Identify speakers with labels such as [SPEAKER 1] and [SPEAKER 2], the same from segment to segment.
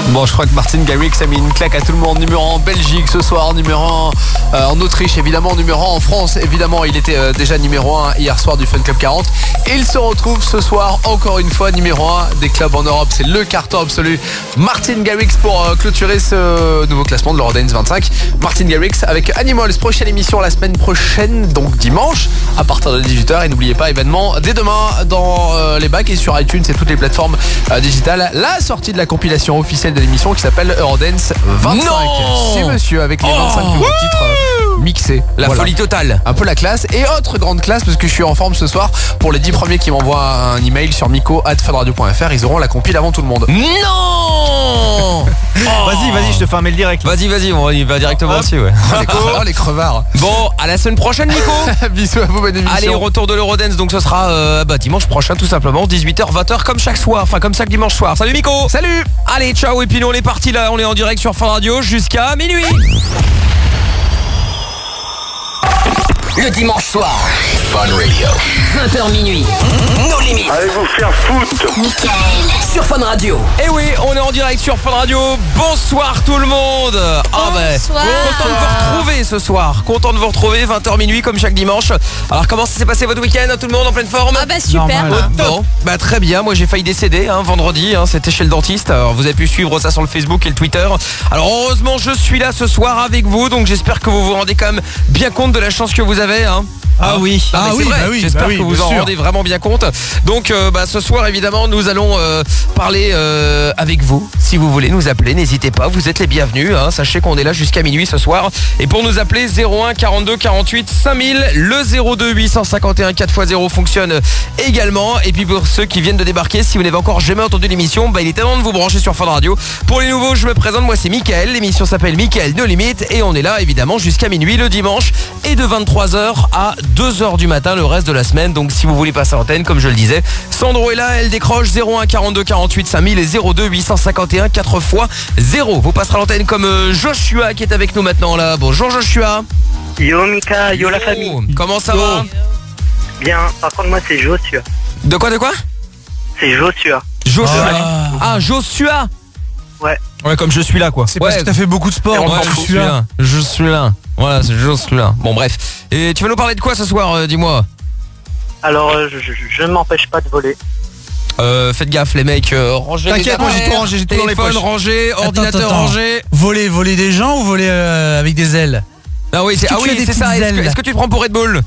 [SPEAKER 1] Bon, je crois que Martin Garrix a mis une claque à tout le monde. Numéro 1 en Belgique ce soir, numéro 1 en Autriche, évidemment, numéro 1 en France. Évidemment, il était déjà numéro 1 hier soir du Fun Club 40. Et il se retrouve ce soir, encore une fois, numéro 1 des clubs en Europe. C'est le carton absolu. Martin Garrix pour clôturer ce nouveau classement de l'Eurodance 25. Martin Garrix avec Animals. Prochaine émission la semaine prochaine, donc dimanche, à partir de 18h. Et n'oubliez pas, événement dès demain dans les bacs et sur iTunes et toutes les plateformes digitales. La sortie de la compilation officielle de l'émission qui s'appelle Eurodance 25.
[SPEAKER 2] Non,
[SPEAKER 1] si monsieur, avec les 25 nouveaux titres mixés.
[SPEAKER 2] La folie totale.
[SPEAKER 1] Un peu la classe. Et autre grande classe, parce que je suis en forme ce soir, pour les 10 premiers qui m'envoient un email sur miko@funradio.fr, ils auront la compile avant tout le monde.
[SPEAKER 2] Non.
[SPEAKER 3] Vas-y, je te fais un mail direct.
[SPEAKER 2] Vas-y, on y va directement dessus, ouais.
[SPEAKER 1] Les crevards.
[SPEAKER 2] Bon, à la semaine prochaine, Nico.
[SPEAKER 1] Bisous à vous, bonne émission.
[SPEAKER 2] Allez, retour de l'Eurodance, donc ce sera dimanche prochain, tout simplement, 18h, 20h, comme chaque soir, enfin comme chaque dimanche soir. Salut Nico.
[SPEAKER 1] Salut.
[SPEAKER 2] Allez, ciao, et puis nous on est parti là, on est en direct sur Fun Radio jusqu'à minuit.
[SPEAKER 4] Le dimanche soir, Fun Radio, 20h minuit, nos limites.
[SPEAKER 5] Allez vous faire foutre.
[SPEAKER 4] Mickaël, sur Fun Radio.
[SPEAKER 2] Et oui, on est en direct sur Fun Radio. Bonsoir tout le monde.
[SPEAKER 6] Bonsoir.
[SPEAKER 2] Content de vous retrouver ce soir. Content de vous retrouver, 20h minuit comme chaque dimanche. Alors comment ça s'est passé votre week-end, tout le monde en pleine forme?
[SPEAKER 6] Ah bah super.
[SPEAKER 2] Bon, bah très bien, moi j'ai failli décéder vendredi, c'était chez le dentiste. Alors vous avez pu suivre ça sur le Facebook et le Twitter. Alors heureusement je suis là ce soir avec vous, donc j'espère que vous vous rendez quand même bien compte de la chance que vous avez.
[SPEAKER 3] Ah oui.
[SPEAKER 2] C'est vrai. J'espère que vous en rendez vraiment bien compte. Donc ce soir évidemment nous allons parler avec vous. Si vous voulez nous appeler, n'hésitez pas, vous êtes les bienvenus, Sachez qu'on est là jusqu'à minuit ce soir. Et pour nous appeler, 01 42 48 5000. Le 02 851 4x0 fonctionne également. Et puis pour ceux qui viennent de débarquer, si vous n'avez encore jamais entendu l'émission, il est temps de vous brancher sur Fun Radio. Pour les nouveaux, je me présente, moi c'est Mickaël. L'émission s'appelle Mickaël No Limite. Et on est là évidemment jusqu'à minuit le dimanche. Et de 23h à 2h du matin le reste de la semaine. Donc si vous voulez passer à l'antenne, comme je le disais, Sandro est là, elle décroche 01 42 48 5000 et 02 851 4x0. Vous passerez à l'antenne comme Joshua qui est avec nous maintenant là. Bonjour Joshua.
[SPEAKER 7] Yo Mika, yo la famille.
[SPEAKER 2] Comment ça va?
[SPEAKER 7] Bien, par contre moi c'est Joshua.
[SPEAKER 2] De quoi?
[SPEAKER 7] C'est Joshua.
[SPEAKER 2] Joshua.
[SPEAKER 3] Ouais, comme je suis là quoi. C'est parce que t'as fait beaucoup de sport.
[SPEAKER 2] Je suis là. Voilà, c'est Joshua. Bon bref. Et tu vas nous parler de quoi ce soir, dis-moi?
[SPEAKER 7] Alors je ne m'empêche pas de voler.
[SPEAKER 2] Faites gaffe les mecs, rangez.
[SPEAKER 3] T'inquiète, moi j'ai tout rangé, j'ai tout dans les poches.
[SPEAKER 2] Téléphone rangé, ordinateur rangé.
[SPEAKER 3] Voler des gens ou voler avec des ailes?
[SPEAKER 2] Ah oui, c'est ça. Est-ce que tu te prends pour Red Bull?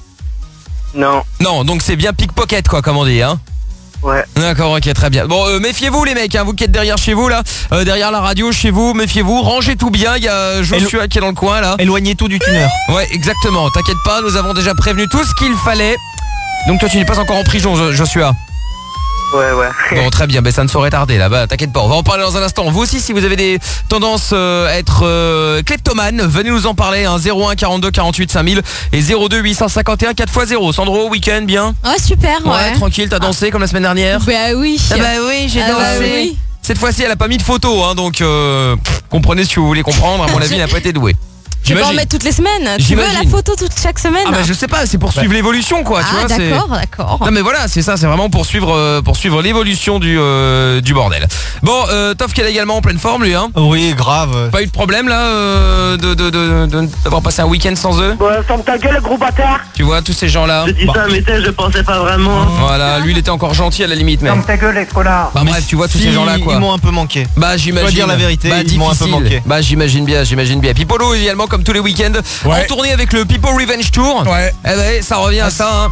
[SPEAKER 2] Non, donc c'est bien pickpocket quoi, comme on dit,
[SPEAKER 7] Ouais.
[SPEAKER 2] D'accord, ok, très bien. Bon, méfiez-vous les mecs, vous qui êtes derrière chez vous là, derrière la radio chez vous, méfiez-vous, rangez tout bien. Il y a Joshua qui est dans le coin là.
[SPEAKER 3] Éloignez tout du tuner.
[SPEAKER 2] Ouais, exactement. T'inquiète pas, nous avons déjà prévenu tout ce qu'il fallait. Donc toi tu n'es pas encore en prison, Joshua.
[SPEAKER 7] Ouais.
[SPEAKER 2] Bon, très bien, ça ne saurait tarder là-bas, t'inquiète pas, on va en parler dans un instant. Vous aussi, si vous avez des tendances à être kleptomane, venez nous en parler, 01 42 48 5000 et 02 851 4x0. Sandro, week-end bien?
[SPEAKER 6] Oh super, ouais.
[SPEAKER 2] Tranquille, t'as dansé comme la semaine dernière?
[SPEAKER 6] Bah oui.
[SPEAKER 2] Oui, j'ai dansé.
[SPEAKER 6] Bah oui.
[SPEAKER 2] Cette fois-ci, elle a pas mis de photos, donc comprenez ce que vous voulez comprendre. À mon avis, elle n'a pas été douée.
[SPEAKER 6] Tu vas en mettre toutes les semaines. Tu veux la photo chaque semaine?
[SPEAKER 2] Ah bah je sais pas, c'est pour suivre l'évolution quoi, tu vois.
[SPEAKER 6] D'accord.
[SPEAKER 2] Non mais voilà, c'est ça, c'est vraiment pour suivre l'évolution du bordel. Bon, Toff qui est également en pleine forme lui,
[SPEAKER 3] Oui, grave.
[SPEAKER 2] Pas eu de problème là d'avoir passé un week-end sans eux?
[SPEAKER 7] Ouais, ferme ta gueule gros bâtard.
[SPEAKER 2] Tu vois tous ces gens là.
[SPEAKER 7] Je dis ça mais je pensais pas vraiment.
[SPEAKER 2] Voilà, lui il était encore gentil à la limite mais.
[SPEAKER 7] Ferme ta gueule les connards.
[SPEAKER 2] Bah bref, tu vois tous ces gens là quoi.
[SPEAKER 3] Ils m'ont un peu manqué.
[SPEAKER 2] Bah j'imagine.
[SPEAKER 3] Je dois dire la vérité, ils m'ont un peu manqué.
[SPEAKER 2] Bah j'imagine bien. Pipolo également comme tous les week-ends en tournée avec le People Revenge Tour. Ouais. Ça revient à ça.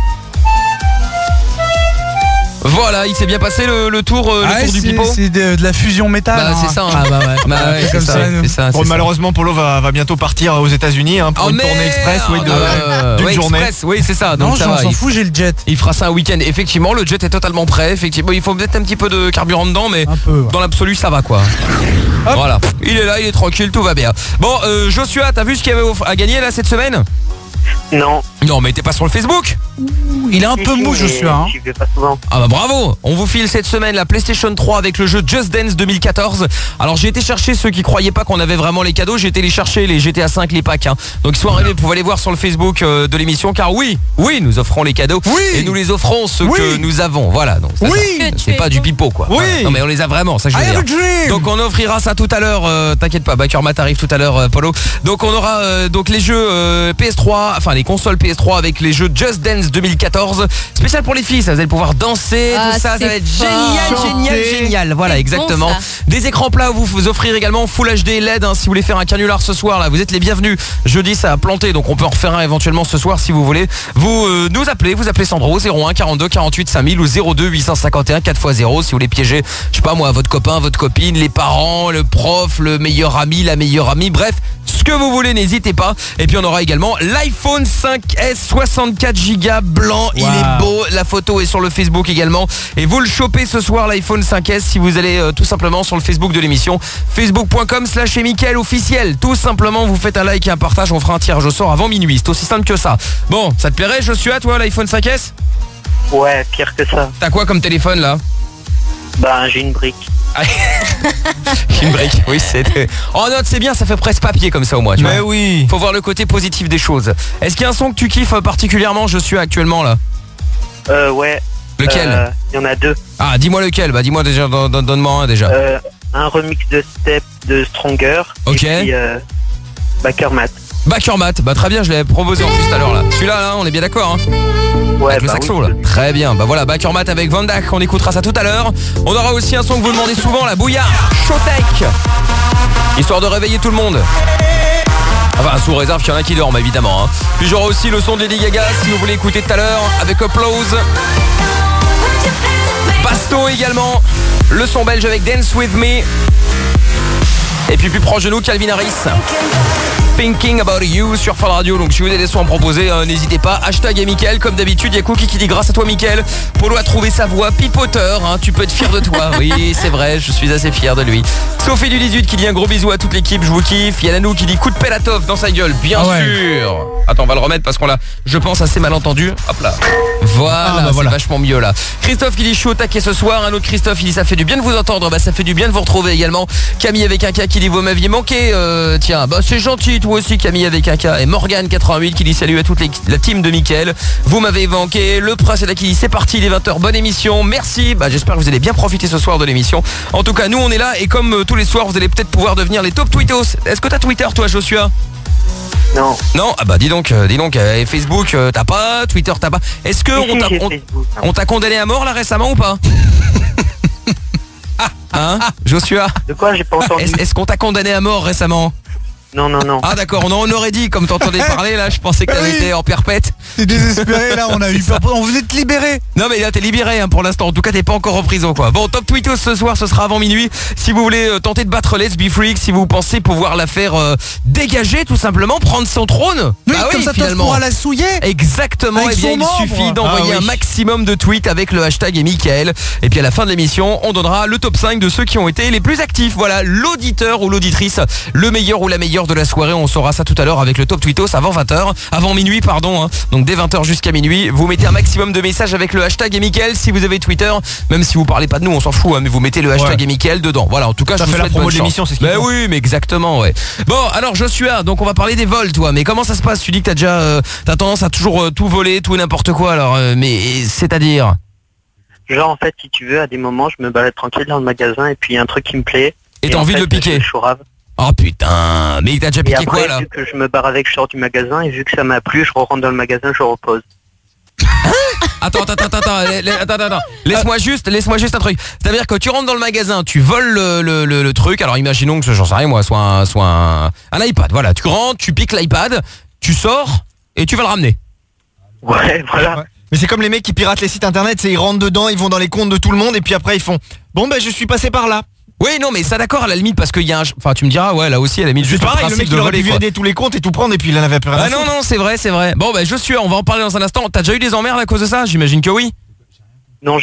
[SPEAKER 2] Voilà, il s'est bien passé le tour, tour du Pipo.
[SPEAKER 3] C'est de la fusion métal.
[SPEAKER 2] Bah c'est ça. C'est ça.
[SPEAKER 3] Bon, malheureusement Polo va bientôt partir aux États-Unis pour une tournée express d'une journée.
[SPEAKER 2] Oui, c'est ça. Donc
[SPEAKER 3] non,
[SPEAKER 2] ça va.
[SPEAKER 3] S'en fout, j'ai le jet.
[SPEAKER 2] Il fera ça un week-end. Effectivement, le jet est totalement prêt. Effectivement, il faut peut-être un petit peu de carburant dedans, mais dans l'absolu, ça va quoi. Hop. Voilà, il est là, il est tranquille, tout va bien. Bon, Joshua, t'as vu ce qu'il y avait à gagner là cette semaine?
[SPEAKER 7] Non.
[SPEAKER 2] Non, mais t'es pas sur le Facebook?
[SPEAKER 3] Il est un peu mou, Joshua.
[SPEAKER 7] J'y vais pas souvent.
[SPEAKER 2] Ah bah bravo. On vous file cette semaine la PlayStation 3 avec le jeu Just Dance 2014. Alors j'ai été chercher ceux qui croyaient pas qu'on avait vraiment les cadeaux. J'ai été les chercher, les GTA 5, les packs. Donc ils sont arrivés, vous pouvez aller voir sur le Facebook de l'émission. Car oui, nous offrons les cadeaux. Et nous les offrons ceux que nous avons. Voilà, donc ça, c'est pas du pipeau quoi. Voilà. Non mais on les a vraiment, ça je veux dire. Donc on offrira ça tout à l'heure. T'inquiète pas, Bakermat arrive tout à l'heure, Polo. Donc on aura donc les jeux PS3, enfin les consoles PS3 avec les jeux Just Dance 2014. Spécial pour les filles, ça vous allez pouvoir danser, tout ça va être génial. Voilà, exactement.
[SPEAKER 6] Bon,
[SPEAKER 2] des écrans plats, vous offrir également Full HD LED si vous voulez faire un canular ce soir là, vous êtes les bienvenus. Jeudi ça a planté, donc on peut en refaire un éventuellement ce soir si vous voulez. Vous nous appelez, Sandro 01 42 48 5000 ou 02 851 4x0 si vous voulez piéger, je sais pas moi, votre copain, votre copine, les parents, le prof, le meilleur ami, la meilleure amie, bref, ce que vous voulez, n'hésitez pas. Et puis on aura également l'iPhone 5S 64Go blanc, il est beau, la photo est sur le Facebook également et vous le chopez ce soir l'iPhone 5S si vous allez tout simplement sur le Facebook de l'émission, facebook.com/Mickaël officiel. Tout simplement vous faites un like et un partage, on fera un tirage au sort avant minuit, c'est aussi simple que ça. Bon, ça te plairait Joshua toi l'iPhone 5S?
[SPEAKER 7] Ouais, pire que ça.
[SPEAKER 2] T'as quoi comme téléphone là?
[SPEAKER 7] Bah j'ai une brique.
[SPEAKER 2] Une brique, oui c'est... Oh note, c'est bien, ça fait presse-papier comme ça au moins, tu vois.
[SPEAKER 3] Mais oui.
[SPEAKER 2] Faut voir le côté positif des choses. Est-ce qu'il y a un son que tu kiffes particulièrement, je suis actuellement là?
[SPEAKER 7] Ouais.
[SPEAKER 2] Lequel?
[SPEAKER 7] Il y en a deux.
[SPEAKER 2] Ah, dis-moi lequel, bah dis-moi déjà, donne-moi un déjà.
[SPEAKER 7] Un remix de Step de Stronger.
[SPEAKER 2] Ok.
[SPEAKER 7] Et puis Bakermat.
[SPEAKER 2] Bakermat, bah très bien, je l'avais proposé en plus tout à l'heure là. Celui-là, là, on est bien d'accord hein?
[SPEAKER 7] Ouais,
[SPEAKER 2] avec le saxo là. Très bien, bah voilà, Bakermat avec Van Dijk, on écoutera ça tout à l'heure. On aura aussi un son que vous demandez souvent, la Bouillard, Showtech, histoire de réveiller tout le monde. Enfin, sous réserve qu'il y en a qui dorment évidemment hein. Puis j'aurai aussi le son de Lady Gaga si vous voulez écouter tout à l'heure avec Applause. Basto également, le son belge avec Dance With Me. Et puis plus proche de nous, Calvin Harris, Thinking About You sur Fun Radio. Donc si vous avez des sons à proposer, n'hésitez pas. Hashtag et Mickaël, comme d'habitude, il y a Cookie qui dit grâce à toi Mickaël, Polo a trouvé sa voix, pipoteur, hein, tu peux être fier de toi. Oui c'est vrai, je suis assez fier de lui. Sophie du 18 qui dit un gros bisou à toute l'équipe, je vous kiffe. Il y a Nanou qui dit coup de Pelatov dans sa gueule, bien sûr. Attends, on va le remettre parce qu'on l'a, je pense, assez mal entendu. Hop là. Voilà, c'est vachement mieux là. Christophe qui dit je suis au taquet ce soir. Un autre Christophe il dit ça fait du bien de vous entendre. Bah ça fait du bien de vous retrouver également. Camille avec un K qui dit vous m'aviez manqué. Tiens, bah c'est gentil toi aussi Camille avec un K. Et Morgane 88 qui dit salut à toute la team de Mickaël. Vous m'avez manqué. Le Prince est là qui dit c'est parti, il est 20h, bonne émission. Merci. Bah j'espère que vous allez bien profiter ce soir de l'émission. En tout cas nous on est là et comme tous les soirs vous allez peut-être pouvoir devenir les top tweetos. Est-ce que t'as Twitter toi Joshua? Non, ah bah dis donc Facebook t'as pas, Twitter t'as pas. Est-ce que on t'a condamné à mort là récemment ou pas? Hein Joshua?
[SPEAKER 7] De quoi? J'ai pas entendu.
[SPEAKER 2] Est-ce qu'on t'a condamné à mort récemment?
[SPEAKER 7] Non.
[SPEAKER 2] Ah d'accord, on aurait dit, comme t'entendais parler là, je pensais que t'avais été en perpète.
[SPEAKER 3] T'es désespéré là, on a eu peur, on venait de te libérer.
[SPEAKER 2] Non mais là t'es libéré hein, pour l'instant, en tout cas t'es pas encore en prison quoi. Bon, top tweetos ce soir, ce sera avant minuit. Si vous voulez tenter de battre Let's Be Freak, si vous pensez pouvoir la faire dégager tout simplement, prendre son trône.
[SPEAKER 3] Oui, comme ça tu pourras la souiller.
[SPEAKER 2] Exactement,
[SPEAKER 3] avec
[SPEAKER 2] et bien il suffit d'envoyer un maximum de tweets avec le hashtag et Mickaël. Et puis à la fin de l'émission, on donnera le top 5 de ceux qui ont été les plus actifs. Voilà, l'auditeur ou l'auditrice, le meilleur ou la meilleure de la soirée. On saura ça tout à l'heure avec le top tweetos avant 20h, avant minuit pardon hein. Donc dès 20h jusqu'à minuit, vous mettez un maximum de messages avec le hashtag et Mickaël si vous avez Twitter, même si vous parlez pas de nous, on s'en fout hein, mais vous mettez le hashtag et Mickaël dedans. Voilà, en tout cas,
[SPEAKER 3] ça
[SPEAKER 2] je vous
[SPEAKER 3] fait la promo de l'émission, c'est ce qu'il faut.
[SPEAKER 2] Oui, mais exactement, ouais. Bon, alors Joshua, donc on va parler des vols toi, mais comment ça se passe? Tu dis que t'as déjà t'as tendance à toujours tout voler, tout et n'importe quoi alors mais c'est-à-dire?
[SPEAKER 7] Genre en fait, si tu veux, à des moments, je me balade tranquille dans le magasin et puis il y a un truc qui me plaît.
[SPEAKER 2] Et t'as envie de le piquer? Oh putain, mais t'as déjà piqué
[SPEAKER 7] après,
[SPEAKER 2] quoi là?
[SPEAKER 7] Vu que je me barre avec, je sors du magasin et vu que ça m'a plu, je rentre dans le magasin, je repose.
[SPEAKER 2] Attends. Laisse-moi juste un truc. C'est-à-dire que tu rentres dans le magasin, tu voles le truc. Alors imaginons que j'en sais rien moi, soit un iPad. Voilà, tu rentres, tu piques l'iPad, tu sors et tu vas le ramener.
[SPEAKER 7] Ouais, voilà.
[SPEAKER 3] Ouais. Mais c'est comme les mecs qui piratent les sites internet, c'est ils rentrent dedans, ils vont dans les comptes de tout le monde et puis après ils font bon ben je suis passé par là.
[SPEAKER 2] Oui non mais ça d'accord à la limite parce qu'il y a enfin tu me diras ouais là aussi à la limite
[SPEAKER 3] c'est pareil, le mec il aurait pu vider tous les comptes et tout prendre et puis il en avait plus rien à foutre.
[SPEAKER 2] Non c'est vrai. Bon bah on va en parler dans un instant. T'as déjà eu des emmerdes à cause de ça? J'imagine que oui.
[SPEAKER 7] Non, jamais.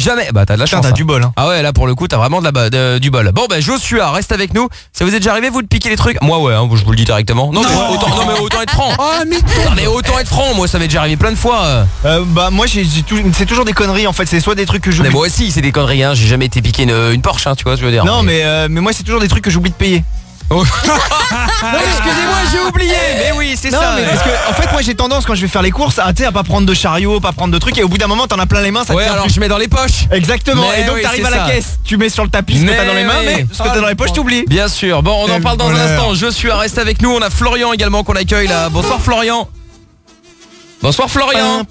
[SPEAKER 2] Jamais. Bah t'as de la chance.
[SPEAKER 3] T'as du bol. Hein.
[SPEAKER 2] Ah ouais, là pour le coup t'as vraiment du bol. Bon bah Joshua, reste avec nous. Ça vous est déjà arrivé vous de piquer les trucs? Moi ouais, hein, je vous le dis directement. Non, mais autant être franc. Non mais autant être franc. Moi ça m'est déjà arrivé plein de fois.
[SPEAKER 3] Bah moi c'est toujours des conneries en fait. C'est soit des truks que j'oublie.
[SPEAKER 2] Mais moi aussi c'est des conneries. Hein. J'ai jamais été piqué une Porsche. Hein, tu vois ce que je veux dire.
[SPEAKER 3] Non mais moi c'est toujours des trucs que j'oublie de payer.
[SPEAKER 2] Oh. Excusez-moi, j'ai oublié. Mais oui, c'est ça.
[SPEAKER 3] Mais parce que en fait, moi j'ai tendance quand je vais faire les courses à pas prendre de chariot, pas prendre de trucs et au bout d'un moment t'en as plein les mains, ça
[SPEAKER 2] ouais, alors je mets dans les poches.
[SPEAKER 3] Exactement.
[SPEAKER 2] Mais
[SPEAKER 3] et donc
[SPEAKER 2] oui,
[SPEAKER 3] t'arrives à la caisse, tu mets sur le tapis ce que t'as dans les mains, mais ce que t'as dans les poches t'oublies.
[SPEAKER 2] Bien sûr. Bon, on en parle dans un instant. Joshua reste avec nous. On a Florian également qu'on accueille là. Bonsoir Florian. Bonsoir Florian.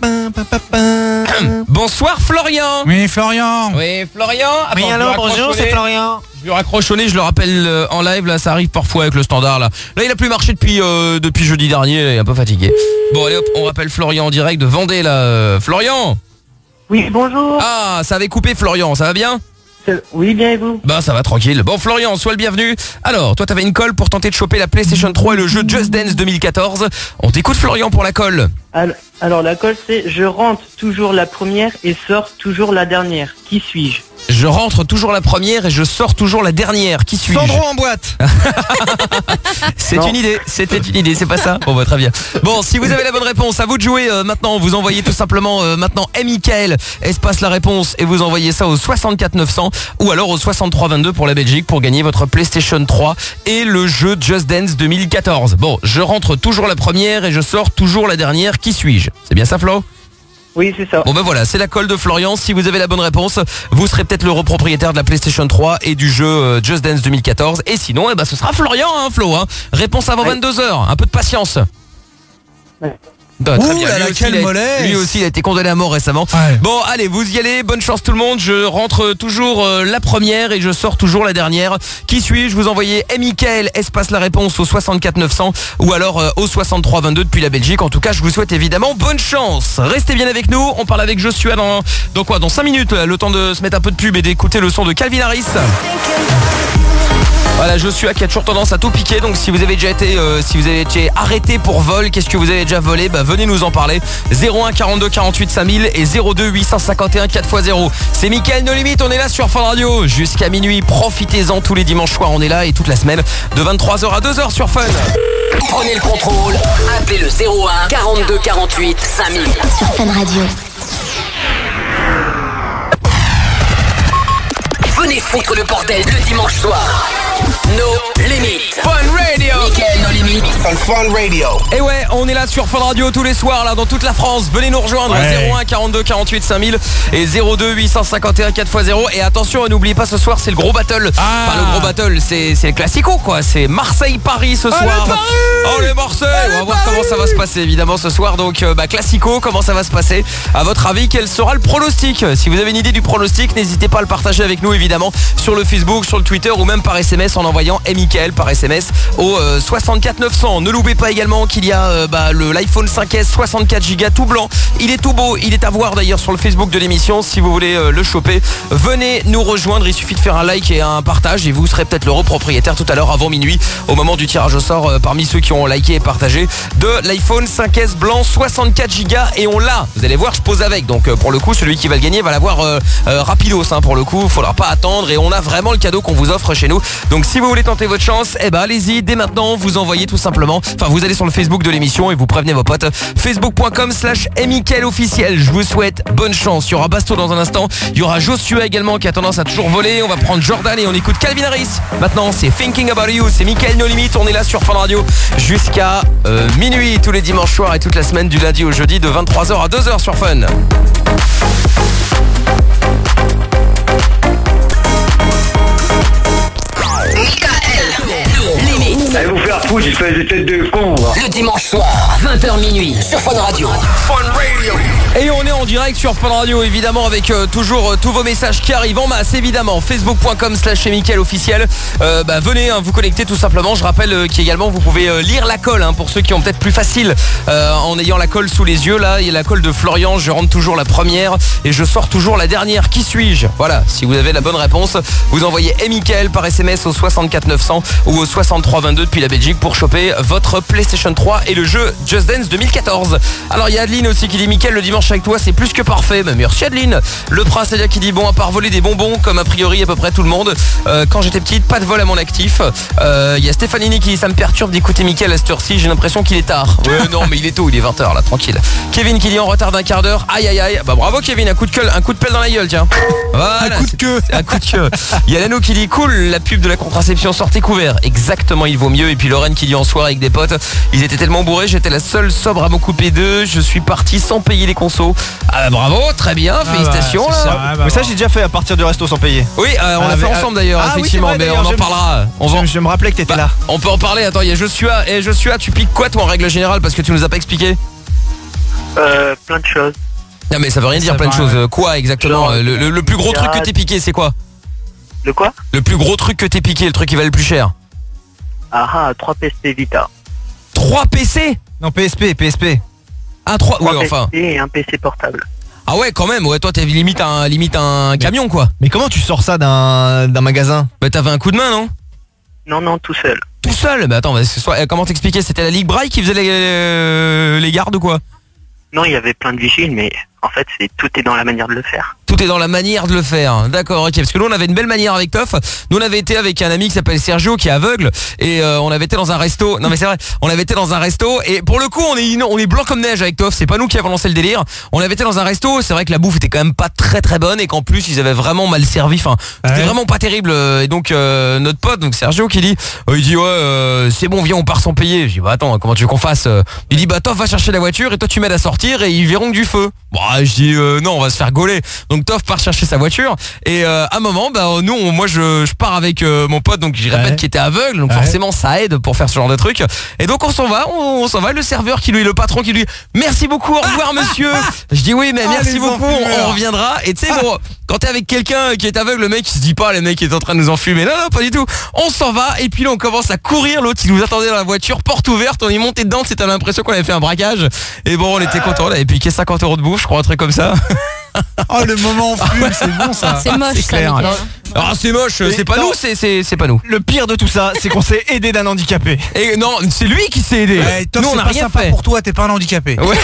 [SPEAKER 2] Bonsoir Florian.
[SPEAKER 5] Oui Florian.
[SPEAKER 2] Oui Florian.
[SPEAKER 3] Attends, oui alors bonjour, c'est Florian.
[SPEAKER 2] Je lui raccroche au nez, je le rappelle en live là, ça arrive parfois avec le standard là. Là il a plus marché depuis jeudi dernier, il est un peu fatigué. Bon allez hop, on rappelle Florian en direct de Vendée là. Florian.
[SPEAKER 7] Oui bonjour.
[SPEAKER 2] Ah ça avait coupé Florian, ça va bien?
[SPEAKER 7] Oui, bien et vous?
[SPEAKER 2] Bah ça va tranquille. Bon Florian, sois le bienvenu. Alors, toi t'avais une colle pour tenter de choper la PlayStation 3 et le jeu Just Dance 2014. On t'écoute Florian pour la colle.
[SPEAKER 7] Alors la colle c'est je rentre toujours la première et sors toujours la dernière. Qui suis-je?
[SPEAKER 2] Je rentre toujours la première et je sors toujours la dernière. Qui suis-je?
[SPEAKER 3] Sandro en boîte.
[SPEAKER 2] C'est une idée, c'était une idée, c'est pas ça? Bon bah très bien. Bon, si vous avez la bonne réponse, à vous de jouer maintenant. Vous envoyez tout simplement maintenant Michael, espace la réponse et vous envoyez ça au 64 900 ou alors au 63 22 pour la Belgique pour gagner votre PlayStation 3 et le jeu Just Dance 2014. Bon, je rentre toujours la première et je sors toujours la dernière. Qui suis-je? C'est bien ça Flo?
[SPEAKER 7] Oui, c'est ça.
[SPEAKER 2] Bon ben voilà, c'est la colle de Florian. Si vous avez la bonne réponse, vous serez peut-être l'heureux propriétaire de la PlayStation 3 et du jeu Just Dance 2014. Et sinon, ce sera Florian, hein, Flo. Hein. Réponse avant 22h. Un peu de patience.
[SPEAKER 7] Ouais.
[SPEAKER 2] Bah, très bien.
[SPEAKER 5] Lui
[SPEAKER 2] aussi il a été condamné à mort récemment.
[SPEAKER 5] Ouais.
[SPEAKER 2] Bon allez, vous y allez, bonne chance tout le monde. Je rentre toujours la première et je sors toujours la dernière. Qui suis-je? Vous envoyez Michael, espace la réponse au 64 900 ou alors au 63 22 depuis la Belgique. En tout cas je vous souhaite évidemment bonne chance. Restez bien avec nous, on parle avec Joshua dans 5 minutes. Le temps de se mettre un peu de pub et d'écouter le son de Calvin Harris. Voilà, Joshua qui a toujours tendance à tout piquer. Donc si vous avez déjà été arrêté pour vol, qu'est-ce que vous avez déjà volé? Venez nous en parler. 01 42 48 5000 et 02 851 4x0. C'est Mickaël No Limit, on est là sur Fun Radio jusqu'à minuit. Profitez-en, tous les dimanches soirs on est là et toute la semaine de 23h à 2h sur Fun.
[SPEAKER 4] Prenez le contrôle, appelez le 01 42 48 5000
[SPEAKER 8] sur Fun Radio.
[SPEAKER 4] Venez foutre le bordel le dimanche soir. No Limit.
[SPEAKER 2] Fun Radio.
[SPEAKER 4] Mickaël No Limit.
[SPEAKER 9] Fun Radio.
[SPEAKER 2] Et ouais, on est là sur Fun Radio tous les soirs là dans toute la France. Venez nous rejoindre. 01 42 48 5000 et 02 851 4x0. Et attention, n'oubliez pas ce soir c'est le gros battle. Enfin le gros battle, c'est le classico quoi. C'est Marseille-Paris ce soir. Oh les Marseille. On va voir comment ça va se passer évidemment ce soir. Donc classico, comment ça va se passer? À votre avis, quel sera le pronostic? Si vous avez une idée du pronostic, n'hésitez pas à le partager avec nous évidemment sur le Facebook, sur le Twitter ou même par SMS en envoyant Michael par SMS au 64 900. Ne l'oubliez pas également qu'il y a l'iPhone 5S 64 Go tout blanc. Il est tout beau, il est à voir d'ailleurs sur le Facebook de l'émission. Si vous voulez le choper, venez nous rejoindre. Il suffit de faire un like et un partage et vous serez peut-être l'heureux propriétaire tout à l'heure avant minuit au moment du tirage au sort parmi ceux qui ont liké et partagé de l'iPhone 5S blanc 64 Go et on l'a. Vous allez voir, je pose avec. Donc pour le coup, celui qui va le gagner va l'avoir rapidos pour le coup. Il faudra pas attendre et on a vraiment le cadeau qu'on vous offre chez nous. Donc si vous voulez tenter votre chance, allez-y dès maintenant. Vous envoyez tout simplement, vous allez sur le Facebook de l'émission et vous prévenez vos potes. Facebook.com/Michael officiel. Je vous souhaite bonne chance. Il y aura Basto dans un instant. Il y aura Joshua également qui a tendance à toujours voler. On va prendre Jordan et on écoute Calvin Harris. Maintenant c'est Thinking About You. C'est Mickaël No Limit. On est là sur Fun Radio jusqu'à minuit tous les dimanches soirs et toute la semaine du lundi au jeudi de 23h à 2h sur Fun.
[SPEAKER 10] Allez vous faire foutre, espèce de tête de con.
[SPEAKER 4] Le dimanche soir, 20h minuit, sur Fun Radio.
[SPEAKER 9] Fun Radio.
[SPEAKER 2] Et on est en direct sur Fun Radio évidemment avec toujours tous vos messages qui arrivent en masse évidemment. Facebook.com/Michael officiel. Venez vous connecter tout simplement. Je rappelle qu'également vous pouvez lire la colle pour ceux qui ont peut-être plus facile en ayant la colle sous les yeux. Là il y a la colle de Florian. Je rentre toujours la première et je sors toujours la dernière. Qui suis-je? Voilà, si vous avez la bonne réponse, vous envoyez Michael par SMS au 64 900 ou au 63 22 depuis la Belgique pour choper votre PlayStation 3 et le jeu Just Dance 2014. Alors il y a Adeline aussi qui dit Michael, le dimanche dimanche avec toi, c'est plus que parfait. Merci Adeline. Le prince Elia qui dit bon, à part voler des bonbons comme a priori à peu près tout le monde, quand j'étais petite, pas de vol à mon actif. Il y a Stéphanini qui dit ça me perturbe d'écouter Mickaël à cette heure-ci, j'ai l'impression qu'il est tard. Ouais, non mais il est tôt, il est 20h là, tranquille. Kevin qui dit en retard d'un quart d'heure. Aïe aïe aïe. Bah bravo Kevin, un coup de pelle dans la gueule, tiens. Voilà, un coup de queue. Un coup de queue. Il y a Lano qui dit cool, la pub de la contraception, sortez couvert. Exactement, il vaut mieux. Et puis Lorraine qui dit en soirée avec des potes, ils étaient tellement bourrés, j'étais la seule sobre à m'occuper d'eux, je suis parti sans payer les consos. Ah bah bravo, très bien, félicitations.
[SPEAKER 3] Mais ça j'ai déjà fait à partir du resto sans payer.
[SPEAKER 2] Oui, on l'a fait ensemble d'ailleurs, effectivement,
[SPEAKER 3] oui, vrai,
[SPEAKER 2] mais on en parlera.
[SPEAKER 3] Je me rappelais que t'étais là.
[SPEAKER 2] On peut en parler, attends, il y a Joshua. Et Joshua, tu piques quoi toi en règle générale, parce que tu nous as pas expliqué?
[SPEAKER 7] Plein de choses.
[SPEAKER 2] Non mais ça veut rien dire, plein de choses. Quoi exactement?
[SPEAKER 7] Genre,
[SPEAKER 2] le plus gros truc que t'es piqué, c'est quoi?
[SPEAKER 7] De quoi?
[SPEAKER 2] Le plus gros truc que t'es piqué, le truc qui va le plus cher.
[SPEAKER 7] 3 PSP Vita.
[SPEAKER 2] 3 PC?
[SPEAKER 3] Non, PSP.
[SPEAKER 2] Ah 3, ouais, enfin.
[SPEAKER 7] PSP et un PC portable.
[SPEAKER 2] Ah ouais, quand même, ouais, toi t'es limite un camion quoi.
[SPEAKER 3] Mais comment tu sors ça d'un magasin?
[SPEAKER 2] Bah t'avais un coup de main, non?
[SPEAKER 7] Non, tout seul.
[SPEAKER 2] Tout seul? Bah attends, comment t'expliquer? C'était la Ligue Braille qui faisait les gardes ou quoi?
[SPEAKER 7] Non, il y avait plein de vigiles, mais en fait, tout est dans la manière de le faire.
[SPEAKER 2] Tout est dans la manière de le faire. D'accord, ok. Parce que nous, on avait une belle manière avec Toff. Nous, on avait été avec un ami qui s'appelle Sergio, qui est aveugle, et on avait été dans un resto. Non mais c'est vrai, on avait été dans un resto, et pour le coup, on est blanc comme neige avec Toff. C'est pas nous qui avons lancé le délire. On avait été dans un resto. C'est vrai que la bouffe était quand même pas très très bonne, et qu'en plus, ils avaient vraiment mal servi. Enfin, c'était vraiment pas terrible. Et donc notre pote, donc Sergio, qui dit, il dit ouais, c'est bon, viens, on part sans payer. Je dis bah attends, comment tu veux qu'on fasse? Il dit bah Toff va chercher la voiture, et toi tu m'aides à sortir, et ils verront que du feu. Bon, je dis non, on va se faire gauler. Donc Toff part chercher sa voiture, et à un moment moi je pars avec mon pote, donc je répète, qui était aveugle, donc forcément ça aide pour faire ce genre de truc, et donc on s'en va, le serveur qui lui, le patron qui lui, merci beaucoup, au revoir monsieur. Je dis oui mais merci beaucoup, on reviendra. Et tu sais bon, quand t'es avec quelqu'un qui est aveugle, le mec il se dit pas le mec est en train de nous enfumer, non pas du tout, on s'en va, et puis là on commence à courir, l'autre il nous attendait dans la voiture, porte ouverte, on est monté dedans, c'était l'impression qu'on avait fait un braquage, et bon on était content, on avait piqué 50 € de bouffe, je crois, un truc comme ça.
[SPEAKER 5] Oh le moment en fume, c'est bon ça.
[SPEAKER 6] C'est moche ça, Mickaël.
[SPEAKER 2] Ah c'est moche, c'est pas nous, c'est pas nous.
[SPEAKER 3] Le pire de tout ça, c'est qu'on s'est aidé d'un handicapé.
[SPEAKER 2] Et non, c'est lui qui s'est aidé.
[SPEAKER 5] Nous on a rien fait pour toi, t'es pas un handicapé.
[SPEAKER 2] Ouais.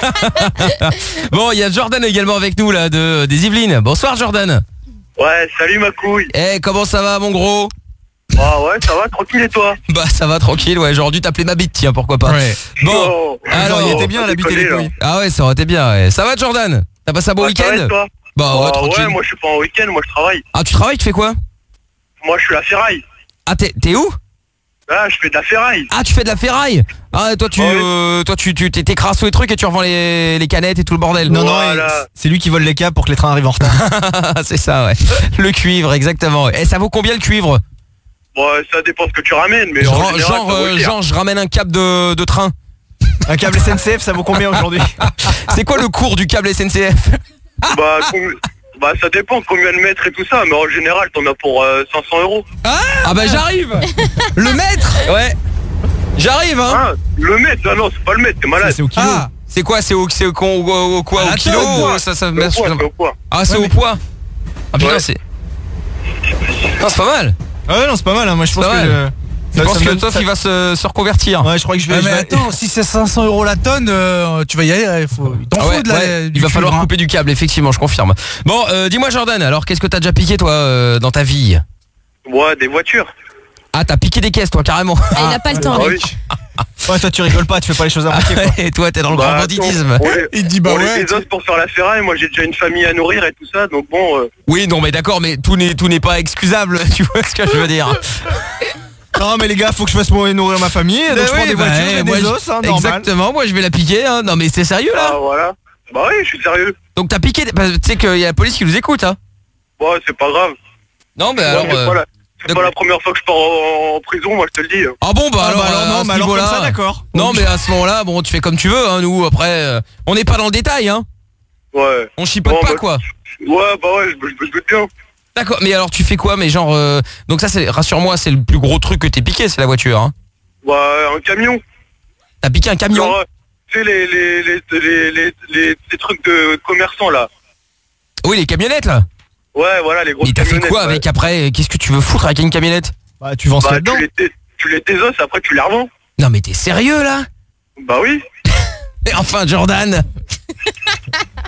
[SPEAKER 2] Bon, il y a Jordan également avec nous là des Yvelines. Bonsoir Jordan.
[SPEAKER 10] Ouais, salut ma couille.
[SPEAKER 2] Comment ça va mon gros?
[SPEAKER 10] Ah ouais, ça va, tranquille, et toi?
[SPEAKER 2] Bah ça va tranquille, ouais, j'aurais dû t'appeler ma bite, tiens, pourquoi pas.
[SPEAKER 3] Ouais.
[SPEAKER 2] Bon,
[SPEAKER 3] alors il était bien la bite et les couilles.
[SPEAKER 2] Ah ouais, ça aurait été bien, ouais. Ça va Jordan? T'as passé un bon week-end? Bah ouais, tranquille.
[SPEAKER 10] Ouais, moi je suis pas en week-end, moi je travaille.
[SPEAKER 2] Ah tu travailles, tu fais quoi? Moi
[SPEAKER 10] je suis à la ferraille.
[SPEAKER 2] Ah t'es où?
[SPEAKER 10] Ah je fais de la ferraille.
[SPEAKER 2] Ah tu fais de la ferraille? Ah toi tu t'écrasses tous les trucs et tu revends les canettes et tout le bordel.
[SPEAKER 3] Non c'est lui qui vole les câbles pour que les trains arrivent en retard.
[SPEAKER 2] C'est ça, ouais. Le cuivre, exactement. Et ça vaut combien le cuivre?
[SPEAKER 10] Bon ça dépend ce que tu ramènes, mais
[SPEAKER 2] genre je ramène un câble de train.
[SPEAKER 3] Un câble SNCF ça vaut combien aujourd'hui?
[SPEAKER 2] C'est quoi le cours du câble SNCF?
[SPEAKER 10] Bah ça dépend combien de mètres et tout ça, mais en général t'en as pour 500 €.
[SPEAKER 2] Ah bah j'arrive. Le mètre? Ouais. J'arrive hein.
[SPEAKER 10] Ah, le mètre? Ah non c'est pas le mètre, t'es malade.
[SPEAKER 3] C'est au kilo.
[SPEAKER 2] Ah, c'est quoi? C'est au quoi? Au kilo?
[SPEAKER 10] C'est au poids.
[SPEAKER 2] Ah c'est au poids. Ah putain c'est... Non c'est pas mal.
[SPEAKER 3] Ah ouais non c'est pas mal hein. Moi je pense que...
[SPEAKER 2] Je pense que Toff il va se reconvertir.
[SPEAKER 3] Ouais je crois que je vais...
[SPEAKER 5] mais attends, si c'est 500 € la tonne, tu vas y aller,
[SPEAKER 2] il va falloir couper du câble, effectivement, je confirme. Bon, dis-moi Jordan, alors qu'est-ce que t'as déjà piqué toi dans ta vie?
[SPEAKER 10] Ouais, des voitures.
[SPEAKER 2] Ah t'as piqué des caisses toi carrément.
[SPEAKER 6] Il n'a pas le temps.
[SPEAKER 10] Oui.
[SPEAKER 3] Ouais toi tu rigoles pas, tu fais pas les choses à moitié quoi.
[SPEAKER 2] Et toi t'es dans le grand banditisme.
[SPEAKER 5] Il dit bah ouais.
[SPEAKER 10] Les os pour faire la ferraille, moi j'ai déjà une famille à nourrir et tout ça, donc bon...
[SPEAKER 2] Oui non mais d'accord, mais tout n'est pas excusable, tu vois ce que je veux dire.
[SPEAKER 3] Non mais les gars, faut que je fasse nourrir ma famille, donc je prends des voitures et des os, hein, normal.
[SPEAKER 2] Exactement, moi je vais la piquer, hein. Non mais c'est sérieux là?
[SPEAKER 10] Ah voilà. Bah oui, je suis sérieux.
[SPEAKER 2] Donc t'as piqué, tu sais qu'il y a la police qui nous écoute hein.
[SPEAKER 10] Ouais, c'est pas grave.
[SPEAKER 2] Non mais alors...
[SPEAKER 10] C'est pas la première fois que je pars en prison, moi je te le dis.
[SPEAKER 2] Ah bon bah alors
[SPEAKER 3] non, mais alors comme ça d'accord.
[SPEAKER 2] Non mais à ce moment-là, bon tu fais comme tu veux hein, nous après on n'est pas dans le détail hein.
[SPEAKER 10] Ouais.
[SPEAKER 2] On chipote pas quoi.
[SPEAKER 10] Ouais bah ouais, je me doute bien.
[SPEAKER 2] D'accord, mais alors tu fais quoi? Mais genre donc ça c'est, rassure-moi, c'est le plus gros truc que t'es piqué, c'est la voiture hein.
[SPEAKER 10] Ouais, un camion.
[SPEAKER 2] T'as piqué un camion?
[SPEAKER 10] Genre, tu sais les trucs de commerçants là.
[SPEAKER 2] Oui, les camionnettes là.
[SPEAKER 10] Ouais, voilà, les grosses camionnettes.
[SPEAKER 2] Mais t'as fait quoi avec après? Qu'est-ce que tu veux foutre avec une camionnette?
[SPEAKER 3] Bah tu vends ça dedans.
[SPEAKER 10] Tu les désosses, après tu les revends.
[SPEAKER 2] Non mais t'es sérieux là?
[SPEAKER 10] Bah oui.
[SPEAKER 2] Mais enfin Jordan.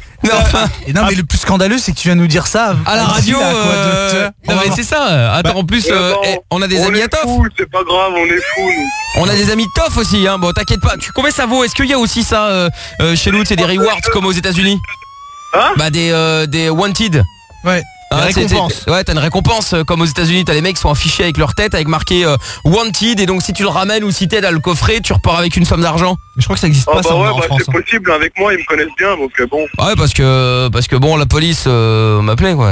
[SPEAKER 5] Et non, mais le plus scandaleux, c'est que tu viens nous dire ça
[SPEAKER 2] à la radio. Non, mais c'est ça. Attends, en plus, on a des amis à Toff.
[SPEAKER 10] C'est pas grave, on est fous.
[SPEAKER 2] On a des amis de Toff aussi, hein. Bon, t'inquiète pas. Combien ça vaut? Est-ce qu'il y a aussi ça chez nous, c'est des rewards comme aux États-Unis?
[SPEAKER 10] Hein?
[SPEAKER 2] Bah des wanted.
[SPEAKER 5] Ouais.
[SPEAKER 2] Récompense. Ouais, t'as une récompense comme aux États-Unis, t'as les mecs qui sont affichés avec leur tête avec marqué wanted, et donc si tu le ramènes ou si t'aides à le coffrer, tu repars avec une somme d'argent.
[SPEAKER 3] Je crois que ça existe pas ça en France.
[SPEAKER 10] C'est possible, avec moi ils me connaissent bien, donc bon.
[SPEAKER 2] Ouais, parce que bon, la police m'appelait quoi.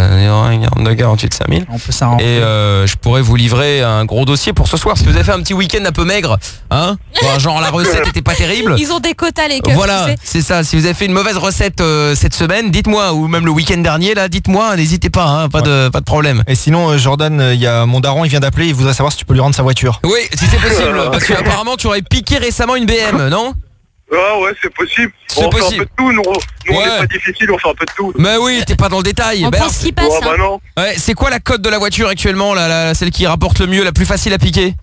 [SPEAKER 2] 48 5000.
[SPEAKER 5] On peut s'arranger.
[SPEAKER 2] Et je pourrais vous livrer un gros dossier pour ce soir. Si vous avez fait un petit week-end un peu maigre, hein, genre la recette était pas terrible.
[SPEAKER 6] Ils ont des quotas les keufs.
[SPEAKER 2] Voilà, c'est ça. Si vous avez fait une mauvaise recette cette semaine, dites-moi, ou même le week-end dernier là, dites-moi, n'hésitez pas, hein, pas de problème.
[SPEAKER 3] Et sinon, Jordan, il y a mon daron, il vient d'appeler, il voudrait savoir si tu peux lui rendre sa voiture.
[SPEAKER 2] Oui, si c'est possible, parce qu'apparemment tu aurais piqué récemment une BM, non?
[SPEAKER 10] Ah ouais, c'est possible.
[SPEAKER 2] C'est possible.
[SPEAKER 10] On fait un peu de tout, nous on est pas difficile, on fait un peu de tout.
[SPEAKER 2] Mais oui, t'es pas dans le détail.
[SPEAKER 6] On pense ce qui passe.
[SPEAKER 10] Bah non.
[SPEAKER 2] Ouais, c'est quoi la cote de la voiture actuellement, celle qui rapporte le mieux, la plus facile à piquer?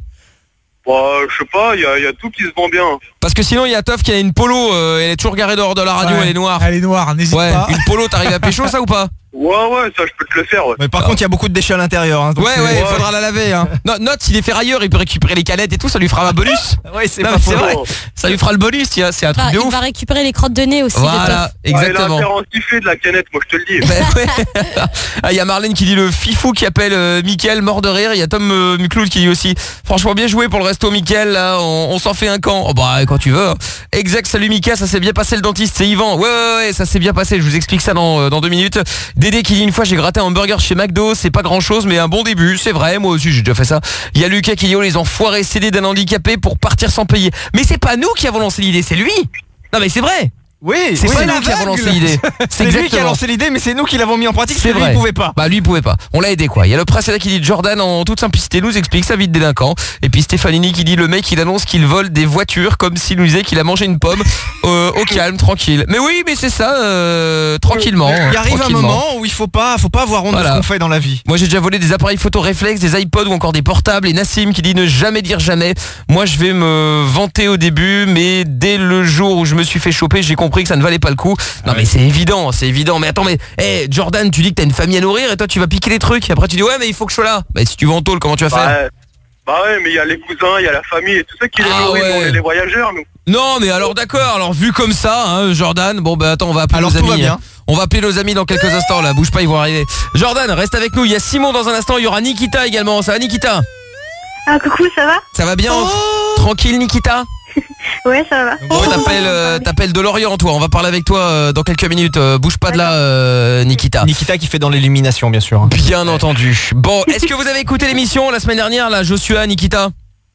[SPEAKER 10] Bah, je sais pas, il y a tout qui se vend bien.
[SPEAKER 2] Parce que sinon il y a Toff qui a une Polo, elle est toujours garée dehors de la radio, elle est noire.
[SPEAKER 5] Elle est noire, n'hésite pas.
[SPEAKER 2] Une Polo, t'arrives à pécho ça ou pas?
[SPEAKER 10] Ouais, ça je peux te le faire, ouais.
[SPEAKER 3] Mais par contre, il y a beaucoup de déchets à l'intérieur. Hein,
[SPEAKER 2] ouais, il faudra la laver. Hein. Note, s'il est ferrailleur, il peut récupérer les canettes et tout, ça lui fera un bonus.
[SPEAKER 3] Ouais, c'est pas faux.
[SPEAKER 2] Vrai. Ça lui fera le bonus, c'est un truc de ouf.
[SPEAKER 6] Il va récupérer les crottes de nez aussi.
[SPEAKER 2] Voilà, exactement.
[SPEAKER 10] Il a un kiffé de la canette, moi je te le dis.
[SPEAKER 2] Il y a Marlène qui dit le fifou qui appelle Mickaël, mort de rire. Il y a Tom Mucloud qui dit aussi franchement bien joué pour le resto Mickaël, là, on s'en fait un camp. Oh bah quand tu veux. Exact, salut Mika, ça s'est bien passé le dentiste, c'est Yvan. Ouais, ça s'est bien passé, je vous explique ça dans 2 minutes. Dédé qui dit une fois j'ai gratté un hamburger chez McDo, c'est pas grand chose mais un bon début, c'est vrai, moi aussi j'ai déjà fait ça. Il y a Lucas qui dit oh les enfoirés cédés d'un handicapé pour partir sans payer. Mais c'est pas nous qui avons lancé l'idée, c'est lui. Non mais c'est vrai.
[SPEAKER 3] Oui,
[SPEAKER 2] c'est pas nous qui avons lancé l'idée.
[SPEAKER 3] C'est lui qui a lancé l'idée, mais c'est nous qui l'avons mis en pratique.
[SPEAKER 2] C'est vrai.
[SPEAKER 3] Lui il pouvait pas.
[SPEAKER 2] Bah lui il pouvait pas. On l'a aidé quoi. Il y a le presse là qui dit Jordan en toute simplicité nous explique sa vie de délinquant. Et puis Stéphanini qui dit le mec il annonce qu'il vole des voitures comme s'il nous disait qu'il a mangé une pomme au calme, tranquille. Mais oui, mais c'est ça, tranquillement.
[SPEAKER 3] Il arrive un moment où il faut pas avoir honte de ce qu'on fait dans la vie.
[SPEAKER 2] Moi j'ai déjà volé des appareils photo réflexes, des iPods ou encore des portables. Et Nassim qui dit ne jamais dire jamais. Moi je vais me vanter au début, mais dès le jour où je me suis fait choper, j'ai compris que ça ne valait pas le coup. Non mais c'est évident. Mais attends, mais Jordan, tu dis que t'as une famille à nourrir et toi tu vas piquer les trucs. Et après tu dis ouais mais il faut que je sois là. Bah si tu vas en tôle, comment tu vas faire?
[SPEAKER 10] Bah ouais, mais il y a les cousins, il y a la famille et tout ça qui les nourrit, nous, les voyageurs, nous.
[SPEAKER 2] Non mais alors d'accord, alors vu comme ça, hein, Jordan, bon bah attends, on va appeler nos amis. Hein. On va appeler nos amis dans quelques instants là, bouge pas, ils vont arriver. Jordan, reste avec nous, il y a Simon dans un instant, il y aura Nikita également. Ça va Nikita?
[SPEAKER 8] Ah coucou, ça va?
[SPEAKER 2] Ça va bien? Tranquille Nikita?
[SPEAKER 8] Ouais, ça va.
[SPEAKER 2] Bon, t'appelles de Lorient, toi. On va parler avec toi dans quelques minutes. Bouge pas de là, Nikita.
[SPEAKER 3] Nikita qui fait dans l'élimination, bien sûr.
[SPEAKER 2] Bien entendu. Bon, est-ce que vous avez écouté l'émission la semaine dernière, là, Joshua, Nikita?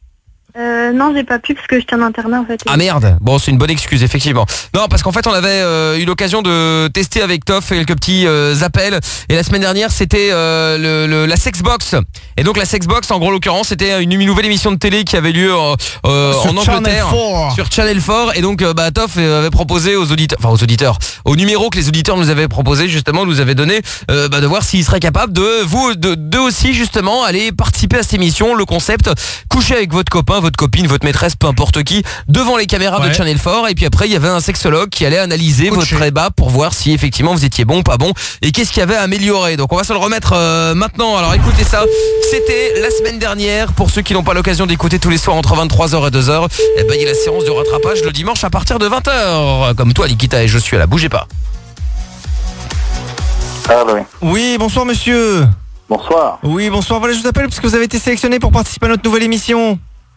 [SPEAKER 8] Non, j'ai pas pu parce que j'étais en internat en fait.
[SPEAKER 2] Ah merde. Bon, c'est une bonne excuse effectivement. Non, parce qu'en fait, on avait eu l'occasion de tester avec Toff quelques petits appels. Et la semaine dernière, c'était la Sexbox. Et donc la Sexbox, en gros l'occurrence, c'était une nouvelle émission de télé qui avait lieu en Angleterre sur Channel 4. Et donc Toff avait proposé aux auditeurs, au numéro que les auditeurs nous avaient proposé, justement, nous avait donné de voir s'ils seraient capables de aussi justement aller participer à cette émission. Le concept, coucher avec votre copain, votre copine, votre maîtresse, peu importe qui, devant les caméras de Channel 4. Et puis après il y avait un sexologue qui allait analyser votre débat pour voir si effectivement vous étiez bon, pas bon, et qu'est-ce qu'il y avait à améliorer. Donc on va se le remettre maintenant. Alors écoutez ça, c'était la semaine dernière. Pour ceux qui n'ont pas l'occasion d'écouter tous les soirs entre 23h et 2h, il y a la séance de rattrapage le dimanche à partir de 20h. Comme toi Nikita, et je suis là, bougez pas.
[SPEAKER 11] Allô.
[SPEAKER 3] Oui, bonsoir monsieur.
[SPEAKER 11] Bonsoir.
[SPEAKER 3] Oui, bonsoir. Voilà, je vous appelle parce que vous avez été sélectionné pour participer à notre nouvelle émission.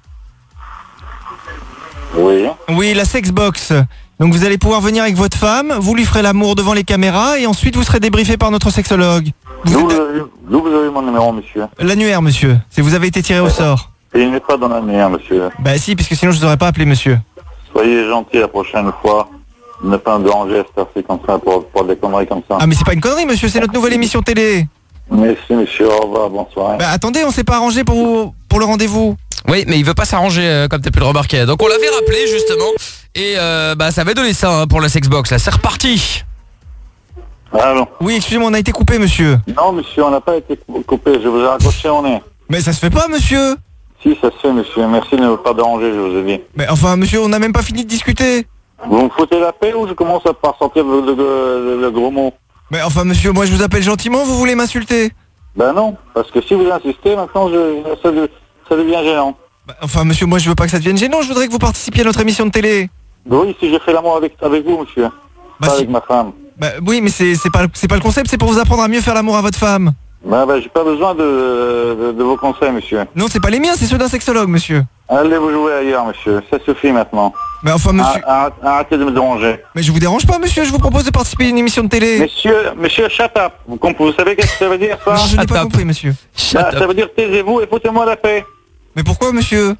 [SPEAKER 11] Oui.
[SPEAKER 3] Oui, la Sexbox. Donc vous allez pouvoir venir avec votre femme, vous lui ferez l'amour devant les caméras et ensuite vous serez débriefé par notre sexologue.
[SPEAKER 11] D'où vous avez mon numéro, monsieur?
[SPEAKER 3] L'annuaire, monsieur. C'est vous avez été tiré au sort.
[SPEAKER 11] Et il n'est pas dans l'annuaire, monsieur.
[SPEAKER 3] Bah si, puisque sinon je vous aurais pas appelé, monsieur.
[SPEAKER 11] Soyez gentil la prochaine fois. Ne pas me déranger à cette heure-ci comme ça pour des conneries comme ça.
[SPEAKER 3] Ah mais c'est pas une connerie, monsieur, c'est notre nouvelle émission télé.
[SPEAKER 11] Merci, monsieur, au revoir, bonsoir.
[SPEAKER 3] Bah attendez, on s'est pas arrangé pour le rendez-vous.
[SPEAKER 2] Oui, mais il veut pas s'arranger comme t'as pu le remarquer. Donc on l'avait rappelé justement et ça avait donné ça pour la Sexbox. Là, c'est reparti.
[SPEAKER 11] Allô.
[SPEAKER 3] Oui, excusez-moi, on a été coupé, monsieur.
[SPEAKER 11] Non, monsieur, on n'a pas été coupé. Je vous ai raccroché au nez.
[SPEAKER 3] Mais ça se fait pas, monsieur.
[SPEAKER 11] Si, ça se fait, monsieur. Merci de ne pas déranger, je vous ai dit.
[SPEAKER 3] Mais enfin, monsieur, on n'a même pas fini de discuter.
[SPEAKER 11] Vous me foutez la paix ou je commence à pas sortir le gros mot?
[SPEAKER 3] Mais enfin, monsieur, moi je vous appelle gentiment, vous voulez m'insulter?
[SPEAKER 11] Ben non, parce que si vous insistez, maintenant ça devient gênant.
[SPEAKER 3] Bah, enfin, monsieur, moi je veux pas que ça devienne gênant, je voudrais que vous participiez à notre émission de télé.
[SPEAKER 11] Oui, si j'ai fait l'amour avec vous, monsieur.
[SPEAKER 3] Bah,
[SPEAKER 11] pas
[SPEAKER 3] si.
[SPEAKER 11] avec ma femme.
[SPEAKER 3] Bah oui, mais c'est pas le concept, c'est pour vous apprendre à mieux faire l'amour à votre femme.
[SPEAKER 11] Ben, j'ai pas besoin de vos conseils, monsieur.
[SPEAKER 3] Non, c'est pas les miens, c'est ceux d'un sexologue, monsieur.
[SPEAKER 11] Allez vous jouer ailleurs, monsieur. Ça suffit maintenant.
[SPEAKER 3] Mais enfin, monsieur...
[SPEAKER 11] Arrêtez de me déranger.
[SPEAKER 3] Mais je vous dérange pas, monsieur, je vous propose de participer à une émission de télé.
[SPEAKER 11] Monsieur, shut up. Vous savez qu'est-ce que ça veut dire, ça?
[SPEAKER 3] Non, je n'ai pas compris, monsieur.
[SPEAKER 11] Ça veut dire taisez-vous et foutez-moi la paix.
[SPEAKER 3] Mais pourquoi, monsieur?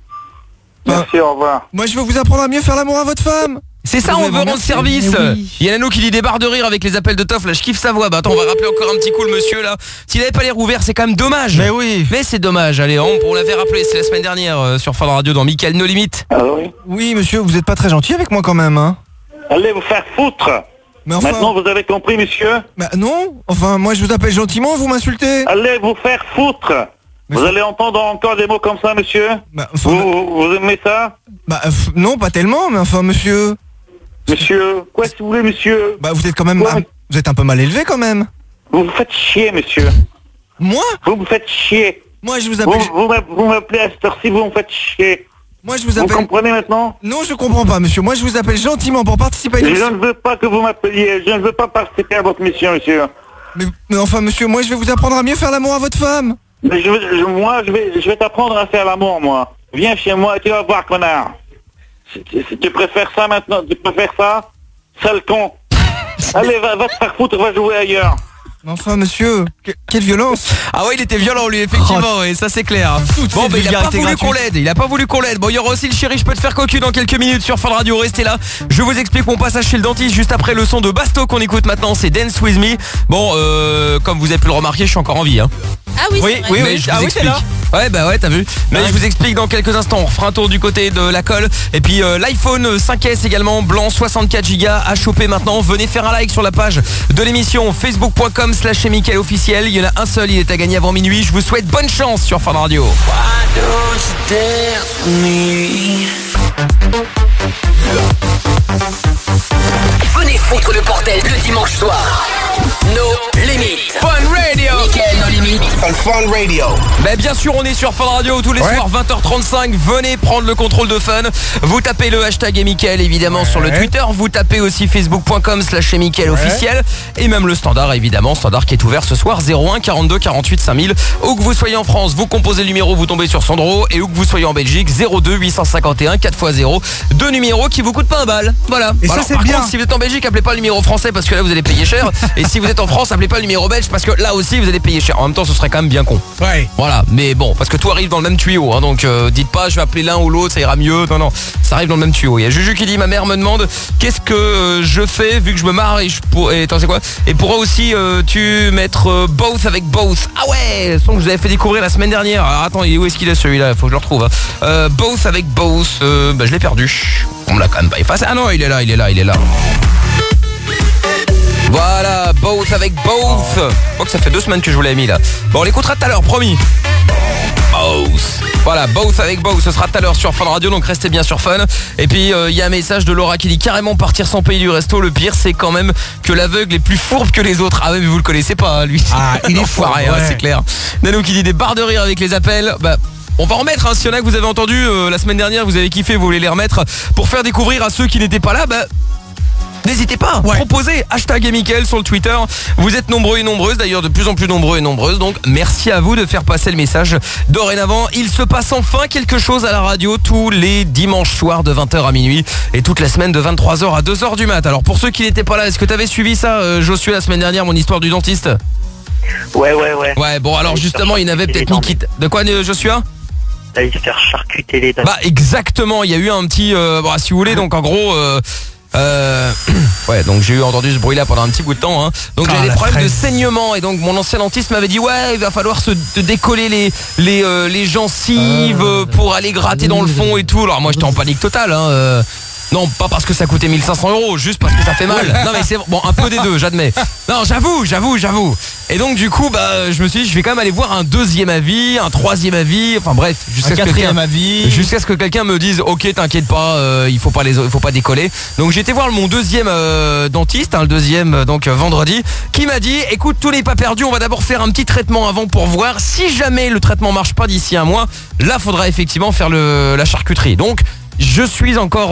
[SPEAKER 11] Merci, au revoir.
[SPEAKER 3] Moi, je veux vous apprendre à mieux faire l'amour à votre femme.
[SPEAKER 2] C'est ça, on veut rendre service. Il y a Nano qui dit des barres de rire avec les appels de Toff, là je kiffe sa voix. Bah attends, on va rappeler encore un petit coup le monsieur là. S'il avait pas l'air ouvert, c'est quand même dommage.
[SPEAKER 3] Mais oui.
[SPEAKER 2] Mais c'est dommage, allez, on l'avait rappelé, c'est la semaine dernière sur Fun Radio dans Mickaël No Limite.
[SPEAKER 11] Oui.
[SPEAKER 3] Oui, monsieur, vous êtes pas très gentil avec moi quand même, hein.
[SPEAKER 11] Allez vous faire foutre.
[SPEAKER 3] Mais enfin...
[SPEAKER 11] Maintenant vous avez compris, monsieur?
[SPEAKER 3] Bah non, enfin moi je vous appelle gentiment, vous m'insultez.
[SPEAKER 11] Allez vous faire foutre. Vous allez entendre encore des mots comme ça, monsieur?
[SPEAKER 3] Bah, enfin,
[SPEAKER 11] vous aimez ça?
[SPEAKER 3] Bah non, pas tellement, mais enfin monsieur...
[SPEAKER 11] Monsieur, quoi si vous voulez, monsieur?
[SPEAKER 3] Bah vous êtes quand même... Vous êtes un peu mal élevé quand même.
[SPEAKER 11] Vous me faites chier, monsieur.
[SPEAKER 3] Moi?
[SPEAKER 11] Vous me faites chier.
[SPEAKER 3] Moi je vous appelle...
[SPEAKER 11] Vous m'appelez à cette heure-ci, vous me faites chier.
[SPEAKER 3] Moi je vous appelle...
[SPEAKER 11] Vous comprenez maintenant?
[SPEAKER 3] Non, je comprends pas, monsieur. Moi je vous appelle gentiment pour participer à une...
[SPEAKER 11] Je ne veux pas que vous m'appeliez. Je ne veux pas participer à votre mission, monsieur.
[SPEAKER 3] Mais enfin, monsieur, moi je vais vous apprendre à mieux faire l'amour à votre femme.
[SPEAKER 11] Mais je vais t'apprendre à faire l'amour, moi. Viens chez moi et tu vas voir, connard. Si tu préfères ça maintenant, tu préfères ça? Sale con. Allez, va te faire foutre, va jouer ailleurs.
[SPEAKER 3] Enfin, monsieur, quelle violence.
[SPEAKER 2] Ah ouais, il était violent lui, effectivement, et ça c'est clair. Bon, mais il a pas voulu qu'on l'aide, il a pas voulu qu'on l'aide. Bon, il y aura aussi le chéri, je peux te faire cocu dans quelques minutes sur Fun Radio, restez là. Je vous explique mon passage chez le dentiste juste après le son de Basto qu'on écoute maintenant, c'est Dance With Me. Bon, comme vous avez pu le remarquer, je suis encore en vie, hein.
[SPEAKER 6] Ah oui,
[SPEAKER 2] mais je vous explique. Ouais, bah ouais, t'as vu. Mais je vous explique dans quelques instants. On refera un tour du côté de la colle. Et puis l'iPhone 5S également, blanc, 64 Go à choper maintenant. Venez faire un like sur la page de l'émission facebook.com/Mickaël officiel. Il y en a un seul, il est à gagner avant minuit. Je vous souhaite bonne chance sur Fun Radio.
[SPEAKER 4] Venez foutre le bordel le dimanche soir. No Limite.
[SPEAKER 2] Fun Radio.
[SPEAKER 4] Mickaël No Limite.
[SPEAKER 9] Fun Radio.
[SPEAKER 2] Mais bien sûr, on est sur Fun Radio tous les soirs 20h35. Venez prendre le contrôle de Fun. Vous tapez le hashtag et Mickaël évidemment sur le Twitter. Vous tapez aussi facebook.com/Mickaël officiel. Et même le standard évidemment, standard qui est ouvert ce soir 01 42 48 5000. Où que vous soyez en France, vous composez le numéro, vous tombez sur Sandro. Et où que vous soyez en Belgique, 02 851 4x0. Deux numéros qui vous coûtent pas un bal. Voilà.
[SPEAKER 5] Et ça c'est
[SPEAKER 2] par
[SPEAKER 5] bien.
[SPEAKER 2] contre, si vous êtes en Belgique, appelez pas le numéro français parce que là vous allez payer cher. Et si vous êtes en France, appelez pas le numéro belge parce que là aussi vous allez payer cher. En même temps, ce serait quand même bien con.
[SPEAKER 5] Ouais.
[SPEAKER 2] Voilà, mais bon, parce que tout arrive dans le même tuyau, hein, donc dites pas je vais appeler l'un ou l'autre, ça ira mieux. Non, ça arrive dans le même tuyau. Il y a Juju qui dit ma mère me demande qu'est-ce que je fais vu que je me marre et je pourrais. Attends, c'est quoi? Et pourra aussi tu mettre both avec both. Ah ouais, le son que je vous avais fait découvrir la semaine dernière. Alors, attends, où est-ce qu'il est celui-là? Faut que je le retrouve. Hein. Both avec both. Je l'ai perdu. On me l'a quand même pas effacé. Ah non, il est là. Voilà, both avec both. Je crois que ça fait 2 semaines que je vous l'ai mis là. Bon, on l'écoutera tout à l'heure, promis. Both. Voilà, both avec both, ce sera tout à l'heure sur Fun Radio, donc restez bien sur Fun. Et puis il y a un message de Laura qui dit carrément partir sans payer du resto. Le pire c'est quand même que l'aveugle est plus fourbe que les autres. Ah ouais, mais vous le connaissez pas lui.
[SPEAKER 5] Ah, il est
[SPEAKER 2] foiré,
[SPEAKER 5] fourbe, ouais.
[SPEAKER 2] c'est clair. Nanou qui dit des barres de rire avec les appels. Bah on va en remettre, hein, s'il y en a que vous avez entendu la semaine dernière, vous avez kiffé, vous voulez les remettre pour faire découvrir à ceux qui n'étaient pas là, bah n'hésitez pas, proposez hashtag et Mickaël sur le Twitter. Vous êtes nombreux et nombreuses, d'ailleurs de plus en plus nombreux et nombreuses. Donc merci à vous de faire passer le message. Dorénavant, il se passe enfin quelque chose à la radio tous les dimanches soirs de 20h à minuit et toute la semaine de 23h à 2h du mat. Alors pour ceux qui n'étaient pas là, est-ce que tu avais suivi ça, Josué, la semaine dernière, mon histoire du dentiste?
[SPEAKER 7] Ouais.
[SPEAKER 2] Ouais, bon alors justement, il n'avait peut-être ni quitte. De quoi, Josué?
[SPEAKER 7] D'aller se faire charcuter les dents.
[SPEAKER 2] Bah exactement, il y a eu un petit si vous voulez, donc en gros ouais, donc j'ai eu entendu ce bruit là pendant un petit bout de temps, hein. Donc j'avais des problèmes de saignement et donc mon ancien dentiste m'avait dit ouais, il va falloir se décoller les gencives pour aller gratter dans le fond et tout. Alors moi j'étais en panique totale, hein. Non, pas parce que ça coûtait 1 500 €, juste parce que ça fait mal. Non mais c'est bon, un peu des deux, j'admets. Non, j'avoue. Et donc du coup je me suis dit je vais quand même aller voir un deuxième avis, un troisième avis, enfin bref, jusqu'à ce que quelqu'un me dise ok t'inquiète pas, il faut pas décoller. Donc j'ai été voir mon deuxième dentiste, le deuxième donc vendredi, qui m'a dit écoute, tout n'est pas perdu, on va d'abord faire un petit traitement avant pour voir si jamais le traitement marche pas d'ici un mois, là faudra effectivement faire la charcuterie. Donc je suis encore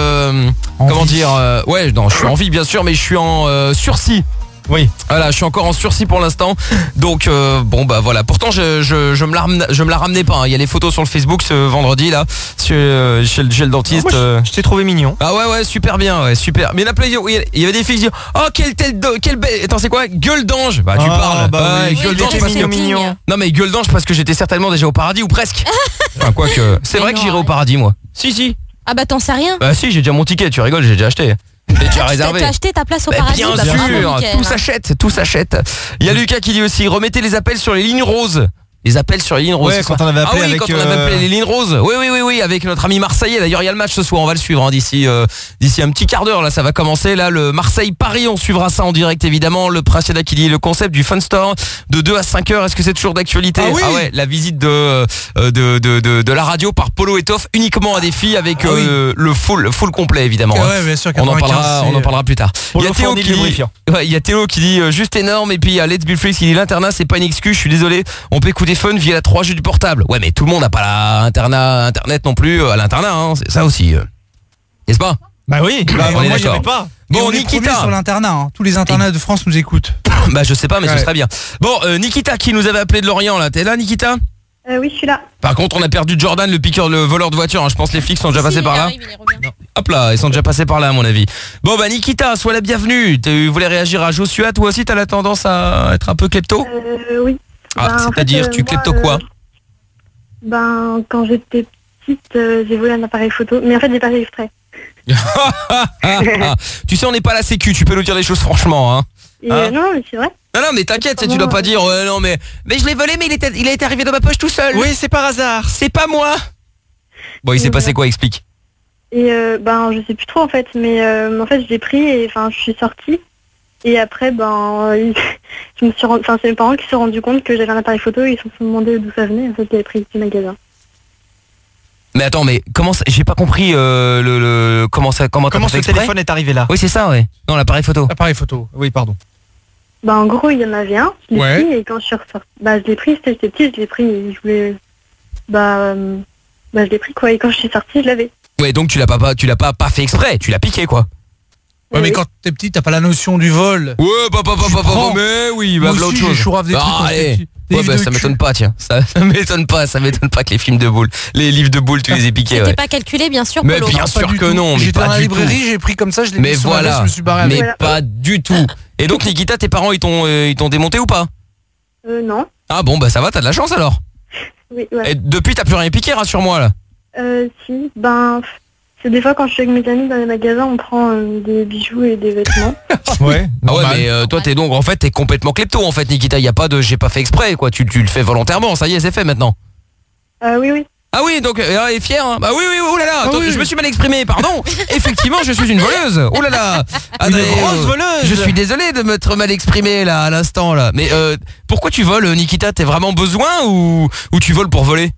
[SPEAKER 2] je suis en vie bien sûr, mais je suis en sursis. Oui. Voilà, je suis encore en sursis pour l'instant. Donc voilà. Pourtant je me la ramenais pas. Il y a les photos sur le Facebook ce vendredi là chez le dentiste.
[SPEAKER 3] Moi, je t'ai trouvé mignon.
[SPEAKER 2] Ah ouais super bien, ouais, super. Mais il y avait des filles qui disaient "Oh quelle tête quelle belle. Attends, c'est quoi gueule d'ange." Bah tu parles. Gueule d'ange parce que
[SPEAKER 3] mignon.
[SPEAKER 2] Non mais gueule d'ange parce que j'étais certainement déjà au paradis ou presque. Enfin quoique, c'est vrai que j'irai au paradis moi. Si.
[SPEAKER 6] Ah bah t'en sais rien.
[SPEAKER 2] Bah si, j'ai déjà mon ticket, tu rigoles, j'ai déjà acheté. J'ai déjà réservé.
[SPEAKER 6] T'as acheté ta place au paradis.
[SPEAKER 2] Bien sûr, tout s'achète. Il y a Lucas qui dit aussi remettez les appels sur les lignes roses. Les appels sur les lignes roses.
[SPEAKER 3] Ouais, quand on avait appelé
[SPEAKER 2] quand on avait appelé les lignes roses. Oui, avec notre ami Marseillais. D'ailleurs, il y a le match ce soir, on va le suivre d'ici un petit quart d'heure là, ça va commencer là le Marseille-Paris, on suivra ça en direct évidemment. Le Praciada qui dit le concept du Fun Store de 2 à 5 heures, est-ce que c'est toujours d'actualité? Ah ouais, la visite de la radio par Polo Étoffe uniquement à des filles avec le full complet évidemment.
[SPEAKER 5] Ouais, bien sûr,
[SPEAKER 2] on en parlera plus tard. Il y a Théo qui dit juste énorme, et puis il y a Let's Be Free qui dit l'internat c'est pas une excuse, je suis désolé, on peut écouter Fun via la 3G du portable. Ouais, mais tout le monde n'a pas internet non plus à l'internat, hein, c'est ça aussi. N'est-ce pas?
[SPEAKER 3] Bah oui, moi j'y avais pas.
[SPEAKER 5] Bon, Nikita sur l'internat, hein. Tous les internats de France nous écoutent.
[SPEAKER 2] Bah je sais pas, mais ce serait bien. Bon, Nikita qui nous avait appelé de Lorient là, t'es là Nikita?
[SPEAKER 8] Oui, je suis là.
[SPEAKER 2] Par contre, on a perdu Jordan, le voleur de voiture, hein. Je pense que les flics sont déjà passés par là. Hop là, ils sont déjà passés par là à mon avis. Bon bah Nikita, sois la bienvenue. Tu voulais réagir à Joshua, toi aussi t'as la tendance à être un peu klepto?
[SPEAKER 8] Oui.
[SPEAKER 2] C'est-à-dire tu klepto quoi?
[SPEAKER 8] Quand j'étais petite, j'ai volé un appareil photo, mais en fait j'ai pas fait exprès.
[SPEAKER 2] Tu sais, on n'est pas à la sécu, tu peux nous dire les choses franchement, hein.
[SPEAKER 8] Non, mais c'est vrai.
[SPEAKER 2] Non, mais t'inquiète, tu dois pas dire non mais je l'ai volé, mais il est arrivé dans ma poche tout seul.
[SPEAKER 3] Oui, c'est par hasard.
[SPEAKER 2] C'est pas moi. Bon, il s'est passé quoi, explique.
[SPEAKER 8] Et je sais plus trop en fait, mais en fait je l'ai pris et je suis sortie. Et après, je me suis c'est mes parents qui se sont rendus compte que j'avais un appareil photo, ils se sont demandé d'où ça venait, en fait, j'avais pris du magasin.
[SPEAKER 2] Mais attends, mais comment ça, j'ai pas compris comment
[SPEAKER 3] ce téléphone est arrivé là?
[SPEAKER 2] Oui, c'est ça, ouais. Non, l'appareil photo.
[SPEAKER 5] L'appareil photo.
[SPEAKER 3] Oui, pardon.
[SPEAKER 8] En gros, il y en avait un, je l'ai pris et quand je suis ressortie, je l'ai pris, j'étais petite, je l'ai pris et je voulais, je l'ai pris quoi, et quand je suis sortie, je l'avais.
[SPEAKER 2] Ouais, donc tu l'as pas fait exprès, tu l'as piqué quoi.
[SPEAKER 5] Ouais, mais quand t'es petit, t'as pas la notion du vol.
[SPEAKER 2] Ouais, mais oui, l'autre chose.
[SPEAKER 5] J'ai chourave des trucs.
[SPEAKER 2] Ça m'étonne pas, tiens. Ça m'étonne pas que les films de boules, les livres de boules, tu les aies piqués.
[SPEAKER 6] C'était pas calculé, bien sûr.
[SPEAKER 2] Mais bien sûr que non.
[SPEAKER 5] J'étais dans la librairie, j'ai pris comme ça, je l'ai mis sur la veste, je me suis barré avec.
[SPEAKER 2] Mais pas du tout. Et donc Nikita, tes parents ils t'ont démonté ou pas?
[SPEAKER 8] Non.
[SPEAKER 2] Ah bon, ça va, t'as de la chance alors.
[SPEAKER 8] Oui, ouais.
[SPEAKER 2] Et depuis t'as plus rien piqué, rassure-moi là.
[SPEAKER 8] Si, c'est des fois quand je suis avec mes amis dans les magasins, on prend des bijoux et des vêtements.
[SPEAKER 3] Ouais.
[SPEAKER 2] Ah ouais, mais toi t'es donc en fait t'es complètement klepto en fait, Nikita. Il y a pas de j'ai pas fait exprès quoi. Tu le fais volontairement. Ça y est, c'est fait maintenant.
[SPEAKER 8] Oui.
[SPEAKER 2] Ah oui, donc elle est fière. Hein. Bah oui, oh là là. Je me suis mal exprimé, pardon. Effectivement, je suis une voleuse. Oh là là.
[SPEAKER 3] Une grosse voleuse.
[SPEAKER 2] Je suis désolé de m'être mal exprimé là à l'instant là. Mais pourquoi tu voles, Nikita? T'as vraiment besoin ou tu voles pour voler?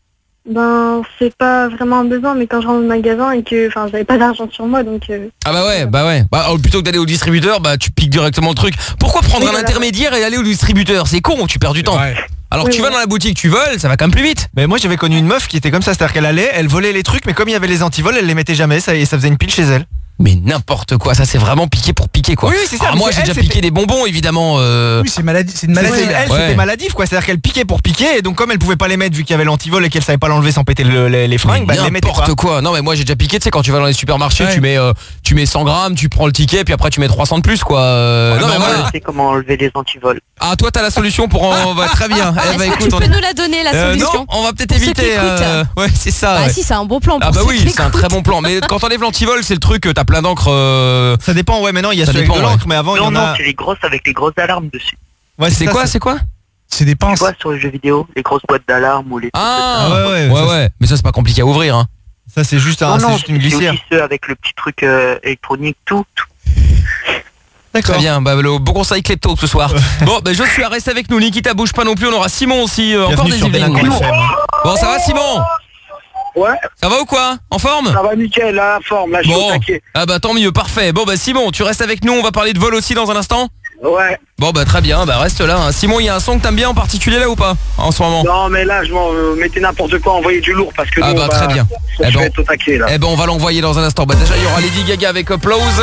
[SPEAKER 8] C'est pas vraiment un besoin, mais quand je rentre au magasin et que j'avais pas d'argent sur moi, donc
[SPEAKER 2] Ah bah ouais. Plutôt que d'aller au distributeur, tu piques directement le truc. Pourquoi prendre un intermédiaire et aller au distributeur? C'est con, tu perds du temps. Ouais. Alors tu vas dans la boutique, tu voles, ça va quand même plus vite.
[SPEAKER 3] Mais moi j'avais connu une meuf qui était comme ça, c'est-à-dire elle volait les trucs, mais comme il y avait les antivols, elle les mettait jamais, ça faisait une pile chez elle.
[SPEAKER 2] Mais n'importe quoi, ça c'est vraiment piqué pour piquer quoi.
[SPEAKER 3] Oui, c'est ça.
[SPEAKER 2] Moi j'ai déjà piqué des bonbons évidemment.
[SPEAKER 5] Oui, c'est une maladie.
[SPEAKER 3] C'était maladif quoi, c'est-à-dire qu'elle piquait pour piquer et donc comme elle pouvait pas les mettre vu qu'il y avait l'antivol et qu'elle savait pas l'enlever sans péter les fringues, elle les mettait pas.
[SPEAKER 2] N'importe quoi. Non mais moi j'ai déjà piqué, tu sais quand tu vas dans les supermarchés, tu mets 100 grammes, tu prends le ticket puis après tu mets 300 de plus quoi.
[SPEAKER 7] Non mais moi je sais comment enlever les antivols.
[SPEAKER 2] Ah toi t'as la solution pour très bien.
[SPEAKER 6] Écoute, tu peux nous la donner la solution?
[SPEAKER 2] Non, on va peut-être éviter. Ouais, c'est ça.
[SPEAKER 6] Si, c'est un bon plan.
[SPEAKER 2] Ah bah oui, c'est un très bon plan. Mais quand t'enlèves l'antivol, c'est le truc, t'as plein d'encre.
[SPEAKER 3] Ça dépend, maintenant il y a celui avec de l'encre, mais avant il y en a.
[SPEAKER 7] Non, c'est les grosses avec les grosses alarmes dessus.
[SPEAKER 2] Ouais, c'est quoi?
[SPEAKER 5] C'est des pinces.
[SPEAKER 7] Tu vois sur les jeux vidéo, les grosses boîtes d'alarme ou les.
[SPEAKER 2] Ouais. Mais ça c'est pas compliqué à ouvrir. Hein.
[SPEAKER 3] Ça c'est juste une glissière.
[SPEAKER 7] C'est avec le petit truc électronique, tout.
[SPEAKER 3] D'accord.
[SPEAKER 2] Très bien, le bon conseil klepto ce soir. Bon, Joshua, reste avec nous. Nikita, bouge pas non plus. On aura Simon aussi, encore des Yvelines. Bon, ça va Simon?
[SPEAKER 11] Ouais.
[SPEAKER 2] Ça va ou quoi? En forme?
[SPEAKER 11] Ça va nickel, là, en forme, là, je suis au taquet.
[SPEAKER 2] Ah bah tant mieux, parfait. Bon Simon, tu restes avec nous, on va parler de vol aussi dans un instant?
[SPEAKER 11] Ouais.
[SPEAKER 2] Bon très bien, reste là. Hein. Simon, il y a un son que t'aimes bien en particulier là ou pas? En ce moment?
[SPEAKER 11] Non mais là, je m'en mettais n'importe quoi, envoyer du lourd parce que nous,
[SPEAKER 2] très bien.
[SPEAKER 11] Je vais être au taquet là.
[SPEAKER 2] On va l'envoyer dans un instant. Déjà, il y aura Lady Gaga avec Applause.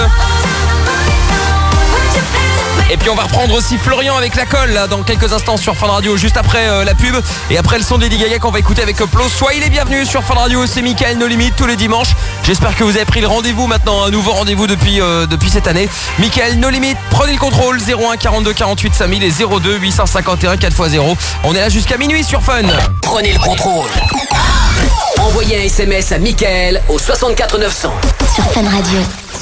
[SPEAKER 2] Et puis on va reprendre aussi Florian avec la colle là, dans quelques instants sur Fun Radio, juste après la pub et après le son de Lady Gaga qu'on va écouter avec Applause. Soyez les bienvenus sur Fun Radio, c'est Mickaël No Limit tous les dimanches. J'espère que vous avez pris le rendez-vous maintenant, un nouveau rendez-vous depuis cette année. Mickaël No Limit, prenez le contrôle, 01 42 48 5000 et 02 851 4x0. On est là jusqu'à minuit sur Fun.
[SPEAKER 4] Prenez le contrôle. Envoyez un SMS à Mickaël au 64 900.
[SPEAKER 12] Sur Fun Radio.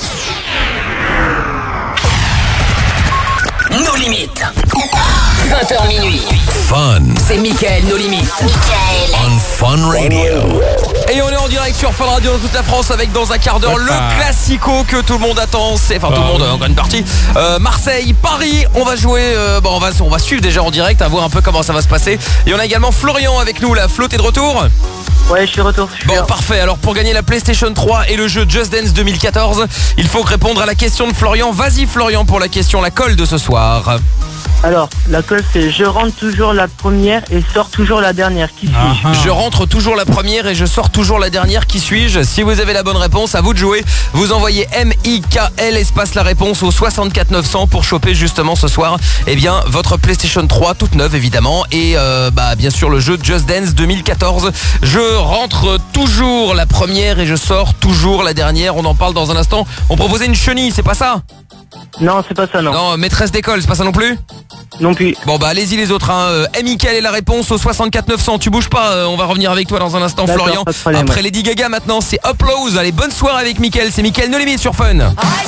[SPEAKER 4] No Limit. 20h minuit.
[SPEAKER 9] Fun.
[SPEAKER 4] C'est Mickaël No Limit.
[SPEAKER 9] On Fun Radio.
[SPEAKER 2] Et on est en direct sur Fun Radio dans toute la France avec dans un quart d'heure le classico que tout le monde attend. C'est tout le monde, encore une partie. Marseille, Paris. On va jouer. On va suivre déjà en direct, à voir un peu comment ça va se passer. Et on a également Florian avec nous. La flotte est de retour.
[SPEAKER 7] Ouais, je suis retour.
[SPEAKER 2] Parfait. Alors pour gagner la PlayStation 3 et le jeu Just Dance 2014, il faut répondre à la question de Florian. Vas-y Florian pour la question, la colle de ce soir.
[SPEAKER 7] Alors, la colle c'est je rentre toujours la première et sors toujours la dernière. Qui suis-je?
[SPEAKER 2] Je rentre toujours la première et je sors toujours la dernière. Qui suis-je? Si vous avez la bonne réponse, à vous de jouer. Vous envoyez MIKL espace la réponse au 64 900 pour choper justement ce soir votre PlayStation 3 toute neuve évidemment. Et bien sûr le jeu Just Dance 2014. Je rentre toujours la première et je sors toujours la dernière. On en parle dans un instant. On proposait une chenille, c'est pas ça?
[SPEAKER 7] Non, c'est pas ça, non.
[SPEAKER 2] Non, maîtresse d'école, c'est pas ça non plus?
[SPEAKER 7] Non plus.
[SPEAKER 2] Bon allez-y les autres. MIKL est la réponse au 64 900. Tu bouges pas, on va revenir avec toi dans un instant Florian. Après Lady Gaga maintenant c'est Applause. Allez, bonne soirée avec Mickaël. C'est Mickaël No Limit sur Fun.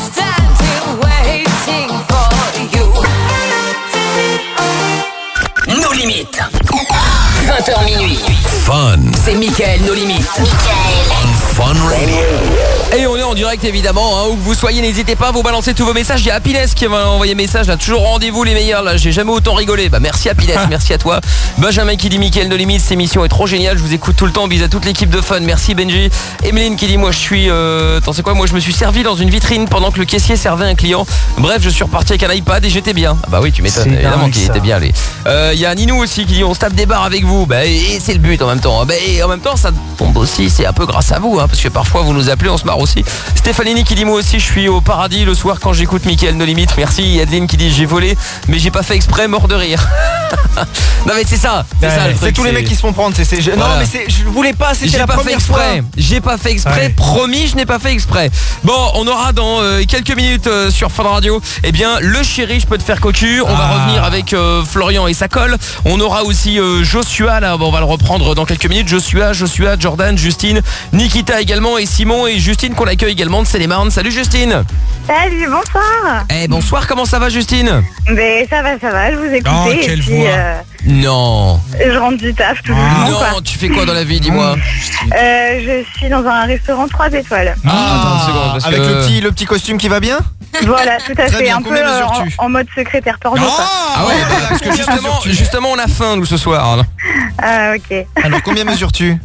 [SPEAKER 4] No Limit. 20h minuit.
[SPEAKER 9] Fun.
[SPEAKER 4] C'est Mickaël No Limit.
[SPEAKER 9] On Fun Radio.
[SPEAKER 2] Et on est en direct évidemment, où que vous soyez, n'hésitez pas à vous balancer tous vos messages. Il y a Happiness qui m'a envoyé message là, toujours rendez-vous les meilleurs là, j'ai jamais autant rigolé. Merci Happiness, merci à toi. Benjamin qui dit Mickaël No Limit, cette émission est trop géniale, je vous écoute tout le temps, bise à toute l'équipe de Fun. Merci Benji. Emeline qui dit moi je suis moi je me suis servi dans une vitrine pendant que le caissier servait un client. Bref, je suis reparti avec un iPad et j'étais bien. Ah bah oui, tu m'étonnes, évidemment qu'il était bien. Il y a Ninou aussi qui dit on se tape des barres avec vous. Et c'est le but en même temps. Et en même temps ça tombe aussi, c'est un peu grâce à vous parce que parfois vous nous appelez, on se marre aussi. Stéphanie qui dit moi aussi je suis au paradis le soir quand j'écoute Mickaël No Limit. Merci. Adeline qui dit j'ai volé mais j'ai pas fait exprès, mort de rire. Non mais c'est ça,
[SPEAKER 3] c'est tous les mecs qui se font prendre. Non mais je voulais pas, c'était la première fois.
[SPEAKER 2] J'ai pas fait exprès, promis, je n'ai pas fait exprès. Bon, on aura dans quelques minutes sur Fun Radio le chéri, je peux te faire cocu. On va revenir avec Florian et sa colle. On aura aussi Joshua là, on va le reprendre dans quelques minutes. Joshua, Jordan, Justine, Nikita également et Simon et Justine qu'on accueille également de Seine-et-Marne. Salut Justine.
[SPEAKER 8] Salut, bonsoir.
[SPEAKER 2] Bonsoir, comment ça va Justine?
[SPEAKER 8] Ça va, je vous écoute.
[SPEAKER 5] Oh, quelle voix.
[SPEAKER 2] Non.
[SPEAKER 8] Je rentre du taf tout le temps.
[SPEAKER 2] Non, tu fais quoi dans la vie, dis-moi?
[SPEAKER 8] Je suis dans un restaurant 3 étoiles.
[SPEAKER 2] Attends une seconde, parce
[SPEAKER 3] avec
[SPEAKER 2] que...
[SPEAKER 3] le petit costume qui va bien?
[SPEAKER 8] Voilà, tout à fait,
[SPEAKER 3] bien.
[SPEAKER 8] un peu en mode secrétaire porno.
[SPEAKER 2] Ah ouais, parce que justement on a faim nous ce soir.
[SPEAKER 8] Ah ok.
[SPEAKER 3] Alors combien mesures-tu?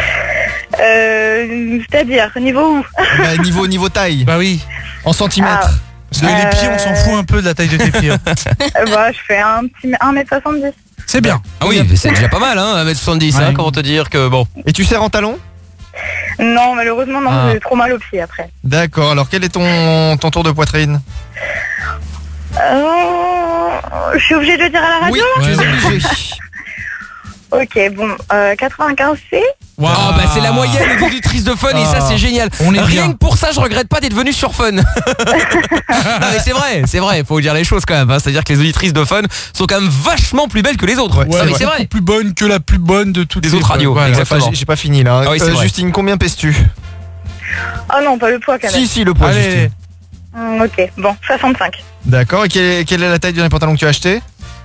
[SPEAKER 8] C'est-à-dire, niveau où?
[SPEAKER 3] Niveau taille.
[SPEAKER 5] Bah oui.
[SPEAKER 3] En centimètres.
[SPEAKER 5] Parce que les pieds, on s'en fout un peu de la taille de tes pieds.
[SPEAKER 8] Je fais 1m70.
[SPEAKER 5] C'est bien.
[SPEAKER 2] Ah oui, mais c'est déjà pas mal, 1m70, comment te dire que bon.
[SPEAKER 3] Et tu serres en talons?
[SPEAKER 8] Non, malheureusement, non, j'ai trop mal aux pieds après.
[SPEAKER 3] D'accord, alors quel est ton tour de poitrine?
[SPEAKER 8] Je suis obligée de le dire à la radio?
[SPEAKER 3] Oui, tu es obligée.
[SPEAKER 8] Ok, bon, 95C.
[SPEAKER 2] Wow. C'est la moyenne des auditrices de Fun et ça c'est génial. Rien que pour ça je regrette pas d'être venu sur Fun. Non mais c'est vrai, faut dire les choses quand même. C'est-à-dire que les auditrices de Fun sont quand même vachement plus belles que les autres.
[SPEAKER 5] Ouais,
[SPEAKER 2] mais c'est vrai.
[SPEAKER 5] Plus bonne que la plus bonne de toutes
[SPEAKER 2] les autres radios.
[SPEAKER 5] Voilà.
[SPEAKER 2] Exactement.
[SPEAKER 3] J'ai pas fini là.
[SPEAKER 2] Ah oui,
[SPEAKER 3] Justine, combien pèses-tu?
[SPEAKER 8] Oh non, pas le poids quand même.
[SPEAKER 3] Si, le poids.
[SPEAKER 5] Allez.
[SPEAKER 8] Justine. Ok, bon, 65.
[SPEAKER 3] D'accord, et quelle est la taille du pantalon que tu as acheté?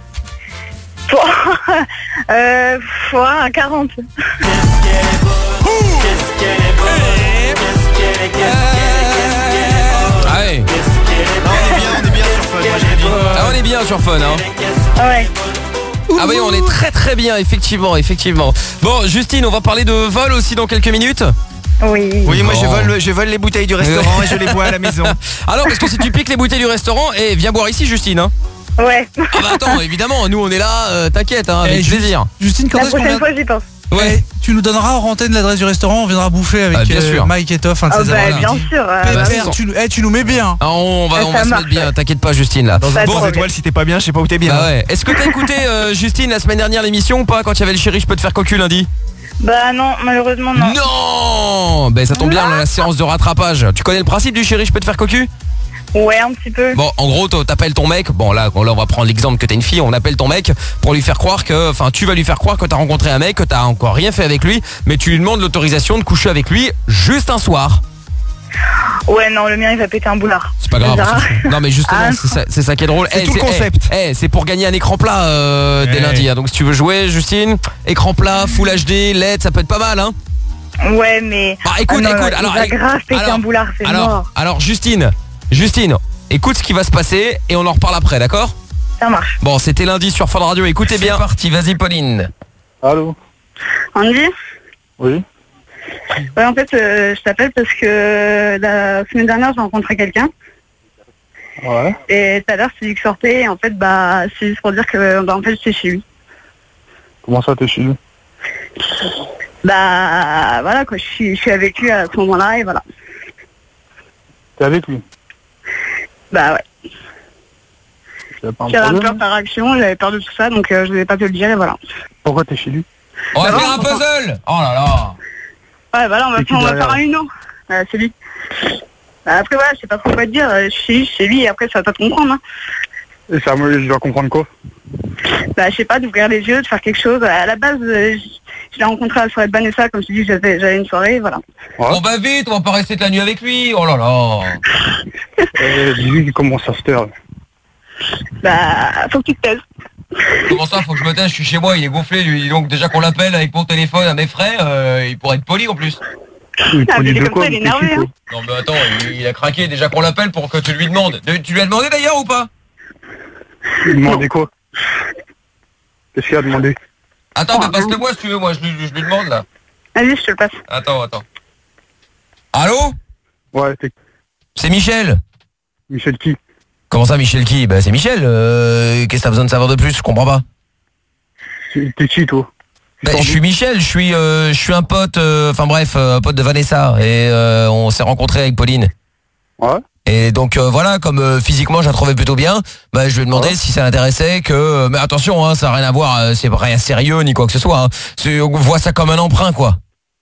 [SPEAKER 8] 40.
[SPEAKER 2] Ah ouais.
[SPEAKER 3] On est bien sur Fun.
[SPEAKER 2] bien sur Fun, hein.
[SPEAKER 8] Ouais.
[SPEAKER 2] Ah oui, on est très bien, effectivement. Bon, Justine, on va parler de vol aussi dans quelques minutes.
[SPEAKER 8] Oui.
[SPEAKER 3] Oui, moi je vole les bouteilles du restaurant et je les bois à la maison.
[SPEAKER 2] Alors, parce que si tu piques les bouteilles du restaurant, viens boire ici, Justine, hein.
[SPEAKER 8] Ouais.
[SPEAKER 2] Ah bah attends, évidemment, nous on est là, t'inquiète, hein, avec plaisir.
[SPEAKER 5] Justine, quand
[SPEAKER 8] La
[SPEAKER 5] est-ce qu'on
[SPEAKER 8] prochaine
[SPEAKER 5] vient...
[SPEAKER 8] fois, j'y pense.
[SPEAKER 2] Ouais.
[SPEAKER 5] Tu nous donneras en antenne l'adresse du restaurant, on viendra bouffer avec
[SPEAKER 2] bien sûr.
[SPEAKER 5] Mike et Toff.
[SPEAKER 8] Ah bah, bien sûr.
[SPEAKER 5] Pépère, tu nous mets bien.
[SPEAKER 2] Ah, on va
[SPEAKER 8] Ça
[SPEAKER 2] se
[SPEAKER 8] marche.
[SPEAKER 2] mettre bien, t'inquiète pas, Justine, là.
[SPEAKER 3] Dans un
[SPEAKER 8] Bon,
[SPEAKER 3] bon étoile, si t'es pas bien, je sais pas où t'es bien.
[SPEAKER 2] Bah ouais. Est-ce que t'as écouté, Justine, la semaine dernière l'émission ou pas, quand il y avait le chéri, je peux te faire cocu lundi?
[SPEAKER 8] Bah non, malheureusement non.
[SPEAKER 2] Non. Ben ça tombe bien, on a la séance de rattrapage. Tu connais le principe du chéri, je peux te faire cocu?
[SPEAKER 8] Ouais, un petit peu.
[SPEAKER 2] Bon, en gros, t'appelles ton mec. Bon, là, on va prendre l'exemple que t'es une fille. On appelle ton mec pour lui faire croire que, enfin, tu vas lui faire croire que t'as rencontré un mec, que t'as encore rien fait avec lui, mais tu lui demandes l'autorisation de coucher avec lui juste un soir.
[SPEAKER 8] Ouais, non, le mien il va péter un boulard.
[SPEAKER 2] C'est pas grave. Non, mais justement,
[SPEAKER 8] Ah,
[SPEAKER 2] c'est ça qui est drôle.
[SPEAKER 3] C'est tout le concept.
[SPEAKER 2] C'est pour gagner un écran plat dès lundi. Hein. Donc, si tu veux jouer, Justine, écran plat, Full HD, LED, ça peut être pas mal, hein.
[SPEAKER 8] Ouais, mais.
[SPEAKER 2] Bah, écoute.
[SPEAKER 8] il
[SPEAKER 2] Alors,
[SPEAKER 8] va grave péter un boulard, c'est mort.
[SPEAKER 2] alors, Justine, écoute ce qui va se passer et on en reparle après, d'accord?
[SPEAKER 8] Ça marche.
[SPEAKER 2] Bon, c'était lundi sur Fun Radio. Écoutez bien. C'est parti. Vas-y, Pauline.
[SPEAKER 11] Allô?
[SPEAKER 8] Andy?
[SPEAKER 11] Oui.
[SPEAKER 8] Ouais, en fait, je t'appelle parce que la semaine dernière, j'ai rencontré quelqu'un.
[SPEAKER 11] Ouais.
[SPEAKER 8] Et tout à l'heure, c'est lui qui sortait. Et en fait, bah, c'est juste pour dire que, bah, en fait, j'étais chez lui.
[SPEAKER 11] Comment ça, t'es chez lui?
[SPEAKER 8] Bah, voilà, quoi. Je suis avec lui à ce moment-là, et voilà.
[SPEAKER 11] T'es avec lui?
[SPEAKER 8] Bah, ouais.
[SPEAKER 11] T'as
[SPEAKER 8] J'avais peur par action, j'avais peur de tout ça, donc je vais pas te le dire, et voilà.
[SPEAKER 11] Pourquoi t'es chez lui?
[SPEAKER 2] On va faire un puzzle. Oh là là.
[SPEAKER 8] Ouais, voilà, on va faire un Uno. C'est lui. Bah, après, ouais, je sais pas trop quoi te dire. Je suis chez lui, et après, ça va pas te comprendre. Hein.
[SPEAKER 11] Et ça, moi, je dois comprendre quoi?
[SPEAKER 8] Bah, je sais pas, d'ouvrir les yeux, de faire quelque chose. À la base, je l'ai rencontré à la soirée de Vanessa, comme je te dis, j'avais une soirée, voilà.
[SPEAKER 11] Ouais.
[SPEAKER 2] Bon bah vite, on va pas rester de la nuit avec lui. Oh là là.
[SPEAKER 11] Dis-lui comment ça se terre.
[SPEAKER 8] Bah, faut que tu te taises.
[SPEAKER 2] Comment ça, faut que je me taise, je suis chez moi, il est gonflé lui. Donc déjà qu'on l'appelle avec mon téléphone à mes frais, il pourrait être poli en plus.
[SPEAKER 8] Ah, mais il est comme ça, il est énervé, hein.
[SPEAKER 2] Non mais attends, il a craqué déjà qu'on l'appelle pour que tu lui demandes. Tu lui as demandé d'ailleurs ou pas?
[SPEAKER 11] Il demandait quoi? Qu'est-ce qu'il a demandé?
[SPEAKER 2] Attends, mais passe-le-moi si tu veux, moi je lui demande là.
[SPEAKER 8] Vas-y, je te le passe.
[SPEAKER 2] Attends. Allô?
[SPEAKER 11] Ouais,
[SPEAKER 2] c'est Michel.
[SPEAKER 11] Michel qui?
[SPEAKER 2] Comment ça, Michel qui? Bah c'est Michel, qu'est-ce que t'as besoin de savoir de plus? Je comprends pas.
[SPEAKER 11] T'es qui toi?
[SPEAKER 2] Bah, je suis Michel, je suis un pote, enfin bref, un pote de Vanessa, et on s'est rencontrés avec Pauline.
[SPEAKER 11] Ouais.
[SPEAKER 2] Et donc voilà, comme physiquement je la trouvais plutôt bien, bah je lui ai demandé si ça l'intéressait que... mais attention, hein, ça n'a rien à voir, c'est rien sérieux ni quoi que ce soit. Hein. On voit ça comme un emprunt, quoi.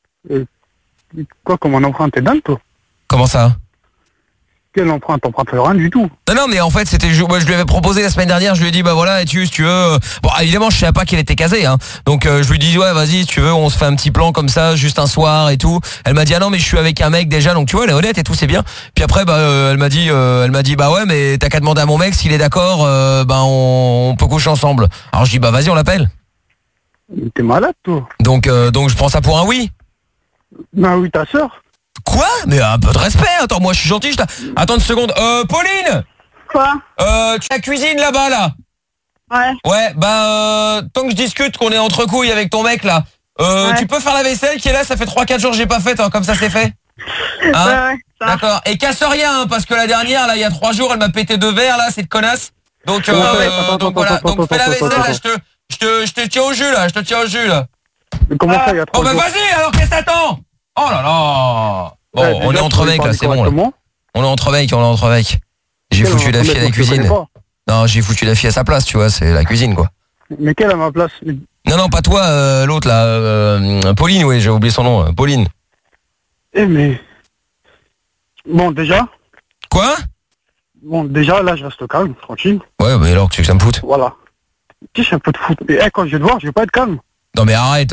[SPEAKER 11] Quoi, comme un emprunt? T'es dingue, toi?
[SPEAKER 2] Comment ça?
[SPEAKER 11] Quel emprunt? T'empruntes rien du tout.
[SPEAKER 2] Non, mais en fait, c'était... Moi, je lui avais proposé la semaine dernière, je lui ai dit, bah voilà, si tu veux... Bon, évidemment, je savais pas qu'elle était casée, hein. Donc, je lui dis, ouais, vas-y, si tu veux, on se fait un petit plan comme ça, juste un soir et tout. Elle m'a dit, ah non, mais je suis avec un mec déjà, donc tu vois, elle est honnête et tout, c'est bien. Puis après, bah, elle m'a dit, bah ouais, mais t'as qu'à demander à mon mec s'il est d'accord, bah, on peut coucher ensemble. Alors, je dis, bah vas-y, on l'appelle.
[SPEAKER 11] T'es malade, toi.
[SPEAKER 2] Donc, je prends ça pour un oui.
[SPEAKER 11] Bah oui, ta sœur.
[SPEAKER 2] Quoi? Mais un peu de respect, attends, moi je suis gentil, Attends une seconde, Pauline!
[SPEAKER 8] Quoi?
[SPEAKER 2] Tu as la cuisine là-bas, là?
[SPEAKER 8] Ouais.
[SPEAKER 2] Ouais, bah, tant que je discute qu'on est entre couilles avec ton mec, là,
[SPEAKER 8] ouais.
[SPEAKER 2] Tu peux faire la vaisselle qui est là, ça fait 3-4 jours que j'ai pas fait, hein, comme ça c'est fait?
[SPEAKER 8] Hein? Ouais,
[SPEAKER 2] d'accord, et casse rien, hein, parce que la dernière, là, il y a 3 jours, elle m'a pété 2 verres, là, cette connasse. Donc, voilà, donc fais la vaisselle, là, je te tiens au jus, là,
[SPEAKER 11] Mais comment ça, il y a 3
[SPEAKER 2] jours? Oh, bah vas-y, alors qu'est-ce que t'attends? Oh là là! Bon,
[SPEAKER 11] ouais,
[SPEAKER 2] on est entre mecs là, c'est bon là. On est entre mecs. J'ai foutu la fille à la cuisine. Non, j'ai foutu la fille à sa place, tu vois, c'est la cuisine quoi.
[SPEAKER 11] Mais quelle à ma place?
[SPEAKER 2] Non, pas toi, l'autre là, Pauline, oui, j'ai oublié son nom, Pauline.
[SPEAKER 11] Mais... Bon, déjà...
[SPEAKER 2] Quoi?
[SPEAKER 11] Bon, déjà, là, je reste calme, tranquille.
[SPEAKER 2] Ouais, mais alors, que tu veux que ça me foute?
[SPEAKER 11] Voilà. Tu sais, un peu de foot. Mais quand je vais te voir, je vais pas être calme.
[SPEAKER 2] Non, mais arrête.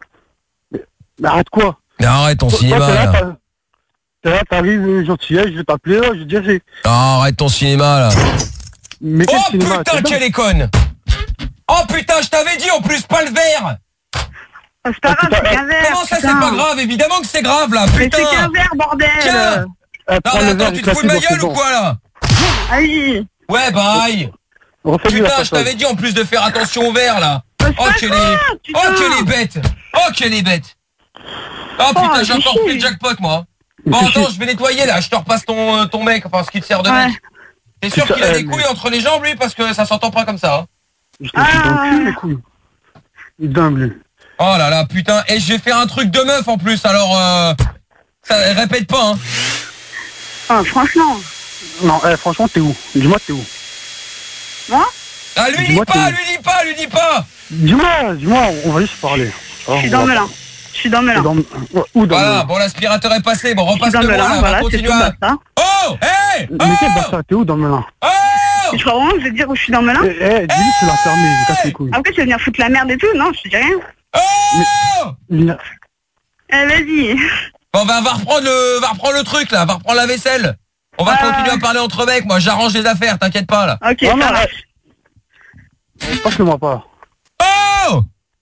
[SPEAKER 11] Mais arrête quoi?
[SPEAKER 2] Mais arrête ton cinéma, là.
[SPEAKER 11] T'es là, t'arrives, gentillesse, je vais t'appeler, là, je vais te dire c'est...
[SPEAKER 2] Non, arrête ton cinéma, là.
[SPEAKER 11] Mais quel cinéma?
[SPEAKER 2] Putain, quelle est conne! Oh putain, je t'avais dit, en plus, pas le verre!
[SPEAKER 8] C'est pas grave, c'est qu'un verre.
[SPEAKER 2] Comment ça, c'est pas grave? Évidemment que c'est grave, là, putain!
[SPEAKER 8] Mais c'est qu'un verre, bordel!
[SPEAKER 2] Tiens! Non, mais attends, tu te fous de ma gueule ou quoi, là?
[SPEAKER 8] Aïe!
[SPEAKER 2] Ouais, bah aïe! Putain, je t'avais dit en plus de faire attention au verre là. Oh que les bêtes. Oh que les bêtes. Oh putain, j'ai encore pris le jackpot moi. Bon attends, je vais nettoyer là, je te repasse ton mec, enfin ce qui te sert de mec. T'es sûr qu'il a des couilles entre les jambes lui, parce que ça s'entend pas comme ça.
[SPEAKER 12] Je t'ai dans le cul les couilles. Il dingue lui.
[SPEAKER 2] Oh là là, putain, et je vais faire un truc de meuf en plus, alors ça répète pas hein.
[SPEAKER 8] Ah franchement.
[SPEAKER 12] Non, franchement t'es où? Dis-moi t'es où?
[SPEAKER 8] Moi?
[SPEAKER 2] Ah lui dis pas.
[SPEAKER 12] Dis-moi, on va juste parler.
[SPEAKER 8] Je suis dans le Melun.
[SPEAKER 12] Où dans
[SPEAKER 2] voilà, bon l'aspirateur est passé, bon repasse-le moi là, on va continuer à... Oh, hey, oh.
[SPEAKER 12] Mais quel bâtard, t'es où dans le Melun?
[SPEAKER 2] Oh.
[SPEAKER 8] Je crois vraiment que je vais te dire où je suis dans le Melun.
[SPEAKER 12] Dis-lui que tu l'as fermé, je casse les couilles.
[SPEAKER 8] Après tu vas venir foutre la merde et tout, non, je te dis rien.
[SPEAKER 2] Oh.
[SPEAKER 8] Vas-y.
[SPEAKER 2] Bon va reprendre le truc là, va reprendre la vaisselle. On va continuer à parler entre mecs, moi j'arrange les affaires, t'inquiète pas là.
[SPEAKER 8] Ok, ça marche.
[SPEAKER 12] Passe-le-moi pas.
[SPEAKER 2] Oh.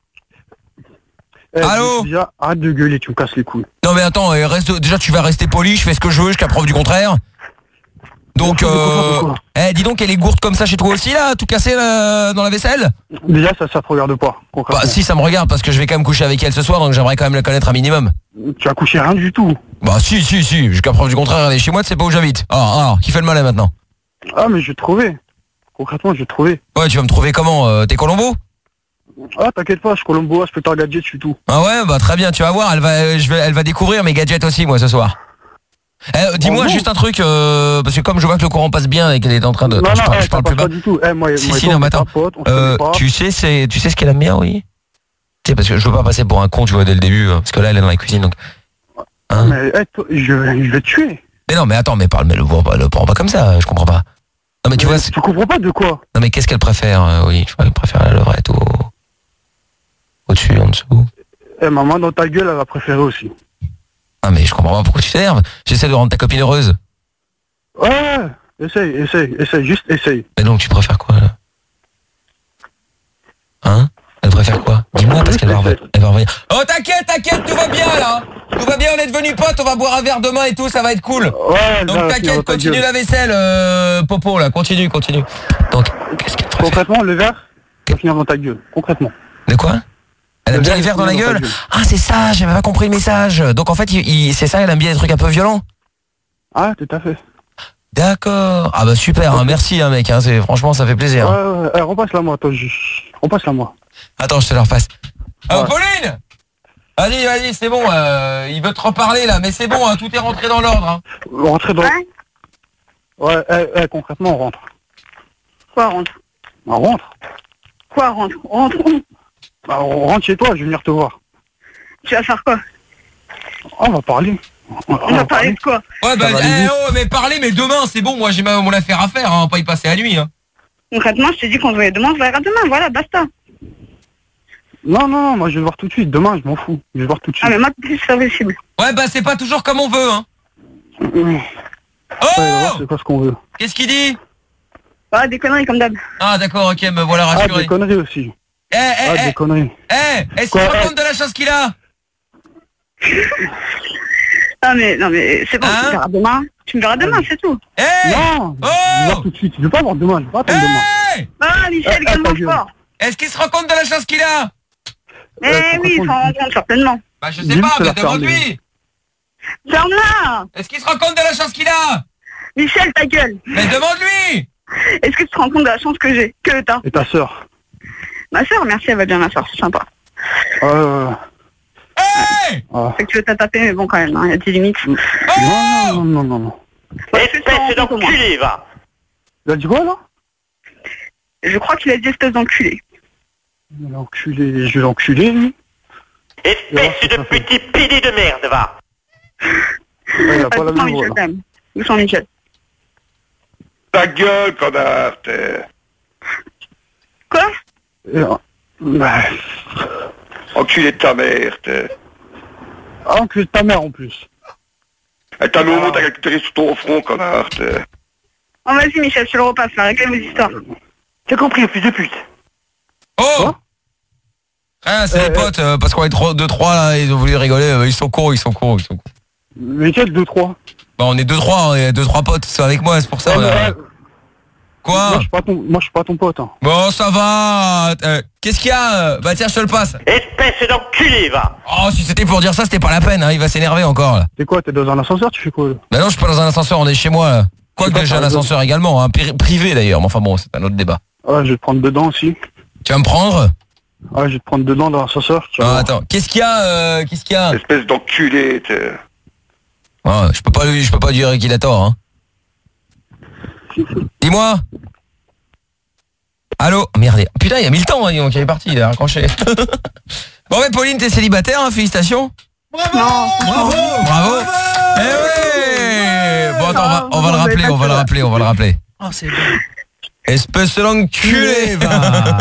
[SPEAKER 2] Allô?
[SPEAKER 12] Déjà, arrête de gueuler, tu me casses les couilles.
[SPEAKER 2] Non mais attends, déjà tu vas rester poli, je fais ce que je veux jusqu'à preuve du contraire. Donc dis donc, elle est gourde comme ça chez toi aussi là, tout cassé dans la vaisselle?
[SPEAKER 12] Déjà ça te regarde pas.
[SPEAKER 2] Bah si, ça me regarde parce que je vais quand même coucher avec elle ce soir, donc j'aimerais quand même la connaître un minimum.
[SPEAKER 12] Tu as couché rien du tout.
[SPEAKER 2] Bah si, jusqu'à preuve du contraire, elle est chez moi, tu sais pas où j'habite. Alors, qui fait le malin maintenant?
[SPEAKER 12] Ah mais je vais te trouver. Concrètement je vais te trouver.
[SPEAKER 2] Ouais, tu vas me trouver comment? T'es Colombo?
[SPEAKER 12] Ah t'inquiète pas, je suis Colombo, je peux t'en gadget, je suis tout.
[SPEAKER 2] Ah ouais, bah très bien, tu vas voir, elle va découvrir mes gadgets aussi moi ce soir. Dis-moi juste un truc, parce que comme je vois que le courant passe bien et qu'elle est en train de...
[SPEAKER 12] Non,
[SPEAKER 2] je parle plus bas.
[SPEAKER 12] Pas du tout.
[SPEAKER 2] Non mais attends, tu sais ce qu'elle aime bien, oui? Tu sais, parce que je veux pas passer pour un con, tu vois, dès le début, parce que là elle est dans la cuisine, donc...
[SPEAKER 12] Hein? Mais je vais te tuer.
[SPEAKER 2] Mais non, mais attends, mais le prends pas comme ça, je comprends pas. Non mais tu vois...
[SPEAKER 12] Tu comprends pas de quoi?
[SPEAKER 2] Non mais qu'est-ce qu'elle préfère, oui, je crois qu'elle préfère la levrette ou... Au-dessus, en dessous.
[SPEAKER 12] Maman, dans ta gueule, elle va préférer aussi.
[SPEAKER 2] Ah mais je comprends pas pourquoi tu t'énerves. J'essaie de rendre ta copine heureuse.
[SPEAKER 12] Ouais, essaye, juste essaye.
[SPEAKER 2] Mais donc tu préfères quoi là? Hein? Elle préfère quoi? Dis-moi parce qu'elle va revenir. Oh t'inquiète, tout va bien là. Tout va bien, on est devenus potes, on va boire un verre demain et tout, ça va être cool.
[SPEAKER 12] Ouais,
[SPEAKER 2] donc t'inquiète, continue la vaisselle, Popo là, continue. Donc, qu'est-ce qu'elle préfère?
[SPEAKER 12] Concrètement, le verre va finir dans ta gueule, concrètement.
[SPEAKER 2] De quoi? Elle aime bien les verres dans la gueule? Ah c'est ça, j'avais pas compris le message. Donc en fait, c'est ça, elle aime bien les trucs un peu violents?
[SPEAKER 12] Ah, tout à fait.
[SPEAKER 2] D'accord. Ah bah super, hein, merci hein, mec, hein, franchement ça fait plaisir.
[SPEAKER 12] Ouais, repasse-la moi, toi, repasse-la moi.
[SPEAKER 2] Attends, je te la repasse. Pauline! Vas-y, c'est bon, il veut te reparler là, mais c'est bon, hein, tout est rentré dans l'ordre. Hein.
[SPEAKER 12] Rentré dans... Ouais, concrètement, on rentre.
[SPEAKER 8] Quoi, on rentre?
[SPEAKER 12] On rentre.
[SPEAKER 8] Quoi, rentre? On rentre où?
[SPEAKER 12] Bah, on rentre chez toi, je vais venir te voir.
[SPEAKER 8] Tu vas faire quoi?
[SPEAKER 12] On va parler.
[SPEAKER 8] On va parler de quoi?
[SPEAKER 2] Ouais, bah, mais parler, mais demain, c'est bon, moi j'ai mon affaire à faire, hein, pas y passer à nuit. Hein.
[SPEAKER 8] Concrètement, je t'ai dit qu'on se voyait demain, on se verra demain, voilà, basta.
[SPEAKER 12] Non, moi je vais voir tout de suite, demain, je m'en fous. Je vais voir tout de suite.
[SPEAKER 8] Ah, mais moi, c'est pas possible.
[SPEAKER 2] Ouais, bah, c'est pas toujours comme on veut, hein.
[SPEAKER 12] Oh c'est quoi ce qu'on veut?
[SPEAKER 2] Qu'est-ce qu'il dit?
[SPEAKER 8] Ah, des conneries comme d'hab.
[SPEAKER 2] Ah, d'accord, ok, me voilà rassuré.
[SPEAKER 12] Ah, des conneries aussi.
[SPEAKER 2] Des
[SPEAKER 12] conneries.
[SPEAKER 2] Est-ce qu'il se rend compte de la chance qu'il a?
[SPEAKER 8] Ah mais non mais c'est bon, tu me verras demain. Tu me verras demain, c'est tout.
[SPEAKER 12] Non, je vais voir tout de suite. Je veux pas voir demain, je veux pas attendre demain.
[SPEAKER 8] Ah Michel, calme-moi fort.
[SPEAKER 2] Est-ce qu'il se rend compte de la chance qu'il a?
[SPEAKER 8] Oui, il s'en rend compte certainement.
[SPEAKER 2] Bah je sais pas, mais demande-lui.
[SPEAKER 8] Ferme-la.
[SPEAKER 2] Est-ce qu'il se rend compte de la chance qu'il a?
[SPEAKER 8] Michel, ta gueule.
[SPEAKER 2] Mais demande-lui.
[SPEAKER 8] Est-ce que tu te rends compte de la chance que j'ai, que t'as?
[SPEAKER 12] Et ta sœur?
[SPEAKER 8] Ma sœur, merci, elle va bien, ma sœur, c'est sympa. C'est que tu veux t'as tapé, mais bon quand même, il y a des limites.
[SPEAKER 12] Non.
[SPEAKER 11] Espèce d'enculé, va.
[SPEAKER 12] Il a dit quoi là?
[SPEAKER 8] Je crois qu'il a dit espèce d'enculé.
[SPEAKER 12] L'enculé, je vais l'enculer lui.
[SPEAKER 11] Espèce de petit pili de merde, va.
[SPEAKER 12] Il a pas la même voix là.
[SPEAKER 8] Où sont Michel?
[SPEAKER 10] Ta gueule, connard.
[SPEAKER 8] Quoi?
[SPEAKER 10] Enculé de ta mère,
[SPEAKER 12] Ah, enculé de ta mère en plus.
[SPEAKER 10] Et t'as mis au monde, t'as calculé sur ton front, connard.
[SPEAKER 8] Oh vas-y Michel, je le repasse là, réglez vos histoires.
[SPEAKER 11] T'as compris, fils de pute?
[SPEAKER 2] Oh! C'est les potes, parce qu'on est 2-3 là, ils ont voulu rigoler, ils sont cons.
[SPEAKER 12] Mais quel 2-3?
[SPEAKER 2] Bah on est 2-3, il y a 2-3 potes, c'est avec moi, c'est pour ça. Quoi?
[SPEAKER 12] Moi, je suis pas ton pote. Hein.
[SPEAKER 2] Bon, ça va. Qu'est-ce qu'il y a? Bah tiens, je te le passe.
[SPEAKER 11] Espèce d'enculé, va.
[SPEAKER 2] Oh, si c'était pour dire ça, c'était pas la peine, hein. Il va s'énerver encore, là.
[SPEAKER 12] T'es quoi? T'es dans un ascenseur? Tu fais quoi là?
[SPEAKER 2] Bah non, je suis pas dans un ascenseur, on est chez moi, là. Quoique j'ai un ascenseur également, hein. Privé d'ailleurs, mais enfin bon, c'est un autre débat.
[SPEAKER 12] Ah, je vais te prendre dedans aussi.
[SPEAKER 2] Tu vas me prendre?
[SPEAKER 12] Ah, je vais te prendre dedans dans l'ascenseur.
[SPEAKER 2] Ah, attends, qu'est-ce qu'il y a? Qu'est-ce qu'il y a?
[SPEAKER 10] Espèce d'enculé, t'es...
[SPEAKER 2] Ah, je peux pas dire qu'il a tort, hein. Dis-moi. Allô? Merde. Putain, il a mis le temps, hein, donc il est parti, il a raccroché. Bon, mais Pauline, t'es célibataire, hein, félicitations.
[SPEAKER 8] Bravo.
[SPEAKER 2] Bravo. Eh ouais. Bon, attends, on va le rappeler.
[SPEAKER 5] Oh, c'est bon.
[SPEAKER 2] Espèce d'enculé, va.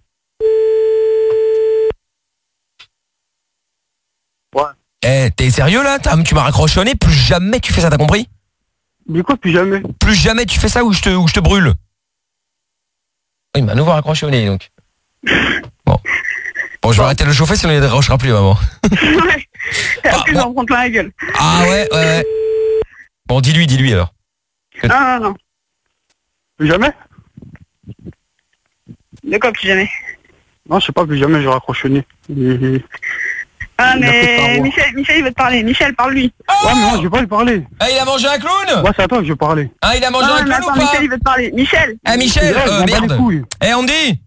[SPEAKER 12] Ouais.
[SPEAKER 2] Eh, t'es sérieux là? Tu m'as raccrochonné, plus jamais tu fais ça, t'as compris?
[SPEAKER 12] Mais quoi, plus jamais?
[SPEAKER 2] Plus jamais tu fais ça ou je te brûle. Il m'a à nouveau raccrochonné donc. Bon, je vais arrêter de le chauffer sinon il ne décrochera plus maman.
[SPEAKER 8] Ouais. Est-ce que j'en prends plein la gueule?
[SPEAKER 2] Ah ouais. Bon, dis-lui alors.
[SPEAKER 8] Non.
[SPEAKER 12] Plus jamais?
[SPEAKER 8] De quoi plus jamais?
[SPEAKER 12] Non, je sais pas, plus jamais, je raccroche au nez.
[SPEAKER 8] Ah, mais Michel, il veut te parler. Michel, parle-lui.
[SPEAKER 12] Ouais, mais moi, je vais pas lui parler.
[SPEAKER 2] Ah, il a mangé un clown?
[SPEAKER 12] Ouais, c'est à toi que je vais parler.
[SPEAKER 2] Ah, il a mangé un clown ou pas?
[SPEAKER 8] Michel, il veut te parler. Michel.
[SPEAKER 2] Eh, Michel, merde. Eh, Andy.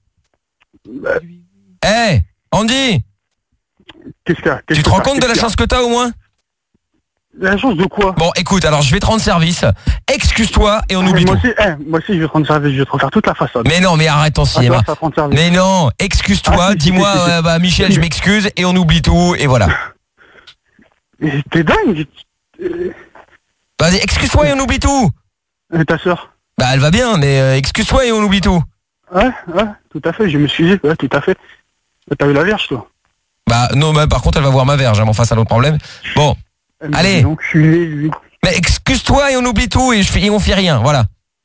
[SPEAKER 2] Eh, Andy.
[SPEAKER 12] Qu'est-ce qu'il y a?
[SPEAKER 2] Tu te rends compte de la chance que t'as au moins?
[SPEAKER 12] La chance de quoi?
[SPEAKER 2] Bon, écoute, alors je vais te rendre service. Excuse-toi et on oublie tout.
[SPEAKER 12] Moi aussi, je vais te rendre service. Je vais te refaire toute la façade.
[SPEAKER 2] Mais non, mais arrête ton cinéma. Mais non, excuse-toi, dis-moi, bah Michel, je m'excuse et on oublie tout et voilà.
[SPEAKER 12] Mais t'es dingue.
[SPEAKER 2] Vas-y, excuse-toi et on oublie tout.
[SPEAKER 12] Et ta soeur?
[SPEAKER 2] Bah elle va bien, mais excuse-toi et on oublie tout.
[SPEAKER 12] Ouais, tout à fait, je vais m'excuser, ouais, tout à fait. T'as eu la vierge, toi?
[SPEAKER 2] Bah non, mais par contre, elle va voir ma verge, hein, mais enfin, c'est un autre problème. Bon, allez. Mais excuse-toi et on oublie tout et on fait rien, voilà.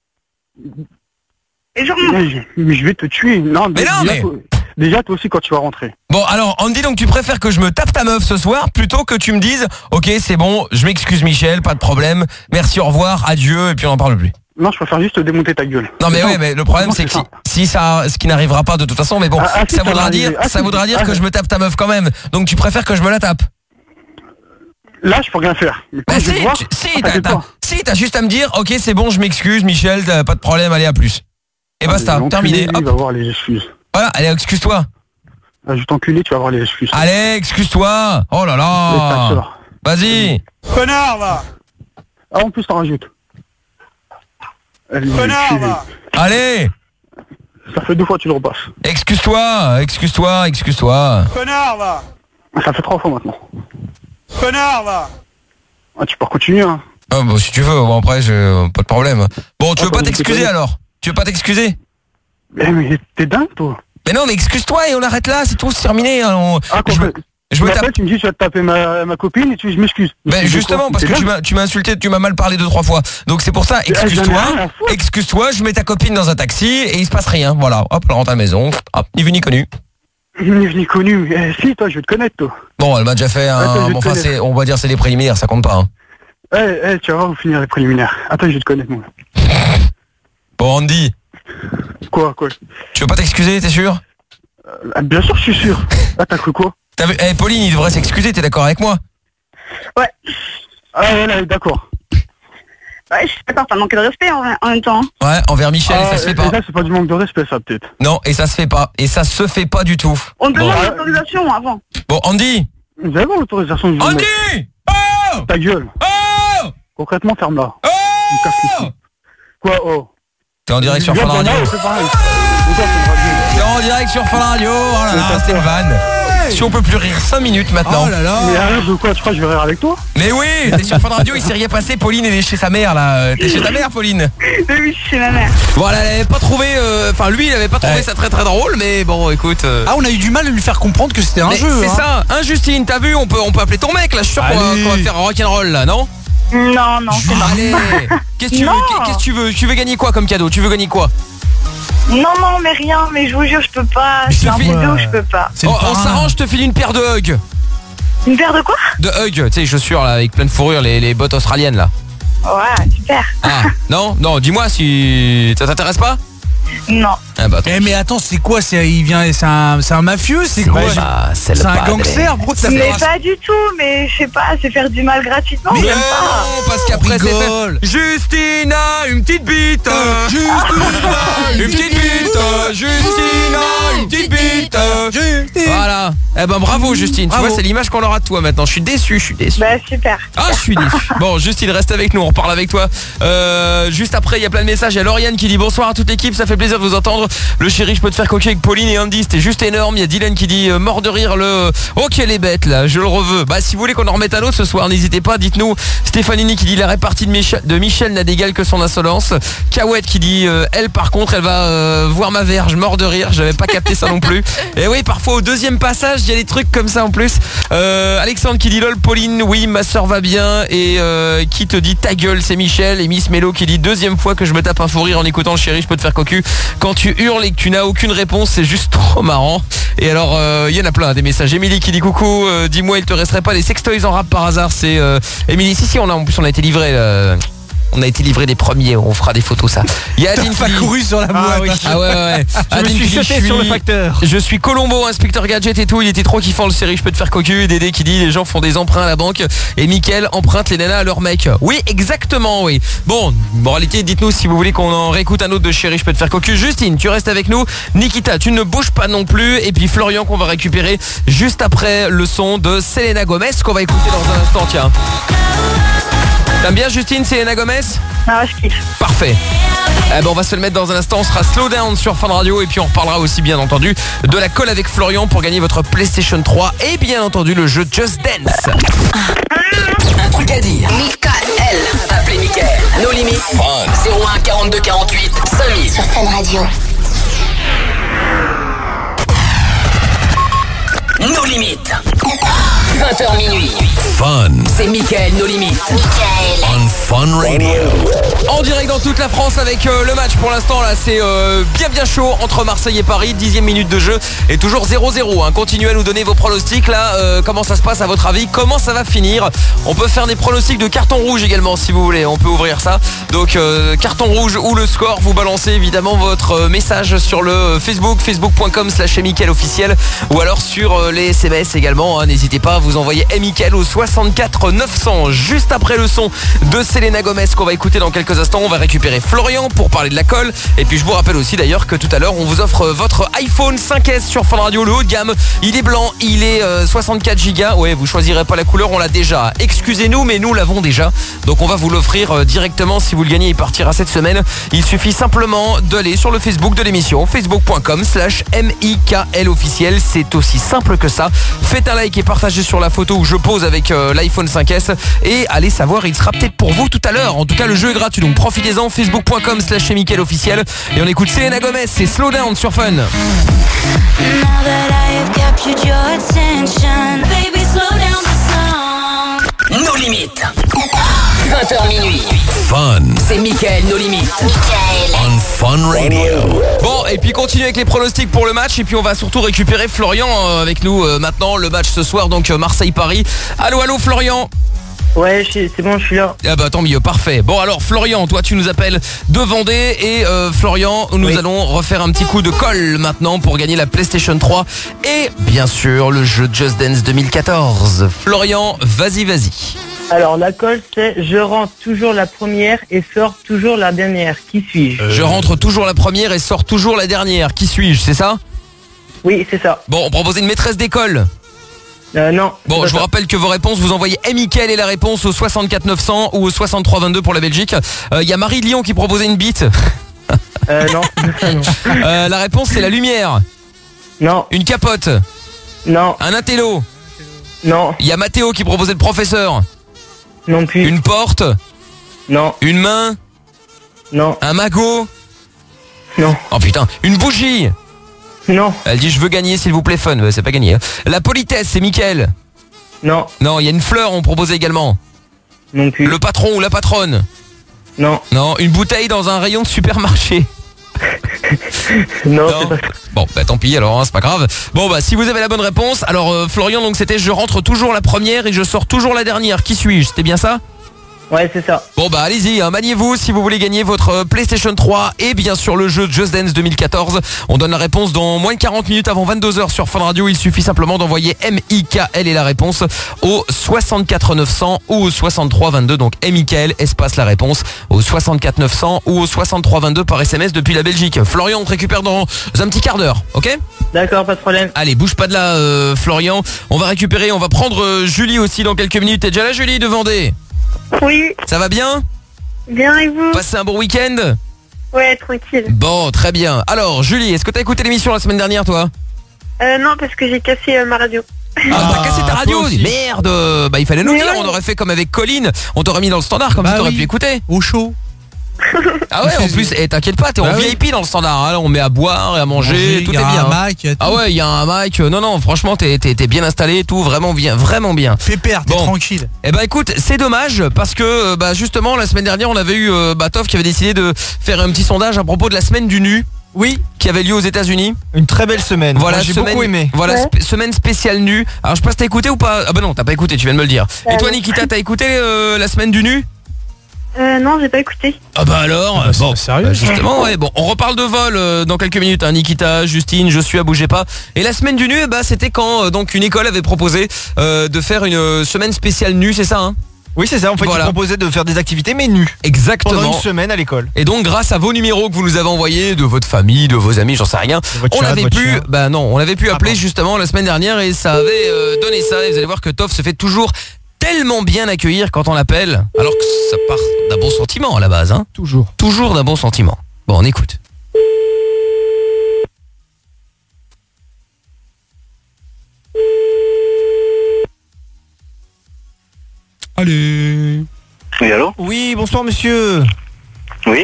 [SPEAKER 8] Et genre...
[SPEAKER 12] Mais je vais te tuer. Non,
[SPEAKER 2] mais non, mais...
[SPEAKER 12] Déjà, toi aussi, quand tu vas rentrer.
[SPEAKER 2] Bon, alors, Andy, donc tu préfères que je me tape ta meuf ce soir plutôt que tu me dises ok, c'est bon, je m'excuse Michel, pas de problème, merci, au revoir, adieu, et puis on n'en parle plus.
[SPEAKER 12] Non, je préfère juste te démonter ta gueule.
[SPEAKER 2] Non, mais ouais, mais le problème, c'est que si ça, ce qui n'arrivera pas de toute façon, mais bon, ça voudra dire que je me tape ta meuf quand même. Donc tu préfères que je me la tape?
[SPEAKER 12] Là, je peux rien faire.
[SPEAKER 2] Bah si, t'as juste à me dire ok, c'est bon, je m'excuse Michel, pas de problème, allez, à plus. Et basta, terminé.
[SPEAKER 12] Il va avoir les excuses.
[SPEAKER 2] Voilà, allez, excuse-toi.
[SPEAKER 12] Je vais t'enculer, tu vas avoir les excuses.
[SPEAKER 2] Allez, excuse-toi. Oh là là. Vas-y.
[SPEAKER 12] Connard, va. Ah, en plus, t'en rajoutes.
[SPEAKER 5] Connard, va.
[SPEAKER 2] Allez.
[SPEAKER 12] Ça fait 2 fois que tu le repasses.
[SPEAKER 2] Excuse-toi.
[SPEAKER 5] Connard, va.
[SPEAKER 12] Ça fait 3 fois maintenant.
[SPEAKER 5] Connard, va.
[SPEAKER 12] Ah, tu peux continuer, hein.
[SPEAKER 2] Ah, bah, si tu veux, bon après, pas de problème. Bon, tu veux pas t'excuser alors? Tu veux pas t'excuser?
[SPEAKER 12] Mais t'es dingue, toi.
[SPEAKER 2] Mais non, mais excuse-toi et on arrête là, c'est tout, c'est terminé. Hein,
[SPEAKER 12] je me tape. Tu me dis tu vas te taper ma copine et je m'excuse.
[SPEAKER 2] Ben justement, parce que tu m'as insulté, tu m'as mal parlé 2-3 fois. Donc c'est pour ça, excuse-toi, je mets ta copine dans un taxi et il se passe rien. Voilà, hop, elle rentre à la maison, hop, ni vu ni connu.
[SPEAKER 12] Ni vu ni connu, si, toi, je vais te connaître, toi.
[SPEAKER 2] Bon, elle m'a déjà fait un... Bon, enfin, on va dire c'est les préliminaires, ça compte pas. Hein.
[SPEAKER 12] Tu vas voir, vous finir les préliminaires. Attends, je vais te connaître, moi.
[SPEAKER 2] Bon, Andy.
[SPEAKER 12] Quoi?
[SPEAKER 2] Tu veux pas t'excuser, t'es sûr?
[SPEAKER 12] Bien sûr, je suis sûr. Ah, t'as cru quoi?
[SPEAKER 2] T'as vu, Pauline, il devrait s'excuser, t'es d'accord avec moi?
[SPEAKER 8] Ouais.
[SPEAKER 12] Ah, ouais, d'accord.
[SPEAKER 8] Ouais, je suis d'accord, t'as manqué de respect en même temps.
[SPEAKER 2] Ouais, envers Michel, et ça se fait pas.
[SPEAKER 12] Et ça, c'est pas du manque de respect, ça, peut-être.
[SPEAKER 2] Non, et ça se fait pas. Et ça se fait pas du tout.
[SPEAKER 8] On te demande l'autorisation avant.
[SPEAKER 2] Bon, Andy.
[SPEAKER 12] Vous allez voir l'autorisation du
[SPEAKER 2] Andy. Oh.
[SPEAKER 12] Ta gueule.
[SPEAKER 2] Oh.
[SPEAKER 12] Concrètement, ferme-la.
[SPEAKER 2] Oh.
[SPEAKER 12] Quoi, oh?
[SPEAKER 2] T'es en direct sur Fun Radio. T'es en direct sur Fun Radio. Oh là là, c'était une vanne. Si on peut plus rire 5 minutes maintenant.
[SPEAKER 12] Oh là là. Mais arrête de quoi? Tu crois que je vais rire avec toi?
[SPEAKER 2] Mais oui, t'es sur Fun Radio, il s'est rien passé. Pauline, elle est chez sa mère là. T'es chez ta mère, Pauline?
[SPEAKER 8] Oui, je suis chez ma mère.
[SPEAKER 2] Voilà, elle avait pas trouvé. Enfin, lui, il avait pas trouvé ça très très drôle, mais bon, écoute.
[SPEAKER 5] Ah, on a eu du mal à lui faire comprendre que c'était un jeu.
[SPEAKER 2] C'est ça, Justine, t'as vu, on peut appeler ton mec là. Je suis sûr qu'on va faire un rock'n'roll là, non?
[SPEAKER 8] Non, c'est pas.
[SPEAKER 2] Allez, qu'est-ce que tu veux? Tu veux gagner quoi comme cadeau? Tu veux gagner quoi?
[SPEAKER 8] Non, mais rien, mais je vous jure, je peux pas. C'est un vidéo, je peux pas.
[SPEAKER 2] On s'arrange, je te file une paire de Hug.
[SPEAKER 8] Une paire de quoi?
[SPEAKER 2] De Hug, tu sais, les chaussures là, avec plein de fourrure, les bottes australiennes là.
[SPEAKER 13] Ouais, super.
[SPEAKER 2] Ah, non, dis-moi si ça t'intéresse pas.
[SPEAKER 13] Non.
[SPEAKER 2] Ah bah,
[SPEAKER 5] mais attends, c'est quoi? C'est un mafieux? C'est quoi?
[SPEAKER 2] c'est
[SPEAKER 5] un gangster, bro.
[SPEAKER 13] Mais pas du tout, mais je sais pas, c'est faire du mal gratuitement.
[SPEAKER 2] Mais
[SPEAKER 13] j'aime
[SPEAKER 2] non,
[SPEAKER 13] pas.
[SPEAKER 2] parce qu'après c'est fait. Justina, une petite bite. Une petite bite. Justina, une petite bite. Voilà. Eh ben bravo Justine. Tu vois, c'est l'image qu'on aura de toi maintenant. Je suis déçu.
[SPEAKER 13] Bah super.
[SPEAKER 2] Ah, je suis déçu. Bon, Justine, reste avec nous, on reparle avec toi. Juste après, il y a plein de messages. Il y a Lauriane qui dit bonsoir à toute l'équipe, ça fait plaisir de vous entendre. Le chéri, je peux te faire coquer avec Pauline et Andy, c'était juste énorme. Il y a Dylan qui dit mort de rire le ok les bêtes là, je le reveux. Bah si vous voulez qu'on en remette un autre ce soir, n'hésitez pas, dites-nous. Stéphanini qui dit la répartie de Michel n'a d'égal que son insolence. Cahouette qui dit elle par contre elle va voir ma verge, mort de rire, j'avais pas capté ça non plus. Et oui, parfois au deuxième passage il y a des trucs comme ça en plus. Alexandre qui dit lol Pauline, oui ma soeur va bien. Et qui te dit ta gueule c'est Michel. Et Miss Mello qui dit deuxième fois que je me tape un fou rire en écoutant le chéri, je peux te faire cocu. Quand tu hurles et que tu n'as aucune réponse, c'est juste trop marrant. Et alors il y en a plein des messages. Émilie qui dit coucou, dis-moi il te resterait pas des sextoys en rap par hasard. C'est Émilie, si on a été livré on a été livré des premiers, on fera des photos ça. Il y a Adine qui
[SPEAKER 5] couru sur la boîte.
[SPEAKER 2] Oui. Ah ouais.
[SPEAKER 3] Je me suis jeté sur le facteur.
[SPEAKER 2] Je suis Colombo, inspecteur gadget et tout. Il était trop kiffant le série, je peux te faire cocu. Dédé qui dit les gens font des emprunts à la banque. Et Mickaël emprunte les nanas à leur mec. Oui, exactement, oui. Bon, moralité, dites-nous si vous voulez qu'on en réécoute un autre de chéri, je peux te faire cocu. Justine, tu restes avec nous. Nikita, tu ne bouges pas non plus. Et puis Florian qu'on va récupérer juste après le son de Selena Gomez qu'on va écouter dans un instant, tiens. T'aimes bien Justine, Selena Gomez?
[SPEAKER 13] Ah, je kiffe.
[SPEAKER 2] Parfait. Eh ben on va se le mettre dans un instant, on sera Slow Down sur Fun Radio. Et puis on reparlera aussi bien entendu de la colle avec Florian pour gagner votre PlayStation 3. Et bien entendu le jeu Just Dance.
[SPEAKER 4] Un truc à dire. Mickaël. Appelez Mickaël. Nos limites. 01 42 48 5000 sur Fun Radio. Nos limites. 20h minuit.
[SPEAKER 9] Fun.
[SPEAKER 4] C'est Mickaël, nos limites.
[SPEAKER 9] On Fun Radio.
[SPEAKER 2] En direct dans toute la France avec le match pour l'instant là, c'est bien chaud entre Marseille et Paris, 10e minute de jeu et toujours 0-0 hein. Continuez à nous donner vos pronostics là, comment ça se passe à votre avis, comment ça va finir. On peut faire des pronostics de carton rouge également si vous voulez, on peut ouvrir ça. Donc carton rouge ou le score, vous balancez évidemment votre message sur le facebook.com/Mickaël officiel ou alors sur les SMS également hein. N'hésitez pas à vous envoyer Mickaël au 64 900 juste après le son de Selena Gomez qu'on va écouter dans quelques instants. On va récupérer Florian pour parler de la colle. Et puis je vous rappelle aussi d'ailleurs que tout à l'heure on vous offre votre iPhone 5S sur Fun Radio, le haut de gamme. Il est blanc, il est 64 Go. Ouais, vous choisirez pas la couleur, on l'a déjà. Excusez-nous mais nous l'avons déjà. Donc on va vous l'offrir directement si vous le gagnez, il partira cette semaine. Il suffit simplement d'aller sur le Facebook de l'émission, facebook.com/Mickaël officiel. C'est aussi simple que ça. Faites un like et partagez sur la photo où je pose avec l'iPhone 5S et allez savoir, il sera peut-être pour vous tout à l'heure. En tout cas le jeu est gratuit donc profitez-en, facebook.com/Mickaël officiel. Et on écoute Selena Gomez, c'est Slow Down sur Fun.
[SPEAKER 4] Nos limites. 20h minuit.
[SPEAKER 9] Fun.
[SPEAKER 4] C'est Mickaël, nos limites.
[SPEAKER 9] On Fun Radio.
[SPEAKER 2] Bon, et puis continue avec les pronostics pour le match. Et puis on va surtout récupérer Florian avec nous maintenant. Le match ce soir, donc Marseille-Paris. Allô Florian.
[SPEAKER 7] Ouais, c'est bon, je suis là.
[SPEAKER 2] Ah bah tant mieux, parfait. Bon alors Florian, toi tu nous appelles de Vendée. Et Florian, nous allons refaire un petit coup de colle maintenant pour gagner la PlayStation 3. Et bien sûr le jeu Just Dance 2014. Florian, vas-y.
[SPEAKER 7] Alors la colle c'est je rentre toujours la première et sors toujours la dernière. Qui suis-je?
[SPEAKER 2] Je rentre toujours la première et sors toujours la dernière. Qui suis-je, c'est ça?
[SPEAKER 7] Oui, c'est ça.
[SPEAKER 2] Bon, on proposait une maîtresse d'école.
[SPEAKER 7] Non.
[SPEAKER 2] Bon, je vous rappelle que vos réponses, vous envoyez Mickaël et la réponse au 64 900 ou au 63 22 pour la Belgique. Il y a Marie de Lyon qui proposait une bite.
[SPEAKER 7] Non.
[SPEAKER 2] La réponse c'est la lumière.
[SPEAKER 7] Non.
[SPEAKER 2] Une capote.
[SPEAKER 7] Non.
[SPEAKER 2] Un intello.
[SPEAKER 7] Non.
[SPEAKER 2] Il y a Mathéo qui proposait le professeur.
[SPEAKER 7] Non plus.
[SPEAKER 2] Une porte.
[SPEAKER 7] Non.
[SPEAKER 2] Une main.
[SPEAKER 7] Non.
[SPEAKER 2] Un magot.
[SPEAKER 7] Non.
[SPEAKER 2] Oh putain, une bougie.
[SPEAKER 7] Non.
[SPEAKER 2] Elle dit je veux gagner s'il vous plaît Fun. C'est pas gagné. La politesse, c'est Mickaël.
[SPEAKER 7] Non.
[SPEAKER 2] Non, il y a une fleur, on proposait également.
[SPEAKER 7] Non plus.
[SPEAKER 2] Le patron ou la patronne.
[SPEAKER 7] Non.
[SPEAKER 2] Non, une bouteille dans un rayon de supermarché.
[SPEAKER 7] Non, c'est pas ça.
[SPEAKER 2] Bon, bah tant pis alors, hein, c'est pas grave. Bon bah si vous avez la bonne réponse, alors Florian, donc c'était je rentre toujours la première et je sors toujours la dernière. Qui suis-je? C'était bien ça?
[SPEAKER 7] Ouais, c'est ça.
[SPEAKER 2] Bon bah allez-y, hein, maniez-vous si vous voulez gagner votre PlayStation 3 et bien sûr le jeu Just Dance 2014. On donne la réponse dans moins de 40 minutes avant 22h sur Fun Radio. Il suffit simplement d'envoyer MIKL et la réponse au 64 900 ou au 63 22. Donc MIKL espace la réponse au 64 900 ou au 63 22 par SMS depuis la Belgique. Florian, on te récupère dans un petit quart d'heure, ok ?
[SPEAKER 7] D'accord, pas de problème.
[SPEAKER 2] Allez, bouge pas de là Florian. On va récupérer, on va prendre Julie aussi dans quelques minutes. T'es déjà là Julie de Vendée ?
[SPEAKER 13] Oui.
[SPEAKER 2] Ça va bien ?
[SPEAKER 13] Bien, et vous ?
[SPEAKER 2] Passez un bon week-end ?
[SPEAKER 13] Ouais, tranquille.
[SPEAKER 2] Bon, très bien. Alors, Julie, est-ce que t'as écouté l'émission la semaine dernière, toi ?
[SPEAKER 13] Non, parce que j'ai cassé ma radio.
[SPEAKER 2] Ah, t'as cassé ta radio ? Merde. Bah, il fallait nous dire, on aurait fait comme avec Colline. On t'aurait mis dans le standard, comme ça t'aurais pu écouter.
[SPEAKER 5] Au chaud.
[SPEAKER 2] Ah ouais, en plus, t'inquiète pas, t'es en VIP dans le standard, hein. On met à boire et à manger, tout est bien.
[SPEAKER 5] Il y a un hamac.
[SPEAKER 2] Ah ouais, il y a un hamac. Non, franchement, t'es bien installé, tout, vraiment bien.
[SPEAKER 5] Pépère, t'es tranquille.
[SPEAKER 2] Eh ben écoute, c'est dommage parce que justement la semaine dernière, on avait eu Toff qui avait décidé de faire un petit sondage à propos de la semaine du nu.
[SPEAKER 3] Oui,
[SPEAKER 2] qui avait lieu aux États-Unis.
[SPEAKER 3] Une très belle semaine.
[SPEAKER 2] Voilà,
[SPEAKER 3] j'ai beaucoup aimé.
[SPEAKER 2] Voilà, semaine spéciale nu. Alors je sais pas si t'as écouté ou pas. Ah bah non, t'as pas écouté, tu viens de me le dire. Et toi Nikita, t'as écouté la semaine du nu ?
[SPEAKER 13] Non, j'ai pas écouté.
[SPEAKER 2] Ah bah alors, bon,
[SPEAKER 5] sérieux
[SPEAKER 2] justement, ouais, bon, on reparle de vol dans quelques minutes, hein, Nikita, Justine, Joshua, bougez pas. Et la semaine du nu, c'était quand donc une école avait proposé de faire une semaine spéciale nu, c'est ça, hein ?
[SPEAKER 3] Oui, c'est ça, en fait, ils proposaient de faire des activités mais nues.
[SPEAKER 2] Exactement.
[SPEAKER 3] Pendant une semaine à l'école.
[SPEAKER 2] Et donc grâce à vos numéros que vous nous avez envoyés de votre famille, de vos amis, j'en sais rien, on avait pu appeler justement la semaine dernière et ça avait donné ça. Et vous allez voir que Toff se fait toujours tellement bien accueillir quand on l'appelle, alors que ça part d'un bon sentiment à la base, hein. Toujours d'un bon sentiment. Bon, on écoute.
[SPEAKER 3] Allez.
[SPEAKER 11] Oui, allô ?
[SPEAKER 3] Oui, bonsoir monsieur.
[SPEAKER 11] Oui ?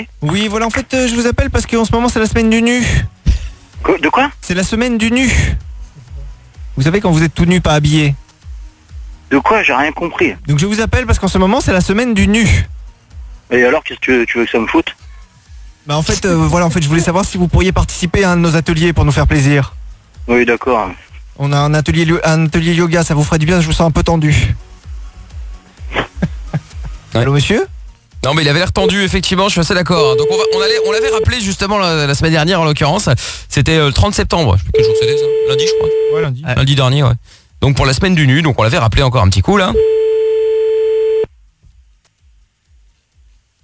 [SPEAKER 3] Oui, voilà, en fait, je vous appelle parce qu'en ce moment, c'est la semaine du nu.
[SPEAKER 11] De quoi ?
[SPEAKER 3] C'est la semaine du nu. Vous savez, quand vous êtes tout nu, pas habillé.
[SPEAKER 11] De quoi ? J'ai rien compris.
[SPEAKER 3] Donc je vous appelle parce qu'en ce moment, c'est la semaine du nu.
[SPEAKER 11] Et alors, qu'est-ce que tu veux que ça me foute ?
[SPEAKER 3] Bah en fait, voilà, en fait, je voulais savoir si vous pourriez participer à un de nos ateliers pour nous faire plaisir.
[SPEAKER 11] Oui, d'accord.
[SPEAKER 3] On a un atelier yoga, ça vous ferait du bien, je vous sens un peu tendu. Allô monsieur ?
[SPEAKER 2] Non mais il avait l'air tendu, effectivement, je suis assez d'accord. Donc on l'avait rappelé justement la semaine dernière en l'occurrence. C'était le 30 septembre. Je sais plus quel jour c'était ça. Lundi je crois.
[SPEAKER 3] Ouais, lundi.
[SPEAKER 2] Lundi dernier, ouais. Donc pour la semaine du nu, donc on l'avait rappelé encore un petit coup là.
[SPEAKER 13] Allô ?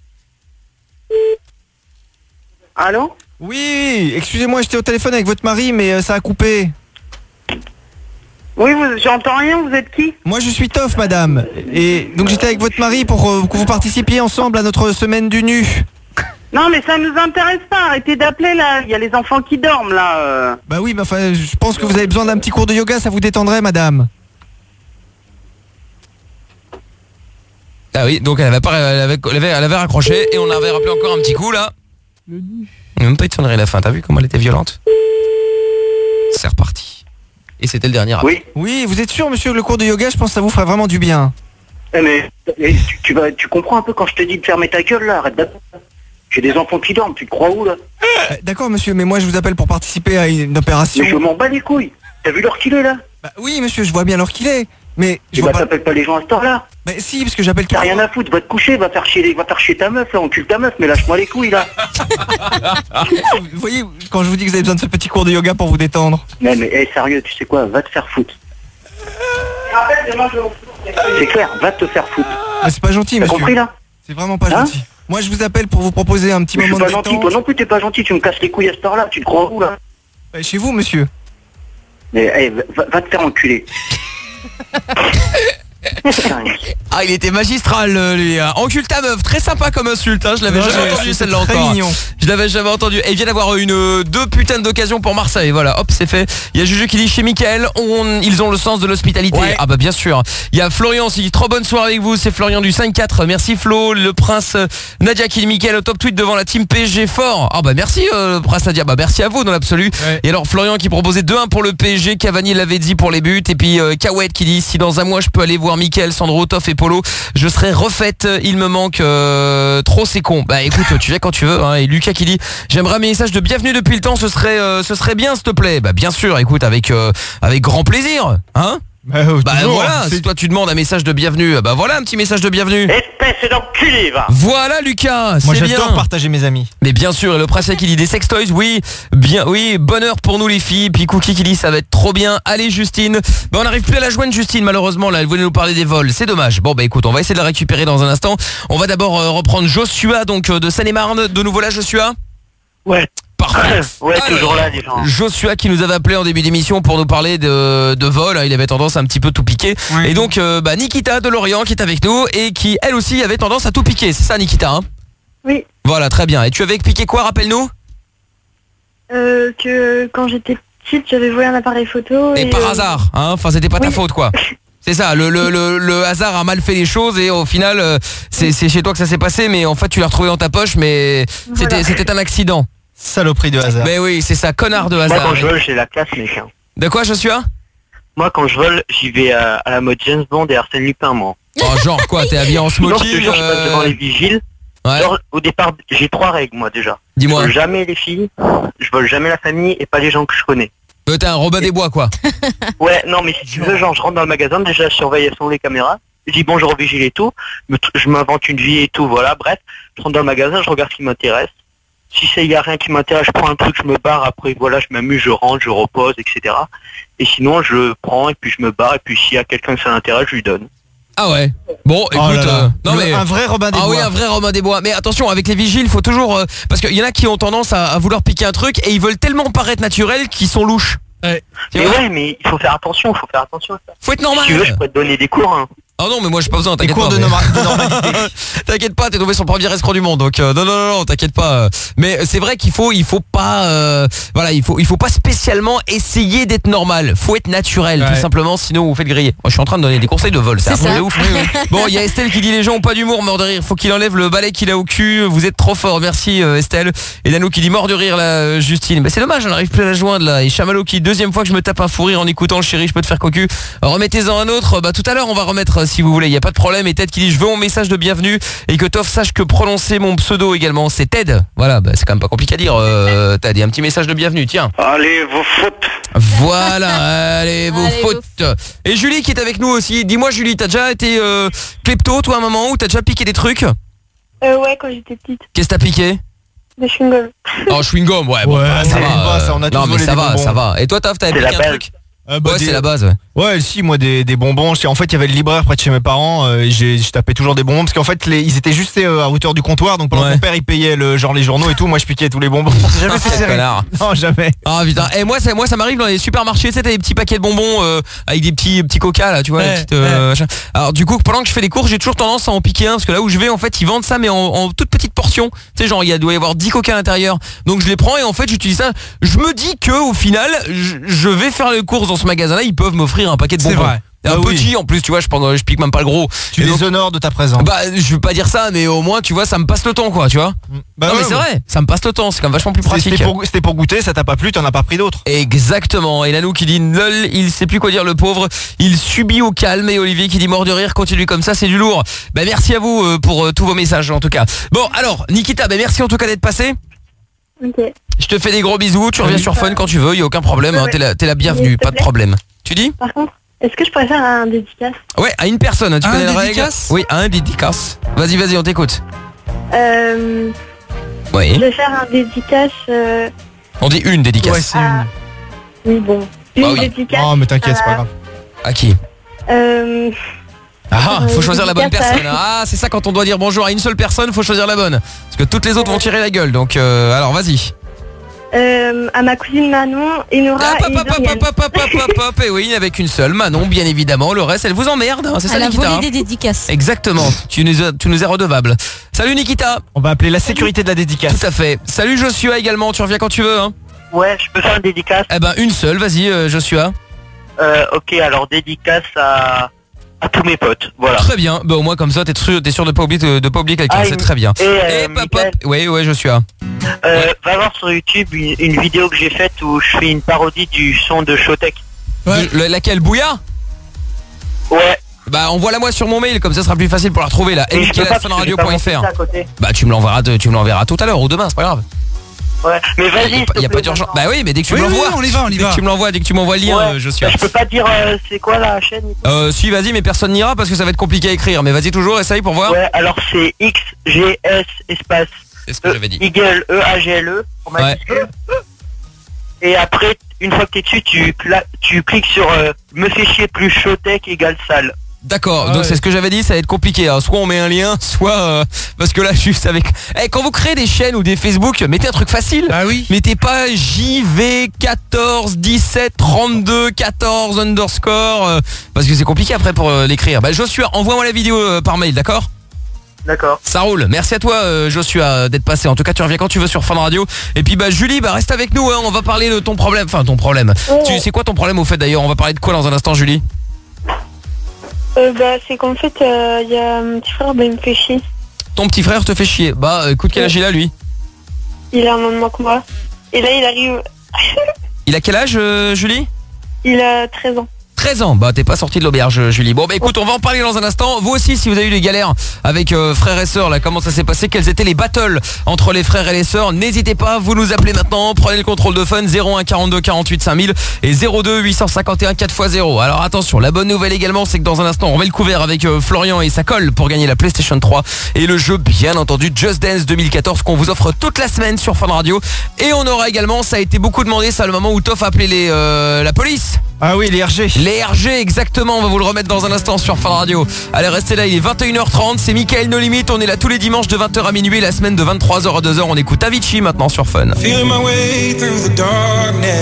[SPEAKER 3] Oui, excusez-moi, j'étais au téléphone avec votre mari, mais ça a coupé.
[SPEAKER 13] Oui, j'entends rien, vous êtes qui ?
[SPEAKER 3] Moi je suis Toff, madame. Et donc j'étais avec votre mari pour que vous participiez ensemble à notre semaine du nu.
[SPEAKER 13] Non mais ça nous intéresse pas, arrêtez d'appeler là, il y a les enfants qui dorment là.
[SPEAKER 3] Bah oui, mais enfin, je pense que vous avez besoin d'un petit cours de yoga, ça vous détendrait, madame.
[SPEAKER 2] Ah oui, donc elle avait raccroché et on avait rappelé encore un petit coup là. Il n'y a même pas eu de sonnerie à la fin, t'as vu comment elle était violente ? C'est reparti. Et c'était le dernier appel.
[SPEAKER 11] Oui.
[SPEAKER 3] Oui, vous êtes sûr, monsieur, que le cours de yoga, je pense que ça vous ferait vraiment du bien.
[SPEAKER 11] Mais tu comprends un peu quand je te dis de fermer ta gueule là, arrête d'attendre. J'ai des enfants qui dorment, tu te crois où là ?
[SPEAKER 3] D'accord monsieur, mais moi je vous appelle pour participer à une opération.
[SPEAKER 11] Mais je m'en bats les couilles. T'as vu l'heure qu'il est là ?
[SPEAKER 3] Bah oui monsieur, je vois bien l'heure qu'il est. Mais je
[SPEAKER 11] t'appelles pas les gens à cette heure-là.
[SPEAKER 3] Bah si, parce que j'appelle tout.
[SPEAKER 11] T'as rien à foutre, va te coucher, va faire chier ta meuf là, encule ta meuf, mais lâche-moi les couilles là.
[SPEAKER 3] Vous voyez, quand je vous dis que vous avez besoin de ce petit cours de yoga pour vous détendre.
[SPEAKER 11] Non mais sérieux, tu sais quoi, va te faire foutre. C'est clair, va te faire foutre.
[SPEAKER 3] Mais c'est pas gentil monsieur.
[SPEAKER 11] T'as compris là ?
[SPEAKER 3] C'est vraiment pas gentil. Moi je vous appelle pour vous proposer un petit moment de détente.
[SPEAKER 11] Gentil, toi non plus t'es pas gentil, tu me casses les couilles à cette heure-là, tu te crois où là ?
[SPEAKER 3] Chez vous monsieur.
[SPEAKER 11] Mais va te faire enculer.
[SPEAKER 2] Ah, il était magistral lui. Encule ta meuf, très sympa comme insulte, hein. Je l'avais jamais entendu celle-là encore. Mignon. Je l'avais jamais entendu. Et il vient d'avoir deux putains d'occasions pour Marseille. Voilà, hop, c'est fait. Il y a Juju qui dit chez Mickaël, ils ont le sens de l'hospitalité. Ouais. Ah bah bien sûr. Il y a Florian aussi qui dit trop bonne soirée avec vous. C'est Florian du 5-4. Merci Flo, le prince Nadia qui dit Mickaël au top tweet devant la team PSG fort. Ah bah merci prince Nadia. Bah merci à vous dans l'absolu. Ouais. Et alors Florian qui proposait 2-1 pour le PSG, Cavani l'avait dit pour les buts. Et puis Kawet qui dit si dans un mois je peux aller voir Mickaël, Sandro, Toff et Polo, je serai refaite, il me manque trop, c'est con. Bah écoute, tu viens quand tu veux, hein. Et Lucas qui dit j'aimerais un message de bienvenue depuis le temps, ce serait bien s'il te plaît. Bah bien sûr, écoute, avec grand plaisir, hein.
[SPEAKER 3] Bah
[SPEAKER 2] voilà, si toi tu demandes un message de bienvenue, bah voilà un petit message de bienvenue.
[SPEAKER 11] Espèce d'enculé, va.
[SPEAKER 2] Voilà Lucas,
[SPEAKER 3] Moi
[SPEAKER 2] c'est bien.
[SPEAKER 3] j'adore partager mes amis.
[SPEAKER 2] Mais bien sûr, et le prince qui dit des sextoys, oui, bien, oui, bonheur pour nous les filles. Puis Cookie qui dit ça va être trop bien. Allez Justine, on n'arrive plus à la joindre Justine malheureusement là, elle voulait nous parler des vols, c'est dommage. Bon bah écoute, on va essayer de la récupérer dans un instant. On va d'abord reprendre Joshua donc de Seine-et-Marne. De nouveau là Joshua.
[SPEAKER 11] Ouais.
[SPEAKER 2] Parfait.
[SPEAKER 11] Ouais, toujours là, les gens.
[SPEAKER 2] Joshua qui nous avait appelé en début d'émission pour nous parler de vol, il avait tendance à un petit peu tout piquer. Et donc Nikita de Lorient qui est avec nous et qui elle aussi avait tendance à tout piquer, c'est ça Nikita hein?
[SPEAKER 8] Oui.
[SPEAKER 2] Voilà, très bien. Et tu avais piqué quoi, rappelle-nous?
[SPEAKER 8] Que quand j'étais petite, j'avais volé un appareil photo.
[SPEAKER 2] Et par hasard, hein? Enfin c'était pas ta faute quoi. C'est ça, le hasard a mal fait les choses et au final c'est chez toi que ça s'est passé, mais en fait tu l'as retrouvé dans ta poche, mais c'était un accident.
[SPEAKER 3] Saloperie de hasard.
[SPEAKER 2] Mais oui, c'est ça, connard de hasard.
[SPEAKER 11] Moi quand je vole, j'ai la classe, mec. Hein.
[SPEAKER 2] De quoi, Joshua?
[SPEAKER 11] Moi quand je vole, j'y vais à la mode James Bond et Arsène Lupin, moi.
[SPEAKER 2] Oh, genre quoi, t'es habillé en smoking?
[SPEAKER 11] Je passe devant les vigiles.
[SPEAKER 2] Ouais.
[SPEAKER 11] Alors, au départ, j'ai 3 règles, moi, déjà.
[SPEAKER 2] Dis-moi.
[SPEAKER 11] Je vole jamais les filles, je vole jamais la famille et pas les gens que je connais.
[SPEAKER 2] T'es un Robin des Bois, quoi.
[SPEAKER 11] Ouais, non, mais si tu veux, genre, je rentre dans le magasin, déjà, je surveille sur les caméras. Je dis bonjour au vigile et tout. Je m'invente une vie et tout, voilà, bref. Je rentre dans le magasin, je regarde ce qui m'intéresse. Si il y a rien qui m'intéresse, je prends un truc, je me barre, après voilà, je m'amuse, je rentre, je repose, etc. Et sinon, je prends et puis je me barre, et puis s'il y a quelqu'un que ça intéresse, je lui donne.
[SPEAKER 2] Ah ouais. Bon, écoute, non mais
[SPEAKER 3] un vrai Robin des Bois.
[SPEAKER 2] Ah oui, un vrai Robin des Bois. Mais attention, avec les vigiles, il faut toujours parce qu'il y en a qui ont tendance à vouloir piquer un truc et ils veulent tellement paraître naturels qu'ils sont louches.
[SPEAKER 11] Ouais. Mais il faut faire attention, à ça.
[SPEAKER 2] Faut être normal.
[SPEAKER 11] Si tu veux, je pourrais te donner des cours. Hein.
[SPEAKER 2] Ah non, mais moi j'ai pas besoin, t'inquiète pas.
[SPEAKER 3] Des cours de normalité.
[SPEAKER 2] T'inquiète pas, t'es tombé sur le premier escroc du monde, donc non, t'inquiète pas. Mais c'est vrai qu'il faut pas, voilà, il faut pas spécialement essayer d'être normal. Faut être naturel, tout simplement, sinon vous faites griller. Moi je suis en train de donner des conseils de vol, c'est un peu de ouf. Bon, il y a Estelle qui dit les gens ont pas d'humour, mort de rire. Faut qu'il enlève le balai qu'il a au cul. Vous êtes trop fort, merci Estelle. Et Nanou qui dit mort de rire la Justine. Mais c'est dommage, on n'arrive plus à la joindre là. Et Chamallow qui deuxième fois que je me tape un fou rire en écoutant le chéri, je peux te faire cocu. Remettez-en un autre. Bah tout à l'heure on va remettre si vous voulez, il y a pas de problème. Et Ted qui dit je veux mon message de bienvenue et que Toff sache que prononcer mon pseudo également c'est Ted. Voilà, bah, c'est quand même pas compliqué à dire. T'as dit un petit message de bienvenue, tiens.
[SPEAKER 11] Allez vos fautes.
[SPEAKER 2] Voilà, allez vos fautes. Et Julie qui est avec nous aussi. Dis-moi Julie, t'as déjà été klepto toi à un moment ou t'as déjà piqué des trucs?
[SPEAKER 8] Ouais, quand j'étais petite.
[SPEAKER 2] Qu'est-ce que t'as piqué?
[SPEAKER 8] Des chewing-gums.
[SPEAKER 2] Oh chewing-gum, ouais, bon, ça va.
[SPEAKER 3] Ça, on a tous
[SPEAKER 2] non mais
[SPEAKER 3] volé
[SPEAKER 2] ça
[SPEAKER 3] des
[SPEAKER 2] va,
[SPEAKER 3] bonbons.
[SPEAKER 2] ça va. Et toi Toff, t'avais piqué un truc? Ouais, c'est la base, ouais.
[SPEAKER 3] Ouais, si, moi des bonbons. En fait, il y avait le libraire près de chez mes parents. J'ai tapé toujours des bonbons parce qu'en fait, ils étaient juste à hauteur du comptoir. Donc pendant que mon père il payait les journaux et tout, moi je piquais tous les bonbons. J'ai jamais fait ça. Non, jamais.
[SPEAKER 2] Ah putain. Et moi ça m'arrive dans les supermarchés. Tu sais, t'as des petits paquets de bonbons avec des petits coca là, tu vois. Alors du coup, pendant que je fais les courses, j'ai toujours tendance à en piquer un parce que là où je vais, en fait, ils vendent ça mais en toute petite portion. Tu sais, genre il doit y avoir 10 coca à l'intérieur. Donc je les prends et en fait j'utilise ça. Je me dis que au final, je vais faire les courses dans ce magasin-là. Ils peuvent m'offrir un paquet de bonbons.
[SPEAKER 3] C'est vrai.
[SPEAKER 2] Un petit en plus, tu vois, je pique même pas le gros.
[SPEAKER 3] Tu les honores de ta présence.
[SPEAKER 2] Bah je veux pas dire ça, mais au moins tu vois, ça me passe le temps quoi, tu vois.
[SPEAKER 3] Bah
[SPEAKER 2] non mais c'est vrai, ça me passe le temps, c'est quand même vachement plus pratique.
[SPEAKER 3] C'était pour goûter, ça t'a pas plu, t'en as pas pris d'autres.
[SPEAKER 2] Exactement. Et Nanou qui dit lol, il sait plus quoi dire le pauvre, il subit au calme. Et Olivier qui dit mort de rire, continue comme ça, c'est du lourd. Bah merci à vous pour tous vos messages en tout cas. Bon alors Nikita, bah merci en tout cas d'être passé.
[SPEAKER 8] Ok.
[SPEAKER 2] Je te fais des gros bisous, tu reviens sur Fun quand tu veux, y a aucun problème, hein, t'es la bienvenue, pas de problème. Tu dis?
[SPEAKER 8] Par contre, est-ce que je pourrais faire un dédicace?
[SPEAKER 2] Ouais, à une personne, tu connais la règle? Oui, à un dédicace. Vas-y, on t'écoute. Oui.
[SPEAKER 8] Je vais faire un dédicace.
[SPEAKER 2] On dit une dédicace.
[SPEAKER 3] Ouais, c'est une.
[SPEAKER 8] Oui, bon. Une dédicace.
[SPEAKER 3] Oh, mais t'inquiète, c'est pas grave.
[SPEAKER 2] À qui? Faut choisir la bonne
[SPEAKER 8] dédicace,
[SPEAKER 2] personne. Ah, c'est ça quand on doit dire bonjour à une seule personne, faut choisir la bonne. Parce que toutes les autres vont tirer la gueule. Donc, alors vas-y.
[SPEAKER 8] À ma cousine Manon et Nora
[SPEAKER 2] et oui, avec une seule, Manon bien évidemment, le reste elle vous emmerde, hein, c'est ça Nikita.
[SPEAKER 6] Elle a volé des dédicaces.
[SPEAKER 2] Exactement, tu nous es redevable. Salut Nikita.
[SPEAKER 3] On va appeler la sécurité de la dédicace.
[SPEAKER 2] Tout à fait. Salut Joshua également, tu reviens quand tu veux hein.
[SPEAKER 11] Ouais, je peux faire une dédicace.
[SPEAKER 2] Eh ben une seule, vas-y Joshua.
[SPEAKER 11] Ok, alors dédicace à tous mes potes, voilà.
[SPEAKER 2] Très bien, bah au moins comme ça t'es sûr de pas oublier quelqu'un, c'est très bien.
[SPEAKER 11] Et
[SPEAKER 2] papa, ouais Joshua.
[SPEAKER 11] Va voir sur YouTube une vidéo que j'ai faite où je fais une parodie du son de Showtek.
[SPEAKER 2] Laquelle, Bouya?
[SPEAKER 11] Ouais.
[SPEAKER 2] Bah envoie-la moi sur mon mail, comme ça sera plus facile pour la retrouver là.
[SPEAKER 11] radio.fr.
[SPEAKER 2] Bah tu me l'enverras tout à l'heure ou demain, c'est pas grave.
[SPEAKER 7] Ouais, mais vas-y.
[SPEAKER 2] Il y a pas d'urgence. Bah oui, mais dès que tu me l'envoies.
[SPEAKER 5] On y va.
[SPEAKER 2] Dès que tu me l'envoies, dès que tu m'envoies le lien, je suis.
[SPEAKER 7] Je peux pas dire c'est quoi la chaîne.
[SPEAKER 2] Si, vas-y, mais personne n'ira parce que ça va être compliqué à écrire. Mais vas-y toujours, essaye pour voir.
[SPEAKER 7] Ouais, alors c'est XGS espace.
[SPEAKER 2] C'est ce que j'avais dit.
[SPEAKER 7] EAGLE pour majuscule. Et après, une fois que t'es dessus, tu cliques sur me fait chier plus Showtech égale salle.
[SPEAKER 2] D'accord, donc c'est ce que j'avais dit, ça va être compliqué. Hein. Soit on met un lien, soit parce que là juste avec. Quand vous créez des chaînes ou des Facebook, mettez un truc facile.
[SPEAKER 5] Ah oui.
[SPEAKER 2] Mettez pas JV14173214 underscore parce que c'est compliqué après pour l'écrire. Joshua, envoie-moi la vidéo par mail, d'accord?
[SPEAKER 7] D'accord.
[SPEAKER 2] Ça roule. Merci à toi Joshua d'être passé. En tout cas, tu reviens quand tu veux sur Fun Radio. Et puis Julie, reste avec nous, hein. On va parler de ton problème. Enfin, ton problème. C'est quoi ton problème au fait d'ailleurs? On va parler de quoi dans un instant, Julie?
[SPEAKER 8] C'est qu'en fait, il y a mon petit frère, il me fait chier.
[SPEAKER 2] Ton petit frère te fait chier. Écoute, quel âge il a lui?
[SPEAKER 8] Il a un an de moins que moi. Et là, il arrive...
[SPEAKER 2] Il a quel âge, Julie?
[SPEAKER 8] Il a 13 ans.
[SPEAKER 2] 13 ans, t'es pas sorti de l'auberge, Julie. Bon écoute, on va en parler dans un instant. Vous aussi, si vous avez eu des galères avec frères et sœurs, là, comment ça s'est passé, quels étaient les battles entre les frères et les sœurs, n'hésitez pas, vous nous appelez maintenant, prenez le contrôle de Fun, 01 42 48 5000 et 02 851 4x0. Alors attention, la bonne nouvelle également, c'est que dans un instant, on met le couvert avec Florian et sa colle pour gagner la PlayStation 3 et le jeu, bien entendu, Just Dance 2014 qu'on vous offre toute la semaine sur Fun Radio. Et on aura également, ça a été beaucoup demandé, ça le moment où Toff a appelé la police.
[SPEAKER 3] Ah oui, les RG.
[SPEAKER 2] Les RG, exactement, on va vous le remettre dans un instant sur Fun Radio. Allez, restez là, il est 21h30, c'est Mickaël No Limit, on est là tous les dimanches de 20h à minuit, la semaine de 23h à 2h, on écoute Avicii maintenant sur Fun.
[SPEAKER 14] Feeling my way through the darkness.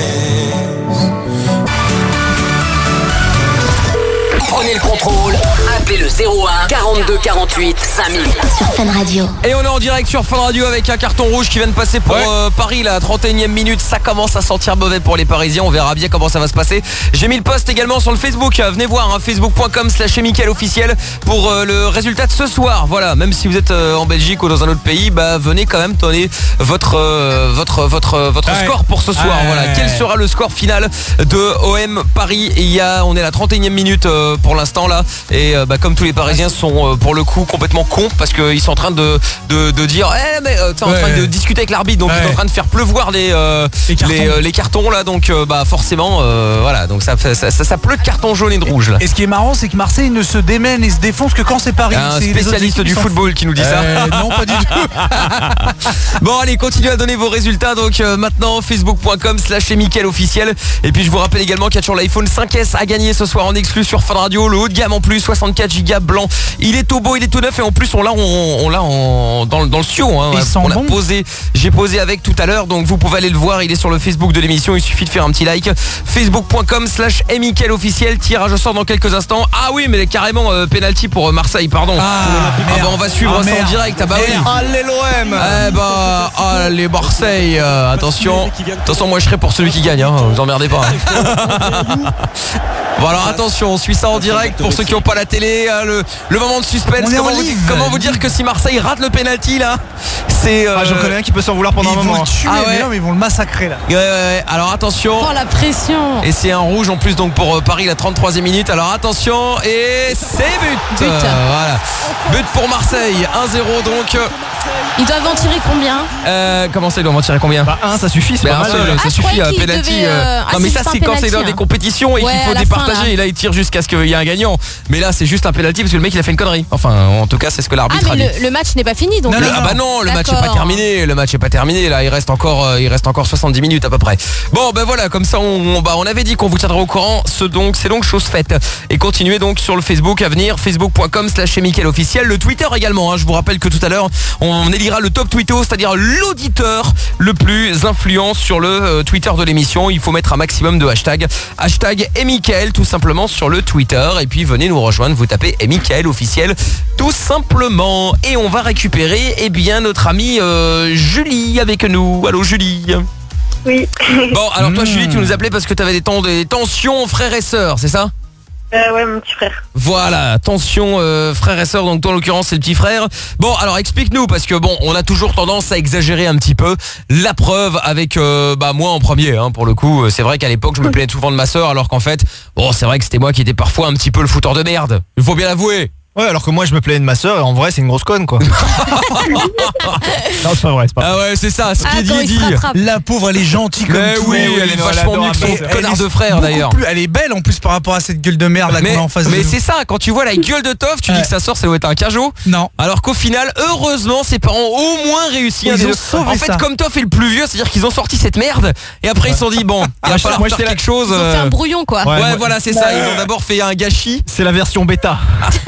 [SPEAKER 4] Prenez le contrôle, appelez le 01 42 48 5000
[SPEAKER 6] sur Fun Radio.
[SPEAKER 2] Et on est en direct sur Fun Radio avec un carton rouge qui vient de passer pour Paris, la 31e minute. Ça commence à sentir mauvais pour les Parisiens, on verra bien comment ça va se passer. J'ai mis le post également sur le Facebook, venez voir, hein, facebook.com/Mickaël officiel pour le résultat de ce soir. Voilà, même si vous êtes en Belgique ou dans un autre pays, venez quand même donner votre score pour ce soir. Voilà, quel sera le score final de OM Paris? On est à la 31e minute pour l'instant là, et comme tous les Parisiens sont pour le coup complètement cons parce qu'ils sont en train de dire en train de discuter avec l'arbitre, donc ils sont en train de faire pleuvoir les cartons là, donc forcément voilà, donc ça pleut de cartons jaunes et de rouges là.
[SPEAKER 5] Et ce qui est marrant, c'est que Marseille ne se démène et se défonce que quand c'est Paris.
[SPEAKER 2] Un spécialiste du football qui nous dit ça.
[SPEAKER 5] Non, pas du tout.
[SPEAKER 2] Bon allez, continuez à donner vos résultats donc maintenant facebook.com/Mickaël officiel. Et puis je vous rappelle également qu'il y a toujours l'iPhone 5S à gagner ce soir en exclu sur Fun Radio, le haut de gamme en plus, 64 Go blanc. Il est tout beau, il est tout neuf, et en plus on l'a dans le studio, hein. J'ai posé avec tout à l'heure, donc vous pouvez aller le voir, il est sur le Facebook de l'émission, il suffit de faire un petit like. facebook.com/Mickaël officiel, tirage au sort dans quelques instants. Ah oui, mais carrément penalty pour Marseille, pardon. On va suivre ça en direct. Ah bah oui.
[SPEAKER 3] Allez l'OM.
[SPEAKER 2] Allez Marseille, attention, moi je serai pour celui qui gagne, hein. Vous emmerdez pas. Bon alors attention, on suit ça en direct pour ceux qui n'ont pas la télé, le moment de suspense. Comment vous dire que si Marseille rate le penalty là, c'est
[SPEAKER 3] j'en connais un qui peut s'en vouloir pendant un moment.
[SPEAKER 5] Mais ils vont le massacrer là.
[SPEAKER 2] Ouais. Alors attention.
[SPEAKER 6] Oh la pression.
[SPEAKER 2] Et c'est un rouge en plus donc pour Paris, la 33e minute. Alors attention, et c'est but. Voilà. But pour Marseille, 1-0 donc.
[SPEAKER 6] Ils doivent en tirer combien?
[SPEAKER 2] Comment ça, ils doivent en tirer combien?
[SPEAKER 3] 1, ça suffit, c'est pas mal.
[SPEAKER 2] Ça suffit à penalty. Non mais ça c'est quand c'est dans des compétitions et qu'il faut départager, et là il tire jusqu'à ce qu'il y ait un gagnant. Mais là c'est juste un penalty parce que le mec il a fait une connerie. Enfin en tout cas c'est ce que l'arbitre a dit.
[SPEAKER 6] Le match n'est pas fini donc.
[SPEAKER 2] Non, le match n'est pas terminé. Le match n'est pas terminé. Là il reste encore 70 minutes à peu près. Bon voilà, comme ça on avait dit qu'on vous tiendrait au courant. C'est donc chose faite. Et continuez donc sur le Facebook à venir, facebook.com/Mickaël officiel. Le Twitter également, hein. Je vous rappelle que tout à l'heure on élira le top tweeto, c'est-à-dire l'auditeur le plus influent sur le Twitter de l'émission. Il faut mettre un maximum de hashtags. Hashtag Mickaël tout simplement sur le Twitter. Et puis venez nous rejoindre, vous tapez Mickaël officiel tout simplement. Et on va récupérer notre amie Julie avec nous. Allô Julie.
[SPEAKER 8] Oui.
[SPEAKER 2] Bon alors toi Julie, tu nous appelais parce que tu avais des tensions frères et sœurs, c'est ça?
[SPEAKER 8] Ouais, mon petit frère.
[SPEAKER 2] Voilà, attention frères et sœurs, donc toi en l'occurrence c'est le petit frère. Bon alors explique-nous, parce que on a toujours tendance à exagérer un petit peu. La preuve avec moi en premier, hein, pour le coup. C'est vrai qu'à l'époque je me plaignais souvent de ma sœur, alors qu'en fait c'est vrai que c'était moi qui étais parfois un petit peu le fouteur de merde. Il faut bien l'avouer.
[SPEAKER 3] Ouais, alors que moi je me plaignais de ma sœur et en vrai c'est une grosse conne quoi. Non, c'est pas vrai, c'est pas vrai.
[SPEAKER 2] Ah ouais, c'est ça, ce qui est dit.
[SPEAKER 5] La pauvre, elle est gentille comme tout.
[SPEAKER 2] Oui, elle est vachement mieux que son connard de frère d'ailleurs.
[SPEAKER 5] Elle est belle en plus par rapport à cette gueule de merde là qu'on a en face de nous.
[SPEAKER 2] Mais c'est ça, quand tu vois la gueule de Toff, tu dis que sa sœur ça doit être un cajot.
[SPEAKER 5] Non.
[SPEAKER 2] Alors qu'au final, heureusement, ses parents ont au moins réussi.
[SPEAKER 5] Ils ont sauvé
[SPEAKER 2] en fait,
[SPEAKER 5] ça.
[SPEAKER 2] comme Toff est le plus vieux, c'est-à-dire qu'ils ont sorti cette merde et après ils se sont dit bon, il va falloir faire quelque chose.
[SPEAKER 6] Ils ont fait un brouillon quoi.
[SPEAKER 2] Ouais, voilà, c'est ça. Ils ont d'abord fait un gâchis.
[SPEAKER 3] C'est la version bêta.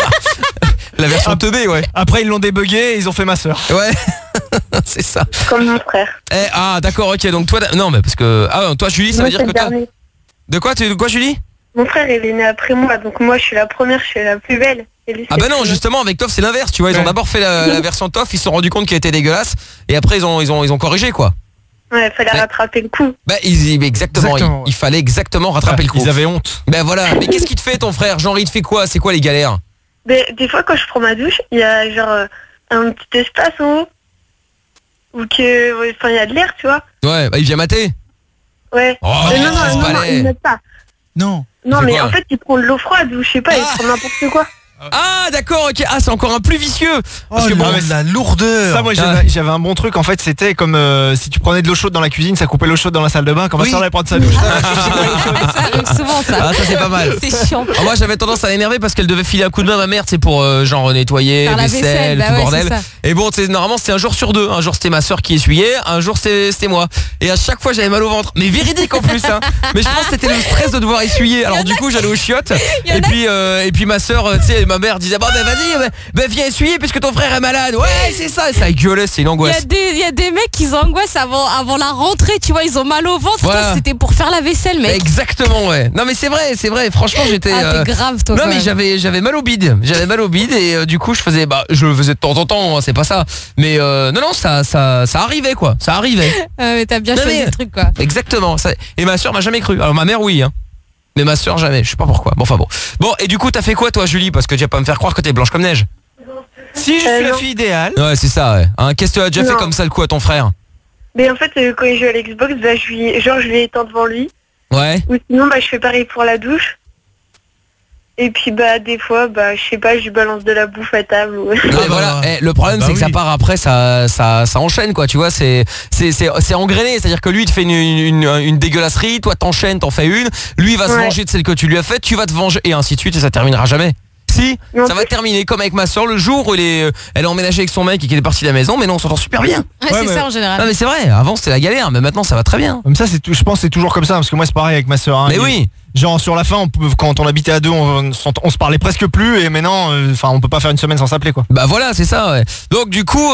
[SPEAKER 2] La version teubée, ouais.
[SPEAKER 3] Après ils l'ont débugué et ils ont fait ma sœur.
[SPEAKER 2] Ouais. C'est ça.
[SPEAKER 8] Comme mon frère.
[SPEAKER 2] Ah d'accord, ok. Donc toi, non mais parce que toi Julie, ça veut dire que toi. De quoi Julie?
[SPEAKER 8] Mon frère il est né après moi, donc moi je suis la première, je suis la plus belle. Et lui,
[SPEAKER 2] Ah bah non, justement avec Toff c'est l'inverse, tu vois, ils ont d'abord fait la version Toff, ils se sont rendus compte qu'elle était dégueulasse et après ils ont corrigé quoi.
[SPEAKER 8] Ouais, fallait rattraper le coup.
[SPEAKER 2] Bah exactement. Il fallait exactement rattraper le coup.
[SPEAKER 3] Ils avaient honte.
[SPEAKER 2] Ben voilà, mais qu'est-ce qu'il te fait ton frère? Genre il te fait quoi? C'est quoi les galères?
[SPEAKER 8] Des fois quand je prends ma douche, il y a genre un petit espace en haut où que il y a de l'air, tu vois.
[SPEAKER 2] Ouais, bah il vient mater.
[SPEAKER 8] Ouais.
[SPEAKER 2] Oh,
[SPEAKER 8] non, il met pas.
[SPEAKER 5] Non.
[SPEAKER 8] Non, mais en fait, il prend de l'eau froide ou je sais pas, il prend n'importe quoi.
[SPEAKER 2] Ah d'accord, ok. Ah c'est encore un plus vicieux.
[SPEAKER 5] Parce que bon, la lourdeur.
[SPEAKER 3] Ça moi j'avais un bon truc en fait, c'était comme si tu prenais de l'eau chaude dans la cuisine, ça coupait l'eau chaude dans la salle de bain quand ma soeur allait prendre sa douche.
[SPEAKER 6] Ça arrive souvent ça.
[SPEAKER 2] Ah ça c'est pas mal.
[SPEAKER 6] C'est chiant.
[SPEAKER 2] Moi j'avais tendance à l'énerver parce qu'elle devait filer un coup de main à ma mère, c'est pour genre nettoyer,
[SPEAKER 6] Faire la
[SPEAKER 2] vaisselle,
[SPEAKER 6] vaisselle,
[SPEAKER 2] tout
[SPEAKER 6] bah ouais,
[SPEAKER 2] bordel.
[SPEAKER 6] c'est ça.
[SPEAKER 2] Et bon, normalement c'était un jour sur deux. Un jour c'était ma soeur qui essuyait, un jour c'était moi. Et à chaque fois j'avais mal au ventre. Mais véridique en plus hein. Mais je pense que c'était le stress de devoir essuyer. Alors du coup j'allais aux chiottes et puis ma soeur, tu sais, ma mère disait bah vas-y, viens essuyer puisque ton frère est malade. Ouais, c'est ça, ça gueulait, c'est une angoisse.
[SPEAKER 6] Il y a des mecs qui angoissent avant la rentrée, tu vois, ils ont mal au ventre.
[SPEAKER 2] Voilà.
[SPEAKER 6] Toi, c'était pour faire la vaisselle, mec.
[SPEAKER 2] Exactement, ouais. Non mais c'est vrai. Franchement, j'étais
[SPEAKER 6] t'es grave toi.
[SPEAKER 2] Non mais j'avais mal au bide. J'avais mal au bide et du coup, je le faisais de temps en temps, hein, c'est pas ça. Mais non, ça arrivait quoi. Ça arrivait.
[SPEAKER 6] Mais t'as bien choisi le truc quoi.
[SPEAKER 2] Exactement. Et ma soeur m'a jamais cru. Alors ma mère oui hein. Mais ma soeur jamais, je sais pas pourquoi. Bon enfin bon. Bon et du coup t'as fait quoi toi Julie? Parce que tu vas pas me faire croire que t'es blanche comme neige.
[SPEAKER 3] Si je suis la fille idéale.
[SPEAKER 2] Ouais c'est ça ouais. Hein, qu'est-ce que tu as déjà fait comme ça le coup à ton frère?
[SPEAKER 8] Mais en fait quand il joue à l'Xbox, je vais éteindre devant lui.
[SPEAKER 2] Ouais.
[SPEAKER 8] Ou sinon je fais pareil pour la douche. Et puis des fois je sais pas, je lui balance de la bouffe à table ou...
[SPEAKER 2] voilà. Le problème c'est que ça part après, ça enchaîne quoi, tu vois, c'est engrainé, c'est-à-dire que lui il te fait une dégueulasserie, toi t'enchaînes, t'en fais une, lui il va se venger de celle que tu lui as faite, tu vas te venger et ainsi de suite et ça terminera jamais. Si, ça va terminer comme avec ma soeur le jour où elle est emménagée avec son mec et qu'elle est partie de la maison, mais non on s'entend super bien.
[SPEAKER 6] Ouais, c'est ça en général.
[SPEAKER 2] Non mais c'est vrai, avant c'était la galère, mais maintenant ça va très bien.
[SPEAKER 3] Comme ça je pense que c'est toujours comme ça parce que moi c'est pareil avec ma soeur. Hein,
[SPEAKER 2] mais oui.
[SPEAKER 3] Genre sur la fin, quand on habitait à deux, on se parlait presque plus et maintenant, on peut pas faire une semaine sans s'appeler quoi.
[SPEAKER 2] Bah voilà, c'est ça. Ouais. Donc du coup,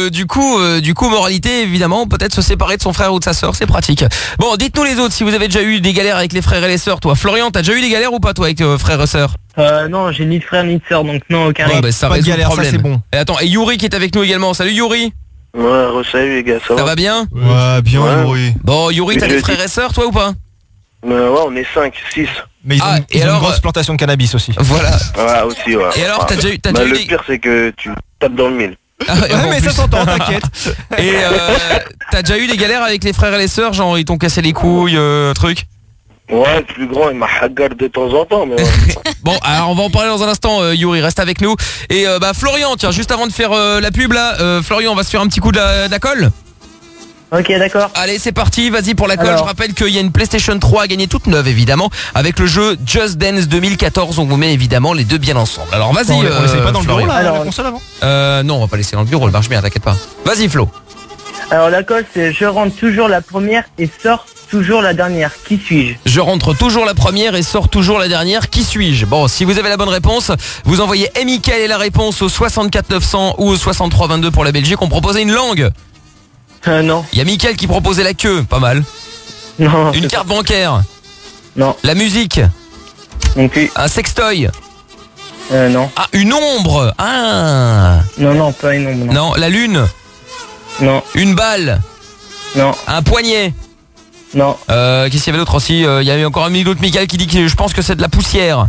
[SPEAKER 2] moralité évidemment, peut-être se séparer de son frère ou de sa sœur, c'est pratique. Bon, dites-nous les autres si vous avez déjà eu des galères avec les frères et les sœurs. Toi, Florian, t'as déjà eu des galères ou pas toi avec frères et sœurs?
[SPEAKER 7] Non, j'ai ni de frère ni de sœur, donc non, aucun.
[SPEAKER 2] Ouais, bah, ça
[SPEAKER 3] pas de
[SPEAKER 2] résout
[SPEAKER 3] galère,
[SPEAKER 2] le problème.
[SPEAKER 3] ça c'est bon.
[SPEAKER 2] Et attends, et Yuri qui est avec nous également. Salut Yuri.
[SPEAKER 10] Ouais, salut les gars, ça va?
[SPEAKER 2] Ça va bien?
[SPEAKER 3] Ouais, bien Yuri.
[SPEAKER 2] Bon, Yuri, t'as des frères et sœurs toi ou pas?
[SPEAKER 10] Ouais, on est 5, 6.
[SPEAKER 3] Mais ils ont une grosse plantation de cannabis aussi.
[SPEAKER 2] Voilà.
[SPEAKER 10] Ouais, aussi, ouais.
[SPEAKER 2] Et alors, t'as déjà eu
[SPEAKER 10] le pire, c'est que tu tapes dans le mille.
[SPEAKER 2] Ah,
[SPEAKER 3] ouais, mais ça s'entend, t'inquiète.
[SPEAKER 2] Et t'as déjà eu des galères avec les frères et les sœurs, genre ils t'ont cassé les couilles, truc?
[SPEAKER 10] Ouais, le plus grand, il m'a hagarde de temps en temps, mais ouais.
[SPEAKER 2] Bon, alors on va en parler dans un instant, Yuri, reste avec nous. Et Florian, tiens, juste avant de faire la pub là, Florian, on va se faire un petit coup de la colle.
[SPEAKER 7] Ok, d'accord.
[SPEAKER 2] Allez, c'est parti, vas-y pour la colle. Je rappelle qu'il y a une PlayStation 3 à gagner toute neuve évidemment, avec le jeu Just Dance 2014. On vous met évidemment les deux bien ensemble. Alors vas-y,
[SPEAKER 3] on l'essaye pas dans le bureau là,
[SPEAKER 7] alors,
[SPEAKER 3] la console avant
[SPEAKER 2] non, on va pas laisser dans le bureau, elle marche bien, t'inquiète pas. Vas-y Flo.
[SPEAKER 7] Alors la colle c'est je rentre toujours la première et sors toujours la dernière. Qui suis-je?
[SPEAKER 2] Je rentre toujours la première et sors toujours la dernière. Qui suis-je? Bon, si vous avez la bonne réponse, vous envoyez Mickaël et la réponse au 64 900 ou au 63 22 pour la Belgique. On proposait une langue.
[SPEAKER 7] Non.
[SPEAKER 2] Il y a Mickaël qui proposait la queue, pas mal.
[SPEAKER 7] Non.
[SPEAKER 2] Une carte bancaire.
[SPEAKER 7] Non.
[SPEAKER 2] La musique.
[SPEAKER 7] Non plus.
[SPEAKER 2] Un sextoy.
[SPEAKER 7] Non.
[SPEAKER 2] Ah, une ombre. Ah.
[SPEAKER 7] Non, pas une ombre.
[SPEAKER 2] Non, la lune.
[SPEAKER 7] Non.
[SPEAKER 2] Une balle.
[SPEAKER 7] Non.
[SPEAKER 2] Un poignet.
[SPEAKER 7] Non.
[SPEAKER 2] Qu'est-ce qu'il y avait d'autre aussi? Il y avait encore un million d'autres Mickaël qui dit que je pense que c'est de la poussière.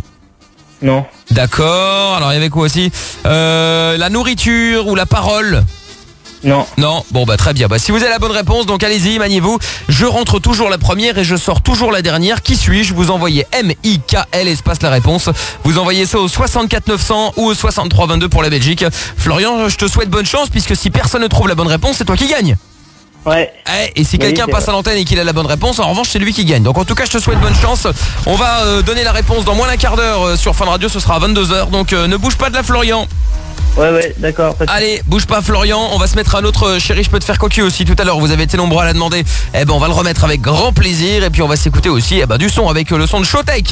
[SPEAKER 7] Non.
[SPEAKER 2] D'accord. Alors il y avait quoi aussi? La nourriture ou la parole.
[SPEAKER 7] Non.
[SPEAKER 2] Non, bon bah très bien. Bah si vous avez la bonne réponse, donc allez-y, maniez-vous. Je rentre toujours la première et je sors toujours la dernière. Qui suis-je? Vous envoyez M-I-K-L espace la réponse. Vous envoyez ça au 64 900 ou au 63 22 pour la Belgique. Florian, je te souhaite bonne chance puisque si personne ne trouve la bonne réponse, c'est toi qui gagne.
[SPEAKER 7] Ouais.
[SPEAKER 2] Et si quelqu'un passe à l'antenne et qu'il a la bonne réponse, en revanche c'est lui qui gagne. Donc en tout cas je te souhaite bonne chance. On va donner la réponse dans moins d'un quart d'heure sur Fun Radio, ce sera à 22h. Donc ne bouge pas de là Florian.
[SPEAKER 7] Ouais, d'accord.
[SPEAKER 2] Allez, bouge pas Florian, on va se mettre un autre chéri, je peux te faire cocu aussi tout à l'heure. Vous avez été nombreux à la demander. Eh ben on va le remettre avec grand plaisir. Et puis on va s'écouter aussi du son avec le son de Showtech.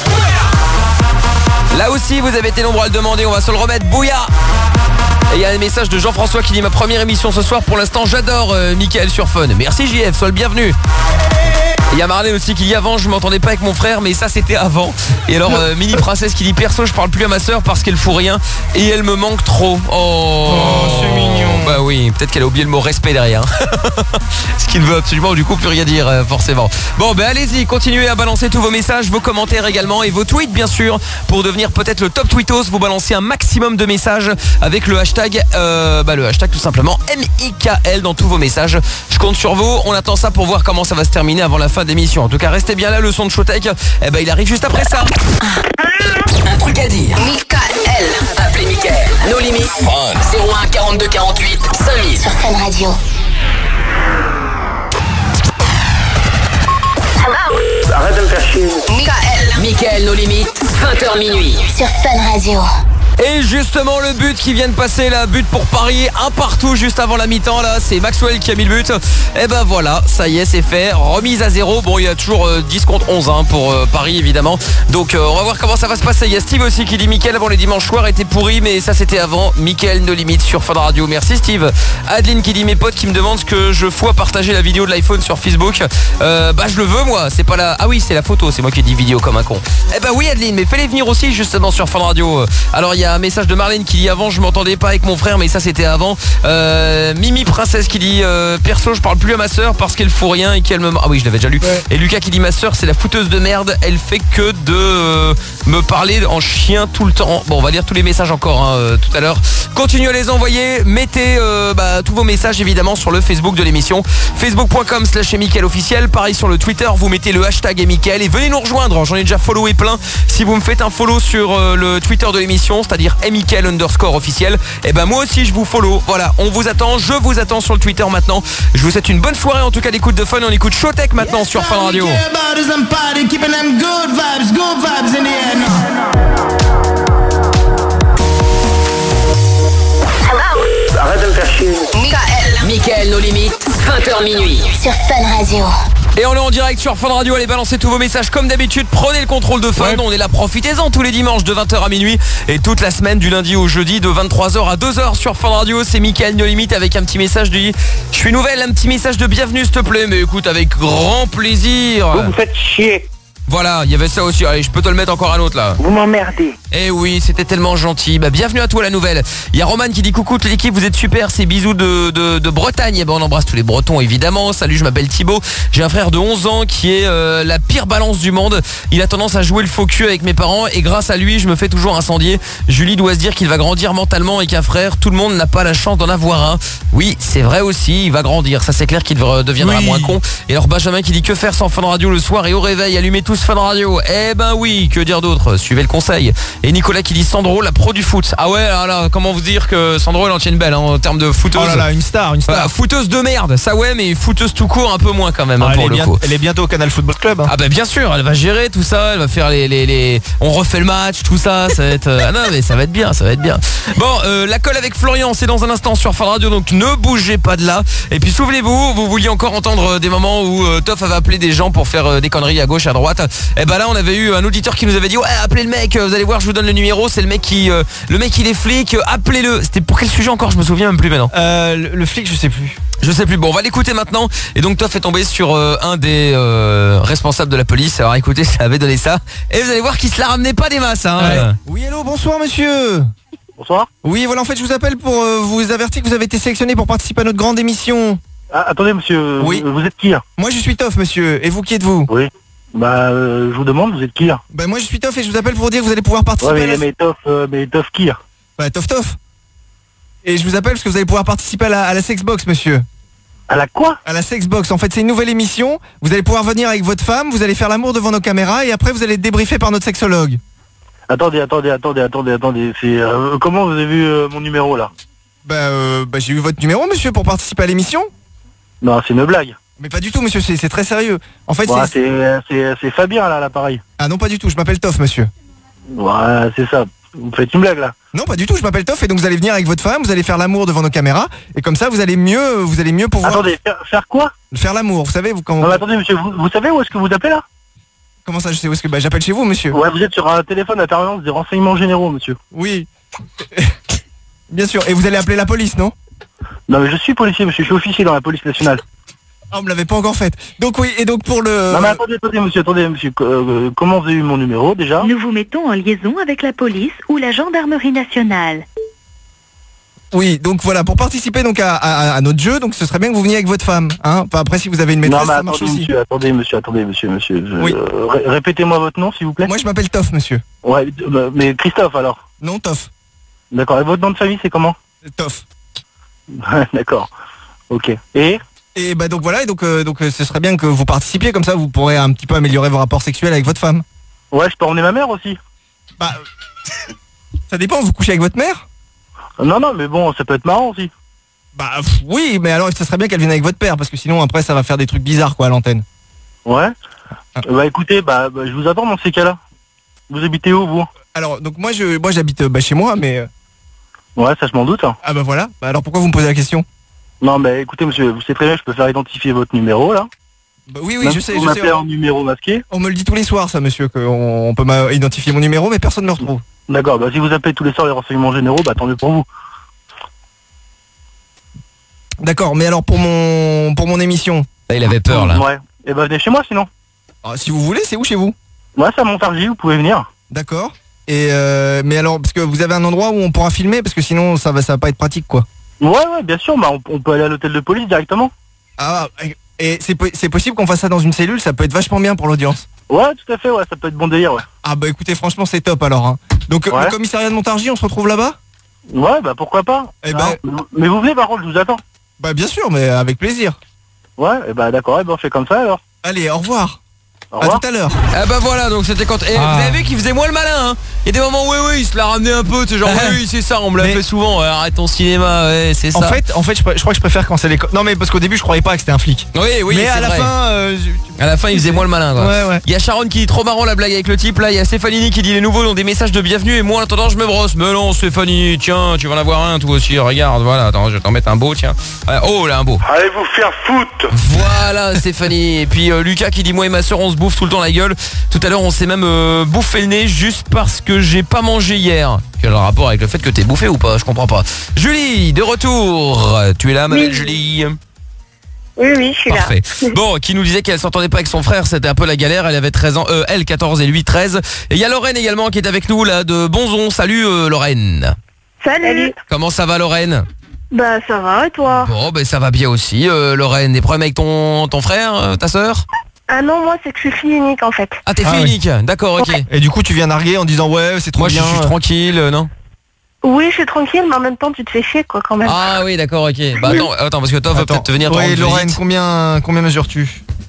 [SPEAKER 2] Là aussi vous avez été nombreux à le demander. On va se le remettre, Bouya. Et il y a un message de Jean-François qui dit ma première émission ce soir. Pour l'instant j'adore Mickaël sur Fun. Merci JF, sois le bienvenu. Il y a Marlène aussi qui dit avant je m'entendais pas avec mon frère, mais ça c'était avant. Et alors Mini Princesse qui dit perso je parle plus à ma soeur parce qu'elle fout rien et elle me manque trop. Oh c'est mignon. Bah oui, peut-être qu'elle a oublié le mot respect derrière. Ce qui ne veut absolument du coup plus rien dire forcément. Bon ben allez-y, continuez à balancer tous vos messages, vos commentaires également et vos tweets bien sûr. Pour devenir peut-être le top tweetos, vous balancez un maximum de messages avec le hashtag tout simplement MIKL dans tous vos messages. Je compte sur vous, on attend ça pour voir comment ça va se terminer avant la fin d'émission. En tout cas restez bien là, le son de Showtech il arrive juste après ça.
[SPEAKER 4] Un truc à dire. Mickaël. Appelez Mickaël. Nos limites. Fun. 01 42 48 5000.
[SPEAKER 15] Sur Fun Radio.
[SPEAKER 7] Arrête de me faire chier.
[SPEAKER 4] Mickaël, nos limites. 20h minuit.
[SPEAKER 15] Sur Fun Radio.
[SPEAKER 2] Et justement le but qui vient de passer là, but pour Paris, un partout juste avant la mi-temps là, c'est Maxwell qui a mis le but. Et ben voilà, ça y est c'est fait, remise à 0. Bon il y a toujours 10 contre 11 pour Paris évidemment. Donc on va voir comment ça va se passer. Il y a Steve aussi qui dit Mickaël avant les dimanches soirs était pourri, mais ça c'était avant. Mickaël No Limite sur Fun Radio, merci Steve. Adeline qui dit mes potes qui me demandent ce que je fous à partager la vidéo de l'iPhone sur Facebook. Je le veux moi, c'est pas la... Ah oui c'est la photo, c'est moi qui dis vidéo comme un con. Eh ben oui Adeline, mais fais-les venir aussi justement sur Fun Radio. Alors il y a un message de Marlène qui dit avant je m'entendais pas avec mon frère, mais ça c'était avant. Mimi Princesse qui dit perso je parle plus à ma soeur parce qu'elle fout rien et qu'elle me... Ah oui je l'avais déjà lu. Et Lucas qui dit ma soeur c'est la fouteuse de merde, elle fait que de me parler en chien tout le temps. Bon on va lire tous les messages encore tout à l'heure. Continuez à les envoyer, mettez tous vos messages évidemment sur le Facebook de l'émission, facebook.com/Mickaël officiel. Pareil sur le Twitter, vous mettez le hashtag Mickaël et venez nous rejoindre. J'en ai déjà followé plein. Si vous me faites un follow sur le Twitter de l'émission, c'est-à-dire Mickaël_officiel, et ben moi aussi je vous follow. Voilà, on vous attend, je vous attends sur le Twitter maintenant. Je vous souhaite une bonne soirée en tout cas d'écoute de Fun. On écoute Showtech maintenant sur Fun Radio.
[SPEAKER 7] Arrête de me faire chier.
[SPEAKER 4] Mickaël, nos limites. 20h minuit.
[SPEAKER 15] Sur Fun Radio.
[SPEAKER 2] Et on est en direct sur Fun Radio, allez balancer tous vos messages comme d'habitude, prenez le contrôle de Fun, on est là, profitez-en tous les dimanches de 20h à minuit et toute la semaine du lundi au jeudi de 23h à 2h sur Fun Radio. C'est Mickaël No Limite avec un petit message de je suis nouvelle, un petit message de bienvenue s'il te plaît, mais écoute avec grand plaisir.
[SPEAKER 7] Vous me faites chier.
[SPEAKER 2] Voilà, il y avait ça aussi. Allez, je peux te le mettre encore un autre là.
[SPEAKER 7] Vous m'emmerdez.
[SPEAKER 2] Eh oui, c'était tellement gentil. Bienvenue à toi la nouvelle. Il y a Roman qui dit coucou toute l'équipe, vous êtes super, c'est bisous de Bretagne. On embrasse tous les Bretons évidemment. Salut, je m'appelle Thibaut. J'ai un frère de 11 ans qui est la pire balance du monde. Il a tendance à jouer le faux cul avec mes parents et grâce à lui, je me fais toujours incendier. Julie doit se dire qu'il va grandir mentalement et qu'un frère, tout le monde n'a pas la chance d'en avoir un. Oui, c'est vrai aussi, il va grandir. Ça c'est clair qu'il deviendra moins con. Et alors Benjamin qui dit que faire sans Fun Radio le soir et au réveil, allumez tous Fun Radio. Eh ben oui, que dire d'autre, suivez le conseil. Et Nicolas qui dit Sandro, la pro du foot. Ah ouais, là, comment vous dire que Sandro elle en tient une belle en termes de footeuse.
[SPEAKER 3] Oh là là, une star.
[SPEAKER 2] Footeuse de merde, ça ouais, mais footeuse tout court un peu moins quand même pour le coup.
[SPEAKER 3] Elle est bientôt au Canal Football Club.
[SPEAKER 2] Ah bien sûr, elle va gérer tout ça, elle va faire les on refait le match, tout ça, ça va être ah non mais ça va être bien, ça va être bien. Bon, la colle avec Florian, c'est dans un instant sur Fun Radio, donc ne bougez pas de là. Et puis souvenez-vous, vous vouliez encore entendre des moments où Toff avait appelé des gens pour faire des conneries à gauche à droite. Et là on avait eu un auditeur qui nous avait dit ouais, appelez le mec, vous allez voir, je vous donne le numéro, c'est le mec il est flic, appelez-le. C'était pour quel sujet encore, je me souviens même plus maintenant.
[SPEAKER 3] Le flic, je sais plus.
[SPEAKER 2] Bon, on va l'écouter maintenant. Et donc Toff est tombé sur un des responsables de la police. Alors écoutez, ça avait donné ça. Et vous allez voir qu'il se la ramenait pas des masses
[SPEAKER 3] Oui, hello, bonsoir monsieur.
[SPEAKER 7] Bonsoir.
[SPEAKER 3] Oui, voilà, en fait je vous appelle pour vous avertir que vous avez été sélectionné pour participer à notre grande émission.
[SPEAKER 12] Ah, attendez monsieur,
[SPEAKER 3] oui.
[SPEAKER 12] Vous êtes qui là?
[SPEAKER 3] Moi je suis Toff monsieur, et vous qui êtes-vous?
[SPEAKER 12] Oui. Je vous demande, vous êtes qui là?
[SPEAKER 3] Moi je suis Toff et je vous appelle pour vous dire que vous allez pouvoir participer.
[SPEAKER 12] Ouais, mais Toff qui là?
[SPEAKER 3] Toff. Et je vous appelle parce que vous allez pouvoir participer à la Sexbox, monsieur.
[SPEAKER 12] À la quoi?
[SPEAKER 3] À la Sexbox. En fait, c'est une nouvelle émission. Vous allez pouvoir venir avec votre femme, vous allez faire l'amour devant nos caméras et après vous allez être débriefé par notre sexologue.
[SPEAKER 12] Attendez. C'est comment vous avez vu mon numéro là?
[SPEAKER 3] J'ai eu votre numéro, monsieur, pour participer à l'émission.
[SPEAKER 12] Non, c'est une blague.
[SPEAKER 3] Mais pas du tout, monsieur, c'est très sérieux. En fait,
[SPEAKER 12] c'est Fabien là, l'appareil.
[SPEAKER 3] Ah non, pas du tout, je m'appelle Toff, monsieur.
[SPEAKER 12] Ouais, c'est ça. Vous faites une blague là?
[SPEAKER 3] Non, pas du tout, je m'appelle Toff et donc vous allez venir avec votre femme, vous allez faire l'amour devant nos caméras et comme ça vous allez mieux pouvoir...
[SPEAKER 12] Attendez, faire quoi?
[SPEAKER 3] Faire l'amour, vous savez, quand...
[SPEAKER 12] Non mais attendez monsieur, vous savez où est-ce que vous appelez là?
[SPEAKER 3] Comment ça, je sais où est-ce que... j'appelle chez vous, monsieur.
[SPEAKER 12] Ouais, vous êtes sur un téléphone à permanence des renseignements généraux, monsieur.
[SPEAKER 3] Oui. Bien sûr, et vous allez appeler la police, non?
[SPEAKER 12] Non mais je suis policier, monsieur, je suis officier dans la police nationale.
[SPEAKER 3] Ah, on me l'avait pas encore fait. Donc oui, et donc pour le...
[SPEAKER 12] Non mais attendez monsieur, comment vous avez eu mon numéro déjà?
[SPEAKER 16] Nous vous mettons en liaison avec la police ou la gendarmerie nationale.
[SPEAKER 3] Oui, donc voilà, pour participer donc à notre jeu, donc ce serait bien que vous veniez avec votre femme, hein. Enfin, après si vous avez une maîtresse,
[SPEAKER 12] non, mais
[SPEAKER 3] ça marche aussi.
[SPEAKER 12] Attendez monsieur.
[SPEAKER 3] Oui.
[SPEAKER 12] Répétez-moi votre nom s'il vous plaît.
[SPEAKER 3] Moi je m'appelle Toff, monsieur.
[SPEAKER 12] Ouais, mais Christophe alors?
[SPEAKER 3] Non, Toff.
[SPEAKER 12] D'accord, et votre nom de famille c'est comment?
[SPEAKER 3] Toff.
[SPEAKER 12] D'accord, ok. Et
[SPEAKER 3] donc voilà, et donc ce serait bien que vous participiez, comme ça vous pourrez un petit peu améliorer vos rapports sexuels avec votre femme.
[SPEAKER 12] Ouais, je peux emmener ma mère aussi.
[SPEAKER 3] Ça dépend, vous couchez avec votre mère?
[SPEAKER 12] Non, mais bon, ça peut être marrant aussi.
[SPEAKER 3] Oui, mais alors ça serait bien qu'elle vienne avec votre père, parce que sinon après ça va faire des trucs bizarres quoi à l'antenne.
[SPEAKER 12] Ouais. Écoutez, je vous attends dans ces cas-là. Vous habitez où vous?
[SPEAKER 3] Alors, donc moi j'habite chez moi, mais...
[SPEAKER 12] Ouais, ça je m'en doute. Hein.
[SPEAKER 3] Ah bah voilà, alors pourquoi vous me posez la question?
[SPEAKER 12] Non, mais écoutez monsieur, vous savez très bien que je peux faire identifier votre numéro là.
[SPEAKER 3] Oui,
[SPEAKER 12] même
[SPEAKER 3] je sais.
[SPEAKER 12] Vous m'appelez en numéro masqué.
[SPEAKER 3] On me le dit tous les soirs ça, monsieur, qu'on peut identifier mon numéro, mais personne ne me retrouve.
[SPEAKER 12] D'accord, si vous appelez tous les soirs les renseignements généraux, tant mieux pour vous.
[SPEAKER 3] D'accord, mais alors pour mon émission...
[SPEAKER 2] Là, il avait peur là.
[SPEAKER 12] Ouais, et venez chez moi sinon.
[SPEAKER 3] Si vous voulez, c'est où chez vous?
[SPEAKER 12] Ouais, c'est à Montargis, vous pouvez venir.
[SPEAKER 3] D'accord. Et mais alors, parce que vous avez un endroit où on pourra filmer, parce que sinon ça va pas être pratique quoi.
[SPEAKER 12] Ouais, bien sûr, on peut aller à l'hôtel de police directement.
[SPEAKER 3] Ah, et c'est possible qu'on fasse ça dans une cellule, ça peut être vachement bien pour l'audience.
[SPEAKER 12] Ouais, tout à fait, ouais, ça peut être bon délire, ouais.
[SPEAKER 3] Ah bah écoutez, franchement c'est top alors. Hein. Donc le commissariat de Montargis, on se retrouve là-bas?
[SPEAKER 12] Ouais, pourquoi pas. Mais vous venez par contre, je vous attends.
[SPEAKER 3] Bah bien sûr, mais avec plaisir.
[SPEAKER 12] Ouais, d'accord, on fait comme ça alors.
[SPEAKER 3] Allez, au revoir.
[SPEAKER 12] Au revoir.
[SPEAKER 3] À tout à l'heure.
[SPEAKER 2] Ah bah voilà, donc c'était quand... Vous avez vu qu'il faisait moins le malin, hein. Il y a des moments où il se l'a ramené un peu, genre oui c'est ça, on me l'a fait souvent, arrête ton cinéma, c'est ça.
[SPEAKER 3] En fait je crois que je préfère quand c'est les... Non mais parce qu'au début je croyais pas que c'était un flic.
[SPEAKER 2] Oui,
[SPEAKER 3] mais à la fin...
[SPEAKER 2] À la fin il faisait moins le malin quoi.
[SPEAKER 3] Ouais.
[SPEAKER 2] Il y a Sharon qui dit trop marrant la blague avec le type, là il y a Stéphanie qui dit les nouveaux ont des messages de bienvenue et moi en attendant je me brosse. Mais non Stéphanie, tiens, tu vas en avoir un toi aussi, regarde, voilà, attends, je vais t'en mettre un beau, tiens. Oh là un beau.
[SPEAKER 10] Allez vous faire foutre.
[SPEAKER 2] Voilà Stéphanie. Et puis Lucas qui dit moi et ma soeur on se bouffe tout le temps la gueule. Tout à l'heure on s'est même bouffé le nez juste parce que j'ai pas mangé hier. Quel rapport avec le fait que t'es bouffé ou pas? Je comprends pas. Julie, de retour. Tu es là ma belle Julie?
[SPEAKER 8] Oui, je suis
[SPEAKER 2] Parfait.
[SPEAKER 8] là.
[SPEAKER 2] Bon, qui nous disait qu'elle s'entendait pas avec son frère, c'était un peu la galère, elle avait 13 ans, elle 14 et lui 13. Et il y a Lorraine également qui est avec nous là de Bonzon. Salut Lorraine.
[SPEAKER 8] Salut.
[SPEAKER 2] Comment ça va Lorraine?
[SPEAKER 8] Bah ça va et toi?
[SPEAKER 2] Bon, ça va bien aussi Lorraine. Des problèmes avec ton frère, ta sœur?
[SPEAKER 8] Ah non, moi c'est que je suis fille unique en fait.
[SPEAKER 2] Ah t'es fille unique, d'accord, ok.
[SPEAKER 3] Et du coup tu viens narguer en disant ouais c'est trop bien.
[SPEAKER 2] Moi je suis tranquille, non?
[SPEAKER 8] Oui, je suis tranquille, mais en même temps tu te fais chier quoi quand même.
[SPEAKER 2] Ah oui d'accord, ok. Bah attends parce que toi va peut-être te venir te rendre
[SPEAKER 3] Lorraine,
[SPEAKER 2] visite.
[SPEAKER 3] combien mesures-tu?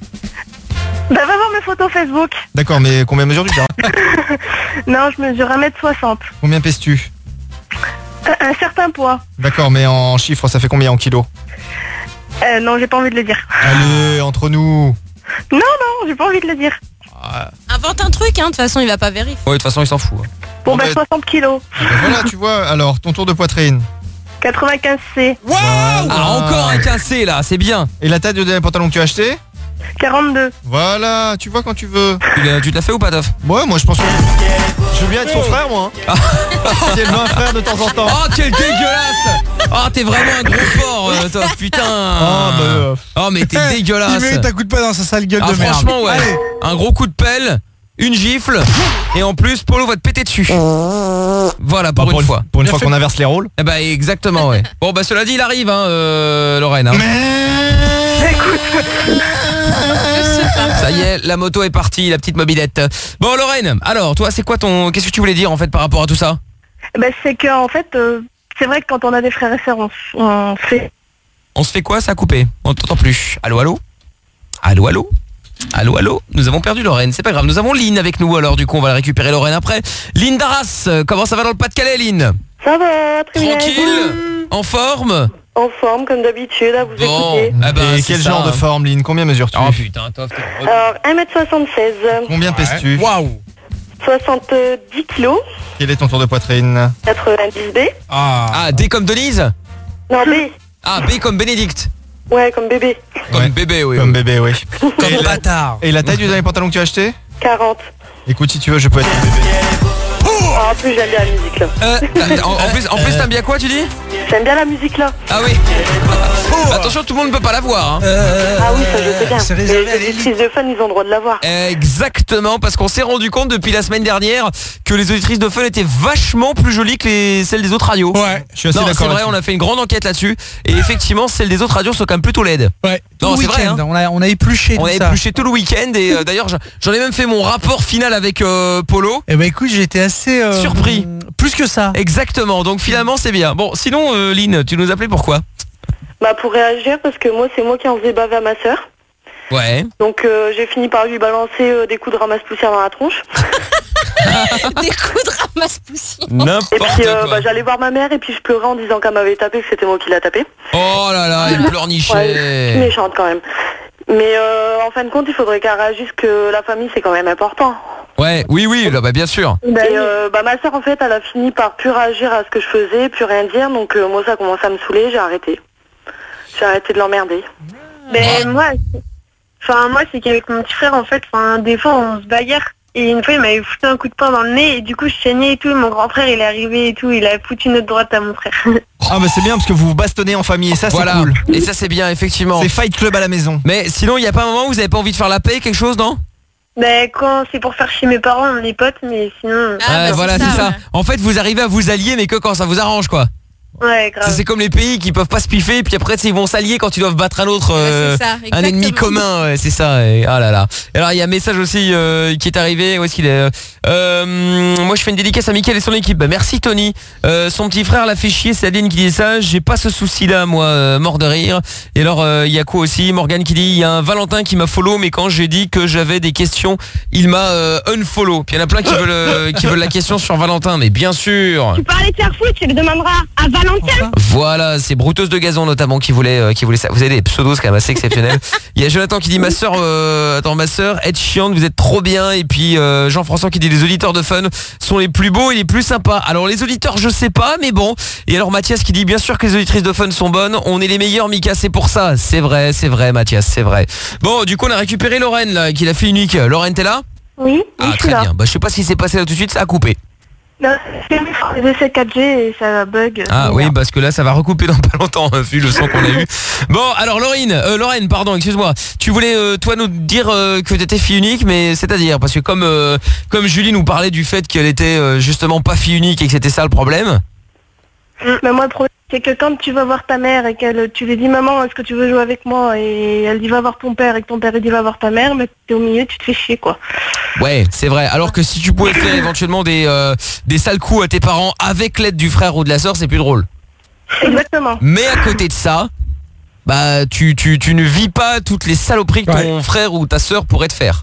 [SPEAKER 8] Bah va voir mes photos Facebook.
[SPEAKER 3] D'accord, mais combien mesures-tu?
[SPEAKER 8] Non, je mesure 1m60.
[SPEAKER 3] Combien pèses-tu?
[SPEAKER 8] Un certain poids.
[SPEAKER 3] D'accord, mais en chiffres ça fait combien en kilos?
[SPEAKER 8] Non, j'ai pas envie de le dire.
[SPEAKER 3] Allez, entre nous.
[SPEAKER 8] Non, j'ai pas envie de le dire.
[SPEAKER 6] Invente un truc, hein, de toute façon il va pas vérifier.
[SPEAKER 2] Ouais, de toute façon il s'en fout.
[SPEAKER 8] Bon, 60 kilos.
[SPEAKER 3] Voilà, tu vois, alors ton tour de poitrine.
[SPEAKER 8] 95C.
[SPEAKER 2] Wow. Ah, encore un 15C là, c'est bien.
[SPEAKER 3] Et la taille de pantalon que tu as acheté?
[SPEAKER 8] 42.
[SPEAKER 3] Voilà, tu vois quand tu veux.
[SPEAKER 2] Tu te l'as fait ou pas, Toff?
[SPEAKER 3] Ouais, moi je pense que je veux bien être son frère, moi. Si elle veut un frère de temps en temps.
[SPEAKER 2] Oh, quel dégueulasse. Oh, t'es vraiment un gros porc, Toff, putain. Oh, mais t'es dégueulasse.
[SPEAKER 5] Il met ta coup de pelle dans sa sale gueule de merde.
[SPEAKER 2] Franchement, ouais. Allez. Un gros coup de pelle, une gifle, et en plus, Polo va te péter dessus. Voilà, pour une fois.
[SPEAKER 3] Pour une fois qu'on inverse les rôles.
[SPEAKER 2] Eh bah, exactement, ouais. Bon, bah, cela dit, il arrive, Lorraine. Hein. Ça y est, la moto est partie, la petite mobilette. Bon Lorraine, alors toi c'est quoi qu'est-ce que tu voulais dire en fait par rapport à tout ça?
[SPEAKER 8] Bah c'est que en fait c'est vrai que quand on a des frères et sœurs, on fait...
[SPEAKER 2] On se fait quoi? Ça a coupé. On t'entend plus. Allô, allô? Allô, allô? Allô, allô? Nous avons perdu Lorraine, c'est pas grave. Nous avons Lynn avec nous, alors du coup on va récupérer Lorraine après. Lynn d'Arras, comment ça va dans le Pas-de-Calais, Lynn?
[SPEAKER 8] Ça va, très bien.
[SPEAKER 2] Tranquille? En forme?
[SPEAKER 8] En forme, comme d'habitude, à vous écouter.
[SPEAKER 2] Ah bah,
[SPEAKER 3] et quel genre de forme, Lynn? Combien mesures-tu?
[SPEAKER 2] Oh putain, toi.
[SPEAKER 8] Alors, 1m76.
[SPEAKER 3] Combien pèses-tu?
[SPEAKER 5] Waouh.
[SPEAKER 8] 70 kilos.
[SPEAKER 3] Quel est ton tour de poitrine?
[SPEAKER 8] 90B.
[SPEAKER 2] Ah, D comme Denise?
[SPEAKER 8] Non, B.
[SPEAKER 2] Ah, B comme Bénédicte.
[SPEAKER 8] Ouais, comme bébé.
[SPEAKER 2] Comme bébé, oui.
[SPEAKER 3] Comme bébé, oui.
[SPEAKER 5] Comme bâtard.
[SPEAKER 3] Et la taille du dernier pantalon que tu as acheté?
[SPEAKER 8] 40.
[SPEAKER 3] Écoute, si tu veux, je peux être bébé.
[SPEAKER 8] En plus, j'aime bien la musique, là.
[SPEAKER 2] En plus, t'aimes bien quoi, tu dis?
[SPEAKER 8] J'aime bien la musique, là.
[SPEAKER 2] Ah oui. Attention, tout le monde ne peut pas la voir. Hein.
[SPEAKER 8] Ah oui, ça, je sais bien.
[SPEAKER 5] C'est réservé à
[SPEAKER 8] Les auditrices de Fun, ils ont le droit de la voir.
[SPEAKER 2] Exactement, parce qu'on s'est rendu compte depuis la semaine dernière que les auditrices de Fun étaient vachement plus jolies que celles des autres radios.
[SPEAKER 5] Ouais,
[SPEAKER 3] je suis assez
[SPEAKER 2] d'accord.
[SPEAKER 3] d'accord.
[SPEAKER 2] C'est vrai, on a fait une grande enquête là-dessus. Et effectivement, celles des autres radios sont quand même plutôt laides.
[SPEAKER 5] Ouais.
[SPEAKER 2] Non, c'est vrai. Hein.
[SPEAKER 5] On a épluché
[SPEAKER 2] On
[SPEAKER 5] tout
[SPEAKER 2] a
[SPEAKER 5] ça.
[SPEAKER 2] épluché tout le week-end. Et d'ailleurs, j'en ai même fait mon rapport final avec Polo.
[SPEAKER 5] Eh ben écoute, j'ai été assez
[SPEAKER 2] surpris.
[SPEAKER 5] Plus que ça.
[SPEAKER 2] Exactement, donc finalement c'est bien. Bon, sinon Lynn, tu nous appelais pourquoi?
[SPEAKER 8] Bah, pour réagir, parce que moi, c'est moi qui en faisais baver à ma sœur.
[SPEAKER 2] Ouais.
[SPEAKER 8] Donc, j'ai fini par lui balancer des coups de ramasse-poussière dans la tronche.
[SPEAKER 6] Des coups de ramasse-poussière.
[SPEAKER 2] N'importe
[SPEAKER 8] Et puis,
[SPEAKER 2] quoi.
[SPEAKER 8] bah, j'allais voir ma mère et puis je pleurais en disant qu'elle m'avait tapé, que c'était moi qui l'a tapé.
[SPEAKER 2] Oh là là, elle pleurnichait.
[SPEAKER 8] Ouais, je suis méchante quand même. Mais en fin de compte, il faudrait qu'elle réagisse que la famille, c'est quand même important.
[SPEAKER 2] Ouais, oui, là, bah, bien sûr.
[SPEAKER 8] Et ma soeur, en fait, elle a fini par plus réagir à ce que je faisais, plus rien dire. Donc, moi, ça commence à me saouler, j'ai arrêté. J'ai arrêté de l'emmerder.
[SPEAKER 13] Mais moi, c'est qu'avec mon petit frère, en fait, des fois, on se bagarre. Et une fois, il m'avait foutu un coup de poing dans le nez et du coup, je saignais et tout. Mon grand frère, il est arrivé et tout. Il a foutu une autre droite à mon frère.
[SPEAKER 3] Ah, bah c'est bien parce que vous vous bastonnez en famille et ça,
[SPEAKER 2] Voilà.
[SPEAKER 3] c'est cool.
[SPEAKER 2] Et ça c'est bien, effectivement.
[SPEAKER 3] C'est Fight Club à la maison.
[SPEAKER 2] Mais sinon, il n'y a pas un moment où vous avez pas envie de faire la paix, quelque chose, non?
[SPEAKER 13] Ben, quand c'est pour faire chier mes parents, on est potes, mais sinon...
[SPEAKER 2] Voilà, c'est ça. En fait, vous arrivez à vous allier, mais que quand ça vous arrange, quoi.
[SPEAKER 13] Ouais, grave.
[SPEAKER 2] C'est comme les pays qui peuvent pas se piffer, et puis après ils vont s'allier quand ils doivent battre un autre, un ennemi commun, ouais, c'est ça. Et, ah là là. Alors il y a un message aussi qui est arrivé. Où est-ce qu'il est, moi je fais une dédicace à Mickaël et son équipe. Bah, merci Tony. Son petit frère l'a fait chier, c'est Adeline qui dit ça. J'ai pas ce souci-là, moi, mort de rire. Et alors il y a quoi aussi? Morgane qui dit il y a un Valentin qui m'a follow, mais quand j'ai dit que j'avais des questions, il m'a unfollow. Puis il y en a plein qui veulent la question sur Valentin, mais bien sûr.
[SPEAKER 13] Tu peux aller te faire foutre, tu le demanderas à Valentin.
[SPEAKER 2] Voilà, c'est Brouteuse de Gazon notamment qui voulait ça. Vous avez des pseudos, c'est quand même assez exceptionnel. Il y a Jonathan qui dit ma sœur, êtes chiante, vous êtes trop bien. Et puis Jean-François qui dit les auditeurs de Fun sont les plus beaux et les plus sympas. Alors les auditeurs, je sais pas, mais bon. Et alors Mathias qui dit bien sûr que les auditrices de Fun sont bonnes. On est les meilleurs, Mika, c'est pour ça. C'est vrai, Mathias, c'est vrai. Bon, du coup on a récupéré Lorraine là, qui l'a fait unique. Lorraine, t'es là?
[SPEAKER 8] Oui.
[SPEAKER 2] Ah très bien. Bah je sais pas ce qui s'est passé là tout de suite, ça a coupé.
[SPEAKER 8] Non, c'est 4G et ça bug.
[SPEAKER 2] Ah oui, parce que là ça va recouper dans pas longtemps vu le son qu'on a eu. Bon, alors Lorraine, pardon, excuse-moi. Tu voulais toi nous dire que t'étais fille unique, mais c'est-à-dire parce que comme Julie nous parlait du fait qu'elle était justement pas fille unique et que c'était ça le problème.
[SPEAKER 8] Mais moi le problème c'est que quand tu vas voir ta mère et que tu lui dis maman est-ce que tu veux jouer avec moi et elle dit va voir ton père et que ton père il dit va voir ta mère, mais t'es au milieu, tu te fais chier quoi.
[SPEAKER 2] Ouais, c'est vrai. Alors que si tu pouvais faire éventuellement des sales coups à tes parents avec l'aide du frère ou de la sœur, c'est plus drôle.
[SPEAKER 8] Exactement.
[SPEAKER 2] Mais à côté de ça, bah tu ne vis pas toutes les saloperies que ton frère ou ta sœur pourrait te faire.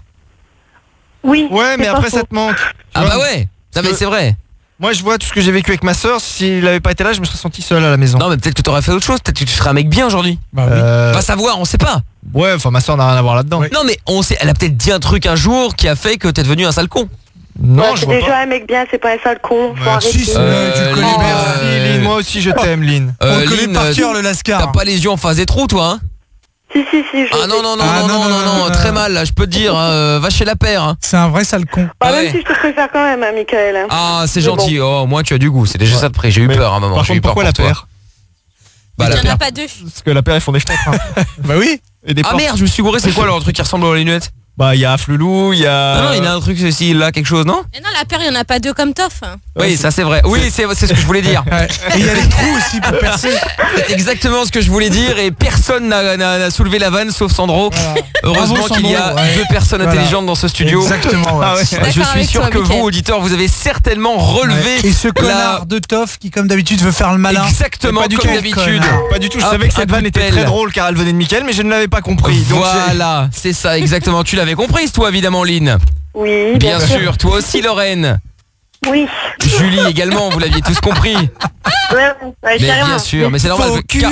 [SPEAKER 8] Oui.
[SPEAKER 3] Ouais, mais après ça te manque.
[SPEAKER 2] Ah bah ouais. Non mais c'est vrai.
[SPEAKER 3] Moi je vois tout ce que j'ai vécu avec ma soeur. S'il avait pas été là, je me serais senti seul à la maison.
[SPEAKER 2] Non mais peut-être que t'aurais fait autre chose. Peut-être que tu serais un mec bien aujourd'hui.
[SPEAKER 5] Bah oui.
[SPEAKER 2] Va savoir, on sait pas.
[SPEAKER 3] Ouais, enfin ma soeur n'a rien à voir là-dedans.
[SPEAKER 2] Non mais on sait, elle a peut-être dit un truc un jour qui a fait que t'es devenu un sale con.
[SPEAKER 3] Non, je
[SPEAKER 8] c'est
[SPEAKER 3] vois
[SPEAKER 8] déjà
[SPEAKER 3] pas.
[SPEAKER 8] un mec bien, c'est pas un sale con. Faut arrêter.
[SPEAKER 5] Si, tu connais bien.
[SPEAKER 3] Merci Lynn, moi aussi je t'aime Lynn.
[SPEAKER 5] On connaît par cœur le Lascar.
[SPEAKER 2] T'as pas les yeux en face des trous toi hein?
[SPEAKER 8] Si, je
[SPEAKER 2] Ah non, très mal là, je peux te dire, va chez la paire. Hein.
[SPEAKER 5] C'est un vrai sale con.
[SPEAKER 8] Bah,
[SPEAKER 2] Ouais.
[SPEAKER 8] même si je te préfère quand même, hein, Mickaël. Hein.
[SPEAKER 2] Ah c'est
[SPEAKER 8] Mais
[SPEAKER 2] gentil,
[SPEAKER 8] bon.
[SPEAKER 2] oh moi tu as du goût, c'est déjà ça de près, j'ai eu peur à un moment.
[SPEAKER 3] Par
[SPEAKER 2] j'ai eu
[SPEAKER 3] contre,
[SPEAKER 2] peur
[SPEAKER 3] pourquoi
[SPEAKER 2] pour
[SPEAKER 3] la
[SPEAKER 2] toi.
[SPEAKER 3] paire?
[SPEAKER 2] Bah
[SPEAKER 6] Il
[SPEAKER 2] la
[SPEAKER 6] y en
[SPEAKER 2] paire.
[SPEAKER 6] a pas deux.
[SPEAKER 3] Parce que la paire ils font des fenêtres. Hein.
[SPEAKER 5] Bah oui.
[SPEAKER 3] Et des
[SPEAKER 2] Ah
[SPEAKER 3] portes.
[SPEAKER 2] merde, je me suis gouré, c'est quoi alors le truc qui ressemble aux lunettes?
[SPEAKER 3] Bah il y a Flulou, il y a...
[SPEAKER 2] Non, il y a un truc ceci là, quelque chose, non?
[SPEAKER 6] Mais non, la paire, il n'y en a pas deux comme Toff.
[SPEAKER 2] Oui, ça c'est vrai. Oui, c'est ce que je voulais dire.
[SPEAKER 5] Et il y a les trous aussi pour percer.
[SPEAKER 2] C'est exactement ce que je voulais dire et personne n'a soulevé la vanne sauf Sandro. Heureusement
[SPEAKER 5] Bravo,
[SPEAKER 2] qu'il y a
[SPEAKER 5] Sandro,
[SPEAKER 2] deux personnes intelligentes dans ce studio.
[SPEAKER 5] Exactement, ouais.
[SPEAKER 2] Ah ouais. Je suis sûr que vous, auditeurs, vous avez certainement relevé.
[SPEAKER 5] Et ce connard de Toff qui, comme d'habitude, veut faire le malin.
[SPEAKER 2] Exactement,
[SPEAKER 3] pas du
[SPEAKER 2] comme
[SPEAKER 3] tout,
[SPEAKER 2] d'habitude.
[SPEAKER 3] Pas du tout, je savais que cette vanne était très drôle car elle venait de Mickaël, mais je ne l'avais pas compris. Donc
[SPEAKER 2] voilà, c'est ça, exactement. Tu l'avais comprise, toi, évidemment, Lynn.
[SPEAKER 13] Oui,
[SPEAKER 2] bien sûr. Toi aussi, Lorraine.
[SPEAKER 13] Oui.
[SPEAKER 2] Julie également, vous l'aviez tous compris.
[SPEAKER 13] Ouais,
[SPEAKER 2] mais bien sûr, mais c'est normal.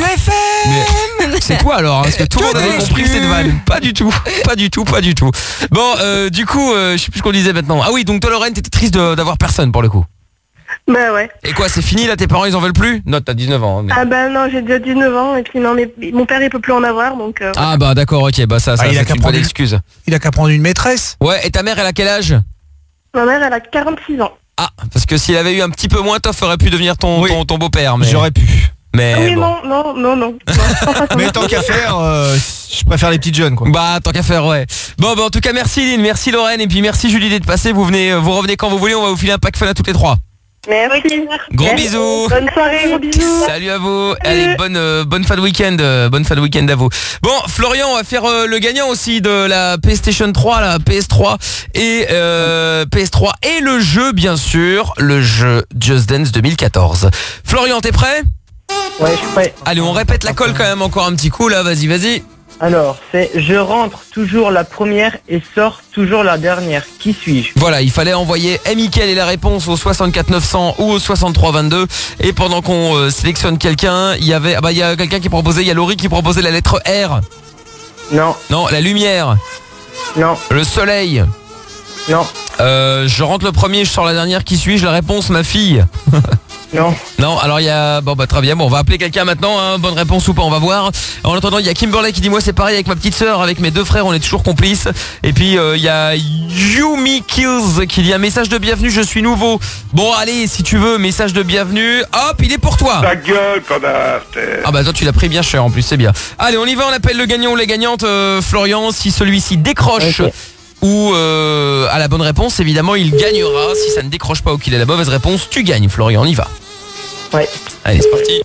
[SPEAKER 2] Mais c'est toi alors, hein, parce que tout le monde avait compris cette vanne. Pas du tout, pas du tout, pas du tout. Bon, du coup, je sais plus ce qu'on disait maintenant. Ah oui, donc toi, Lorraine, t'étais triste d'avoir personne pour le coup.
[SPEAKER 13] Bah ouais.
[SPEAKER 2] Et quoi, c'est fini là, tes parents ils en veulent plus? Non, t'as 19 ans. Mais...
[SPEAKER 13] Ah bah non, j'ai déjà 19 ans et puis non, mais mon père il peut plus en avoir donc.
[SPEAKER 2] Ah bah d'accord, ok, bah ça
[SPEAKER 5] il a
[SPEAKER 2] c'est une bonne excuse.
[SPEAKER 5] Il a qu'à prendre une maîtresse.
[SPEAKER 2] Ouais, et ta mère elle a quel âge?
[SPEAKER 13] Ma mère elle a 46 ans.
[SPEAKER 2] Ah, parce que s'il avait eu un petit peu moins, Toff aurait pu devenir ton beau-père. Mais...
[SPEAKER 3] J'aurais pu.
[SPEAKER 2] Mais
[SPEAKER 13] oui,
[SPEAKER 2] bon.
[SPEAKER 13] non.
[SPEAKER 3] Mais tant qu'à faire, je préfère les petites jeunes quoi.
[SPEAKER 2] Bah tant qu'à faire, ouais. Bon bah en tout cas merci Lynn, merci Lorraine et puis merci Julie d'être passée. Vous revenez quand vous voulez, on va vous filer un pack fun à toutes les trois.
[SPEAKER 13] Merci.
[SPEAKER 2] Gros bisous.
[SPEAKER 13] Bonne soirée, gros bisous.
[SPEAKER 2] Salut à vous. Allez, bonne fin de week-end. Bonne fin de week-end à vous. Bon, Florian, on va faire le gagnant aussi de la PlayStation 3, la PS3 et PS3 et le jeu bien sûr, le jeu Just Dance 2014. Florian, t'es prêt?
[SPEAKER 7] Ouais, je suis prêt.
[SPEAKER 2] Allez, on répète la colle quand même encore un petit coup là, vas-y.
[SPEAKER 7] Alors, c'est je rentre toujours la première et sors toujours la dernière. Qui suis-je?
[SPEAKER 2] Voilà, il fallait envoyer Mickaël et la réponse au 64 900 ou au 63 22. Et pendant qu'on sélectionne quelqu'un, il y a quelqu'un qui proposait, il y a Laurie qui proposait la lettre R.
[SPEAKER 7] Non.
[SPEAKER 2] Non, la lumière.
[SPEAKER 7] Non.
[SPEAKER 2] Le soleil.
[SPEAKER 7] Non.
[SPEAKER 2] Je rentre le premier, je sors la dernière. Qui suis-je? La réponse, ma fille. Non, alors il y a... Bon bah très bien, bon on va appeler quelqu'un maintenant, hein. Bonne réponse ou pas, on va voir. En attendant, il y a Kimberley qui dit moi c'est pareil avec ma petite sœur, avec mes deux frères on est toujours complices. Et puis il y a Yumi Kills qui dit un message de bienvenue, je suis nouveau. Bon allez, si tu veux, message de bienvenue, hop, il est pour toi.
[SPEAKER 10] Ta gueule, connard.
[SPEAKER 2] Ah bah toi tu l'as pris bien cher en plus, c'est bien. Allez, on y va, on appelle le gagnant ou la gagnante, Florian, si celui-ci décroche... Okay. Ou à la bonne réponse, évidemment, il gagnera. Si ça ne décroche pas ou qu'il a la mauvaise réponse, tu gagnes, Florian, on y va.
[SPEAKER 7] Ouais.
[SPEAKER 2] Allez, c'est parti.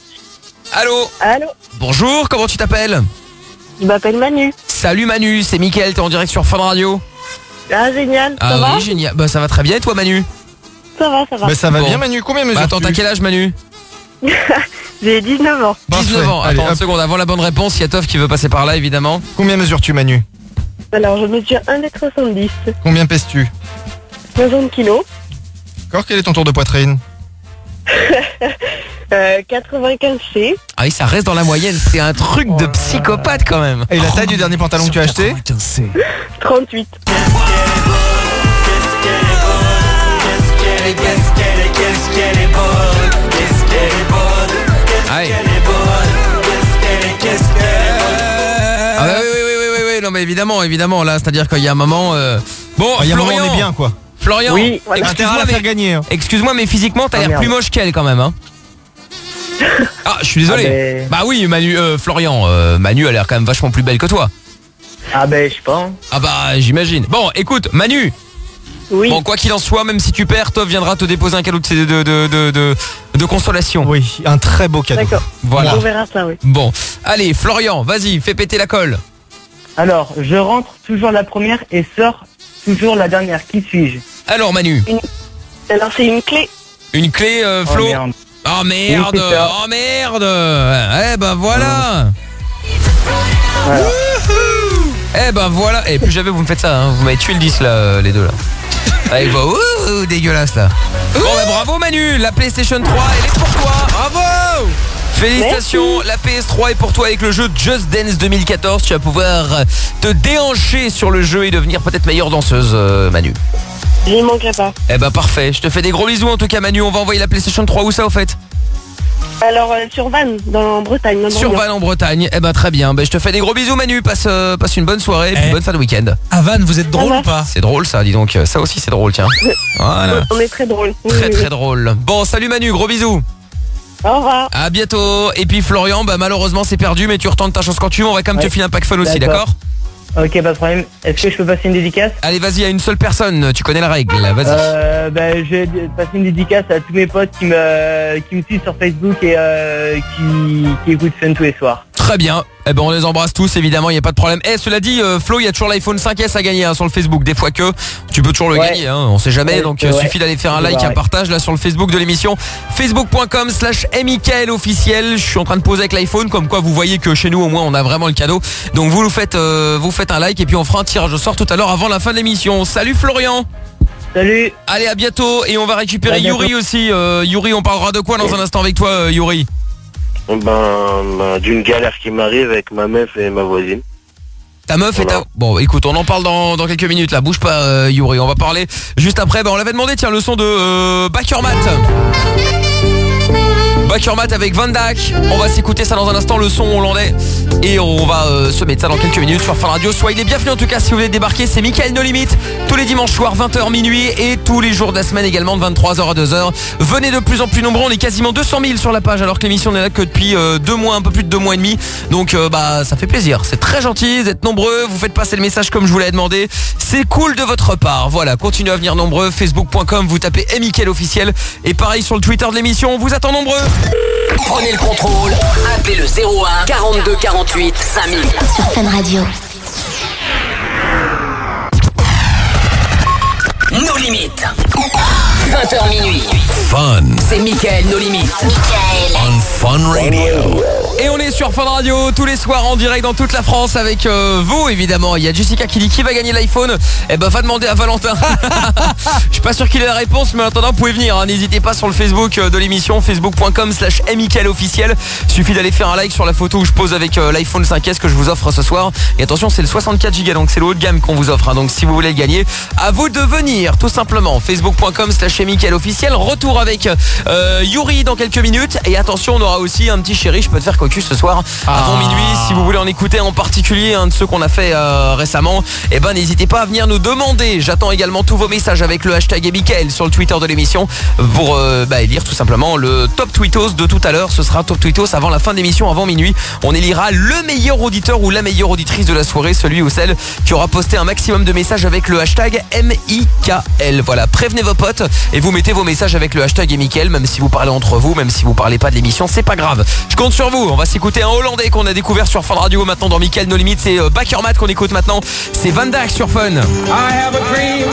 [SPEAKER 2] Allô?
[SPEAKER 13] Allô?
[SPEAKER 2] Bonjour, comment tu t'appelles?
[SPEAKER 13] Je m'appelle Manu.
[SPEAKER 2] Salut Manu, c'est Mickaël, t'es en direct sur Fun Radio.
[SPEAKER 13] Ah génial, ça va?
[SPEAKER 2] Oui, génial. Bah ça va très bien, et toi Manu?
[SPEAKER 13] Ça va.
[SPEAKER 3] Bah ça va bien Manu, combien mesures-tu?
[SPEAKER 2] Attends, t'as quel âge Manu?
[SPEAKER 13] J'ai 19 ans.
[SPEAKER 2] 19 ans,
[SPEAKER 3] allez,
[SPEAKER 2] attends une seconde, avant la bonne réponse, il y a Toff qui veut passer par là évidemment.
[SPEAKER 3] Combien mesures-tu Manu?
[SPEAKER 13] Alors je mesure 1m70.
[SPEAKER 3] Combien pèses-tu?
[SPEAKER 13] 60 kilos.
[SPEAKER 3] D'accord, quel est ton tour de poitrine?
[SPEAKER 13] 95C.
[SPEAKER 2] Ah oui, ça reste dans la moyenne, c'est un truc de psychopathe quand même.
[SPEAKER 3] Et la taille du dernier pantalon que tu as acheté?
[SPEAKER 13] 38.
[SPEAKER 2] Ah bah oui, non mais évidemment là, c'est-à-dire qu'il y a un moment bon,
[SPEAKER 3] il y a un moment
[SPEAKER 2] Florian,
[SPEAKER 3] on est bien quoi.
[SPEAKER 2] Florian,
[SPEAKER 7] oui,
[SPEAKER 2] excuse-moi mais physiquement t'as l'air plus moche qu'elle quand même hein. Ah, je suis désolé. Bah oui, Manu, Florian, Manu a l'air quand même vachement plus belle que toi.
[SPEAKER 7] Ah ben je pense.
[SPEAKER 2] Ah bah j'imagine. Bon, écoute, Manu.
[SPEAKER 13] Oui.
[SPEAKER 2] Bon, quoi qu'il en soit, même si tu perds, Toff viendra te déposer un cadeau de consolation.
[SPEAKER 3] Oui, un très beau cadeau.
[SPEAKER 13] D'accord.
[SPEAKER 2] Voilà.
[SPEAKER 13] On verra ça, oui.
[SPEAKER 2] Bon, allez, Florian, vas-y, fais péter la colle.
[SPEAKER 7] Alors, je rentre toujours la première et sors toujours la dernière. Qui suis-je?
[SPEAKER 2] Alors, Manu.
[SPEAKER 13] Alors, c'est une clé.
[SPEAKER 2] Une clé, Flo.
[SPEAKER 7] Oh
[SPEAKER 2] merde.
[SPEAKER 7] Oui,
[SPEAKER 2] Oh merde. Eh ben voilà. Eh ben voilà. Et plus jamais vous me faites ça, hein. Vous m'avez tué le 10 là, les deux là. Allez, bah, dégueulasse là. Bon bah bravo Manu, la PlayStation 3 elle est pour toi. Bravo. Félicitations, la PS3 est pour toi avec le jeu Just Dance 2014. Tu vas pouvoir te déhancher sur le jeu et devenir peut-être meilleure danseuse, Manu.
[SPEAKER 13] Je n'y manquerai pas.
[SPEAKER 2] Eh ben parfait, je te fais des gros bisous en tout cas Manu. On va envoyer la PlayStation 3 où ça au fait?
[SPEAKER 13] Alors sur Vannes, en Bretagne.
[SPEAKER 2] Sur Vannes en Bretagne, eh ben très bien. Ben, je te fais des gros bisous Manu, passe une bonne soirée et puis bonne fin de week-end.
[SPEAKER 5] À Vannes, vous êtes drôle ou pas?
[SPEAKER 2] C'est drôle ça, dis donc, ça aussi c'est drôle tiens. Voilà.
[SPEAKER 13] On est très drôle.
[SPEAKER 2] Très drôle. Bon, salut Manu, gros bisous.
[SPEAKER 13] Au revoir.
[SPEAKER 2] À bientôt. Et puis Florian, bah malheureusement c'est perdu, mais tu retentes ta chance quand tu veux. On va quand même te filer un pack fun aussi, d'accord?
[SPEAKER 17] Ok, pas de problème. Est-ce que je peux passer une dédicace?
[SPEAKER 2] Allez, vas-y, à une seule personne, tu connais la règle, vas-y.
[SPEAKER 17] Je vais passer une dédicace à tous mes potes qui me suivent sur Facebook et qui écoutent Fun tous les soirs.
[SPEAKER 2] Très bien, eh ben on les embrasse tous évidemment, il n'y a pas de problème. Cela dit, Flo, il y a toujours l'iPhone 5S à gagner sur le Facebook. Des fois que tu peux toujours le gagner, on sait jamais. Donc suffit d'aller faire un like, un partage là sur le Facebook de l'émission, facebook.com/Mickaël officiel. Je suis en train de poser avec l'iPhone, comme quoi vous voyez que chez nous au moins on a vraiment le cadeau. Donc vous faites un like et puis on fera un tirage au sort tout à l'heure avant la fin de l'émission. Salut Florian.
[SPEAKER 17] Salut.
[SPEAKER 2] Allez, à bientôt. Et on va récupérer Yuri aussi. Yuri, on parlera de quoi dans un instant avec toi, Yuri?
[SPEAKER 10] D'une galère qui m'arrive avec ma meuf et ma voisine.
[SPEAKER 2] Ta meuf et ta... Bon, écoute, on en parle dans quelques minutes là. Bouge pas, Yuri. On va parler juste après. On l'avait demandé, tiens, le son de Bakermat. Bakermat avec Van Dijk. On va s'écouter ça dans un instant, le son hollandais. Et on va se mettre ça dans quelques minutes sur Fun Radio. Soyez les bienvenus en tout cas si vous voulez débarquer. C'est Mickaël No Limit. Tous les dimanches soirs, 20h minuit. Et tous les jours de la semaine également de 23h à 2h. Venez de plus en plus nombreux. On est quasiment 200 000 sur la page. Alors que l'émission n'est là que depuis 2 mois, un peu plus de 2 mois et demi. Donc ça fait plaisir. C'est très gentil d'être nombreux. Vous faites passer le message comme je vous l'avais demandé. C'est cool de votre part. Voilà, continuez à venir nombreux. Facebook.com, vous tapez Mickaël officiel. Et pareil sur le Twitter de l'émission. On vous attend nombreux.
[SPEAKER 4] Prenez le contrôle, appelez le 01 42 48 5000.
[SPEAKER 15] Sur Fun Radio.
[SPEAKER 4] No limites. 20h minuit.
[SPEAKER 9] Fun.
[SPEAKER 4] C'est Mickaël No Limit.
[SPEAKER 9] On Fun Radio.
[SPEAKER 2] Et on est sur Fun Radio tous les soirs en direct dans toute la France avec vous évidemment. Il y a Jessica qui dit qui va gagner l'iPhone. Va demander à Valentin. Je suis pas sûr qu'il ait la réponse, mais en attendant vous pouvez venir. N'hésitez pas sur le Facebook de l'émission, facebook.com/Mickaël officiel. Suffit d'aller faire un like sur la photo où je pose avec l'iPhone 5S que je vous offre ce soir. Et attention, c'est le 64 Go, donc c'est le haut de gamme qu'on vous offre. Donc si vous voulez le gagner, à vous de venir tout simplement. Facebook.com/Mickaël officiel. Retour avec Yuri dans quelques minutes. Et attention, on aura aussi un petit chéri, je peux te faire cocu ce soir avant minuit. Si vous voulez en écouter en particulier un de ceux qu'on a fait récemment, n'hésitez pas à venir nous demander. J'attends également tous vos messages avec le hashtag Mickaël sur le Twitter de l'émission pour élire tout simplement le top tweetos de tout à l'heure. Ce sera top tweetos avant la fin de l'émission, avant minuit. On élira le meilleur auditeur ou la meilleure auditrice de la soirée, celui ou celle qui aura posté un maximum de messages avec le hashtag MIKL. Voilà, prévenez vos potes et vous mettez vos messages avec le hashtag Mickaël, même si vous parlez entre vous, même si vous parlez pas de l'émission, c'est pas grave. Je compte sur vous. On va s'écouter un hollandais qu'on a découvert sur Fun Radio maintenant dans Mickaël No Limit. C'est Bakermat qu'on écoute maintenant. C'est Van Dijk sur Fun.
[SPEAKER 14] I have a dream.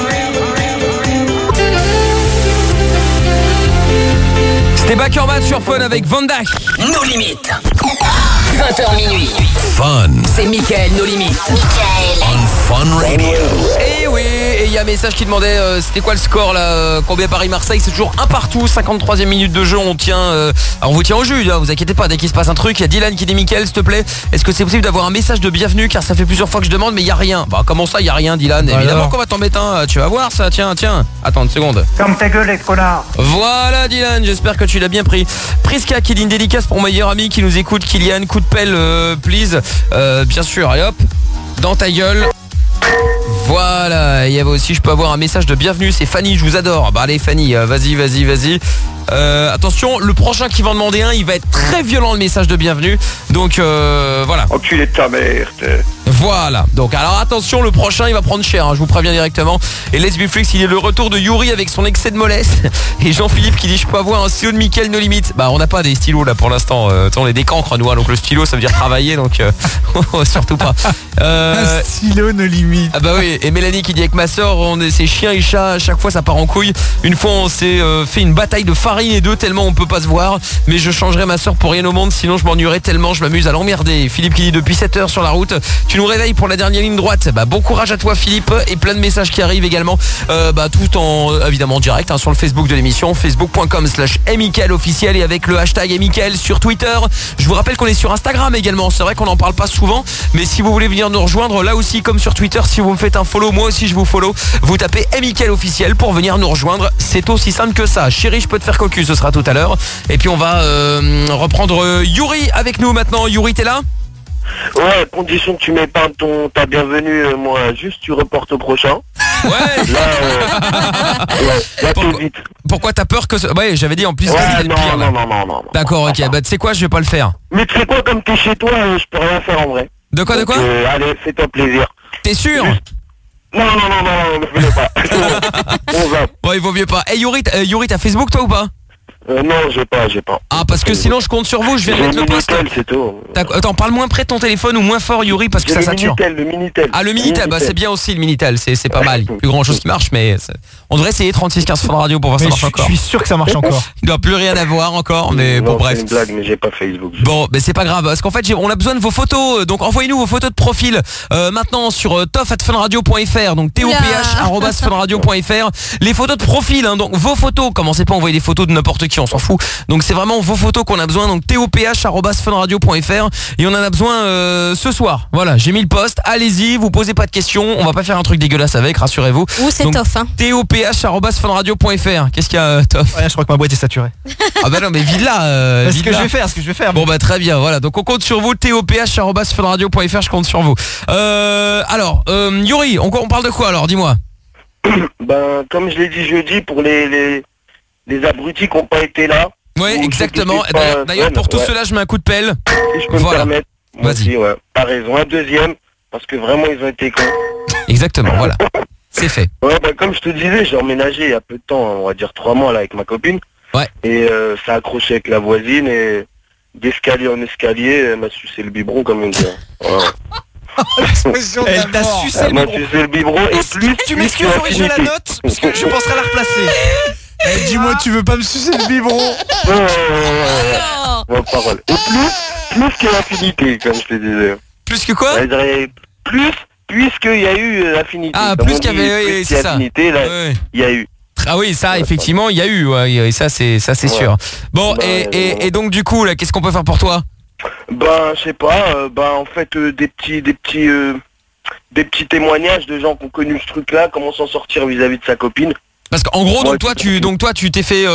[SPEAKER 2] C'était Bakermat sur Fun avec Van Dijk.
[SPEAKER 4] No limites. 20h minuit.
[SPEAKER 9] Fun.
[SPEAKER 4] C'est Mickaël No Limit.
[SPEAKER 9] On Fun Radio.
[SPEAKER 2] Et oui, et il y a un message qui demandait c'était quoi le score là, combien Paris-Marseille. C'est toujours un partout, 53e minute de jeu. On vous tient au jus, là, vous inquiétez pas, dès qu'il se passe un truc. Il y a Dylan qui dit Mickaël, s'il te plaît, est-ce que c'est possible d'avoir un message de bienvenue, car ça fait plusieurs fois que je demande mais il y a rien. Comment ça il y a rien, Dylan? Évidemment qu'on va t'embêter un, tu vas voir ça. Tiens, attends une seconde.
[SPEAKER 17] Ferme ta gueule, les connards.
[SPEAKER 2] Voilà Dylan, j'espère que tu l'as bien pris. Priska qui dit une dédicace pour mon meilleur ami qui nous écoute, Kylian, coup de pelle please. Bien sûr, allez hop, dans ta gueule. Voilà, il y avait aussi, je peux avoir un message de bienvenue, c'est Fanny, je vous adore. Allez Fanny, vas-y. Attention, le prochain qui va en demander un, il va être très violent le message de bienvenue. Donc voilà.
[SPEAKER 10] Enculé de ta mère.
[SPEAKER 2] Voilà. Donc alors attention, le prochain il va prendre cher, je vous préviens directement. Et Let's Be Flix, il est le retour de Yuri avec son excès de mollesse. Et Jean-Philippe qui dit je peux avoir un stylo de Mickaël No Limit. On n'a pas des stylos là pour l'instant. On est des cancres nous, donc le stylo ça veut dire travailler, donc surtout pas.
[SPEAKER 5] Un stylo No Limit.
[SPEAKER 2] Oui. Et Mélanie qui dit avec ma soeur, on est ses chiens et chats, à chaque fois ça part en couille. Une fois on s'est fait une bataille de farine et d'œufs tellement on peut pas se voir. Mais je changerai ma soeur pour rien au monde, sinon je m'ennuierais tellement, je m'amuse à l'emmerder. Philippe qui dit depuis 7h sur la route, tu nous réveilles pour la dernière ligne droite. Bon courage à toi Philippe, et plein de messages qui arrivent également tout en évidemment direct sur le Facebook de l'émission, facebook.com/Mickaël officiel, et avec le hashtag Mickaël sur Twitter. Je vous rappelle qu'on est sur Instagram également, c'est vrai qu'on n'en parle pas souvent, mais si vous voulez venir nous rejoindre là aussi comme sur Twitter, si vous me faites un follow, moi aussi je vous follow, vous tapez Mickaël officiel pour venir nous rejoindre, c'est aussi simple que ça. Chérie, je peux te faire cocu, ce sera tout à l'heure. Et puis on va reprendre Yuri avec nous maintenant. Yuri, t'es là?
[SPEAKER 10] Ouais, condition que tu m'épargnes ta bienvenue, moi juste tu reportes au prochain.
[SPEAKER 2] Ouais.
[SPEAKER 10] Là tout vite.
[SPEAKER 2] Pourquoi t'as peur que ouais, j'avais dit en plus que c'était le pire.
[SPEAKER 10] Non.
[SPEAKER 2] D'accord, ok, tu sais quoi, je vais pas le faire.
[SPEAKER 10] Mais tu sais quoi, comme t'es chez toi, je peux rien faire en vrai.
[SPEAKER 2] De quoi
[SPEAKER 10] Allez, fais-toi plaisir.
[SPEAKER 2] T'es sûr?
[SPEAKER 10] Non, ne venez pas.
[SPEAKER 2] Bon, il vaut mieux pas. Hey Yuri, t'as Facebook toi ou pas?
[SPEAKER 10] Non, j'ai pas.
[SPEAKER 2] Ah, parce que sinon je compte sur vous, je viens de mettre le post.
[SPEAKER 10] C'est tout.
[SPEAKER 2] Attends, parle moins près de ton téléphone ou moins fort Yuri parce que ça sature.
[SPEAKER 10] Le Minitel.
[SPEAKER 2] Ah, le Minitel, bah c'est bien aussi le Minitel, c'est pas mal. Plus grand chose qui marche, mais on devrait essayer 3615 Fun Radio pour voir si ça marche encore.
[SPEAKER 3] Je suis sûr que ça marche encore.
[SPEAKER 2] Il doit plus rien avoir encore, mais bon bref.
[SPEAKER 10] C'est une blague, mais j'ai pas Facebook.
[SPEAKER 2] Bon, mais c'est pas grave, parce qu'en fait on a besoin de vos photos, donc envoyez-nous vos photos de profil maintenant sur tof@funradio.fr, donc toph@funradio.fr. Les photos de profil, hein, donc vos photos, commencez pas à envoyer des photos de n'importe qui, on s'en fout. Donc c'est vraiment vos photos qu'on a besoin, donc toph@funradio.fr, et on en a besoin ce soir. Voilà, j'ai mis le post, allez-y, vous posez pas de questions, on va pas faire un truc dégueulasse avec, rassurez-vous.
[SPEAKER 6] Ou c'est Toff, hein.
[SPEAKER 2] toph@funradio.fr. Qu'est-ce qu'il y a, Toff?
[SPEAKER 3] Ouais, je crois que ma boîte est saturée.
[SPEAKER 2] Ah bah non, mais vide-la.
[SPEAKER 3] C'est ce que je vais faire.
[SPEAKER 2] Bon bah très bien, voilà, donc on compte sur vous, toph@funradio.fr, je compte sur vous. Alors, Yuri, on parle de quoi alors, dis-moi?
[SPEAKER 10] Ben, comme je l'ai dit jeudi, pour les abrutis qui n'ont pas été là.
[SPEAKER 2] Ouais, exactement. D'ailleurs, pour tout cela, je mets un coup de pelle.
[SPEAKER 10] Si je peux me permettre.
[SPEAKER 2] Vas-y.
[SPEAKER 10] Ouais, t'as raison. Un deuxième, parce que vraiment, ils ont été cons.
[SPEAKER 2] Exactement, voilà. C'est fait.
[SPEAKER 10] Ouais, bah, comme je te disais, j'ai emménagé il y a peu de temps, on va dire 3 mois là, avec ma copine.
[SPEAKER 2] Ouais.
[SPEAKER 10] Et ça a accroché avec la voisine et d'escalier en escalier, elle m'a sucé le biberon, comme on dit. Voilà.
[SPEAKER 3] Elle t'a sucé
[SPEAKER 10] le biberon. Et plus,
[SPEAKER 3] tu m'excuses, je la note, parce que je penserai à la replacer.
[SPEAKER 5] Dis-moi, tu veux pas me sucer le biberon?
[SPEAKER 10] Bonne parole. Et plus que l'affinité, comme je te disais.
[SPEAKER 2] Plus que quoi?
[SPEAKER 10] Plus, puisqu'il y a eu affinité.
[SPEAKER 2] Ah, plus qu'il y avait, c'est ça.
[SPEAKER 10] Affinité, là, il y a eu.
[SPEAKER 2] Ah oui, ça, effectivement, il y a eu, ouais, ça c'est sûr. Bon, et donc du coup, là, qu'est-ce qu'on peut faire pour toi?
[SPEAKER 10] Ben, je sais pas, en fait, des petits témoignages de gens qui ont connu ce truc-là, comment s'en sortir vis-à-vis de sa copine.
[SPEAKER 2] Parce qu'en gros, donc toi tu t'es fait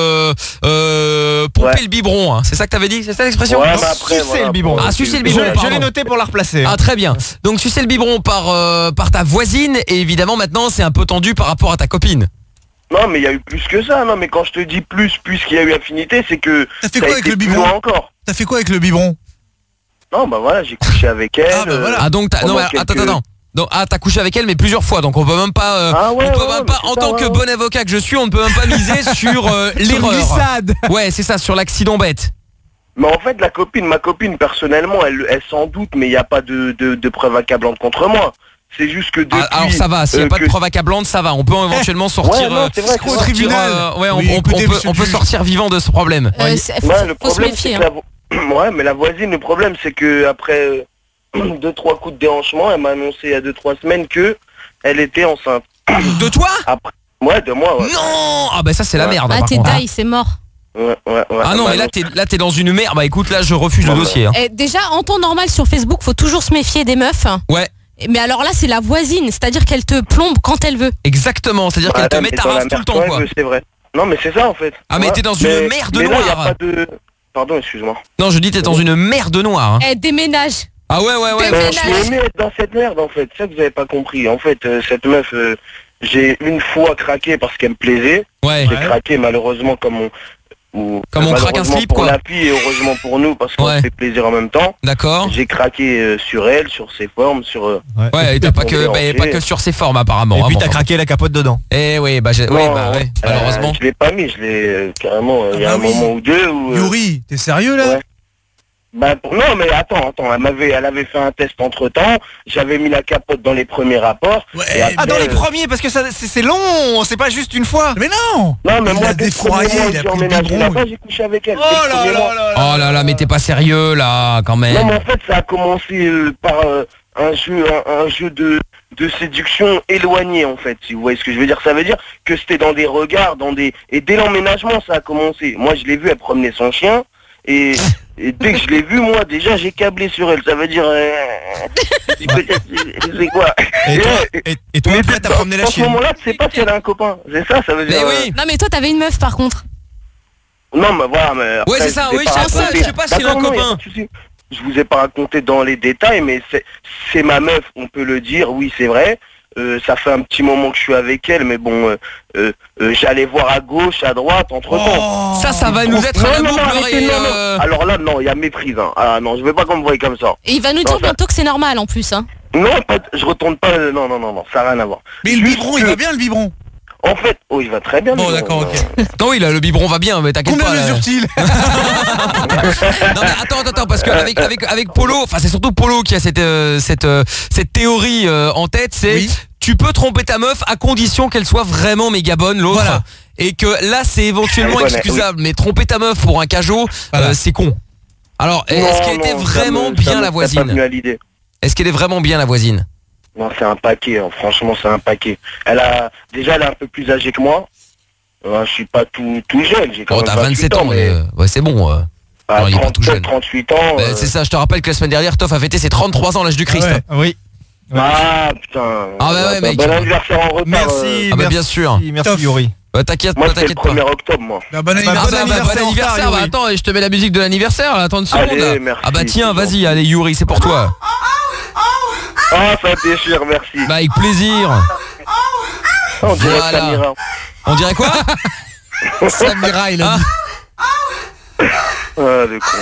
[SPEAKER 2] pomper le biberon, hein. C'est ça que t'avais dit? C'est ça l'expression?
[SPEAKER 10] Ouais, mais après,
[SPEAKER 3] sucer le biberon.
[SPEAKER 2] Ah, sucer le biberon,
[SPEAKER 3] je l'ai noté pour la replacer.
[SPEAKER 2] Ah, très bien. Donc sucer le biberon par ta voisine, et évidemment maintenant c'est un peu tendu par rapport à ta copine.
[SPEAKER 10] Non, mais il y a eu plus que ça. Non, mais quand je te dis plus qu'il y a eu affinité, c'est que
[SPEAKER 5] t'as fait quoi avec le biberon encore? T'as fait quoi avec le biberon?
[SPEAKER 10] Non, bah voilà, j'ai couché avec elle.
[SPEAKER 5] Ah, bah voilà.
[SPEAKER 2] Ah, donc non, attends. Donc, t'as couché avec elle mais plusieurs fois, donc on peut même pas, en tant que bon avocat que je suis, on ne peut même pas miser sur l'erreur. Ouais, c'est ça, sur l'accident bête.
[SPEAKER 10] Mais en fait, ma copine personnellement, elle s'en doute, mais il n'y a pas de preuve accablante contre moi. C'est juste que depuis...
[SPEAKER 2] alors ça va, s'il n'y a pas de preuve accablante, ça va. On peut éventuellement sortir...
[SPEAKER 10] c'est vrai,
[SPEAKER 5] au tribunal.
[SPEAKER 2] On peut sortir vivant de ce problème.
[SPEAKER 10] Le problème, c'est que ouais, mais la voisine, le problème, c'est que après 2-3 coups de déhanchement, elle m'a annoncé il y a 2-3 semaines que elle était enceinte.
[SPEAKER 2] De toi?
[SPEAKER 10] Après... Ouais, de moi, ouais.
[SPEAKER 2] Non! Ah bah ça, c'est la merde.
[SPEAKER 6] Ah, t'es taille, c'est mort.
[SPEAKER 10] Ouais.
[SPEAKER 2] Ah non, mais là t'es dans une merde. Bah écoute, là je refuse le dossier. Hein.
[SPEAKER 6] Déjà, en temps normal sur Facebook, faut toujours se méfier des meufs.
[SPEAKER 2] Ouais.
[SPEAKER 6] Mais alors là, c'est la voisine, c'est-à-dire qu'elle te plombe quand elle veut.
[SPEAKER 2] Exactement, c'est-à-dire qu'elle te met ta race tout le temps, quoi.
[SPEAKER 10] C'est vrai. Non, mais c'est ça en fait.
[SPEAKER 2] Ah, mais t'es dans une merde noire.
[SPEAKER 10] Là, y a pas de... Pardon, excuse-moi.
[SPEAKER 2] Non, je dis t'es dans une merde noire.
[SPEAKER 6] Elle déménage.
[SPEAKER 2] Ah ouais.
[SPEAKER 10] Je me mets dans cette merde en fait. C'est ça que vous avez pas compris. En fait, cette meuf, j'ai une fois craqué parce qu'elle me plaisait.
[SPEAKER 2] Ouais.
[SPEAKER 10] J'ai craqué malheureusement comme on craque un slip,
[SPEAKER 2] quoi.
[SPEAKER 10] Pour la fille et heureusement pour nous parce qu'on fait plaisir en même temps.
[SPEAKER 2] D'accord.
[SPEAKER 10] J'ai craqué sur elle, sur ses formes, sur...
[SPEAKER 2] Ouais, et t'as pas que sur ses formes apparemment.
[SPEAKER 3] Et puis t'as craqué la capote dedans.
[SPEAKER 2] Eh oui, malheureusement.
[SPEAKER 10] Je l'ai pas mis, je l'ai carrément... Il y a un moment ou deux où...
[SPEAKER 5] Yuri, t'es sérieux là?
[SPEAKER 10] Bah non, mais attends, elle avait fait un test entre temps, j'avais mis la capote dans les premiers rapports.
[SPEAKER 3] Ouais, après, dans les premiers, parce que ça c'est long, c'est pas juste une fois.
[SPEAKER 5] Mais non.
[SPEAKER 10] Non, mais moi,
[SPEAKER 5] défroyé,
[SPEAKER 10] j'ai emménagé là-bas, j'ai couché avec elle.
[SPEAKER 2] Oh là là, mais t'es pas sérieux là, quand même.
[SPEAKER 10] Non, mais en fait, ça a commencé par un jeu de séduction éloigné, en fait, si vous voyez ce que je veux dire. Ça veut dire que c'était dans des regards, et dès l'emménagement, ça a commencé. Moi, je l'ai vu, elle promenait son chien, et dès que je l'ai vu, moi, déjà, j'ai câblé sur elle. Ça veut dire... c'est quoi?
[SPEAKER 3] Et toi, après, t'as promené la chienne.
[SPEAKER 10] À ce moment-là, tu sais pas si elle a un copain. C'est ça, ça veut dire...
[SPEAKER 2] Mais oui.
[SPEAKER 6] Non, mais toi, t'avais une meuf, par contre.
[SPEAKER 10] Non, mais voilà, mais... Après,
[SPEAKER 2] ouais, c'est ça, oui, je sais pas si elle a un copain.
[SPEAKER 10] Je vous ai pas raconté dans les détails, mais c'est ma meuf, on peut le dire, oui, c'est vrai. ça fait un petit moment que je suis avec elle, mais bon, j'allais voir à gauche, à droite, entre-temps.
[SPEAKER 2] Ça va nous être à la boucle.
[SPEAKER 10] Alors là, non, il y a méprise. Hein. Ah non, je veux pas qu'on me voie comme ça.
[SPEAKER 6] Et il va nous dire bientôt que c'est normal en plus. Hein.
[SPEAKER 10] Non, je retourne pas. Non, ça n'a rien à voir.
[SPEAKER 5] Mais le biberon, il va bien le biberon?
[SPEAKER 10] En fait, il va très bien.
[SPEAKER 5] Bon, d'accord, ok.
[SPEAKER 2] Non, oui, là, le biberon va bien, mais t'inquiète pas.
[SPEAKER 5] Combien mesure-t-il?
[SPEAKER 2] Non, mais attends, parce que avec Polo, enfin, c'est surtout Polo qui a cette théorie en tête, c'est tu peux tromper ta meuf à condition qu'elle soit vraiment méga bonne, l'autre. Voilà. Et que là, c'est éventuellement excusable, mais tromper ta meuf pour un cajot, c'est con. Alors, est-ce qu'elle était vraiment bien la voisine? Est-ce qu'elle est vraiment bien la voisine?
[SPEAKER 10] Non, c'est un paquet, hein. Franchement, c'est un paquet. Elle est un peu plus âgée que moi. Je suis pas tout jeune, j'ai quand même
[SPEAKER 2] t'as 27 ans, mais ouais, c'est bon. Non, il est pas tout jeune.
[SPEAKER 10] 38 ans.
[SPEAKER 2] C'est ça, je te rappelle que la semaine dernière, Toff a fêté ses 33 ans, l'âge du Christ.
[SPEAKER 3] Ouais. Oui.
[SPEAKER 10] Ah putain.
[SPEAKER 2] Ah bah ouais, mec.
[SPEAKER 10] Bon anniversaire en retard.
[SPEAKER 3] Merci.
[SPEAKER 2] Ah bah bien sûr.
[SPEAKER 3] Merci Yuri.
[SPEAKER 2] T'inquiète
[SPEAKER 10] moi,
[SPEAKER 2] pas.
[SPEAKER 10] c'est le 1er octobre, moi.
[SPEAKER 2] Bon anniversaire. Bah attends, je te mets la musique de l'anniversaire, attends une seconde.
[SPEAKER 10] Allez, merci,
[SPEAKER 2] ah bah tiens, vas-y, allez Yuri, c'est pour toi.
[SPEAKER 10] Ah, ça déchire, merci.
[SPEAKER 2] Bah avec plaisir.
[SPEAKER 10] On dirait Samira.
[SPEAKER 2] On dirait quoi?
[SPEAKER 5] Samira, il a dit.
[SPEAKER 10] Ah, le con.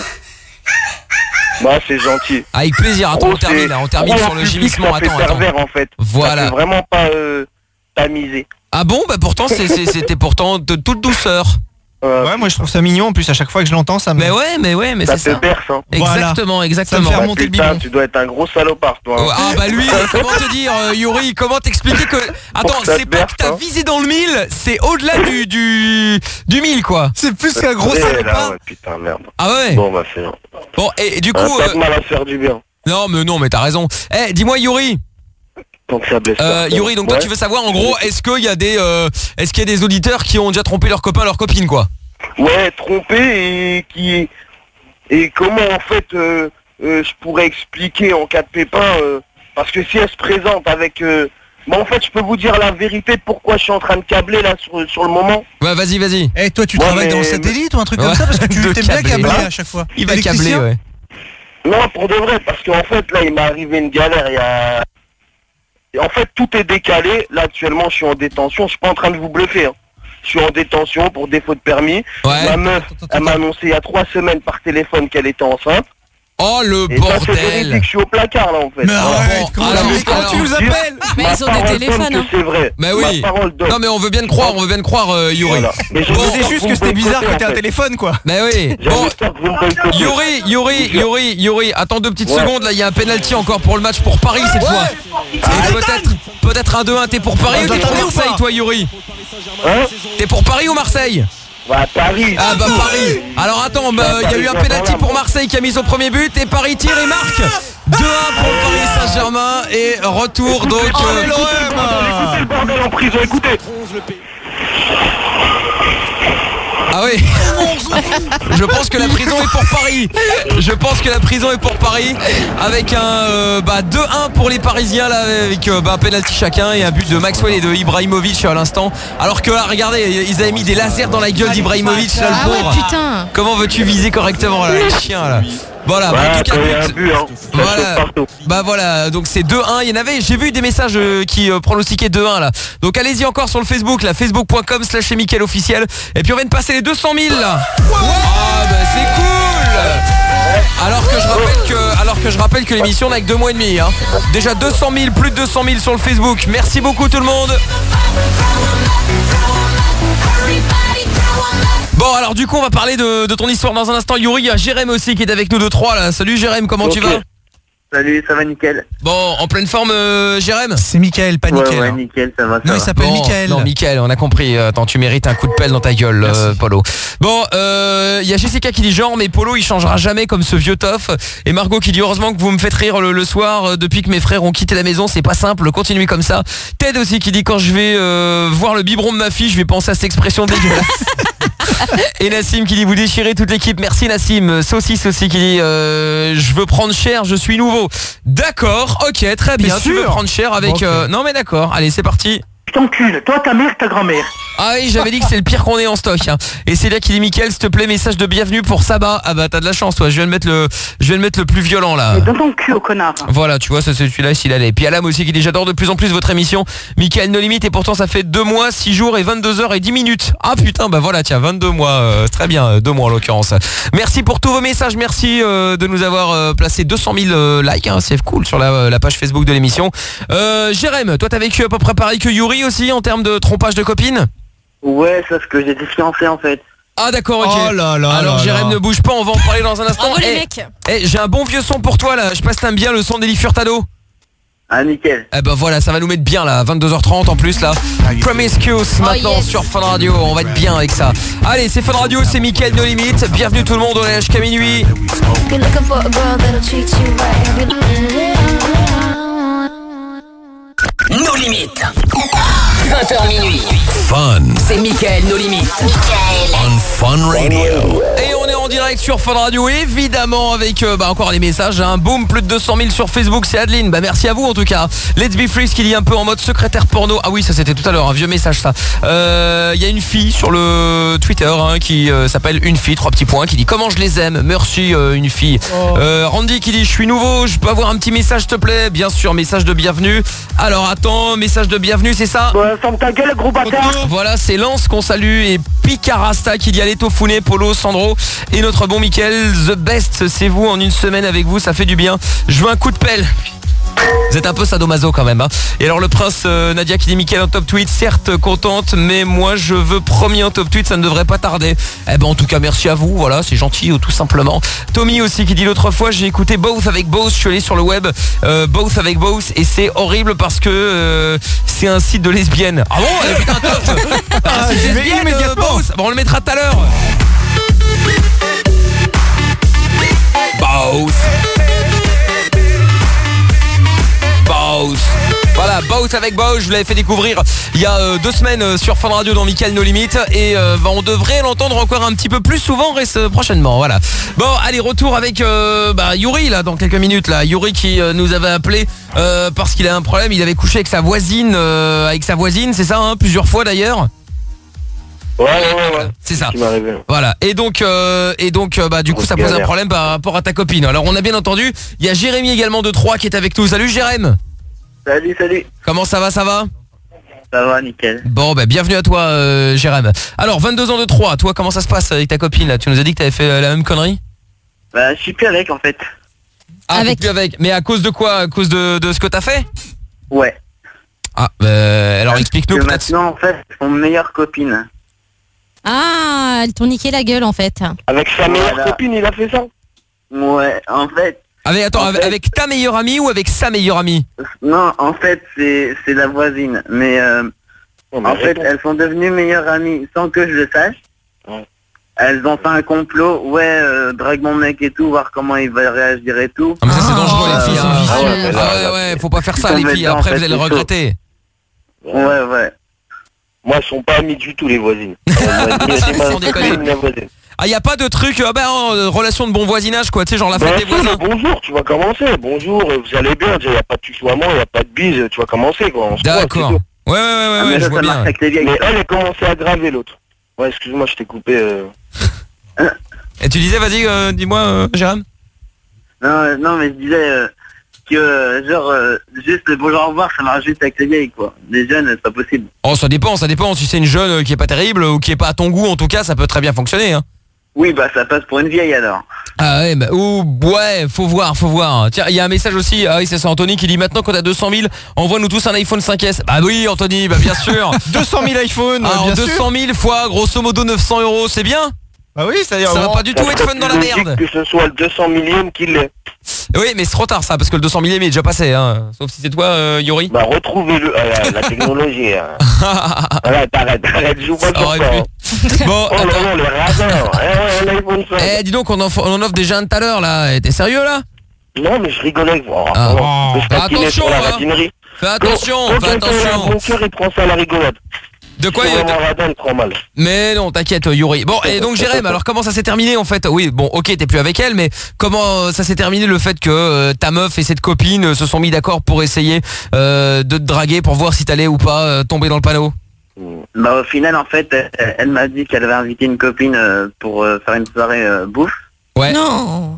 [SPEAKER 10] Bah, c'est gentil.
[SPEAKER 2] Avec plaisir, attends, on termine sur le gémissement. Attends.
[SPEAKER 10] En fait.
[SPEAKER 2] Voilà.
[SPEAKER 10] Ça fait vraiment pas tamisé.
[SPEAKER 2] Ah bon? Bah pourtant, c'était pourtant de toute douceur.
[SPEAKER 3] Ouais, moi je trouve ça mignon. En plus, à chaque fois que je l'entends, ça me.
[SPEAKER 2] Mais ouais,
[SPEAKER 10] ça
[SPEAKER 2] c'est ça.
[SPEAKER 10] te berce, hein.
[SPEAKER 2] Exactement.
[SPEAKER 3] Ça me fait remonter le biberon.
[SPEAKER 10] Tu dois être un gros salopard, toi. Hein.
[SPEAKER 2] Ah bah lui, comment te dire, Yuri, comment t'expliquer que. Attends, c'est pas que t'as visé dans le 1000, c'est au-delà du 1000, quoi.
[SPEAKER 5] C'est plus qu'un gros salopard.
[SPEAKER 10] Ouais, putain, merde.
[SPEAKER 2] Ah ouais.
[SPEAKER 10] Bon, bah c'est.
[SPEAKER 2] Bon, et du coup.
[SPEAKER 10] Pas de mal à faire du bien.
[SPEAKER 2] Non, mais t'as raison. Dis-moi, Yuri.
[SPEAKER 10] Donc ça blesse
[SPEAKER 2] Yuri, donc toi tu veux savoir en gros, est-ce qu'il y a des auditeurs qui ont déjà trompé leurs copains, leurs copines, quoi?
[SPEAKER 10] Ouais, trompé et comment en fait je pourrais expliquer en cas de pépin parce que si elle se présente avec en fait je peux vous dire la vérité de pourquoi je suis en train de câbler là sur le moment.
[SPEAKER 2] Ouais, vas-y.
[SPEAKER 5] Et toi tu travailles dans le satellite ou un truc comme ça parce que tu t'aimes bien câbler à chaque fois.
[SPEAKER 2] Il va câbler, ouais.
[SPEAKER 10] Non, pour de vrai, parce qu'en fait là il m'est arrivé une galère, en fait tout est décalé, là actuellement je suis en détention, je suis pas en train de vous bluffer, hein. Je suis en détention pour défaut de permis.
[SPEAKER 2] Ouais.
[SPEAKER 10] Ma meuf, elle m'a annoncé il y a 3 semaines par téléphone qu'elle était enceinte.
[SPEAKER 2] Oh le
[SPEAKER 10] et
[SPEAKER 2] bordel!
[SPEAKER 10] Ça, c'est je suis au placard là en fait.
[SPEAKER 5] Mais arrête,
[SPEAKER 2] comment tu nous appelles?
[SPEAKER 6] Mais ils ont des téléphones. Hein.
[SPEAKER 10] C'est vrai.
[SPEAKER 2] Mais oui. Non mais on veut bien te croire, Yuri.
[SPEAKER 10] Voilà. Mais
[SPEAKER 3] je sais juste que c'était bizarre quand t'es un téléphone, quoi.
[SPEAKER 2] Mais oui. Bon, Yuri, attends 2 petites secondes. Là, il y a un penalty encore pour le match pour Paris cette fois. Et peut-être un 2-1. T'es pour Paris ou t'es pour Marseille, toi, Yuri? T'es pour Paris ou Marseille?
[SPEAKER 10] Bah Paris.
[SPEAKER 2] Ah bah Paris. Alors attends, il y a eu un penalty pour Marseille qui a mis au premier but et Paris tire et marque 2-1 pour Paris Saint-Germain et retour donc.
[SPEAKER 10] Écoutez le bordel en prison, écoutez.
[SPEAKER 2] Ah oui. Je pense que la prison est pour Paris. Avec un 2-1 pour les Parisiens là, avec un penalty chacun et un but de Maxwell et de Ibrahimovic à l'instant. Alors que là, regardez, ils avaient mis des lasers dans la gueule d'Ibrahimovic là, le pauvre.
[SPEAKER 6] Ouais, putain.
[SPEAKER 2] Comment veux-tu viser correctement là, les chiens là? Voilà, en tout cas, voilà, donc c'est 2-1. Il y en avait, j'ai vu des messages qui pronostiquaient 2-1 là. Donc allez-y encore sur le Facebook, là, facebook.com/Mickaël officiel. Et puis on vient de passer les 200 000 là. Ah bah c'est cool. Alors que je rappelle que l'émission n'a que 2 mois et demi, hein. Déjà 200 000, plus de 200 000 sur le Facebook. Merci beaucoup tout le monde. Bon alors du coup on va parler de ton histoire dans un instant. Yuri, il y a Jérém aussi qui est avec nous de 3 là. Salut Jérém, comment tu vas?
[SPEAKER 7] Salut, ça va nickel.
[SPEAKER 2] Bon, en pleine forme Jérém?
[SPEAKER 5] C'est Mickaël, pas Nickel.
[SPEAKER 7] Ouais, nickel, ça va.
[SPEAKER 5] Non, il s'appelle Mickaël.
[SPEAKER 2] Non, Mickaël, on a compris. Attends, tu mérites un coup de pelle dans ta gueule, Polo. Bon, il y a Jessica qui dit genre, mais Polo il changera jamais comme ce vieux tof. Et Margot qui dit heureusement que vous me faites rire le soir depuis que mes frères ont quitté la maison, c'est pas simple, continuez comme ça. Ted aussi qui dit quand je vais voir le biberon de ma fille, je vais penser à cette expression dégueulasse. Et Nassim qui dit vous déchirez toute l'équipe. Merci Nassim. Saucisse aussi qui dit je veux prendre cher, je suis nouveau. D'accord, ok, très bien. Tu veux prendre cher avec non mais d'accord. Allez, c'est parti.
[SPEAKER 17] Je t'encule, toi, ta mère, ta grand-mère.
[SPEAKER 2] Ah oui, j'avais dit que c'est le pire qu'on ait en stock. Hein. Et c'est là qu'il dit Mickaël, s'il te plaît, message de bienvenue pour Saba. Ah bah t'as de la chance toi, je viens de mettre le plus violent là.
[SPEAKER 18] Mais dans ton cul au connard.
[SPEAKER 2] Voilà, tu vois, ça c'est celui-là s'il allait. Et puis Alam aussi qui dit j'adore de plus en plus votre émission. Mickaël No Limite et pourtant ça fait 2 mois, 6 jours et 22 heures et 10 minutes. Ah putain, bah voilà, tiens, 22 mois, très bien, 2 mois en l'occurrence. Merci pour tous vos messages, merci de nous avoir placé 200 000 likes, hein, c'est cool sur la page Facebook de l'émission. Jérém, toi t'as vécu à peu près pareil que Yuri aussi en termes de trompage de copines?
[SPEAKER 17] Ouais, sauf que j'étais fiancé en fait.
[SPEAKER 2] Ah d'accord, ok.
[SPEAKER 3] Oh là là.
[SPEAKER 2] Alors Jérém, ne bouge pas, on va en parler dans un instant.
[SPEAKER 6] Bravo les mecs.
[SPEAKER 2] J'ai un bon vieux son pour toi là, je sais pas si t'aimes bien le son d'Eli Furtado.
[SPEAKER 17] Ah nickel.
[SPEAKER 2] Eh ben voilà, ça va nous mettre bien là, 22h30 en plus là. Promiscuous maintenant sur Fun Radio, on va être bien avec ça. Allez, c'est Fun Radio, c'est Mickaël No Limite. Bienvenue tout le monde, on est jusqu'à minuit.
[SPEAKER 4] No Limites. 20h minuit.
[SPEAKER 9] Fun.
[SPEAKER 4] C'est Mickaël No Limites.
[SPEAKER 9] On Fun Radio.
[SPEAKER 2] Et on est en direct sur Fun Radio, évidemment, avec encore les messages. Un boom, plus de 200 000 sur Facebook, c'est Adeline. Bah merci à vous en tout cas. Let's Be Free qui dit un peu en mode secrétaire porno. Ah oui, ça c'était tout à l'heure, un vieux message ça. Il y a une fille sur le Twitter qui s'appelle Une Fille, 3 petits points, qui dit comment je les aime. Merci une fille. Randy qui dit je suis nouveau, je peux avoir un petit message s'il te plaît. Bien sûr, message de bienvenue. Alors attends, message de bienvenue, c'est ça?
[SPEAKER 10] Ouais, ferme ta gueule, gros bâtard.
[SPEAKER 2] Voilà, c'est Lance qu'on salue et Picarasta qui dit allez Tofune, Polo, Sandro et notre bon Mickaël, the best, c'est vous en une semaine avec vous, ça fait du bien. Je veux un coup de pelle. Vous êtes un peu sadomaso quand même hein. Et alors le prince Nadia qui dit Mickaël en top tweet, certes contente, mais moi je veux premier en top tweet, ça ne devrait pas tarder. Eh ben en tout cas merci à vous, voilà, c'est gentil tout simplement. Tommy aussi qui dit l'autre fois j'ai écouté Both avec Both, je suis allé sur le web Both avec Both et c'est horrible parce que c'est un site de lesbiennes. Ah bon putain top. C'est lesbienne Both. Bon on le mettra tout à l'heure. Both. Voilà, Both avec Both, je vous l'avais fait découvrir il y a 2 semaines sur Fun Radio dans Mickaël No Limite et on devrait l'entendre encore un petit peu plus souvent prochainement, voilà. Bon, allez, retour avec Yuri là dans quelques minutes là. Yuri qui nous avait appelé parce qu'il a un problème, il avait couché avec sa voisine c'est ça hein, plusieurs fois d'ailleurs.
[SPEAKER 10] Ouais.
[SPEAKER 2] C'est ça.
[SPEAKER 10] Qui m'est arrivé.
[SPEAKER 2] Voilà. Et donc du coup ça pose un problème par rapport à ta copine. Alors on a bien entendu, il y a Jérémy également de Troyes qui est avec nous. Salut Jérém.
[SPEAKER 17] Salut.
[SPEAKER 2] Comment ça va?
[SPEAKER 17] Ça va, nickel.
[SPEAKER 2] Bon bienvenue à toi Jérém. Alors 22 ans de Troyes, toi comment ça se passe avec ta copine là? Tu nous as dit que t'avais fait la même connerie?
[SPEAKER 17] Bah je suis plus avec en fait.
[SPEAKER 2] Ah avec. Plus avec. Mais à cause de quoi? À cause de ce que t'as fait?
[SPEAKER 17] Ouais.
[SPEAKER 2] Ah alors explique-nous peut-être.
[SPEAKER 17] Maintenant en fait c'est mon meilleure copine.
[SPEAKER 6] Ah, elles t'ont niqué la gueule en fait.
[SPEAKER 10] Avec sa meilleure copine, il a fait ça?
[SPEAKER 17] Ouais, en fait.
[SPEAKER 2] Avec ta meilleure amie ou avec sa meilleure amie?
[SPEAKER 17] Non, en fait, c'est la voisine. Mais en fait, elles sont devenues meilleures amies sans que je le sache. Ouais. Elles ont fait un complot, drague mon mec et tout, voir comment il va réagir et tout.
[SPEAKER 2] Ah mais ça c'est dangereux les filles. Ouais, faut pas faire ça les filles, après vous allez le regretter.
[SPEAKER 17] Ouais.
[SPEAKER 10] Moi, elles sont pas amies du tout, les voisines.
[SPEAKER 2] Sans déconner. Ah, y a pas de truc, relation de bon voisinage, quoi, tu sais, genre la fête des voisins.
[SPEAKER 10] Bonjour, tu vas commencer. Bonjour, vous allez bien. Il n'y a pas de tutoiement, il n'y a pas de bise, tu vas commencer, quoi.
[SPEAKER 2] D'accord. Ouais, je vois bien.
[SPEAKER 10] Mais elle a commencé à graver l'autre. Ouais, excuse-moi, je t'ai coupé.
[SPEAKER 2] Et tu disais, vas-y, dis-moi, Jérôme.
[SPEAKER 17] Non, mais je disais que, juste le bonjour au revoir, ça marche juste avec les vieilles, quoi. Les jeunes, c'est pas possible.
[SPEAKER 2] Oh, ça dépend. Si c'est une jeune qui est pas terrible ou qui est pas à ton goût, en tout cas, ça peut très bien fonctionner, hein.
[SPEAKER 17] Oui, ça passe pour une vieille alors.
[SPEAKER 2] Ah ouais, faut voir. Tiens, il y a un message aussi, c'est Anthony qui dit maintenant qu'on a 200 000, envoie-nous tous un iPhone 5S. Bah oui, Anthony, bien sûr.
[SPEAKER 3] 200 000 iPhones.
[SPEAKER 2] Alors 200 000 fois, grosso modo 900 €, c'est bien.
[SPEAKER 3] Bah oui,
[SPEAKER 2] ça va pas du tout être fun dans la merde.
[SPEAKER 10] Que ce soit le 200 millième qu'il l'est.
[SPEAKER 2] Oui, mais c'est trop tard ça, parce que le 200 millième est déjà passé, hein. Sauf si c'est toi, Yuri.
[SPEAKER 10] Bah retrouvez-le, la technologie. Hein. Voilà, t'arrête, joue pas sur ça.
[SPEAKER 2] Bon,
[SPEAKER 10] attends. Le radar,
[SPEAKER 2] dis donc, on en offre déjà un tout à l'heure, là. T'es sérieux, là?
[SPEAKER 10] Non, mais je rigolais avec vous.
[SPEAKER 2] Attention, fais attention.
[SPEAKER 10] Mon cœur, il prend ça à la rigolade.
[SPEAKER 2] De quoi Mais non, t'inquiète Yuri. Bon, et donc Jérém, alors comment ça s'est terminé en fait? Oui, bon, ok, t'es plus avec elle, mais comment ça s'est terminé le fait que ta meuf et cette copine se sont mis d'accord pour essayer de te draguer pour voir si t'allais ou pas tomber dans le panneau?
[SPEAKER 17] Bah au final en fait elle m'a dit qu'elle avait invité une copine pour faire une soirée bouffe.
[SPEAKER 2] Ouais.
[SPEAKER 6] Non.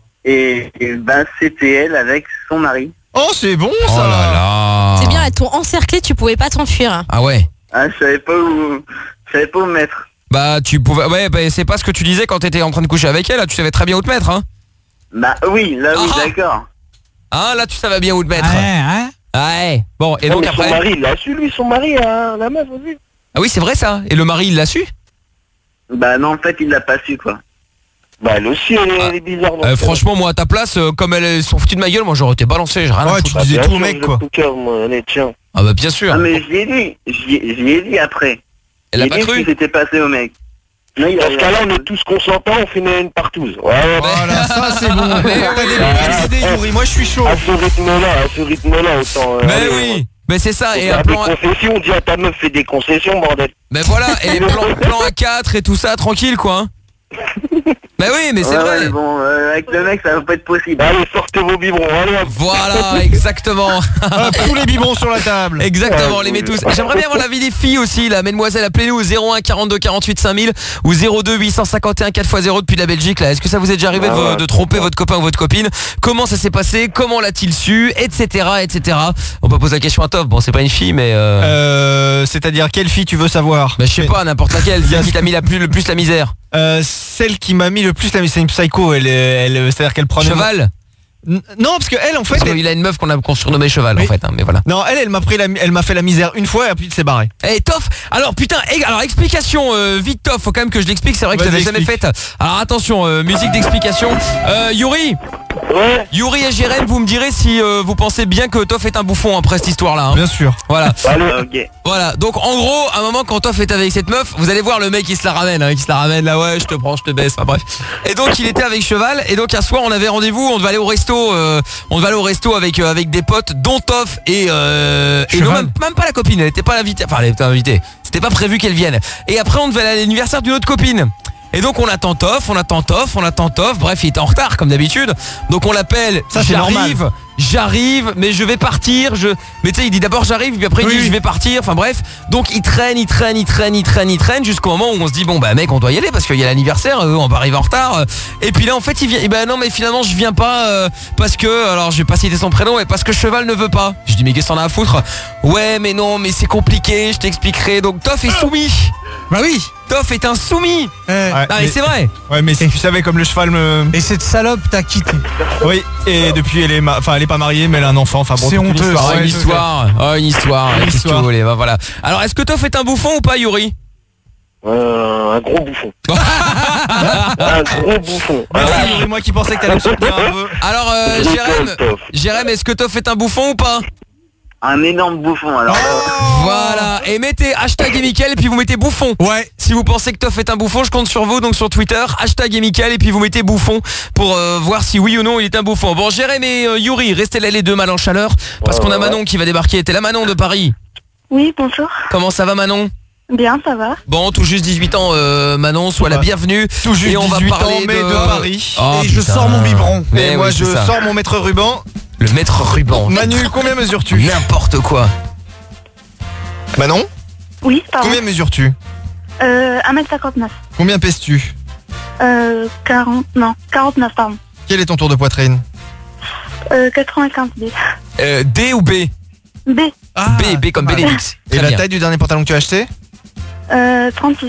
[SPEAKER 17] Et bah c'était elle avec son mari.
[SPEAKER 3] Oh c'est bon ça.
[SPEAKER 2] Oh là là.
[SPEAKER 6] C'est bien, elles t'ont encerclé, tu pouvais pas t'enfuir.
[SPEAKER 2] Ah ouais.
[SPEAKER 17] Ah je savais pas où me mettre.
[SPEAKER 2] Bah tu pouvais. Ouais, bah, c'est pas ce que tu disais quand t'étais en train de coucher avec elle. Là, tu savais très bien où te mettre, hein.
[SPEAKER 17] Bah oui, là oui, d'accord.
[SPEAKER 2] Ah là, tu savais bien où te mettre.
[SPEAKER 5] Hein.
[SPEAKER 2] Ouais. Bon, et donc après.
[SPEAKER 10] Son mari, il l'a su, lui, son mari, hein, la meuf aussi.
[SPEAKER 2] Ah oui, c'est vrai ça. Et le mari, il l'a su?
[SPEAKER 17] Bah non, en fait, il l'a pas su quoi.
[SPEAKER 10] Bah elle aussi, elle est bizarre.
[SPEAKER 2] Franchement, moi à ta place, comme elles sont foutues de ma gueule, moi j'aurais été balancé. J'ai rien à foutre.
[SPEAKER 3] Tu disais tout au mec quoi.
[SPEAKER 10] Allez, tiens.
[SPEAKER 2] Ah bah bien sûr.
[SPEAKER 17] Ah mais j'y ai dit après.
[SPEAKER 2] Elle a pas cru.
[SPEAKER 17] Ce qui s'était passé au mec.
[SPEAKER 10] Dans ce cas-là, on est tous consentants, on fait une partouze. Ouais,
[SPEAKER 3] voilà, ça c'est bon. T'as des Yuri, moi je suis chaud.
[SPEAKER 10] À ce rythme-là, autant.
[SPEAKER 2] Mais oui. Mais c'est ça, et un plan.
[SPEAKER 10] Des concessions, on dit à ta meuf, fais des concessions, bordel.
[SPEAKER 2] Mais voilà, et plan A4 et tout ça, tranquille quoi. Bah oui, mais c'est vrai.
[SPEAKER 17] Mais bon, avec le mec, ça va pas être possible.
[SPEAKER 10] Allez, sortez vos biberons, allez.
[SPEAKER 2] Voilà, exactement.
[SPEAKER 3] Tous les biberons sur la table.
[SPEAKER 2] Exactement, on les met tous. J'aimerais bien avoir l'avis des filles aussi, là. Mesdemoiselles, appelez-nous au 01 42 48 5000 ou 02 851 4x0 depuis la Belgique, là. Est-ce que ça vous est déjà arrivé de tromper votre copain ou votre copine? Comment ça s'est passé? Comment l'a-t-il su? Etc, etc. On peut poser la question à Top. Bon, c'est pas une fille, mais
[SPEAKER 3] c'est-à-dire quelle fille tu veux savoir?
[SPEAKER 2] Bah je sais pas, n'importe laquelle. Celle qui t'a mis le plus la misère.
[SPEAKER 3] Celle qui m'a mis le plus la misère, c'est une psycho. C'est-à-dire qu'elle prenait.
[SPEAKER 2] Cheval.
[SPEAKER 3] Non, parce que elle en fait.
[SPEAKER 2] Parce qu'il a une meuf qu'on surnommait Cheval en fait, hein, mais voilà.
[SPEAKER 3] Non, elle m'a fait la misère une fois et puis elle s'est barrée.
[SPEAKER 2] Eh Toff, alors putain, alors explication vite Toff, faut quand même que je l'explique, c'est vrai que je l'avais jamais faite. Alors attention, musique d'explication. Yuri.
[SPEAKER 10] Ouais.
[SPEAKER 2] Yuri et Jérém, vous me direz si vous pensez bien que Toff est un bouffon après cette histoire là. Hein.
[SPEAKER 3] Bien sûr.
[SPEAKER 2] Voilà.
[SPEAKER 17] Ok.
[SPEAKER 2] Voilà. Donc en gros, à un moment quand Toff est avec cette meuf, vous allez voir le mec qui se la ramène, qui se la ramène là, ouais, je te prends, je te baisse, enfin bref. Et donc il était avec Cheval et donc un soir on avait rendez-vous, on devait aller au resto. On va aller au resto avec des potes dont Toff et non, même pas la copine, elle était pas l'invitée, enfin elle était invitée, c'était pas prévu qu'elle vienne. Et après on devait aller à l'anniversaire d'une autre copine. Et donc on attend Toff, bref il était en retard comme d'habitude. Donc on l'appelle,
[SPEAKER 3] ça c'est normal.
[SPEAKER 2] J'arrive, mais je vais partir, mais tu sais il dit d'abord j'arrive, puis après il dit je vais partir, enfin bref. Donc il traîne jusqu'au moment où on se dit bon bah mec on doit y aller parce qu'il y a l'anniversaire, on va arriver en retard. Et puis là en fait il vient, et ben non mais finalement je viens pas parce que, alors je vais pas citer son prénom, mais parce que Cheval ne veut pas. Je dis mais qu'est-ce qu'on a à foutre? Ouais mais non mais c'est compliqué, je t'expliquerai. Donc Toff est soumis.
[SPEAKER 5] Bah oui.
[SPEAKER 2] Toff est un soumis.
[SPEAKER 3] Ouais,
[SPEAKER 2] mais c'est vrai.
[SPEAKER 3] Ouais mais si tu savais comme le cheval me...
[SPEAKER 5] Et cette salope t'a quitté.
[SPEAKER 3] Oui, et depuis elle est pas mariée mais elle a un enfant, enfin bon,
[SPEAKER 5] c'est honteux.
[SPEAKER 2] Une histoire. Qu'est-ce que vous voulez, bah voilà. Alors est-ce que Toff est un bouffon ou pas Yuri?
[SPEAKER 10] Un gros bouffon. Un gros bouffon.
[SPEAKER 3] Merci Yuri, moi qui pensais que t'allais me soutenir un peu.
[SPEAKER 2] Alors Jérém, est-ce que Toff est un bouffon ou pas?
[SPEAKER 17] Un énorme bouffon alors.
[SPEAKER 2] Voilà, et mettez hashtag et Mickaël et puis vous mettez bouffon.
[SPEAKER 5] Ouais.
[SPEAKER 2] Si vous pensez que Toff est un bouffon, je compte sur vous, donc sur Twitter, hashtag et Mickaël et puis vous mettez bouffon pour voir si oui ou non il est un bouffon. Bon, Jérém et Yuri, restez là les deux mal en chaleur parce qu'on a Manon qui va débarquer. T'es la Manon de Paris.
[SPEAKER 8] Oui, bonjour.
[SPEAKER 2] Comment ça va Manon?
[SPEAKER 8] Bien, ça va.
[SPEAKER 2] Bon, tout juste 18 ans Manon, sois la bienvenue.
[SPEAKER 3] Tout juste
[SPEAKER 2] et on
[SPEAKER 3] 18
[SPEAKER 2] va parler
[SPEAKER 3] ans mais de Paris.
[SPEAKER 2] Oh,
[SPEAKER 3] et je sors mon biberon.
[SPEAKER 2] Mais
[SPEAKER 3] et moi
[SPEAKER 2] oui,
[SPEAKER 3] je sors mon mètre ruban.
[SPEAKER 2] Le mètre ruban.
[SPEAKER 3] Manu, combien mesures-tu?
[SPEAKER 2] N'importe quoi.
[SPEAKER 3] Manon?
[SPEAKER 8] Oui, pardon.
[SPEAKER 3] Combien mesures-tu?
[SPEAKER 8] 1m59.
[SPEAKER 3] Combien pèses-tu?
[SPEAKER 8] 49, pardon.
[SPEAKER 3] Quel est ton tour de poitrine?
[SPEAKER 8] 95 B.
[SPEAKER 2] D ou B?
[SPEAKER 8] B.
[SPEAKER 2] B comme Bénédicte.
[SPEAKER 3] Et la taille du dernier pantalon que tu as acheté?
[SPEAKER 8] 36.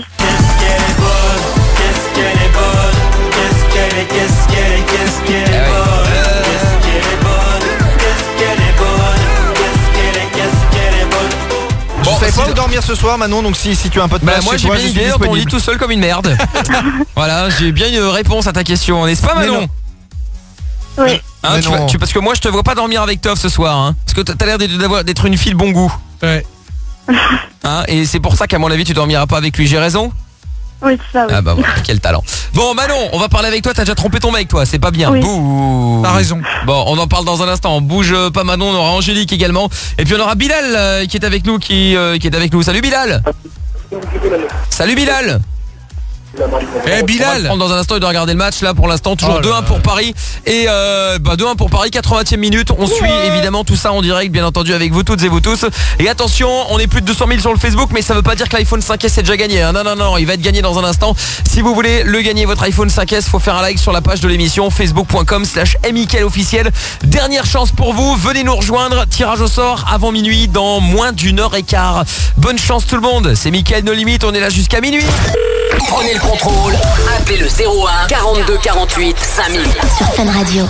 [SPEAKER 3] Je savais pas où dormir ce soir Manon, donc si tu as un peu de place
[SPEAKER 2] moi
[SPEAKER 3] chez toi,
[SPEAKER 2] j'ai bien une idée, on lit tout seul comme une merde. Voilà, j'ai bien une réponse à ta question, n'est-ce pas Manon?
[SPEAKER 8] Oui.
[SPEAKER 2] Hein, parce que moi je te vois pas dormir avec Toff ce soir, hein, parce que t'as l'air d'être une fille de bon goût.
[SPEAKER 5] Ouais.
[SPEAKER 2] Hein, et c'est pour ça qu'à mon avis tu dormiras pas avec lui, j'ai raison?
[SPEAKER 8] Oui, c'est ça, oui.
[SPEAKER 2] Ah bah voilà, quel talent. Bon Manon, on va parler avec toi, t'as déjà trompé ton mec toi, c'est pas bien.
[SPEAKER 8] Oui.
[SPEAKER 2] Bouh.
[SPEAKER 5] T'as raison.
[SPEAKER 2] Bon, on en parle dans un instant, bouge pas Manon, on aura Angélique également. Et puis on aura Bilal qui est avec nous, qui est avec nous. Salut Bilal. Salut Bilal.
[SPEAKER 5] Bilal,
[SPEAKER 2] on va prendre dans un instant et de regarder le match. Là pour l'instant toujours 2-1 pour Paris. Et 2-1 pour Paris, 80e minute. On suit évidemment tout ça en direct, bien entendu, avec vous toutes et vous tous. Et attention, on est plus de 200 000 sur le Facebook, mais ça veut pas dire que l'iPhone 5S est déjà gagné, hein. Non, il va être gagné dans un instant. Si vous voulez le gagner, votre iPhone 5S, faut faire un like sur la page de l'émission facebook.com/Mickaël officiel. Dernière chance pour vous, venez nous rejoindre. Tirage au sort avant minuit dans moins d'1h15. Bonne chance tout le monde. C'est Mickaël No Limit, on est là jusqu'à minuit.
[SPEAKER 4] Prenez le contrôle, appelez le 01 42 48 5000.
[SPEAKER 15] Sur Fun Radio.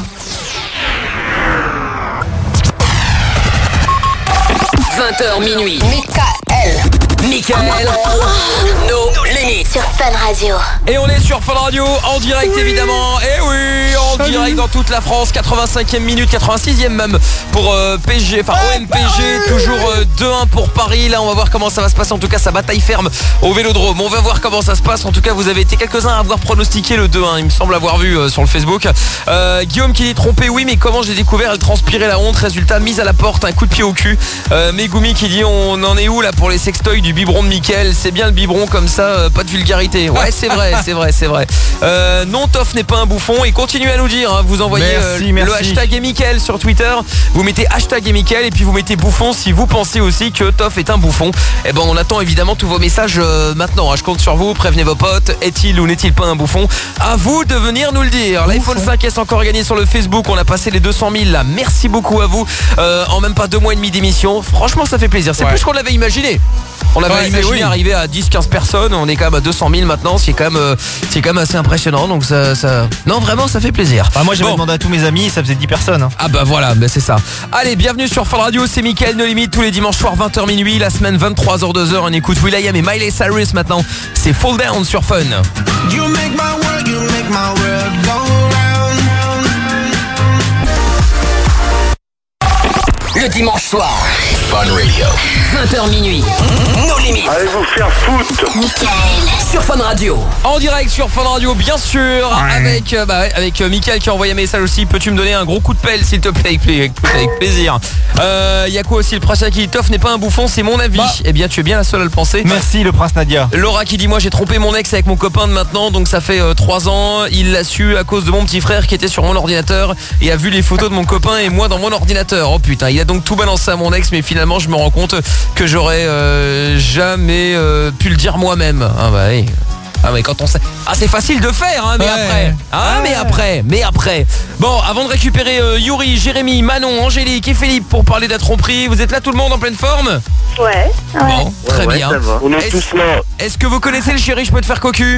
[SPEAKER 4] 20h minuit. Mickaël, No Limit.
[SPEAKER 15] Sur Fun Radio.
[SPEAKER 2] Et on est sur Fun Radio en direct évidemment. Et oui, en direct dans toute la France. 85e minute, 86e même pour PSG, enfin OM-PSG. Toujours 2-1 pour Paris. Là on va voir comment ça va se passer. En tout cas sa bataille ferme au Vélodrome. On va voir comment ça se passe. En tout cas vous avez été quelques-uns à avoir pronostiqué le 2-1. Il me semble avoir vu sur le Facebook. Guillaume qui dit trompé, oui mais comment j'ai découvert, elle transpirait la honte. Résultat mise à la porte, un coup de pied au cul. Megumi qui dit on en est où là pour les sextoys du biberon de Mickaël? C'est bien le biberon comme ça, pas de vulgarité. Ouais c'est vrai. Non, Toff n'est pas un bouffon. Et continuez à nous dire, hein, vous envoyez le hashtag Mickaël sur Twitter. Vous mettez hashtag Mickaël et puis vous mettez bouffon si vous pensez aussi que Toff est un bouffon. Et ben on attend évidemment tous vos messages maintenant, hein. Je compte sur vous, prévenez vos potes. Est-il ou n'est-il pas un bouffon? À vous de venir nous le dire. L'iPhone 5S encore gagné sur le Facebook. On a passé les 200 000 là. Merci beaucoup à vous. En même pas 2 mois et demi d'émission. Franchement ça fait plaisir. C'est plus qu'on l'avait imaginé. On avait imaginé arriver à 10-15 personnes. On est quand même à 200 000 maintenant. C'est quand même assez impressionnant. Donc ça... Non vraiment ça fait plaisir.
[SPEAKER 3] Moi j'avais demandé à tous mes amis, ça faisait 10 personnes, hein.
[SPEAKER 2] Ah bah voilà, c'est ça. Allez, bienvenue sur Fun Radio. C'est Mickaël No Limit tous les dimanches soirs 20h minuit. La semaine 23h-2h. On écoute will.i.am et Miley Cyrus maintenant. C'est Fall Down sur Fun.
[SPEAKER 14] You make my world go round.
[SPEAKER 4] Le dimanche soir, Fun Radio, 20h minuit, No Limit.
[SPEAKER 10] Allez vous faire foutre.
[SPEAKER 4] Mickaël sur Fun Radio.
[SPEAKER 2] En direct sur Fun Radio, bien sûr, avec Mickaël qui a envoyé un message aussi. Peux-tu me donner un gros coup de pelle s'il te plaît? Avec plaisir. Y a quoi aussi? Le prince qui dit Toff n'est pas un bouffon, c'est mon avis. Eh bien tu es bien la seule à le penser.
[SPEAKER 3] Merci le prince Nadia.
[SPEAKER 2] Laura qui dit moi j'ai trompé mon ex avec mon copain de maintenant, donc ça fait 3 ans. Il l'a su à cause de mon petit frère qui était sur mon ordinateur et a vu les photos de mon copain et moi dans mon ordinateur. Oh putain, il a donc tout balancé à mon ex, mais finalement je me rends compte que j'aurais jamais pu le dire moi-même. Ah bah oui. Ah mais quand on sait... Ah c'est facile de faire hein, mais après. Ah mais après. Bon, avant de récupérer Yuri, Jérémy, Manon, Angélique et Philippe pour parler de la tromperie, vous êtes là tout le monde en pleine forme?
[SPEAKER 13] Ouais.
[SPEAKER 2] Bon, très bien.
[SPEAKER 10] On est tous là.
[SPEAKER 2] Est-ce que vous connaissez le chéri, je peux te faire cocu?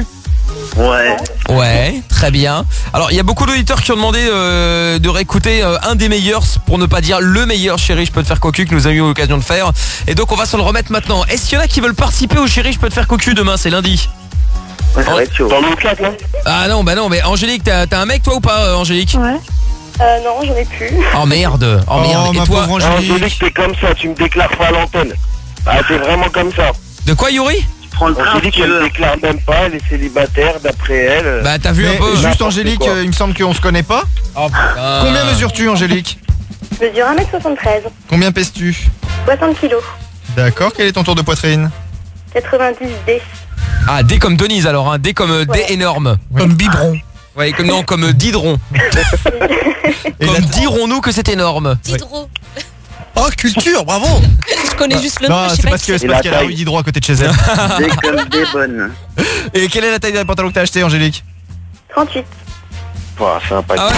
[SPEAKER 17] Ouais,
[SPEAKER 2] très bien. Alors il y a beaucoup d'auditeurs qui ont demandé de réécouter un des meilleurs, pour ne pas dire le meilleur chéri je peux te faire cocu que nous avons eu l'occasion de faire. Et donc on va se le remettre maintenant. Est-ce qu'il y en a qui veulent participer au chéri je peux te faire cocu demain? C'est lundi.
[SPEAKER 17] Ouais, ça va être chaud.
[SPEAKER 2] Ah non, mais Angélique, t'as un mec toi ou pas, Angélique?
[SPEAKER 13] Ouais. Non, j'en ai plus.
[SPEAKER 2] Oh merde. Et toi
[SPEAKER 10] Angélique, t'es comme ça, tu me déclares pas à l'antenne. Ah, t'es vraiment comme ça.
[SPEAKER 2] De quoi, Yuri?
[SPEAKER 10] Angélique, elle ne déclare même pas, elle est célibataire d'après elle.
[SPEAKER 2] Bah t'as vu un peu.
[SPEAKER 3] Juste Angélique, il me semble qu'on se connaît pas. Combien mesures-tu Angélique?
[SPEAKER 13] Je mesure 1m73.
[SPEAKER 3] Combien pèses-tu?
[SPEAKER 13] 60 kilos.
[SPEAKER 3] D'accord, quel est ton tour de poitrine?
[SPEAKER 13] 90 D.
[SPEAKER 2] Ah, D comme Denise alors, hein. D comme D énorme.
[SPEAKER 5] Comme biberon.
[SPEAKER 2] Ouais, comme Didron. Comme dirons-nous que c'est énorme.
[SPEAKER 6] Didron.
[SPEAKER 5] Oh, culture, bravo.
[SPEAKER 6] Je connais juste le nom.
[SPEAKER 3] Non, c'est parce qu'elle a eu Didron à côté de chez elle.
[SPEAKER 17] Des comme des bonnes.
[SPEAKER 3] Et quelle est la taille des pantalons que t'as acheté, Angélique?
[SPEAKER 13] 38.
[SPEAKER 10] Ouah, sympa.
[SPEAKER 2] Ah ouais.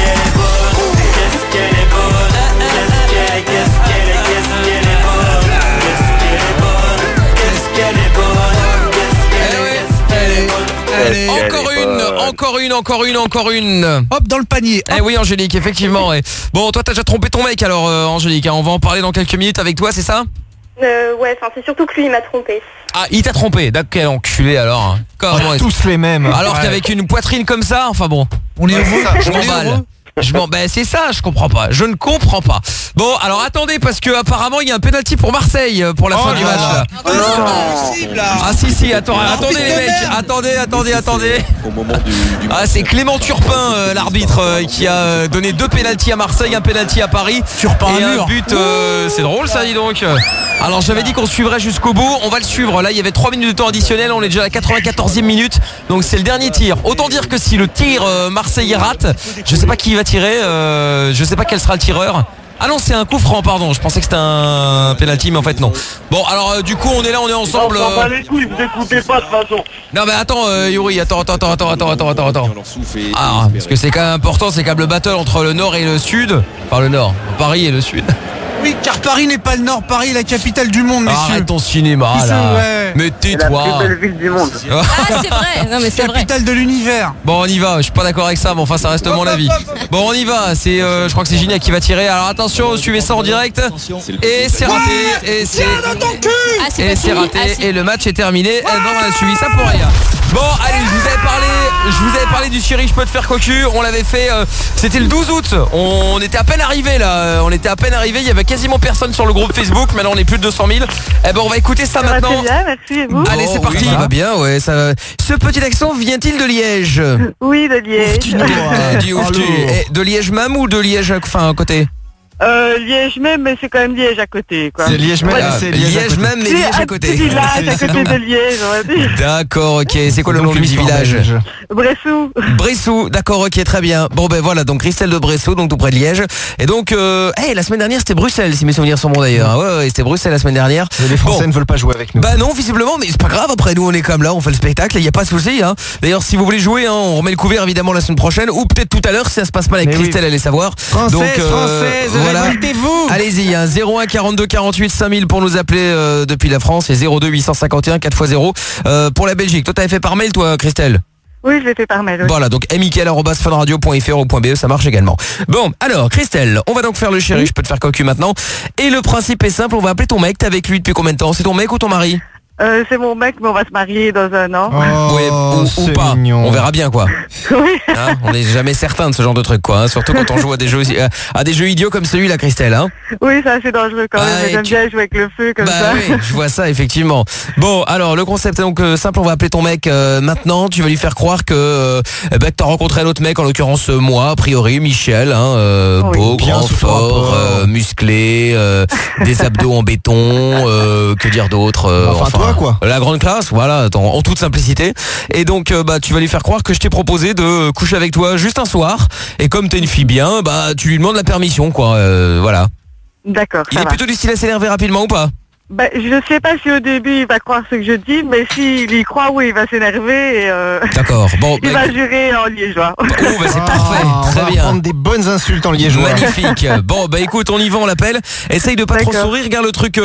[SPEAKER 2] Encore une.
[SPEAKER 5] Hop, dans le panier.
[SPEAKER 2] Eh oui, Angélique, effectivement. Ouais. Bon, toi, t'as déjà trompé ton mec alors, Angélique. Hein, on va en parler dans quelques minutes avec toi, c'est ça?
[SPEAKER 13] Ouais, enfin, c'est surtout que lui, il m'a trompé.
[SPEAKER 2] Ah, il t'a trompé. D'accord, quel enculé alors. Comment
[SPEAKER 3] tous les mêmes.
[SPEAKER 2] Alors qu'avec une poitrine comme ça, enfin bon.
[SPEAKER 5] On est heureux.
[SPEAKER 2] Je m'emballe. C'est ça, je comprends pas. Je ne comprends pas. Bon, alors attendez, parce que apparemment il y a un penalty pour Marseille pour la fin du match là. Ah si, attendez les mecs, attendez.
[SPEAKER 18] Au moment du
[SPEAKER 2] ah, c'est Clément Turpin, l'arbitre, qui a donné 2 penaltys à Marseille, un penalty à Paris.
[SPEAKER 5] Turpin
[SPEAKER 2] et
[SPEAKER 5] un
[SPEAKER 2] un
[SPEAKER 5] mur.
[SPEAKER 2] but. C'est drôle ça, dis donc. Alors j'avais dit qu'on suivrait jusqu'au bout. On va le suivre. Là il y avait 3 minutes de temps additionnel. On est déjà à la 94e minute. Donc c'est le dernier tir. Autant dire que si le tir marseillais rate, je sais pas qui va tirer. Je sais pas quel sera le tireur. Ah non, c'est un coup franc, pardon. Je pensais que c'était un penalty, mais en fait non. Bon, alors du coup on est là, on est ensemble.
[SPEAKER 11] On s'en bat les couilles, vous écoutez pas de toute façon.
[SPEAKER 2] Non mais attends Yuri, attends. Ah, parce que c'est quand même important, c'est quand même le battle entre le nord et le sud. Enfin le nord, Paris et le sud.
[SPEAKER 5] Oui, car Paris n'est pas le nord, Paris est la capitale du monde, messieurs.
[SPEAKER 2] Arrête ton cinéma là.
[SPEAKER 5] Ouais.
[SPEAKER 2] Mais tais-toi.
[SPEAKER 17] C'est la plus belle ville du monde.
[SPEAKER 6] Ah, c'est vrai. Non, mais c'est vrai.
[SPEAKER 5] Capitale de l'univers.
[SPEAKER 2] Bon on y va, je suis pas d'accord avec ça, mais enfin ça reste mon avis. Bon on y va, c'est je crois que c'est Gina qui va tirer. Alors attention, suivez ça en direct. Et c'est raté. Et c'est raté. Et le match est terminé. On a suivi ça pour rien. Bon allez, je vous avais parlé du Chéri, je peux te faire cocu. On l'avait fait, c'était le 12 août. On était à peine arrivé là. Il y avait quasiment personne sur le groupe Facebook. Maintenant on est plus de 200 000. Eh ben on va écouter ça maintenant.
[SPEAKER 13] Va bien, merci, et vous?
[SPEAKER 2] Allez c'est parti. Ça va bien, ouais. Ça... Ce petit accent vient-il de Liège?
[SPEAKER 13] Oui, de Liège.
[SPEAKER 2] De Liège même ou de Liège enfin à côté?
[SPEAKER 13] Liège même, mais c'est quand même Liège à côté, quoi.
[SPEAKER 3] C'est Liège même, c'est
[SPEAKER 2] Liège même, mais Liège à côté.
[SPEAKER 13] C'est un petit village à côté de Liège, on va dire.
[SPEAKER 2] D'accord, ok. C'est quoi le nom du petit village?
[SPEAKER 13] Bressou.
[SPEAKER 2] Bressou, d'accord, ok, très bien. Bon ben voilà, donc Christelle de Bressou, donc tout près de Liège. Et donc, la semaine dernière c'était Bruxelles, si mes souvenirs sont bons d'ailleurs. Ouais, c'était Bruxelles la semaine dernière.
[SPEAKER 3] Les Français ne veulent pas jouer avec nous.
[SPEAKER 2] Bah non, visiblement, mais c'est pas grave. Après nous, on est comme là, on fait le spectacle, il y a pas de souci. Hein. D'ailleurs, si vous voulez jouer, hein, on remet le couvert évidemment la semaine prochaine, ou peut-être tout à l'heure si ça se passe mal avec Christelle, allez savoir.
[SPEAKER 5] Française,
[SPEAKER 2] voilà.
[SPEAKER 5] révoltez-vous.
[SPEAKER 2] Allez-y, hein, 01 42 48 5000 pour nous appeler depuis la France et 02 851 4x0 pour la Belgique. Toi, t'avais fait par mail, toi, Christelle?
[SPEAKER 13] Oui, je l'ai fait par mail. Oui.
[SPEAKER 2] Voilà, donc michael@funradio.fr ou .be, ça marche également. Bon, alors, Christelle, on va donc faire le Chéri, je peux te faire cocu maintenant. Et le principe est simple, on va appeler ton mec. T'es avec lui depuis combien de temps? C'est ton mec ou ton mari?
[SPEAKER 13] C'est mon mec, mais on va se marier dans un an.
[SPEAKER 2] Ouais, ou pas. Mignon. On verra bien quoi.
[SPEAKER 13] Oui.
[SPEAKER 2] Hein, on n'est jamais certain de ce genre de truc quoi. Hein, surtout quand on joue à des jeux idiots comme celui-là, Christelle. Hein.
[SPEAKER 13] Oui, c'est assez dangereux quand même. J'aime bien jouer avec le feu comme ça.
[SPEAKER 2] Oui, je vois ça effectivement. Bon, alors le concept est donc simple. On va appeler ton mec maintenant. Tu vas lui faire croire que t'as rencontré un autre mec, en l'occurrence moi, a priori Michel. Hein, beau, grand, fort, musclé, des abdos en béton. Que dire d'autre
[SPEAKER 3] enfin quoi.
[SPEAKER 2] La grande classe, voilà, en toute simplicité. Et donc tu vas lui faire croire que je t'ai proposé de coucher avec toi juste un soir. Et comme t'es une fille bien, tu lui demandes la permission quoi. Voilà.
[SPEAKER 13] D'accord.
[SPEAKER 2] Il est plutôt du style à s'énerver rapidement ou pas?
[SPEAKER 13] Je sais pas si au début il va croire ce que je dis, mais s'il y croit, oui, il va s'énerver et
[SPEAKER 2] d'accord. Bon,
[SPEAKER 13] il va jurer en liégeois.
[SPEAKER 2] C'est parfait, très bien.
[SPEAKER 3] On va prendre des bonnes insultes en liégeois.
[SPEAKER 2] Magnifique. Bon, écoute, on y va, on l'appelle. Essaye de pas trop sourire, regarde le truc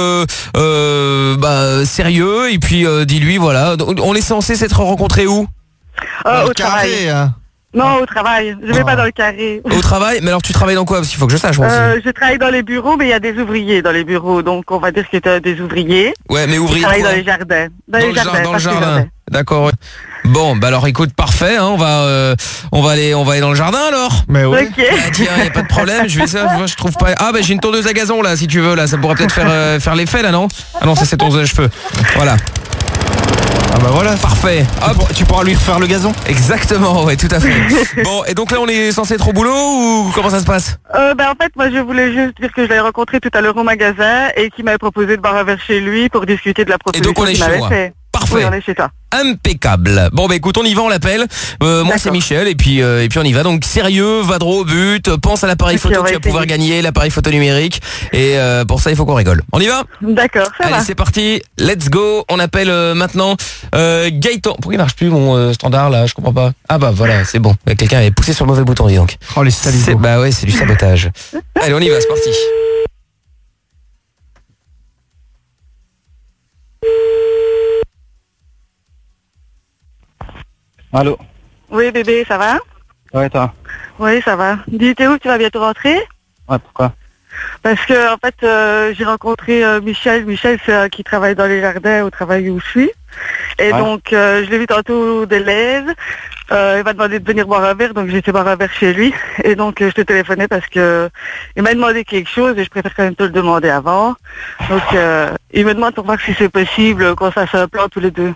[SPEAKER 2] sérieux et puis dis-lui voilà. On est censé s'être rencontrés où?
[SPEAKER 13] Au travail. Non, au travail. Je vais pas dans le carré.
[SPEAKER 2] Au travail? Mais alors tu travailles dans quoi? Parce qu'il faut que je sache moi aussi.
[SPEAKER 13] Je travaille dans les bureaux, mais il y a des ouvriers dans les bureaux. Donc on va dire que c'est des ouvriers.
[SPEAKER 2] Ouais, mais ouvriers.
[SPEAKER 13] Je travaille dans les jardins. Dans le jardin.
[SPEAKER 2] D'accord. Bon, alors écoute, parfait. Hein, on va aller dans le jardin alors.
[SPEAKER 3] Mais oui.
[SPEAKER 13] Ok.
[SPEAKER 2] Tiens, y a pas de problème. Je trouve pas. Ah j'ai une tondeuse à gazon là, si tu veux là, ça pourrait peut-être faire l'effet là, non? Ah non, c'est tondeuse à cheveux. Voilà.
[SPEAKER 3] Ah bah voilà,
[SPEAKER 2] parfait.
[SPEAKER 3] Tu pourras lui refaire le gazon.
[SPEAKER 2] Exactement, ouais, tout à fait. Bon, et donc là on est censé être au boulot ou comment ça se passe?
[SPEAKER 13] En fait, moi je voulais juste dire que je l'avais rencontré tout à l'heure au magasin et qu'il m'avait proposé de boire un verre chez lui pour discuter de la proposition qu'il m'avait fait.
[SPEAKER 2] Parfait.
[SPEAKER 13] Oui, on est chez toi.
[SPEAKER 2] Impeccable. Bon écoute, on y va, on l'appelle. Moi c'est Michel et puis on y va. Donc sérieux, va droit au but, pense à l'appareil photo que tu vas pouvoir gagner, l'appareil photo numérique. Et pour ça il faut qu'on rigole. On y va?
[SPEAKER 13] D'accord, ça va.
[SPEAKER 2] Allez, c'est parti. Let's go. On appelle maintenant Gaëtan. Pourquoi il marche plus mon standard là? Je comprends pas. Ah bah voilà, c'est bon. Quelqu'un avait poussé sur le mauvais bouton, dis donc.
[SPEAKER 3] Oh les salauds.
[SPEAKER 2] Bah ouais, c'est du sabotage. Allez, on y va, c'est parti.
[SPEAKER 12] Allô?
[SPEAKER 13] Oui bébé, ça va?
[SPEAKER 12] Ouais, toi?
[SPEAKER 13] Oui, ça va. Dis, t'es où? Tu vas bientôt rentrer?
[SPEAKER 12] Ouais, pourquoi?
[SPEAKER 13] Parce que en fait, j'ai rencontré Michel. Michel, c'est qui travaille dans les jardins au travail où je suis. Et donc, je l'ai vu tantôt de l'aise. Il m'a demandé de venir boire un verre, donc j'ai été boire un verre chez lui. Et donc, je te téléphonais parce que il m'a demandé quelque chose et je préfère quand même te le demander avant. Donc, il me demande pour voir si c'est possible qu'on fasse un plan tous les deux.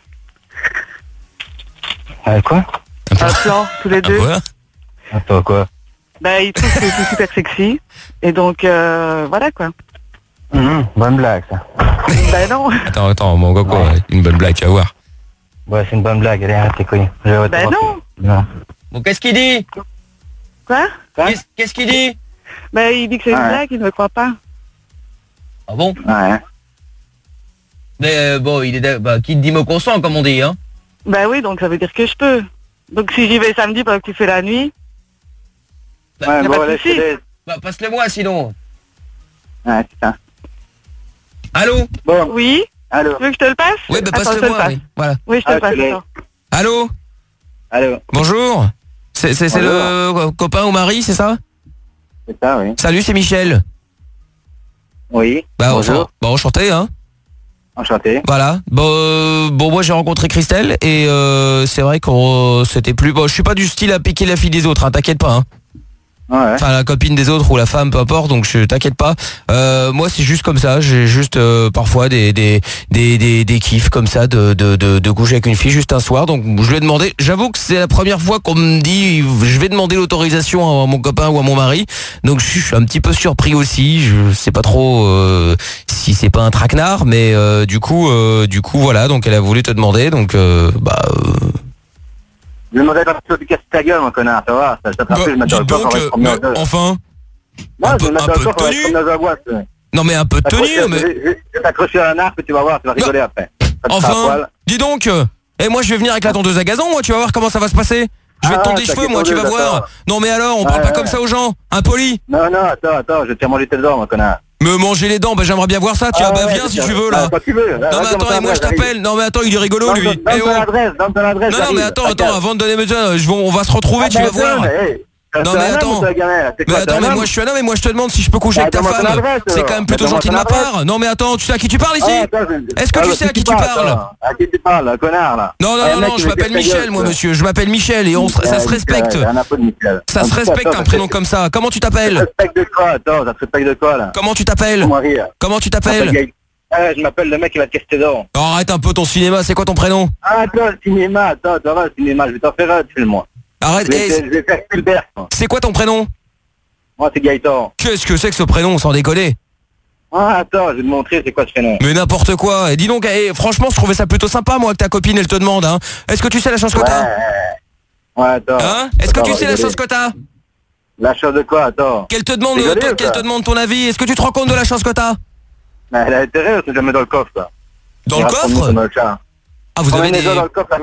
[SPEAKER 12] Quoi?
[SPEAKER 13] Un plan tous les deux.
[SPEAKER 12] Un plan quoi?
[SPEAKER 13] Il trouve que c'est super sexy. Et donc, voilà quoi.
[SPEAKER 12] Bonne blague, ça.
[SPEAKER 13] Bah non.
[SPEAKER 2] Attends, mon coco, une bonne blague, tu vas voir.
[SPEAKER 12] Ouais, c'est une bonne blague, allez, arrête tes couilles.
[SPEAKER 13] Bah non.
[SPEAKER 12] Non.
[SPEAKER 2] Bon, qu'est-ce qu'il dit?
[SPEAKER 13] Quoi?
[SPEAKER 2] Qu'est-ce qu'il dit?
[SPEAKER 13] Bah il dit que c'est une blague, il ne me croit pas.
[SPEAKER 2] Ah bon?
[SPEAKER 12] Ouais.
[SPEAKER 2] Mais bon, il est qui te dit me consent, comme on dit, hein?
[SPEAKER 13] Bah oui, donc ça veut dire que je peux. Donc si j'y vais samedi pendant que tu fais la nuit...
[SPEAKER 12] Ouais, bon,
[SPEAKER 13] laisse-les.
[SPEAKER 2] Bah, passe-le-moi, sinon.
[SPEAKER 12] Ouais, putain.
[SPEAKER 2] Allô?
[SPEAKER 12] Bon.
[SPEAKER 13] Oui?
[SPEAKER 12] Allô?
[SPEAKER 13] Tu veux que je te le passe?
[SPEAKER 2] Oui, bah
[SPEAKER 13] Attends,
[SPEAKER 2] passe-le-moi, oui. Voilà.
[SPEAKER 13] Oui, je te le passe. Attends.
[SPEAKER 2] Allô?
[SPEAKER 12] Allô?
[SPEAKER 2] Bonjour. C'est le copain ou mari, c'est ça?
[SPEAKER 12] C'est ça, oui.
[SPEAKER 2] Salut, c'est Michel.
[SPEAKER 12] Oui.
[SPEAKER 2] Bah,
[SPEAKER 12] bonjour.
[SPEAKER 2] Bah, enchanté, hein.
[SPEAKER 12] Enchanté.
[SPEAKER 2] Voilà. Bon, moi j'ai rencontré Christelle et c'est vrai qu'on c'était plus. Bon, je suis pas du style à piquer la fille des autres, hein, t'inquiète pas. Hein.
[SPEAKER 12] Ouais.
[SPEAKER 2] Enfin, la copine des autres ou la femme, peu importe. Donc, t'inquiète pas. Moi, c'est juste comme ça. J'ai juste parfois des kiffs comme ça de coucher avec une fille juste un soir. Donc, je lui ai demandé. J'avoue que c'est la première fois qu'on me dit je vais demander l'autorisation à mon copain ou à mon mari. Donc, je suis un petit peu surpris aussi. Je sais pas trop si c'est pas un traquenard, mais du coup, voilà. Donc, elle a voulu te demander. Donc,
[SPEAKER 12] Je me demandais pas si tu casses ta gueule, mon connard, ça va. Ça te rappelle, je mets dans le coffre.
[SPEAKER 2] Enfin.
[SPEAKER 12] Non, je vais mettre dans le coffre, comme dans la boîte.
[SPEAKER 2] Non, mais un peu de tenue, mais.
[SPEAKER 12] Je vais t'accrocher à un arc, tu vas voir, tu vas rigoler après.
[SPEAKER 2] Enfin, dis donc. Et moi, je vais venir avec la tondeuse à gazon, moi, tu vas voir comment ça va se passer. Je vais te tondre les cheveux, moi, tu vas voir. Non, mais alors, on parle pas comme ça aux gens. Impoli.
[SPEAKER 12] Non, attends, je vais te faire manger tes dents, mon connard.
[SPEAKER 2] Me manger les dents, bah j'aimerais bien voir ça, tiens, viens si tu veux là.
[SPEAKER 12] Quand tu veux.
[SPEAKER 2] Non mais attends, et moi je t'appelle. Non mais attends, il est rigolo lui.
[SPEAKER 12] Donne ton adresse.
[SPEAKER 2] Non mais attends, avant de donner mes on va se retrouver, tu vas voir. Non mais attends. Mais moi je suis un homme et moi je te demande si je peux coucher avec ta femme. C'est quand même plutôt gentil de ma part. Non mais attends, tu sais à qui tu parles ici? Est-ce que tu sais à qui tu parles?
[SPEAKER 12] À qui tu parles, connard là?
[SPEAKER 2] Non, je m'appelle Michel moi monsieur, je m'appelle Michel et ça se respecte. Ça se respecte un prénom comme ça. Comment tu t'appelles?
[SPEAKER 12] Ça se respecte de quoi? Attends, ça se respecte de quoi là?
[SPEAKER 2] Comment tu t'appelles? Comment tu t'appelles?
[SPEAKER 12] Je m'appelle le mec qui va te casser tes dents.
[SPEAKER 2] Arrête un peu ton cinéma, c'est quoi ton prénom?
[SPEAKER 12] Attends, le cinéma, ça va le cinéma, je vais t'en faire un, file-moi.
[SPEAKER 2] Arrête,
[SPEAKER 12] je vais faire Spielberg.
[SPEAKER 2] C'est quoi ton prénom?
[SPEAKER 12] Moi c'est Gaëtan.
[SPEAKER 2] Qu'est-ce que c'est que ce prénom, sans déconner?
[SPEAKER 12] Attends, je vais te montrer c'est quoi ce prénom.
[SPEAKER 2] Mais n'importe quoi. Et dis donc, franchement, je trouvais ça plutôt sympa, moi, que ta copine, elle te demande, hein. Est-ce que tu sais la chance que t'as?
[SPEAKER 12] Ouais, attends.
[SPEAKER 2] Hein? Est-ce que tu sais la chance que t'as?
[SPEAKER 12] La chance de quoi, attends?
[SPEAKER 2] Qu'elle te demande ton avis. Est-ce que tu te rends compte de la chance que t'as?
[SPEAKER 12] Elle a intérêt, c'est jamais dans le coffre, ça.
[SPEAKER 2] Dans le coffre? Ah, vous avez des...
[SPEAKER 12] dans le coffre à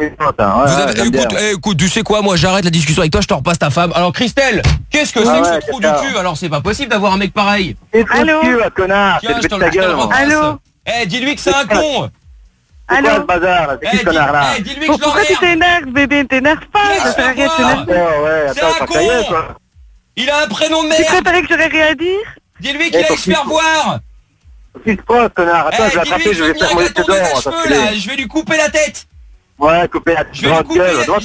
[SPEAKER 2] écoute, tu sais quoi, moi j'arrête la discussion avec toi, je te repasse ta femme. Alors Christelle, qu'est-ce que c'est que ce trou du cul? Alors c'est pas possible d'avoir un mec pareil.
[SPEAKER 12] Allô? Connard,
[SPEAKER 2] tiens, je te le repasse.
[SPEAKER 13] Allô?
[SPEAKER 2] Dis-lui que c'est un con.
[SPEAKER 12] Allô? C'est quoi ce bazar là? C'est qui ce connard là?
[SPEAKER 2] Dis-lui que je
[SPEAKER 13] pourquoi tu t'énerves, bébé? T'énerves pas, ça sert à rien de t'énerver.
[SPEAKER 2] C'est un con. Il a un prénom de merde.
[SPEAKER 13] Tu préférais que j'aurais rien à dire?
[SPEAKER 2] Dis-lui qu'il aille se faire voir.
[SPEAKER 12] Qu'est-ce qui se passe, connard? Attends, je vais l'attraper, je vais faire manger tes dents.
[SPEAKER 2] Je vais lui couper la tête.
[SPEAKER 12] Ouais, couper la tête. Je vais lui couper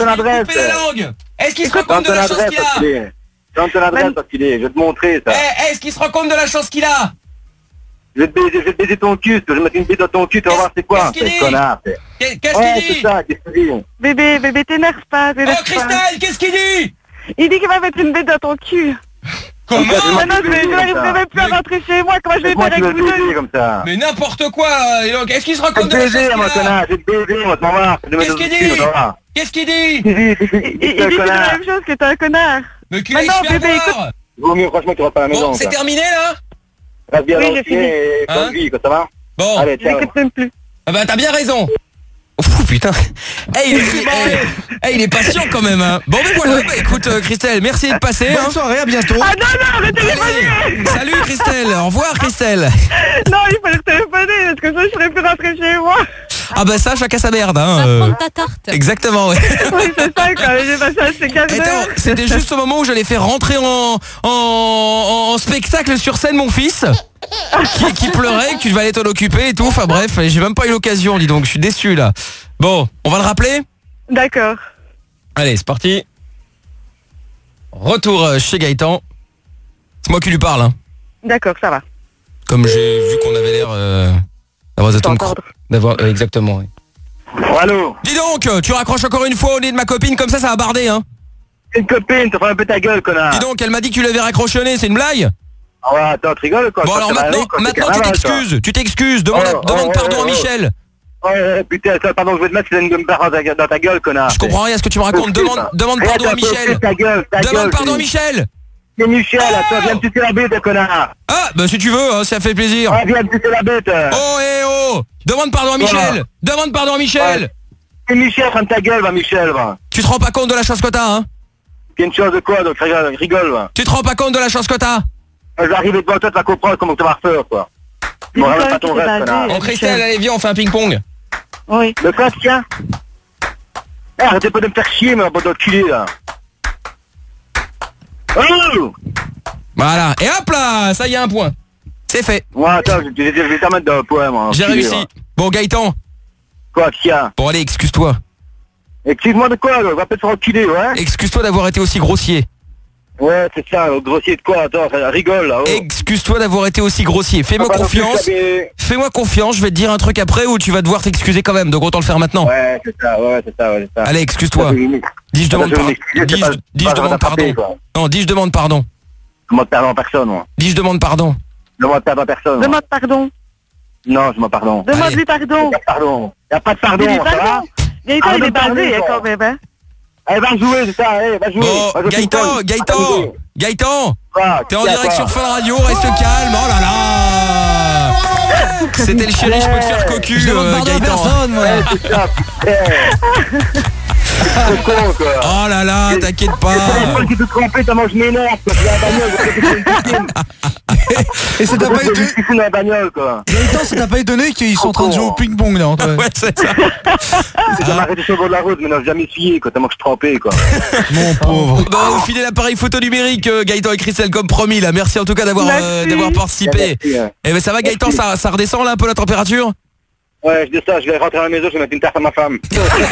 [SPEAKER 2] la langue. Est-ce qu'il se rend compte de la chance qu'il a?
[SPEAKER 12] Donne ton adresse, je vais te montrer ça.
[SPEAKER 2] Est-ce qu'il se rend compte de la chance qu'il a?
[SPEAKER 12] Je vais te baiser ton cul, je vais mettre une bite dans ton cul, tu vas voir c'est quoi, ce connard.
[SPEAKER 2] Qu'est-ce qu'il dit?
[SPEAKER 12] C'est ça, qu'est-ce qu'il dit?
[SPEAKER 13] Bébé, t'énerve pas,
[SPEAKER 2] Oh Christelle, qu'est-ce qu'il dit?
[SPEAKER 13] Il dit qu'il va mettre une bête dans ton cul.
[SPEAKER 2] Comment?
[SPEAKER 13] Non, je n'arriverai même plus à rentrer chez moi, comment je vais faire avec vous deux?
[SPEAKER 12] Comme ça.
[SPEAKER 2] Mais n'importe quoi. Est-ce qu'il se rend compte de la chance qu'il a?
[SPEAKER 12] Je vais te baiser, moi, tu vas voir.
[SPEAKER 2] Qu'est-ce qu'il dit? Qu'est-ce qu'il dit?
[SPEAKER 13] Il dit la même chose, que t'es un connard.
[SPEAKER 2] Mais qu'il aille se faire voir.
[SPEAKER 12] Vaut mieux, franchement, tu vas pas à la maison.
[SPEAKER 2] Bon, c'est terminé là?
[SPEAKER 12] Reste bien dans le pied et bonne vie, ça va?
[SPEAKER 2] Bon.
[SPEAKER 12] Allez, ciao.
[SPEAKER 13] Plus.
[SPEAKER 2] Ah bah t'as bien raison. Oh putain. Il est patient quand même, hein. Bon ben voilà, écoute Christelle, merci de passer.
[SPEAKER 5] Bonne soirée, à bientôt.
[SPEAKER 13] Ah non, arrêtez de téléphoner.
[SPEAKER 2] Salut Christelle, au revoir Christelle.
[SPEAKER 13] Non, il fallait téléphoner, parce que ça je serais plus rentré chez moi.
[SPEAKER 2] Ah bah ça, chacun sa merde, hein.
[SPEAKER 6] Va prendre ta tarte.
[SPEAKER 2] Exactement, ouais.
[SPEAKER 13] Oui, c'est ça, quand j'ai passé un séquence.
[SPEAKER 2] C'était juste au moment où j'allais faire rentrer en spectacle sur scène mon fils. Qui pleurait, que tu devais aller t'en occuper et tout. Enfin bref, j'ai même pas eu l'occasion, dis donc, je suis déçu là. Bon, on va le rappeler?
[SPEAKER 13] D'accord.
[SPEAKER 2] Allez, c'est parti. Retour chez Gaëtan. C'est moi qui lui parle, hein.
[SPEAKER 13] D'accord, ça va.
[SPEAKER 2] Comme j'ai vu qu'on avait l'air d'avoir exactement, oui.
[SPEAKER 12] Allô?
[SPEAKER 2] Dis donc, tu raccroches encore une fois au nez de ma copine, comme ça va barder, hein.
[SPEAKER 12] Une copine, t'as fait un peu ta gueule, connard.
[SPEAKER 2] Dis donc, elle m'a dit que tu l'avais raccroché au nez, c'est une blague?
[SPEAKER 12] Ah ouais, attends, tu rigoles quoi.
[SPEAKER 2] Bon alors maintenant tu t'excuses. Demande pardon à Michel.
[SPEAKER 12] Ouais, putain, pardon, je vais te mettre une barre dans ta gueule, connard.
[SPEAKER 2] Je comprends rien à ce que tu me racontes. Demande pardon à Michel. Demande pardon à Michel.
[SPEAKER 12] C'est Michel, toi, viens me sucer la bête, connard.
[SPEAKER 2] Ah, bah si tu veux, hein, ça fait plaisir.
[SPEAKER 12] Ah, viens me sucer la bête.
[SPEAKER 2] Oh. Demande pardon à Michel. Demande pardon à Michel.
[SPEAKER 12] Ouais. C'est Michel, ferme ta gueule, va, Michel, va.
[SPEAKER 2] Tu te rends pas compte de la chance que t'as, hein?
[SPEAKER 12] C'est une chose de quoi, donc rigole, va.
[SPEAKER 2] Tu te rends pas compte de la chance que t'as?
[SPEAKER 12] Je vais arriver devant toi, tu vas comprendre comment tu vas refaire, quoi. Bon, regarde pas ton reste, connard.
[SPEAKER 2] Bon, Christelle, allez, viens, on fait un ping-pong.
[SPEAKER 8] Oui.
[SPEAKER 12] Le quoi, tiens? Arrêtez pas de me faire chier, mais bande d'enculé, là. Oh!
[SPEAKER 2] Voilà, et hop là, ça y est, un point. C'est fait.
[SPEAKER 12] Ouais, attends, je vais t'en mettre dans le poème, moi.
[SPEAKER 2] J'ai réussi. Là. Bon, Gaëtan.
[SPEAKER 12] Quoi, tiens?
[SPEAKER 2] Bon, allez, excuse-toi.
[SPEAKER 12] Excuse-moi de quoi, là? Va peut-être faire enculer, ouais?
[SPEAKER 2] Excuse-toi d'avoir été aussi grossier.
[SPEAKER 12] Ouais, c'est ça, grossier de quoi? Attends, rigole, là. Oh.
[SPEAKER 2] Excuse-toi d'avoir été aussi grossier. Fais-moi confiance. Fais-moi confiance, je vais te dire un truc après où tu vas devoir t'excuser quand même, donc autant le faire maintenant.
[SPEAKER 12] Ouais, c'est ça.
[SPEAKER 2] Allez, excuse-toi. Dis je demande pardon. Dis je demande pardon. Non, dis je demande pardon.
[SPEAKER 12] Je demande pardon à personne, moi.
[SPEAKER 2] Dis je demande pardon.
[SPEAKER 12] Je demande pardon à personne.
[SPEAKER 8] Demande pardon.
[SPEAKER 12] Non, je demande pardon.
[SPEAKER 8] Demande-lui pardon.
[SPEAKER 12] Pardon. Y'a pas de pardon, ça va?
[SPEAKER 8] Gaëtan, il est basé, quand même, hein.
[SPEAKER 12] Allez, va jouer, c'est ça, allez, va jouer.
[SPEAKER 2] Bon, Gaëtan, t'es en direct sur Fun Radio, reste calme, oh là là. C'était le chéri, je peux te faire cocu, Gaëtan.
[SPEAKER 12] C'est con, quoi.
[SPEAKER 2] Oh là là, t'inquiète pas.
[SPEAKER 12] Tu te trompes, t'as mangé mes nerfs, quoi.
[SPEAKER 5] Et ça t'a pas étonné.
[SPEAKER 12] La bagnole, quoi.
[SPEAKER 5] Gaëtan, ça t'a pas étonné qu'ils sont en train de jouer au ping-pong, là, entre eux.
[SPEAKER 2] Ouais, c'est ça.
[SPEAKER 12] C'est comme arrêter sur le bord de la route, mais non, jamais essuyé, quoi. T'as mangé trempé, quoi.
[SPEAKER 5] Mon pauvre.
[SPEAKER 2] Bon, vous filez l'appareil photo numérique, Gaëtan et Christelle, comme promis, là. Merci en tout cas d'avoir participé. Et ben ça va, Gaëtan, ça redescend, là, un peu la température?
[SPEAKER 12] Ouais, je dis ça, je vais rentrer à la maison, je vais mettre une tarte à ma femme.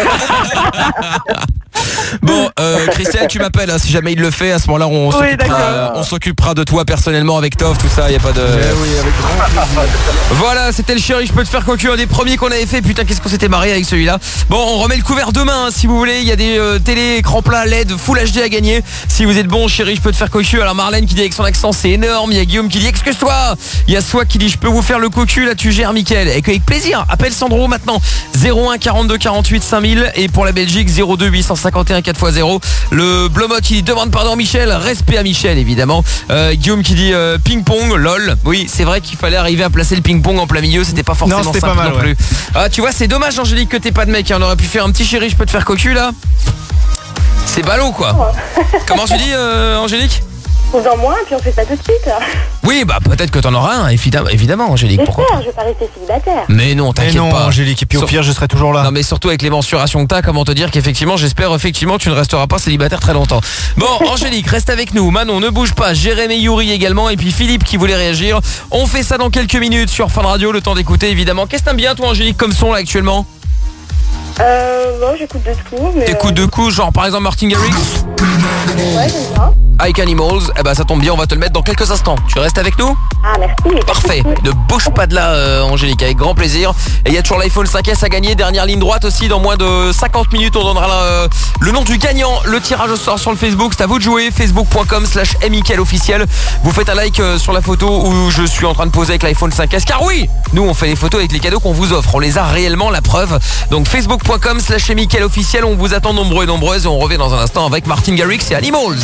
[SPEAKER 2] Bon, Christelle, tu m'appelles, hein, si jamais il le fait, à ce moment-là, on s'occupera de toi personnellement avec Toff, tout ça, y a pas de...
[SPEAKER 5] Oui, avec grand plaisir.
[SPEAKER 2] Voilà, c'était le chéri, je peux te faire cocu, un des premiers qu'on avait fait. Putain, qu'est-ce qu'on s'était marré avec celui-là. Bon, on remet le couvert demain, hein, si vous voulez. Il y a des télé écran plat LED Full HD à gagner. Si vous êtes bon, chéri, je peux te faire cocu. Alors Marlène qui dit avec son accent, c'est énorme. Il y a Guillaume qui dit excuse-toi. Il y a Soi qui dit je peux vous faire le cocu, là tu gères, Mickaël. Et avec plaisir, appelle Sandro maintenant. 01 42 48 5000. Et pour la Belgique, 02 851 4x0. Le Blomot qui dit demande pardon Michel. Respect à Michel, évidemment. Guillaume qui dit ping-pong, lol. Oui, c'est vrai qu'il fallait arriver à placer le ping-pong en plein milieu. C'était pas forcément simple pas mal, non plus. Ah, tu vois, c'est dommage, Angélique, que t'es pas de mec. On aurait pu faire un petit chéri, je peux te faire cocu, là. C'est ballot, quoi. Comment tu dis, Angélique?
[SPEAKER 13] Trouve-en moins, puis on fait ça tout de suite.
[SPEAKER 2] Oui, bah peut-être que t'en auras un, évidemment, Angélique.
[SPEAKER 13] Pourquoi je vais pas rester célibataire.
[SPEAKER 2] Mais non, t'inquiète pas,
[SPEAKER 3] Angélique. Et puis au pire, je serai toujours là.
[SPEAKER 2] Non, mais surtout avec les mensurations que t'as, comment te dire qu'effectivement, j'espère effectivement tu ne resteras pas célibataire très longtemps. Bon, Angélique, reste avec nous. Manon, ne bouge pas. Jérémy Youri également, et puis Philippe qui voulait réagir. On fait ça dans quelques minutes sur Fun Radio, le temps d'écouter évidemment. Qu'est-ce que t'aimes bien, toi, Angélique, comme son là actuellement?
[SPEAKER 13] Bon, j'écoute de tout, mais...
[SPEAKER 2] T'écoutes de coups, genre par exemple Martin Garrix?
[SPEAKER 13] Ouais, j'aime bien.
[SPEAKER 2] Ike Animals, eh ben ça tombe bien, on va te le mettre dans quelques instants. Tu restes avec nous?
[SPEAKER 13] Ah, merci.
[SPEAKER 2] Parfait, ne bouge pas de là, Angélique, avec grand plaisir. Et il y a toujours l'iPhone 5S à gagner, dernière ligne droite aussi. Dans moins de 50 minutes, on donnera le nom du gagnant. Le tirage au sort sur le Facebook, c'est à vous de jouer. Facebook.com/MickaëlOfficiel. Vous faites un like sur la photo où je suis en train de poser avec l'iPhone 5S. Car oui, nous on fait les photos avec les cadeaux qu'on vous offre. On les a réellement, la preuve. Donc Facebook.com/MickaëlOfficiel. On vous attend nombreux et nombreuses. Et on revient dans un instant avec Martin Garrix et Animals.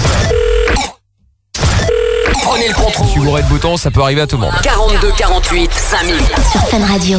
[SPEAKER 4] Prenez le contrôle.
[SPEAKER 2] Si vous bourrez le bouton, ça peut arriver à tout le monde.
[SPEAKER 4] 42 48 5000
[SPEAKER 15] sur Fun Radio.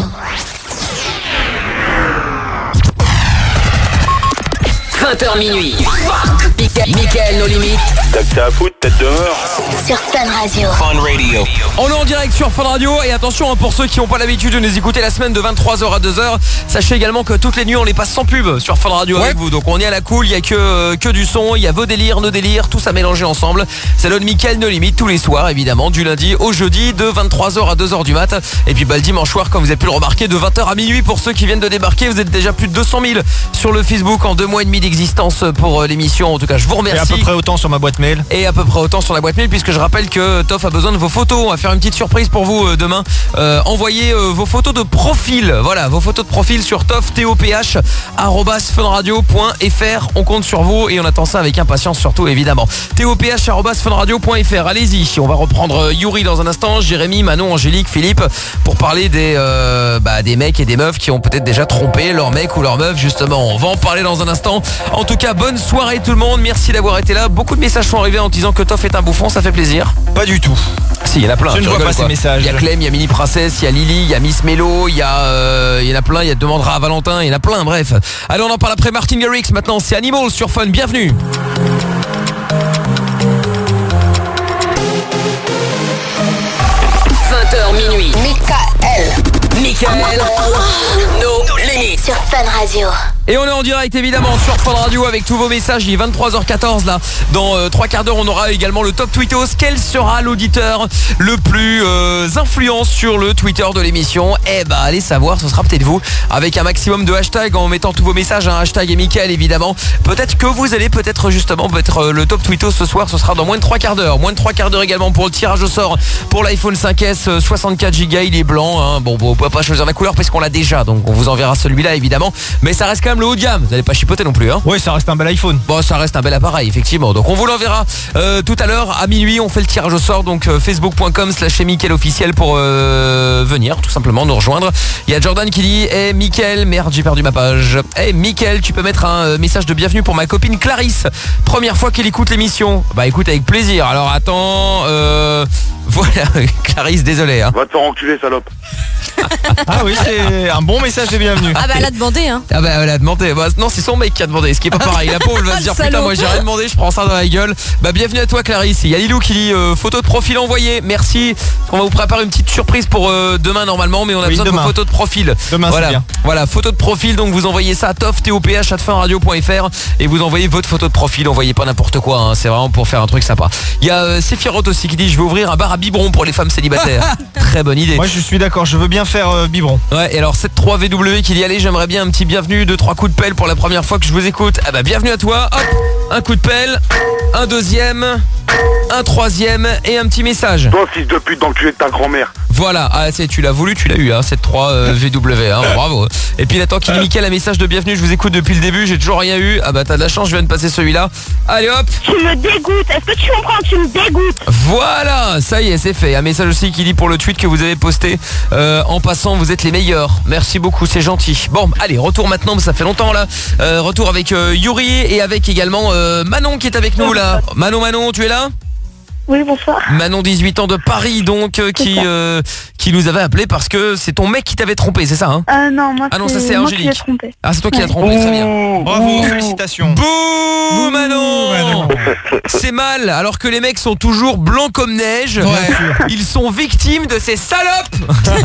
[SPEAKER 4] 20h minuit. Mickaël No Limites.
[SPEAKER 11] T'as que ça à foutre, tête de mort.
[SPEAKER 15] Sur Fun Radio.
[SPEAKER 4] Fun Radio.
[SPEAKER 2] On est en direct sur Fun Radio. Et attention, hein, pour ceux qui n'ont pas l'habitude de nous écouter la semaine de 23h à 2h, sachez également que toutes les nuits on les passe sans pub sur Fun Radio avec vous. Donc on est à la cool, il n'y a que du son, il y a vos délires, nos délires, tout ça mélangé ensemble. Ça donne Mickaël No Limites tous les soirs évidemment, du lundi au jeudi de 23h à 2h du mat. Et puis le dimanche soir, comme vous avez pu le remarquer, de 20h à minuit. Pour ceux qui viennent de débarquer, vous êtes déjà plus de 200 000 sur le Facebook en 2 mois et demi d'existence. d'existence pour l'émission. En tout cas, je vous remercie.
[SPEAKER 3] Et à peu près autant sur ma boîte mail.
[SPEAKER 2] Et à peu près autant sur la boîte mail, puisque je rappelle que Toff a besoin de vos photos. On va faire une petite surprise pour vous demain. Envoyez vos photos de profil. Voilà, vos photos de profil sur toph@funradio.fr. On compte sur vous et on attend ça avec impatience surtout, évidemment. toph@funradio.fr. Allez-y, on va reprendre Yuri dans un instant, Jérémy, Manon, Angélique, Philippe, pour parler des mecs et des meufs qui ont peut-être déjà trompé leur mec ou leur meuf, justement. On va en parler dans un instant. En tout cas, bonne soirée tout le monde. Merci d'avoir été là. Beaucoup de messages sont arrivés en disant que Toff est un bouffon, ça fait plaisir.
[SPEAKER 3] Pas du tout.
[SPEAKER 2] Si, il y en a plein.
[SPEAKER 3] Je ne vois pas ces messages.
[SPEAKER 2] Il y a Clem, il y a Mini Princesse, il y a Lily, il y a Miss Mello, il y en a plein, il y a Demandera à Valentin, il y en a plein, bref. Allez, on en parle après Martin Garrix. Maintenant, c'est Animals sur Fun. Bienvenue.
[SPEAKER 4] 20h minuit. Michael. No Limit.
[SPEAKER 15] Sur Fun Radio.
[SPEAKER 2] Et on est en direct évidemment sur Fun Radio avec tous vos messages. Il est 23h14 là. Dans 3 quarts d'heure on aura également le top tweetos. Quel sera l'auditeur le plus influent sur le Twitter de l'émission? Eh bah allez savoir, ce sera peut-être vous. Avec un maximum de hashtags, en mettant tous vos messages, un hashtag et Mickaël évidemment. Peut-être que vous allez justement être le top tweetos ce soir. Ce sera dans moins de 3 quarts d'heure. Moins de 3 quarts d'heure également pour le tirage au sort pour l'iPhone 5S 64Go. Il est blanc hein. Bon, on peut pas choisir la couleur parce qu'on l'a déjà. Donc on vous enverra celui-là évidemment. Mais ça reste quand même le haut de gamme, vous n'allez pas chipoter non plus hein.
[SPEAKER 3] Oui, ça reste un bel iPhone.
[SPEAKER 2] Bon, ça reste un bel appareil effectivement. Donc on vous l'enverra tout à l'heure à minuit. On fait le tirage au sort. Donc facebook.com/Mickaël officiel pour venir tout simplement nous rejoindre. Il y a Jordan qui dit Mickaël, merde j'ai perdu ma page. Mickaël, tu peux mettre un message de bienvenue pour ma copine Clarisse. Première fois qu'elle écoute l'émission. Bah écoute avec plaisir. Alors attends voilà Clarisse, désolé hein.
[SPEAKER 11] Va te faire enculer salope.
[SPEAKER 3] Ah oui, c'est un bon message de bienvenue.
[SPEAKER 6] Ah bah elle a demandé hein.
[SPEAKER 2] Ah bah elle a demandé. Bah, non, c'est son mec qui a demandé. Ce qui est pas pareil. La pauvre elle va se dire putain moi j'ai rien demandé, je prends ça dans la gueule. Bah bienvenue à toi Clarisse. Il y a Lilou qui dit photo de profil envoyée. Merci. On va vous préparer une petite surprise pour demain normalement, mais on a besoin de vos photos de profil.
[SPEAKER 3] Demain
[SPEAKER 2] voilà.
[SPEAKER 3] C'est bien.
[SPEAKER 2] Voilà, photo de profil. Donc vous envoyez ça à toph@funradio.fr et vous envoyez votre photo de profil. Envoyez pas n'importe quoi hein. C'est vraiment pour faire un truc sympa. Il y a Sephiroth aussi qui dit je vais ouvrir un bar à biberon pour les femmes célibataires. Très bonne idée.
[SPEAKER 3] Moi je suis d'accord, je veux bien faire biberon.
[SPEAKER 2] Ouais, et alors 73VW qui dit allez j'aimerais bien un petit bienvenue, 2-3 coups de pelle pour la première fois que je vous écoute. Ah bah bienvenue à toi. Hop, un coup de pelle, un deuxième, un troisième et un petit message.
[SPEAKER 11] Toi fils de pute d'enculé de ta grand-mère.
[SPEAKER 2] Voilà, ah, tu l'as voulu, tu l'as eu hein, 73VW hein, bravo. Et puis attends qu'il dit Mickaël un message de bienvenue, je vous écoute depuis le début, j'ai toujours rien eu. Ah bah t'as de la chance, je viens de passer celui-là. Allez hop.
[SPEAKER 13] Tu me dégoûtes, est-ce que tu comprends? Tu me dégoûtes.
[SPEAKER 2] Voilà, ça y est, c'est fait. Un message aussi qui dit pour le tweet que vous avez posté en passant, vous êtes les meilleurs. Merci beaucoup, c'est gentil. Bon, allez, retour maintenant, ça fait longtemps là. Retour avec Yuri et avec également Manon qui est avec nous là. Manon, tu es là?
[SPEAKER 8] Oui, bonsoir.
[SPEAKER 2] Manon, 18 ans de Paris donc qui nous avait appelé parce que c'est ton mec qui t'avait trompé, c'est ça hein?
[SPEAKER 8] Non, moi
[SPEAKER 2] ça c'est Angélique.
[SPEAKER 8] Qui trompé.
[SPEAKER 2] Ah, c'est toi qui l'as trompé, très bien.
[SPEAKER 3] Bravo, félicitations.
[SPEAKER 2] Bouh, Manon. C'est mal, alors que les mecs sont toujours blancs comme neige. Ouais. Ils sont victimes de ces salopes.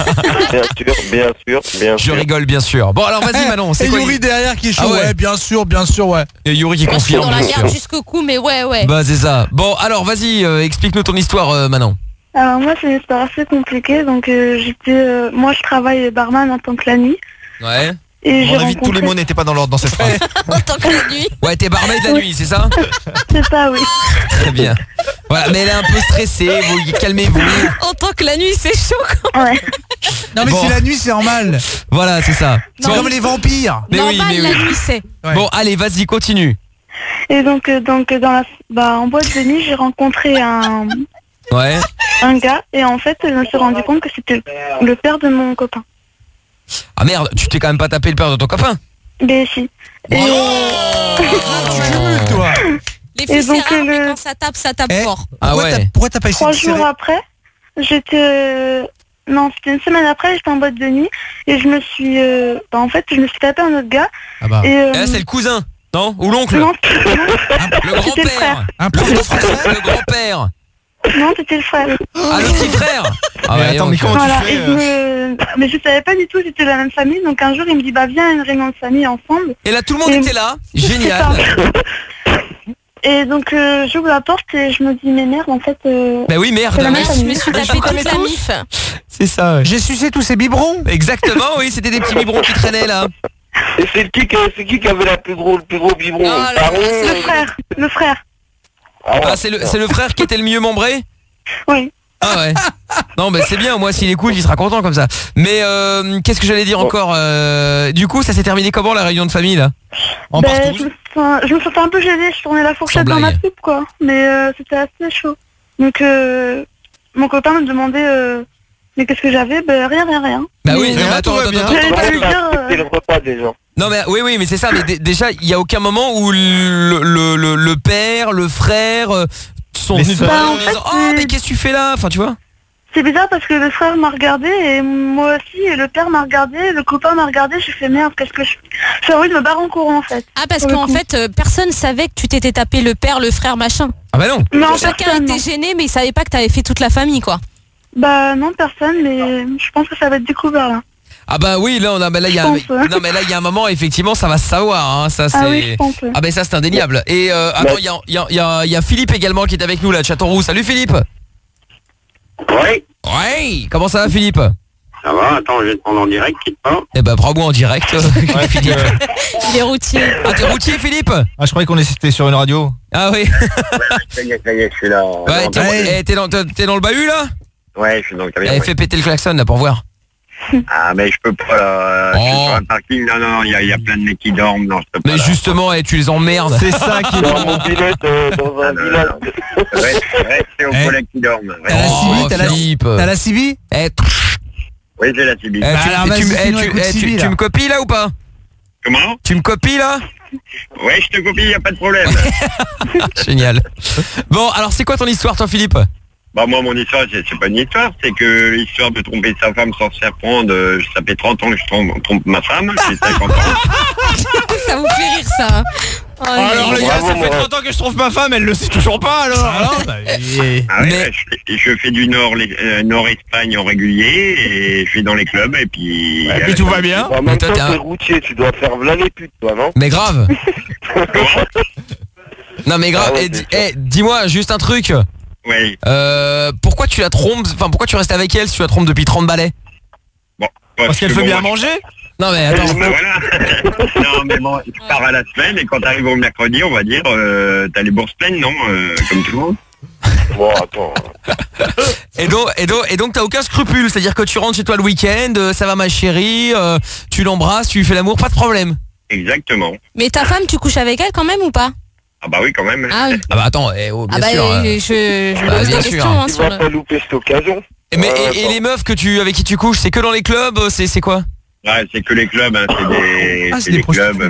[SPEAKER 11] Bien sûr.
[SPEAKER 2] Je rigole bien sûr. Bon alors vas-y Manon, c'est quoi?
[SPEAKER 5] Yuri derrière qui est chaud,
[SPEAKER 2] ouais.
[SPEAKER 5] Ouais, bien sûr, ouais.
[SPEAKER 2] Et Yuri qui confirme.
[SPEAKER 6] Dans la merde jusqu'au cou, mais ouais.
[SPEAKER 2] Bah c'est ça. Bon alors vas-y, explique-nous ton histoire Manon.
[SPEAKER 8] Alors moi c'est une histoire assez compliquée, donc moi je travaille barman en tant que la nuit.
[SPEAKER 2] Ouais.
[SPEAKER 8] Et
[SPEAKER 3] à mon avis tous les mots n'étaient pas dans l'ordre dans cette phrase.
[SPEAKER 6] En tant que la nuit.
[SPEAKER 2] Ouais, t'es barmaid de la nuit, c'est ça?
[SPEAKER 8] C'est ça, oui.
[SPEAKER 2] Très bien. Voilà, mais elle est un peu stressée, calmez-vous.
[SPEAKER 6] En tant que la nuit, c'est chaud quand
[SPEAKER 8] même. Ouais.
[SPEAKER 5] Non mais c'est la nuit, c'est normal.
[SPEAKER 2] Voilà, c'est ça.
[SPEAKER 5] C'est comme les vampires.
[SPEAKER 2] Mais
[SPEAKER 6] normal,
[SPEAKER 2] oui.
[SPEAKER 6] la nuit, c'est.
[SPEAKER 5] Ouais.
[SPEAKER 2] Bon, allez, vas-y, continue.
[SPEAKER 8] Et donc en boîte de nuit, j'ai rencontré un gars et en fait, je me suis rendu compte que c'était le père de mon copain.
[SPEAKER 2] Ah merde, tu t'es quand même pas tapé le père de ton copain?
[SPEAKER 8] Ben si.
[SPEAKER 5] Tu cumules, toi.
[SPEAKER 6] Les filles, c'est rare, mais quand ça tape fort.
[SPEAKER 2] Ah ouais.
[SPEAKER 5] Pourquoi t'as pas essayé
[SPEAKER 8] 3 jours après, c'était une semaine après, j'étais en boîte de nuit et je me suis tapé un autre gars.
[SPEAKER 5] Ah bah.
[SPEAKER 8] Et
[SPEAKER 2] c'est le cousin, non? Ou l'oncle?
[SPEAKER 8] Non,
[SPEAKER 2] le grand-père.
[SPEAKER 5] Un prof de français.
[SPEAKER 2] Le grand-père.
[SPEAKER 8] Non, c'était le frère.
[SPEAKER 2] Ah, le petit frère. Ah
[SPEAKER 3] mais attends, mais comment tu fais
[SPEAKER 8] Mais je savais pas du tout, c'était de la même famille. Donc un jour, il me dit, viens à une réunion de famille ensemble.
[SPEAKER 2] Et là, tout le monde était là. Génial.
[SPEAKER 8] Et donc j'ouvre la porte et je me dis, mais merde, en fait...
[SPEAKER 2] Bah oui, merde.
[SPEAKER 6] Je me suis tapé toute la mif.
[SPEAKER 2] C'est ça, ouais.
[SPEAKER 5] J'ai sucé tous ces biberons.
[SPEAKER 2] Exactement, oui, c'était des petits biberons qui traînaient là.
[SPEAKER 10] Et c'est qui qui avait le plus gros biberon?
[SPEAKER 8] Le frère.
[SPEAKER 2] Ah, c'est le frère qui était le mieux membré?
[SPEAKER 8] Oui.
[SPEAKER 2] Ah ouais. Non mais c'est bien, moi s'il écoute il sera content comme ça. Mais qu'est-ce que j'allais dire encore du coup ça s'est terminé comment la réunion de famille là? En partouze?
[SPEAKER 8] Je me sentais un peu gênée, je tournais la fourchette dans ma soupe quoi. Mais c'était assez chaud. Donc mon copain me demandait mais qu'est-ce que j'avais? Rien.
[SPEAKER 2] Bah oui, non, mais attends.
[SPEAKER 10] C'est le repas déjà.
[SPEAKER 2] Non mais oui mais c'est ça, mais déjà il y a aucun moment où le père, le frère sont venus
[SPEAKER 8] en fait,
[SPEAKER 2] oh mais qu'est-ce que tu fais là? Enfin tu vois.
[SPEAKER 8] C'est bizarre parce que le frère m'a regardé et moi aussi et le père m'a regardé, le copain m'a regardé, j'ai fait merde, qu'est-ce que je fais? J'ai envie de me barrer en courant en fait.
[SPEAKER 6] Ah parce qu'en fait personne savait que tu t'étais tapé le père, le frère, machin.
[SPEAKER 2] Ah bah non.
[SPEAKER 6] Chacun était gêné mais il savait pas que t'avais fait toute la famille quoi.
[SPEAKER 8] Bah non personne mais je pense que ça va être découvert là.
[SPEAKER 2] Ah bah oui là il y a non mais là il y a un moment effectivement ça va se savoir hein, ça c'est
[SPEAKER 8] oui, je pense.
[SPEAKER 2] Ah bah ça c'est indéniable. Et attends il y a Philippe également qui est avec nous là de Châteauroux. Salut Philippe.
[SPEAKER 18] Oui.
[SPEAKER 2] Ouais, comment ça va Philippe?
[SPEAKER 18] Ça va, attends, je vais te prendre en direct, quitte pas.
[SPEAKER 2] Eh ben prends-moi en direct Philippe.
[SPEAKER 6] Il est routier.
[SPEAKER 2] Ah t'es routier Philippe?
[SPEAKER 3] Ah je croyais qu'on était sur une radio.
[SPEAKER 2] Ah oui.
[SPEAKER 18] Ça y est, je suis là.
[SPEAKER 2] Ouais, t'es dans le bahut là?
[SPEAKER 18] Ouais, je suis dans le camion.
[SPEAKER 2] Elle fait péter le klaxon là pour voir.
[SPEAKER 18] Ah mais je peux pas là, je suis sur un parking, non, il y a plein de mecs qui dorment, non je peux pas.
[SPEAKER 2] Mais justement, tu les emmerdes.
[SPEAKER 3] C'est ça qui est
[SPEAKER 10] dans mon pilote dans un village.
[SPEAKER 18] Restez aux collègues qui dorment.
[SPEAKER 5] T'as la CB?
[SPEAKER 18] Oui, j'ai la CB.
[SPEAKER 2] Tu me copies là ou pas?
[SPEAKER 18] Comment?
[SPEAKER 2] Tu me copies là?
[SPEAKER 18] Ouais, je te copie, y a pas de problème.
[SPEAKER 2] Génial. Bon, alors c'est quoi ton histoire toi Philippe?
[SPEAKER 18] Bah moi mon histoire c'est pas une histoire, c'est que l'histoire de tromper sa femme sans se faire prendre, ça fait 30 ans que je trompe ma femme, j'ai 50 ans.
[SPEAKER 6] Ça vous fait rire ça. Oh,
[SPEAKER 3] alors les gars, ça fait 30 ans que je trompe ma femme, elle le sait toujours pas alors.
[SPEAKER 18] Ah ouais, je fais du Nord Espagne en régulier et je suis dans les clubs et puis...
[SPEAKER 3] Et puis tout va bien.
[SPEAKER 10] En même temps t'es routier, tu dois faire v'là les putes toi non?
[SPEAKER 2] Mais grave. Non mais grave, dis-moi juste un truc.
[SPEAKER 18] Oui.
[SPEAKER 2] Pourquoi tu la trompes, enfin pourquoi tu restes avec elle si tu la trompes depuis 30 balais?
[SPEAKER 18] Bon,
[SPEAKER 3] parce qu'elle fait bien manger.
[SPEAKER 2] Non mais attends.
[SPEAKER 18] Voilà. Non mais bon, je pars à la semaine et quand t'arrives au mercredi, on va dire, t'as les bourses pleines, non? Comme tout le monde.
[SPEAKER 10] Bon, attends.
[SPEAKER 2] Et donc t'as aucun scrupule, c'est-à-dire que tu rentres chez toi le week-end, ça va ma chérie, tu l'embrasses, tu lui fais l'amour, pas de problème.
[SPEAKER 18] Exactement.
[SPEAKER 6] Mais ta femme, tu couches avec elle quand même ou pas?
[SPEAKER 18] Ah bah oui quand même.
[SPEAKER 6] Ah oui.
[SPEAKER 2] Ah bah attends, bien sûr.
[SPEAKER 6] Je me pose des questions.
[SPEAKER 10] Tu vas pas louper cette occasion.
[SPEAKER 2] Mais et les meufs avec qui tu couches, c'est que dans les clubs, c'est quoi?
[SPEAKER 18] Ouais, c'est que les clubs, hein, c'est des clubs.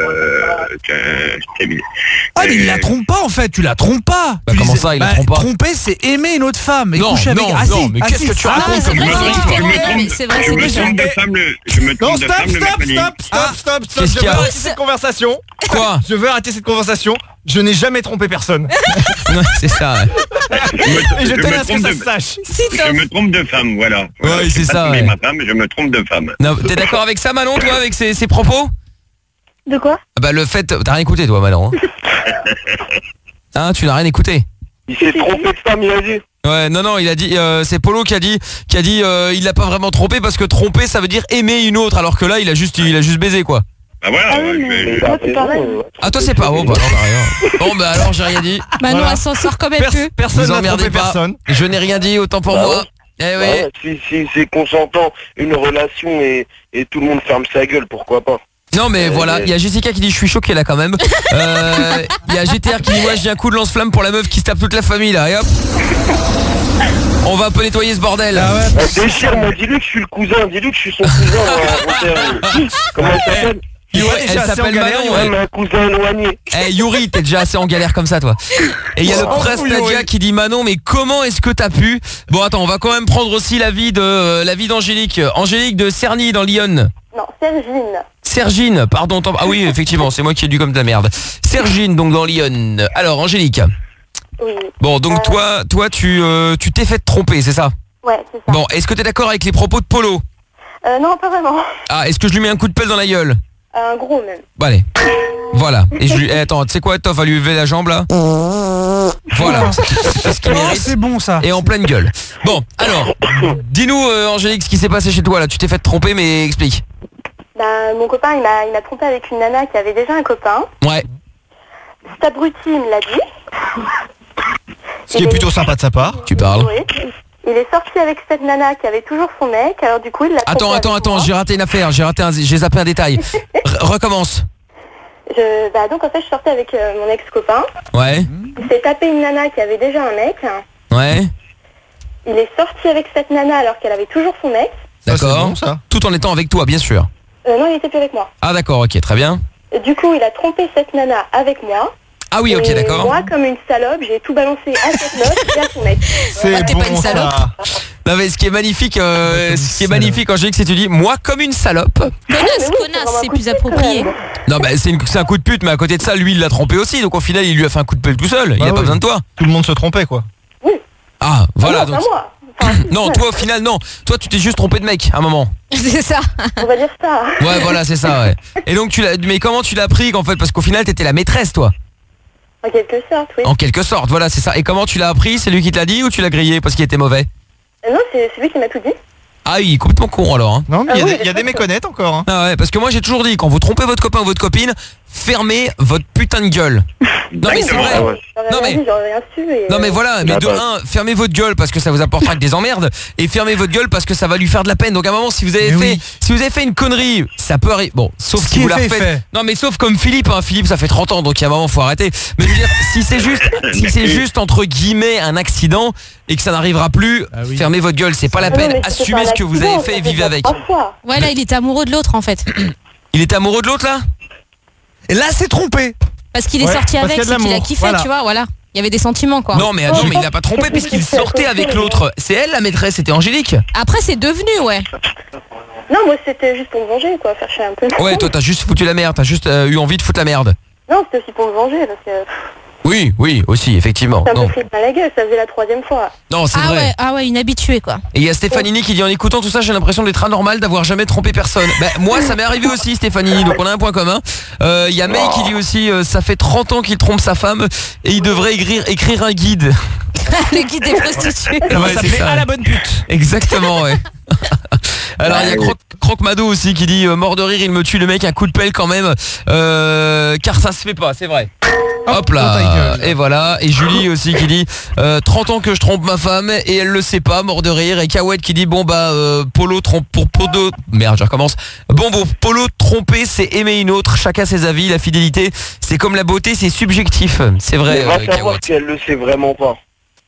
[SPEAKER 5] Ah mais il la trompe pas en fait, tu la trompes pas.
[SPEAKER 2] Bah comment ça, il la trompe pas?
[SPEAKER 5] Tromper c'est aimer une autre femme et coucher avec.
[SPEAKER 2] Non, mais qu'est-ce que tu racontes comme
[SPEAKER 18] Je me trompe de femme le mercredi.
[SPEAKER 3] Stop. Je veux arrêter cette conversation.
[SPEAKER 2] Quoi?
[SPEAKER 3] Je veux arrêter cette conversation. Je n'ai jamais trompé personne.
[SPEAKER 2] Non, c'est ça.
[SPEAKER 3] Et je tenais à ce que ça se sache.
[SPEAKER 18] Je me trompe de femme, voilà.
[SPEAKER 2] Oui, c'est ça.
[SPEAKER 18] Ma femme, je me trompe de femme.
[SPEAKER 2] T'es d'accord avec ça, Manon, toi, avec ces propos?
[SPEAKER 8] De quoi?
[SPEAKER 2] Bah le fait, t'as rien écouté, toi, Manon. Hein, tu n'as rien écouté.
[SPEAKER 10] Il s'est trompé de femme, il a dit.
[SPEAKER 2] Ouais, non, il a dit, c'est Polo qui a dit, il l'a pas vraiment trompé parce que tromper, ça veut dire aimer une autre, alors que là, il a juste baisé, quoi.
[SPEAKER 18] Bah voilà.
[SPEAKER 2] Ah toi c'est pas bon, bah non, bah rien. Bon bah alors j'ai rien dit.
[SPEAKER 6] Manon elle s'en sort comme elle peut.
[SPEAKER 3] Personne n'a trompé personne.
[SPEAKER 2] Je n'ai rien dit, autant pour moi.
[SPEAKER 10] Ouais. Si c'est consentant, une relation et tout le monde ferme sa gueule, pourquoi pas?
[SPEAKER 2] Non mais voilà, il y a Jessica qui dit je suis choqué là quand même. Il y a GTR qui dit moi j'ai un coup de lance-flamme pour la meuf qui se tape toute la famille là, et hop. On va un peu nettoyer ce bordel.
[SPEAKER 10] Ah ouais. Déchire-moi, dis-lui que je suis le cousin, dis-lui que je suis son cousin. Comment elle s'appelle?
[SPEAKER 2] Elle s'appelle Manon,
[SPEAKER 10] un cousin éloigné.
[SPEAKER 2] Yuri, t'es déjà assez en galère comme ça, toi. Et il y a le presse Nadia qui dit Manon, mais comment est-ce que t'as pu? Bon, attends, on va quand même prendre aussi l'avis d'Angélique. Angélique de Cerny dans Lyon.
[SPEAKER 13] Non, Sergine.
[SPEAKER 2] Sergine, pardon. Ah oui, effectivement, c'est moi qui ai dû comme de la merde. Sergine, donc dans Lyon. Alors, Angélique.
[SPEAKER 13] Oui.
[SPEAKER 2] Bon, donc toi, tu t'es fait tromper, c'est ça?
[SPEAKER 13] Ouais, c'est ça.
[SPEAKER 2] Bon, est-ce que t'es d'accord avec les propos de Polo?
[SPEAKER 13] Non, pas vraiment.
[SPEAKER 2] Ah, est-ce que je lui mets un coup de pelle dans la gueule?
[SPEAKER 13] Un gros même.
[SPEAKER 2] Bon allez, voilà. Et je lui... attends, tu sais quoi, Toff va lui lever la jambe là. Voilà, c'est ce qu'il mérite.
[SPEAKER 5] C'est bon ça.
[SPEAKER 2] Et en pleine gueule. Bon, alors, dis-nous Angélique ce qui s'est passé chez toi là. Tu t'es fait tromper mais explique.
[SPEAKER 8] Bah, mon copain, il m'a trompé avec une nana qui avait déjà un copain.
[SPEAKER 2] Ouais.
[SPEAKER 8] Cet abruti, il me l'a dit.
[SPEAKER 3] Ce qui est plutôt sympa de sa part.
[SPEAKER 2] Tu parles.
[SPEAKER 8] Oui. Il est sorti avec cette nana qui avait toujours son mec, alors du coup, il l'a trompé.
[SPEAKER 2] Attends, j'ai raté une affaire, j'ai zappé un détail. Recommence.
[SPEAKER 8] Donc en fait, je sortais avec mon ex-copain.
[SPEAKER 2] Ouais.
[SPEAKER 8] Il s'est tapé une nana qui avait déjà un mec.
[SPEAKER 2] Ouais.
[SPEAKER 8] Il est sorti avec cette nana alors qu'elle avait toujours son mec.
[SPEAKER 2] D'accord. Tout en étant avec toi, bien sûr.
[SPEAKER 8] Non, il était plus avec moi.
[SPEAKER 2] Ah d'accord, ok, très bien.
[SPEAKER 8] Et du coup, il a trompé cette nana avec moi.
[SPEAKER 2] Ah oui, ok, d'accord.
[SPEAKER 8] Moi, comme une salope, j'ai tout balancé à cette meuf et à son mec.
[SPEAKER 2] T'es pas une salope. Non mais ce qui est magnifique, quand je dis que tu dis moi comme une salope.
[SPEAKER 6] Connasse, c'est plus approprié.
[SPEAKER 2] Non bah c'est un coup de pute, mais à côté de ça, lui il l'a trompé aussi, donc au final il lui a fait un coup de pelle tout seul. Il a pas besoin de toi.
[SPEAKER 3] Tout le monde se trompait quoi.
[SPEAKER 2] Ah voilà.
[SPEAKER 8] Non,
[SPEAKER 2] donc...
[SPEAKER 8] moi.
[SPEAKER 2] Non, toi au final non. Toi tu t'es juste trompé de mec à un moment.
[SPEAKER 6] C'est ça.
[SPEAKER 8] On va dire ça.
[SPEAKER 2] Ouais voilà, c'est ça. Ouais. Et donc mais comment tu l'as appris qu'en fait, parce qu'au final t'étais la maîtresse toi.
[SPEAKER 8] En quelque sorte, oui.
[SPEAKER 2] En quelque sorte, voilà, c'est ça. Et comment tu l'as appris? C'est lui qui te l'a dit ou tu l'as grillé parce qu'il était mauvais?
[SPEAKER 8] Non, c'est lui qui m'a tout dit.
[SPEAKER 2] Ah il est complètement con alors hein.
[SPEAKER 3] Non mais il y a des méconnaître encore hein.
[SPEAKER 2] Ah ouais, parce que moi j'ai toujours dit, quand vous trompez votre copain ou votre copine, fermez votre putain de gueule. Non mais c'est vrai. Non mais voilà, mais de un, fermez votre gueule parce que ça vous apportera que des emmerdes, et fermez votre gueule parce que ça va lui faire de la peine. Donc à un moment, si vous avez fait une connerie, ça peut arriver. Bon, sauf si vous la refaites. Non mais sauf comme Philippe, hein. Philippe ça fait 30 ans, donc il y a un moment faut arrêter. Mais je veux dire, si c'est juste entre guillemets un accident et que ça n'arrivera plus, fermez votre gueule, c'est pas la peine. Assumez ce que vous avez fait et vivez avec.
[SPEAKER 6] Ouais, là il était amoureux de l'autre en fait.
[SPEAKER 2] Il était amoureux de l'autre là?
[SPEAKER 5] Et là c'est trompé.
[SPEAKER 6] Parce qu'il est sorti avec, c'est qu'il a kiffé, tu vois, voilà. Il y avait des sentiments quoi.
[SPEAKER 2] Non mais il a pas trompé puisqu'il sortait avec l'autre. C'est elle la maîtresse, c'était Angélique.
[SPEAKER 6] Après c'est devenu, ouais.
[SPEAKER 8] Non, moi c'était juste pour me venger quoi, faire chier un peu.
[SPEAKER 2] Ouais, toi t'as juste foutu la merde, t'as juste eu envie de foutre la merde.
[SPEAKER 8] Non, c'était aussi pour me venger parce que...
[SPEAKER 2] Oui, aussi, effectivement.
[SPEAKER 8] Ça me fait mal à la gueule, ça faisait la 3e fois.
[SPEAKER 2] Non, c'est vrai.
[SPEAKER 6] Ouais, une habituée quoi.
[SPEAKER 2] Et il y a Stéphanini qui dit en écoutant tout ça, j'ai l'impression d'être anormal, d'avoir jamais trompé personne. Bah, moi ça m'est arrivé aussi Stéphanini, donc on a un point commun. Il y a May qui dit aussi ça fait 30 ans qu'il trompe sa femme et il devrait écrire un guide.
[SPEAKER 6] Le guide des prostituées.
[SPEAKER 2] Ça va s'appeler à la bonne pute. Exactement, ouais. Alors il y a Croque Mado aussi qui dit mort de rire, il me tue le mec à coup de pelle quand même, car ça se fait pas, c'est vrai. Hop là, et voilà. Et Julie aussi qui dit 30 ans que je trompe ma femme et elle le sait pas, mort de rire. Et Kawet qui dit bon bah Polo trompe pour Polo. Merde, je recommence. Bon Polo tromper c'est aimer une autre, chacun ses avis, la fidélité c'est comme la beauté, c'est subjectif. C'est vrai.
[SPEAKER 10] On va savoir si elle le sait vraiment pas.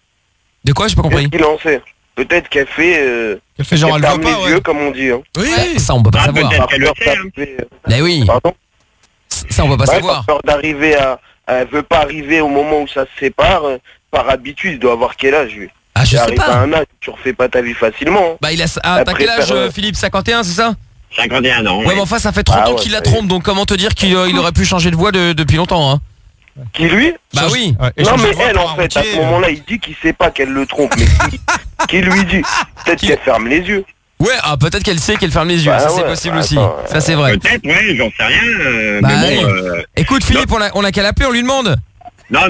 [SPEAKER 2] De quoi, j'ai pas compris.
[SPEAKER 10] Qu'est-ce qu'il en sait? Peut-être qu'elle fait
[SPEAKER 3] genre elle
[SPEAKER 10] ferme
[SPEAKER 3] veut pas,
[SPEAKER 10] les yeux comme on dit hein.
[SPEAKER 2] Oui, ça on peut pas savoir.
[SPEAKER 18] Peut-être qu'elle le sait, hein.
[SPEAKER 2] Mais oui.
[SPEAKER 10] Pardon?
[SPEAKER 2] Ça on peut pas savoir.
[SPEAKER 10] Peur d'arriver à... Elle veut pas arriver au moment où ça se sépare, par habitude, il doit avoir quel âge lui?
[SPEAKER 2] Ah je sais pas.
[SPEAKER 10] À un âge, tu refais pas ta vie facilement. Hein.
[SPEAKER 2] Bah il a... Ah t'as quel âge Philippe? 51 c'est ça?
[SPEAKER 18] 51 ans.
[SPEAKER 2] Ouais mais enfin ça fait 30 ans qu'il la trompe, donc comment te dire qu'il aurait pu changer de voix depuis longtemps hein?
[SPEAKER 10] Qui lui?
[SPEAKER 2] Bah oui.
[SPEAKER 10] Non mais elle en fait, à ce moment-là, il dit qu'il sait pas qu'elle le trompe, mais qui lui dit? Peut-être qu'elle ferme les yeux.
[SPEAKER 2] Ouais, peut-être qu'elle sait qu'elle ferme les yeux, ça c'est possible aussi. Ça c'est vrai.
[SPEAKER 18] Peut-être, ouais, j'en sais rien.
[SPEAKER 2] Bah,
[SPEAKER 18] mais bon,
[SPEAKER 2] écoute Philippe, on a qu'à l'appeler, on lui demande.
[SPEAKER 18] Non.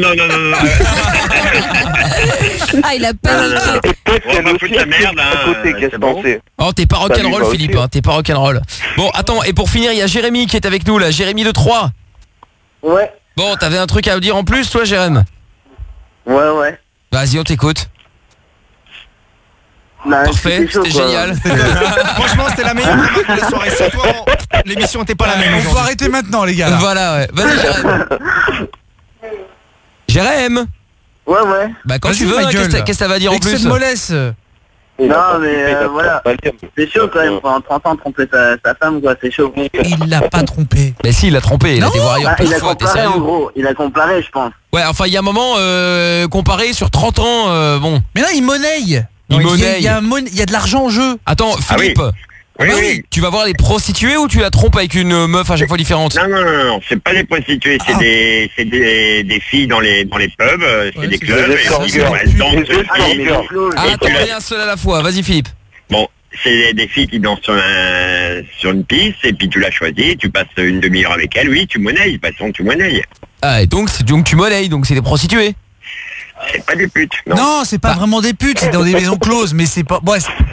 [SPEAKER 6] Ah il a paniqué.
[SPEAKER 18] On va foutre la merde hein.
[SPEAKER 2] Oh t'es pas rock'n'roll Philippe, hein, t'es pas rock'n'roll. Bon attends, et pour finir il y a Jérémy qui est avec nous là, Jérémy de 3.
[SPEAKER 17] Ouais.
[SPEAKER 2] Bon t'avais un truc à dire en plus toi Jérémy?
[SPEAKER 17] Ouais.
[SPEAKER 2] Vas-y on t'écoute.
[SPEAKER 17] Bah,
[SPEAKER 2] parfait, c'était génial.
[SPEAKER 3] Franchement c'était la meilleure remarque de la soirée. Sans toi, l'émission était pas la même.
[SPEAKER 5] On faut arrêter maintenant les gars là.
[SPEAKER 2] Voilà ouais, vas-y Jérémy. Jérémy.
[SPEAKER 17] Ouais.
[SPEAKER 2] Bah quand tu veux, qu'est-ce que ça va dire en plus?
[SPEAKER 5] Excès de mollesse.
[SPEAKER 17] Non mais voilà, c'est chaud quand même, pendant 30 ans tromper sa femme quoi, c'est chaud.
[SPEAKER 5] Il l'a pas trompé.
[SPEAKER 2] Mais si, il l'a trompé, il a été voir ailleurs plein de fois, t'es sérieux?
[SPEAKER 17] En gros, il a comparé je pense.
[SPEAKER 2] Ouais enfin il y a un moment comparé sur 30 ans bon.
[SPEAKER 5] Mais là il monnaie. Il y a de l'argent en jeu.
[SPEAKER 2] Attends Philippe. Oui. Tu vas voir les prostituées ou tu la trompes avec une meuf à chaque fois différente?
[SPEAKER 18] Non, c'est pas des prostituées, c'est des filles dans les pubs, c'est des clubs, elles dansent.
[SPEAKER 2] Ah attends, un seul à la fois, vas-y Philippe.
[SPEAKER 18] Bon, c'est des filles qui dansent sur une piste et puis tu l'as choisie, tu passes une demi-heure avec elle, oui, tu monnaies, de toute façon tu monnaies.
[SPEAKER 2] Ah et donc tu monnaies, donc c'est des prostituées?
[SPEAKER 18] C'est pas des putes,
[SPEAKER 5] non c'est pas vraiment des putes, c'est dans des maisons closes, mais c'est pas... Ouais,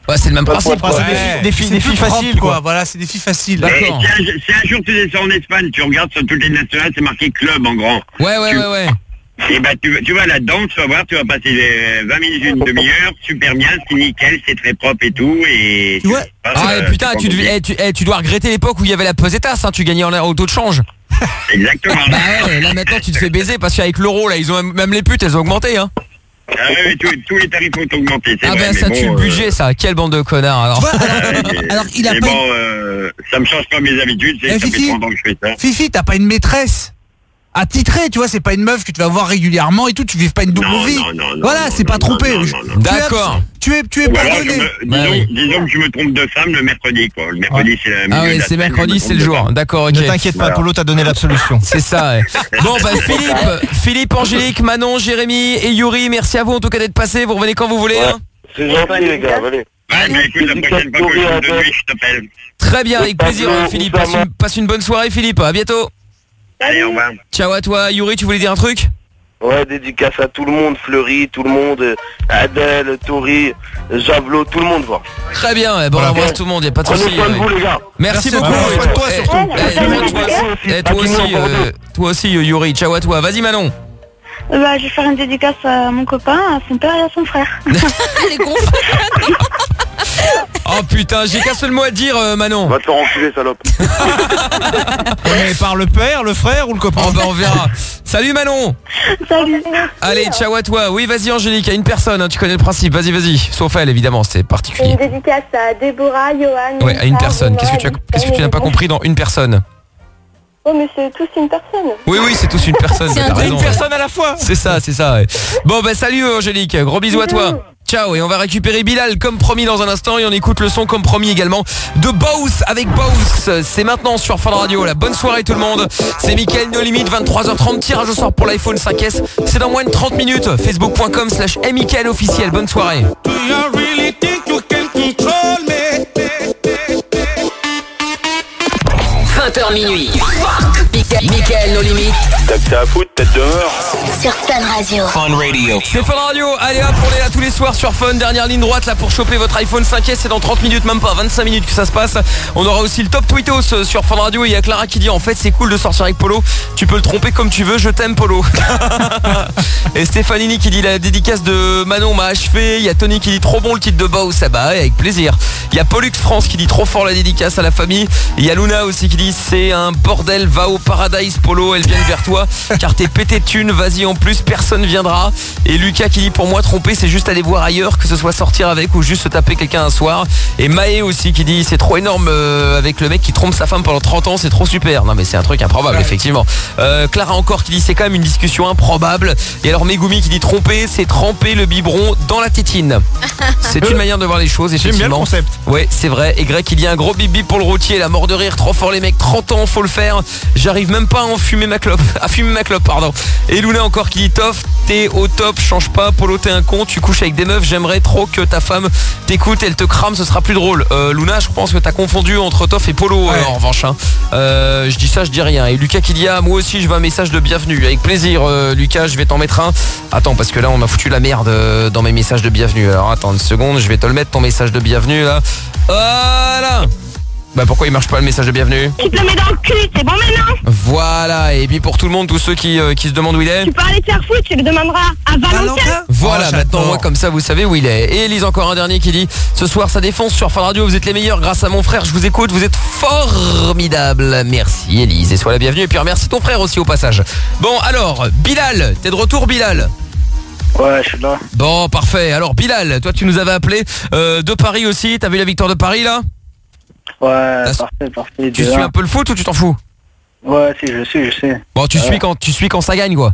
[SPEAKER 2] Ouais, c'est le même principe.
[SPEAKER 5] C'est des filles faciles, quoi. Voilà, c'est des filles faciles.
[SPEAKER 2] D'accord.
[SPEAKER 18] Si un jour tu descends en Espagne, tu regardes sur toutes les nationales, c'est marqué club en grand.
[SPEAKER 2] Ouais.
[SPEAKER 18] Et bah tu vas là-dedans, tu vas voir, tu vas passer 20 minutes, une demi-heure, super bien, c'est nickel, c'est très propre et tout, et...
[SPEAKER 5] Ouais.
[SPEAKER 2] Putain, tu dois regretter l'époque où il y avait la pesetas, hein, tu gagnais en taux de change.
[SPEAKER 18] Exactement.
[SPEAKER 2] Bah ouais, là maintenant tu te fais baiser parce qu'avec l'euro, là, ils ont même les putes, elles ont augmenté, hein.
[SPEAKER 18] Ah ouais, tous les tarifs ont augmenté, c'est vrai.
[SPEAKER 2] Ah bah ça tue le budget, ça. Quelle bande de connards, alors.
[SPEAKER 5] Alors, il a pas...
[SPEAKER 18] ça me change pas mes habitudes, ça fait 30 ans que je fais ça.
[SPEAKER 5] Fifi, t'as pas une maîtresse attitrée, tu vois, c'est pas une meuf que tu vas voir régulièrement et tout, tu vives pas une double vie. Voilà, c'est pas trompé.
[SPEAKER 2] D'accord.
[SPEAKER 5] Tu es pardonné.
[SPEAKER 18] Disons que je me trompe de femme le mercredi, quoi. Le mercredi, c'est la
[SPEAKER 2] Ah ouais, c'est mercredi, c'est le jour. D'accord, ok.
[SPEAKER 3] Ne t'inquiète pas, Polo t'a donné l'absolution.
[SPEAKER 2] C'est ça, ouais. Bon, bah Philippe, Angélique, Manon, Jérémy et Yuri, merci à vous en tout cas d'être passés. Vous revenez quand vous voulez. Hein.
[SPEAKER 10] C'est gentil, les gars, allez.
[SPEAKER 18] Ouais, mais écoute, la prochaine fois que je suis de nuit, je t'appelle.
[SPEAKER 2] Très bien, avec plaisir, Philippe. Passe une bonne soirée, Philippe. À bientôt.
[SPEAKER 18] Allez, au revoir.
[SPEAKER 2] Ciao à toi. Yuri, tu voulais dire un truc?
[SPEAKER 10] Ouais, dédicace à tout le monde, Fleury, tout le monde, Adèle, Tori, Javelot, tout le monde, voir.
[SPEAKER 2] Très bien, bon, on embrasse tout le monde, y a pas de soucis.
[SPEAKER 10] Prenez soin de vous, les gars.
[SPEAKER 2] Merci beaucoup.
[SPEAKER 3] Toi surtout.
[SPEAKER 2] Toi aussi, Yuri. Ciao à toi. Vas-y, Manon.
[SPEAKER 8] Bah, je vais faire une dédicace à mon copain, à son père et à son frère.
[SPEAKER 6] Les gros.
[SPEAKER 2] Oh putain, j'ai qu'un seul mot à dire, Manon.
[SPEAKER 10] Va te faire enculer, salope.
[SPEAKER 3] Mais par le père, le frère ou le copain?
[SPEAKER 2] Oh bah on verra. Salut Manon.
[SPEAKER 8] Salut.
[SPEAKER 2] Allez, ciao à toi. Oui, vas-y Angélique, à une personne, hein, tu connais le principe. Vas-y. Sauf elle, évidemment, c'est particulier.
[SPEAKER 8] Une dédicace à Déborah, Johan.
[SPEAKER 2] Ouais, à une personne. Qu'est-ce que tu n'as pas compris dans une personne?
[SPEAKER 8] Oh, mais c'est tous une personne.
[SPEAKER 2] Oui, c'est tous une personne.
[SPEAKER 6] C'est
[SPEAKER 2] raison,
[SPEAKER 3] une personne à la fois.
[SPEAKER 2] C'est ça, ouais. Bon, bah salut Angélique, gros bisous à toi. Ciao, et on va récupérer Bilal comme promis dans un instant et on écoute le son comme promis également de Boss avec Boss. C'est maintenant sur Fun Radio. La bonne soirée tout le monde. C'est Mickaël No Limite, 23h30, tirage au sort pour l'iPhone 5S. C'est dans moins de 30 minutes. Facebook.com/Mickaël officiel. Bonne soirée.
[SPEAKER 4] 20h minuit. Mickaël No Limite.
[SPEAKER 18] T'as que ça à foutre, tête de mort.
[SPEAKER 15] Sur Fun Radio.
[SPEAKER 9] Fun Radio.
[SPEAKER 2] C'est Fun Radio. Allez hop, on est là tous les soirs sur Fun. Dernière ligne droite là pour choper votre iPhone 5S. C'est dans 30 minutes, même pas 25 minutes que ça se passe. On aura aussi le top tweetos sur Fun Radio. Il y a Clara qui dit en fait c'est cool de sortir avec Polo. Tu peux le tromper comme tu veux, je t'aime Polo. Et Stéphanini qui dit la dédicace de Manon m'a achevé. Il y a Tony qui dit trop bon le titre de Boss. Ah bah ouais, avec plaisir. Il y a Pollux France qui dit trop fort la dédicace à la famille. Il y a Luna aussi qui dit c'est un bordel, va au Paradise Polo, elles viennent vers toi car t'es pété de thunes, vas-y en plus, personne viendra. Et Lucas qui dit pour moi tromper c'est juste aller voir ailleurs, que ce soit sortir avec ou juste se taper quelqu'un un soir. Et Maë aussi qui dit c'est trop énorme avec le mec qui trompe sa femme pendant 30 ans, c'est trop super. Non mais c'est un truc improbable effectivement. Clara encore qui dit c'est quand même une discussion improbable. Et alors Megumi qui dit tromper c'est tremper le biberon dans la tétine. C'est une manière de voir les choses effectivement.
[SPEAKER 3] J'aime bien le concept.
[SPEAKER 2] Ouais c'est vrai. Et Greg qui dit un gros bip bip pour le routier, la mort de rire, trop fort les mecs, 30 ans faut le faire. J'arrive même pas à fumer ma clope, pardon. Et Luna encore qui dit Toff, t'es au top, change pas, Polo t'es un con, tu couches avec des meufs, j'aimerais trop que ta femme t'écoute, elle te crame, ce sera plus drôle. Luna, je pense que t'as confondu entre Toff et Polo en revanche. Hein. Je dis ça, je dis rien. Et Lucas qui dit ah moi aussi je veux un message de bienvenue. Avec plaisir Lucas, je vais t'en mettre un. Attends parce que là on m'a foutu la merde dans mes messages de bienvenue. Alors attends une seconde, je vais te le mettre ton message de bienvenue là. Voilà. Bah pourquoi il marche pas le message de bienvenue?
[SPEAKER 13] Tu te le mets dans le cul, c'est bon maintenant?
[SPEAKER 2] Voilà, et puis pour tout le monde, tous ceux qui se demandent où il est.
[SPEAKER 13] Tu peux aller te faire foutre, tu le demanderas à Valentin.
[SPEAKER 2] Voilà, maintenant moi comme ça vous savez où il est. Et Elise encore un dernier qui dit ce soir ça défonce sur Fun Radio, vous êtes les meilleurs grâce à mon frère, je vous écoute, vous êtes formidables. Merci Elise et sois la bienvenue et puis remercie ton frère aussi au passage. Bon alors, Bilal, t'es de retour Bilal?
[SPEAKER 12] Ouais, je suis là.
[SPEAKER 2] Bon, parfait. Alors Bilal, toi tu nous avais appelé de Paris aussi, t'as vu la victoire de Paris là?
[SPEAKER 12] Ouais, parfait.
[SPEAKER 2] Tu suis un peu le foot ou tu t'en fous?
[SPEAKER 12] Ouais, si, je sais.
[SPEAKER 2] Bon, tu suis quand ça gagne quoi.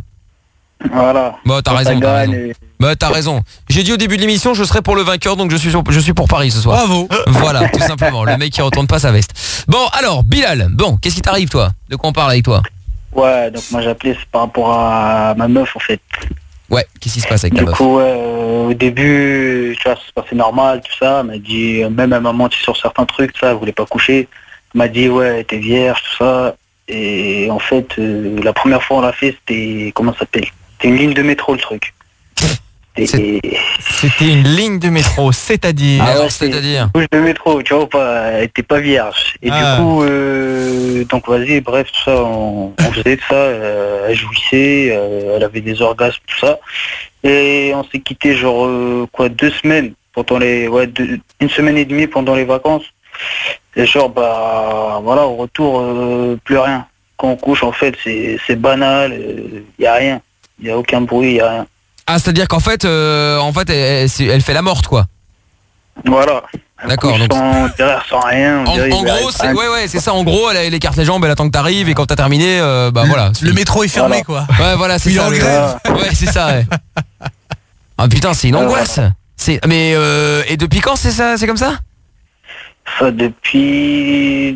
[SPEAKER 12] Voilà.
[SPEAKER 2] Bah t'as raison. Bah t'as raison. J'ai dit au début de l'émission je serai pour le vainqueur donc je suis pour Paris ce soir.
[SPEAKER 5] Bravo.
[SPEAKER 2] Voilà, tout simplement. Le mec qui retourne pas sa veste. Bon alors Bilal, qu'est-ce qui t'arrive toi? De quoi on parle avec toi?
[SPEAKER 12] Ouais, donc moi j'appelais c'est par rapport à ma meuf en fait.
[SPEAKER 2] Ouais, qu'est-ce qui se passe avec ta meuf?
[SPEAKER 12] Du coup, au début, tu vois, ça se passait normal, tout ça. Elle m'a dit, même à un moment, sur certains trucs, ça, elle voulait pas coucher. Elle m'a dit, ouais, t'es vierge, tout ça. Et en fait, la première fois on l'a fait, c'était, comment ça s'appelle? C'était une ligne de métro, le truc.
[SPEAKER 3] C'était une ligne de métro, c'est-à-dire.
[SPEAKER 2] C'est-à-dire.
[SPEAKER 12] Couche de métro, tu vois, elle était pas vierge. Et du coup, donc vas-y, bref, tout ça, on faisait de ça, elle jouissait, elle avait des orgasmes, tout ça. Et on s'est quitté genre 2 semaines pendant une semaine et demie pendant les vacances. Et genre voilà, au retour plus rien. Quand on couche en fait c'est banal, y a rien, y a aucun bruit, y a rien.
[SPEAKER 2] Ah, c'est-à-dire qu'en fait elle fait la morte quoi.
[SPEAKER 12] Voilà.
[SPEAKER 2] D'accord. Donc
[SPEAKER 12] sans rien.
[SPEAKER 2] En gros, c'est ça. En gros, elle écarte les jambes, elle attend que t'arrives et quand t'as terminé, voilà.
[SPEAKER 5] Le métro est fermé quoi.
[SPEAKER 2] Ouais, voilà, c'est ça. Ouais, c'est ça. Ouais. Ah putain, c'est une angoisse. Mais et depuis quand c'est ça, c'est comme ça?
[SPEAKER 12] Ça depuis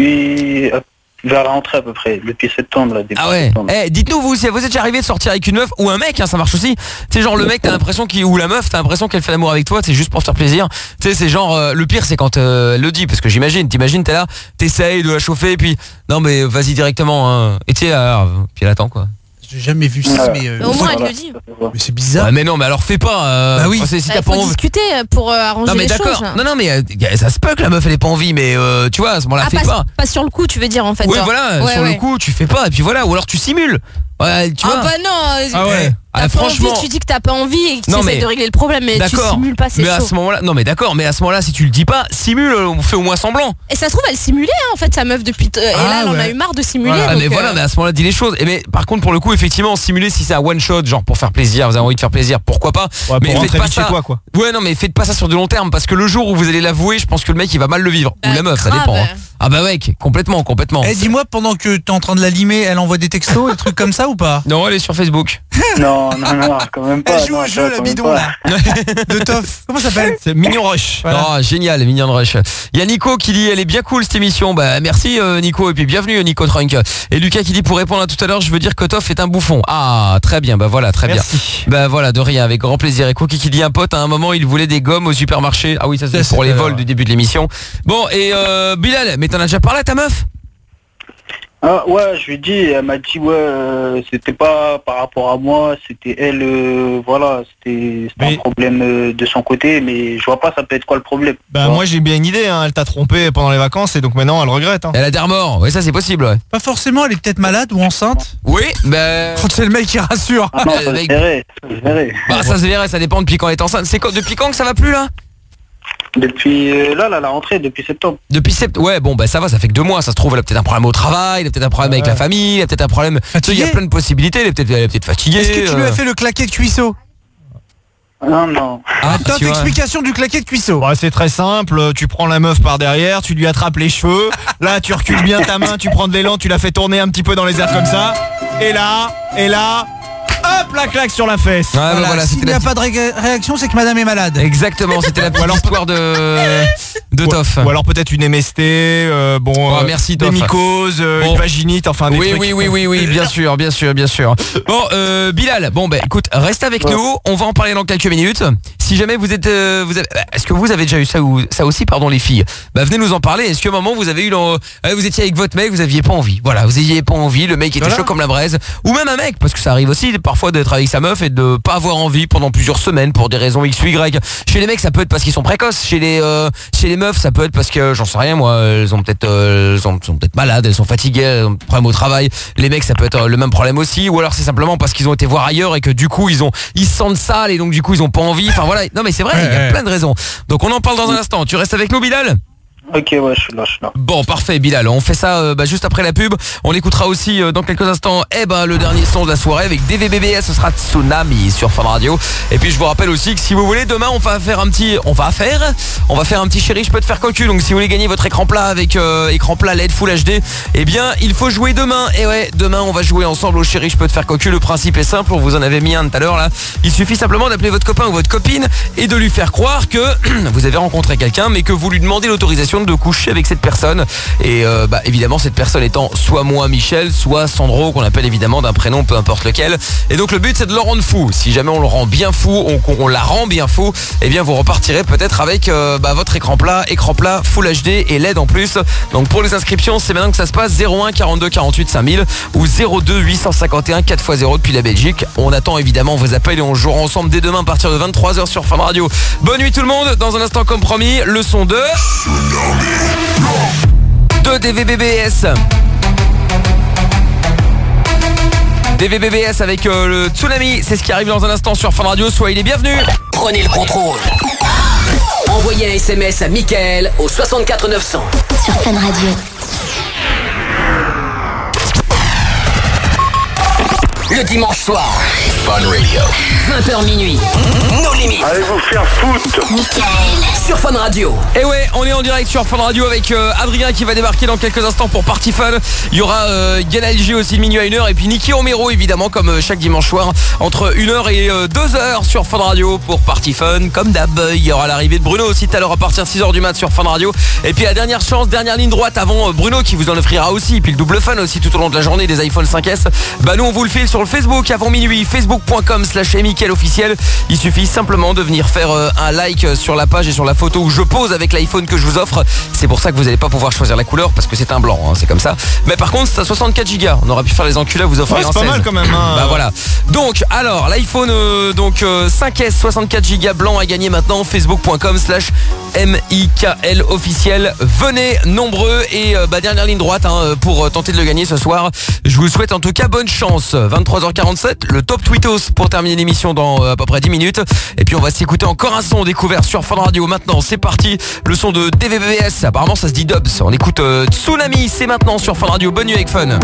[SPEAKER 12] vers la rentrée à peu près, depuis septembre là.
[SPEAKER 2] Ah ouais. Dites-nous vous êtes déjà arrivé de sortir avec une meuf ou un mec, hein, ça marche aussi. Tu sais genre le mec t'as l'impression ou la meuf t'as l'impression qu'elle fait l'amour avec toi, c'est juste pour te faire plaisir. Tu sais c'est genre le pire c'est quand elle le dit parce que t'imagines t'es là, t'essayes de la chauffer et puis non mais vas-y directement hein. Et tu sais puis elle attend quoi.
[SPEAKER 5] J'ai jamais vu ça, mais
[SPEAKER 6] au moins elle le dit.
[SPEAKER 5] Mais c'est bizarre.
[SPEAKER 2] Mais non, mais alors fais pas.
[SPEAKER 5] Bah oui.
[SPEAKER 2] Si t'as
[SPEAKER 6] faut discuter pour arranger les choses.
[SPEAKER 2] Non, mais ça se peut que la meuf elle ait pas envie, mais tu vois à ce moment-là fais pas.
[SPEAKER 6] Pas sur le coup, tu veux dire en fait.
[SPEAKER 2] Oui, voilà, sur le coup tu fais pas et puis voilà, ou alors tu simules. Ouais, tu vois.
[SPEAKER 6] Ah bah non.
[SPEAKER 2] Ah ouais.
[SPEAKER 6] Franchement, tu dis que t'as pas envie et que tu essaies de régler le problème, mais tu simules pas, c'est chaud.
[SPEAKER 2] À ce moment-là, non mais d'accord, mais à ce moment-là, si tu le dis pas, simule, on fait au moins semblant.
[SPEAKER 6] Et ça se trouve, elle simulait en fait sa meuf depuis. Et là, elle en a eu marre de simuler.
[SPEAKER 2] Voilà. Mais voilà, mais à ce moment-là, dis les choses. Mais par contre, pour le coup, effectivement, simuler si c'est un one shot, genre pour faire plaisir, vous avez envie de faire plaisir, pourquoi pas.
[SPEAKER 3] Ouais,
[SPEAKER 2] mais faites pas ça.
[SPEAKER 3] Chez toi, quoi.
[SPEAKER 2] Ouais, non, mais faites pas ça sur du long terme, parce que le jour où vous allez l'avouer, je pense que le mec il va mal le vivre ou la meuf, ça dépend. Hein. Ah bah mec, complètement.
[SPEAKER 5] Dis-moi, pendant que t'es en train de la limer, elle envoie des textos, des trucs comme ça ou pas?
[SPEAKER 2] Non, elle est sur Facebook.
[SPEAKER 12] Non, quand même pas.
[SPEAKER 5] Elle joue au jeu, la bidon là. De Toff. Comment ça s'appelle?
[SPEAKER 3] C'est Mignon Rush.
[SPEAKER 2] Voilà. Oh, génial, Mignon Rush. Il y a Nico qui dit elle est bien cool cette émission. Bah merci Nico et puis bienvenue Nico Trunk. Et Lucas qui dit pour répondre à tout à l'heure, je veux dire que Toff est un bouffon. Ah, très bien. Bah voilà, très
[SPEAKER 3] Merci.
[SPEAKER 2] bien. Bah voilà, de rien, avec grand plaisir. Et Cookie qui dit un pote à un moment, il voulait des gommes au supermarché. Ah oui, ça c'est pour les vols du début de l'émission. Bon et Bilal, mais t'en as déjà parlé à ta meuf?
[SPEAKER 12] Ah ouais, je lui ai dit, elle m'a dit c'était pas par rapport à moi, c'était elle, voilà, c'était un problème de son côté, mais je vois pas ça peut être quoi le problème.
[SPEAKER 3] Bah moi j'ai bien une idée, hein, elle t'a trompé pendant les vacances et donc maintenant elle regrette. Hein.
[SPEAKER 2] Elle a des remords, oui ça c'est possible. Ouais.
[SPEAKER 5] Pas forcément, elle est peut-être malade ou enceinte.
[SPEAKER 2] Oui, bah...
[SPEAKER 5] Quand c'est le mec qui rassure.
[SPEAKER 12] Ah non, ça se verrait.
[SPEAKER 2] Bah ça se verrait, ça dépend depuis quand elle est enceinte. C'est depuis quand que ça va plus là?
[SPEAKER 12] Depuis la rentrée, depuis septembre.
[SPEAKER 2] Depuis septembre, ouais, bon bah ça va, ça fait que 2 mois, ça se trouve, elle a peut-être un problème au travail, elle a peut-être un problème avec la famille, elle a peut-être un problème. Il y a plein de possibilités, elle est peut-être fatiguée.
[SPEAKER 5] Est-ce que tu lui as fait le claquet de cuisseau?
[SPEAKER 12] Non.
[SPEAKER 5] Top explication du claquet de cuisseau.
[SPEAKER 3] Bah, c'est très simple, tu prends la meuf par derrière, tu lui attrapes les cheveux, là tu recules bien ta main, tu prends de l'élan, tu la fais tourner un petit peu dans les airs comme ça, et là, hop, la claque sur la fesse.
[SPEAKER 5] Ouais, voilà, s'il n'y a pas de réaction, c'est que madame est malade.
[SPEAKER 2] Exactement, c'était la petite histoire de Toff.
[SPEAKER 3] Ou alors peut-être une MST,
[SPEAKER 2] merci,
[SPEAKER 3] des mycoses, une vaginite, enfin des trucs.
[SPEAKER 2] Oui, bien sûr. Bon, Bilal, écoute, reste avec nous, on va en parler dans quelques minutes. Si jamais vous êtes, est-ce que vous avez déjà eu ça aussi, les filles? Bah venez nous en parler. Est-ce qu'à un moment vous avez eu, vous étiez avec votre mec, vous aviez pas envie. Voilà, vous aviez pas envie, le mec était chaud comme la braise, ou même un mec, parce que ça arrive aussi parfois d'être avec sa meuf et de pas avoir envie pendant plusieurs semaines pour des raisons X ou Y. Chez les mecs ça peut être parce qu'ils sont précoces, chez les meufs ça peut être parce que j'en sais rien moi, elles sont peut-être malades, elles sont fatiguées, elles ont des problèmes au travail. Les mecs ça peut être le même problème aussi, ou alors c'est simplement parce qu'ils ont été voir ailleurs et que du coup ils se sentent sales et donc du coup ils ont pas envie. Enfin voilà, non mais c'est vrai, il y a plein de raisons. Donc on en parle dans un instant. Tu restes avec nous Bilal?
[SPEAKER 12] Ok, ouais, je suis là.
[SPEAKER 2] Bon, parfait, Bilal. On fait ça juste après la pub. On écoutera aussi dans quelques instants le dernier son de la soirée avec DVBBS. Ce sera Tsunami sur Fun Radio. Et puis je vous rappelle aussi que si vous voulez, demain on va faire un petit chéri, je peux te faire cocu. Donc si vous voulez gagner votre écran plat avec écran plat LED Full HD, eh bien il faut jouer demain. Et ouais, demain on va jouer ensemble au chéri, je peux te faire cocu. Le principe est simple, on vous en avait mis un tout à l'heure là. Il suffit simplement d'appeler votre copain ou votre copine et de lui faire croire que vous avez rencontré quelqu'un mais que vous lui demandez l'autorisation l'obligation de coucher avec cette personne. Et évidemment, cette personne étant soit moi Michel, soit Sandro, qu'on appelle évidemment d'un prénom, peu importe lequel. Et donc le but, c'est de le rendre fou. Si jamais on le rend bien fou, on la rend bien fou, eh bien vous repartirez peut-être avec votre écran plat Full HD et LED en plus. Donc pour les inscriptions, c'est maintenant que ça se passe. 01 42 48 5000 ou 02 851 4x0 depuis la Belgique. On attend évidemment vos appels et on jouera ensemble dès demain à partir de 23h sur Fun Radio. Bonne nuit tout le monde. Dans un instant, comme promis, le son de DVBBS. DVBBS avec le Tsunami. C'est ce qui arrive dans un instant sur Fun Radio. Soyez les bienvenus.
[SPEAKER 4] Prenez le contrôle. Envoyez un SMS à Mickaël au 64 900.
[SPEAKER 15] Sur Fun Radio.
[SPEAKER 4] Le dimanche soir, Fun Radio, 20h minuit, nos limites.
[SPEAKER 11] Allez vous faire foutre.
[SPEAKER 4] Mickaël sur Fun Radio.
[SPEAKER 2] Et ouais, on est en direct sur Fun Radio avec Adrien qui va débarquer dans quelques instants pour Party Fun. Il y aura Yann LG aussi de minuit à 1h et puis Niki Romero évidemment comme chaque dimanche soir entre 1h et 2h sur Fun Radio pour Party Fun. Comme d'hab, il y aura l'arrivée de Bruno aussi tout à l'heure à partir de 6h du mat sur Fun Radio. Et puis la dernière chance, dernière ligne droite avant Bruno qui vous en offrira aussi. Et puis le double fun aussi tout au long de la journée des iPhone 5S. Nous on vous le file sur le Facebook avant minuit, facebook.com/Mickaël officiel. Il suffit simplement de venir faire un like sur la page et sur la photo où je pose avec l'iPhone que je vous offre. C'est pour ça que vous n'allez pas pouvoir choisir la couleur parce que c'est un blanc, hein, c'est comme ça. Mais par contre c'est à 64 Go. On aurait pu faire les enculés, vous offrir un 16.
[SPEAKER 3] C'est pas mal quand même. Hein.
[SPEAKER 2] Voilà. Donc alors l'iPhone 5S 64 Go blanc à gagner maintenant. Facebook.com/Mickaël officiel. Venez nombreux et dernière ligne droite pour tenter de le gagner ce soir. Je vous souhaite en tout cas bonne chance. 23h47, le top tweetos pour terminer l'émission dans à peu près 10 minutes. Et puis on va s'écouter encore un son découvert sur Fun Radio. Maintenant c'est parti, le son de DVBBS. Apparemment ça se dit Dubs. On écoute Tsunami, c'est maintenant sur Fun Radio. Bonne nuit avec Fun.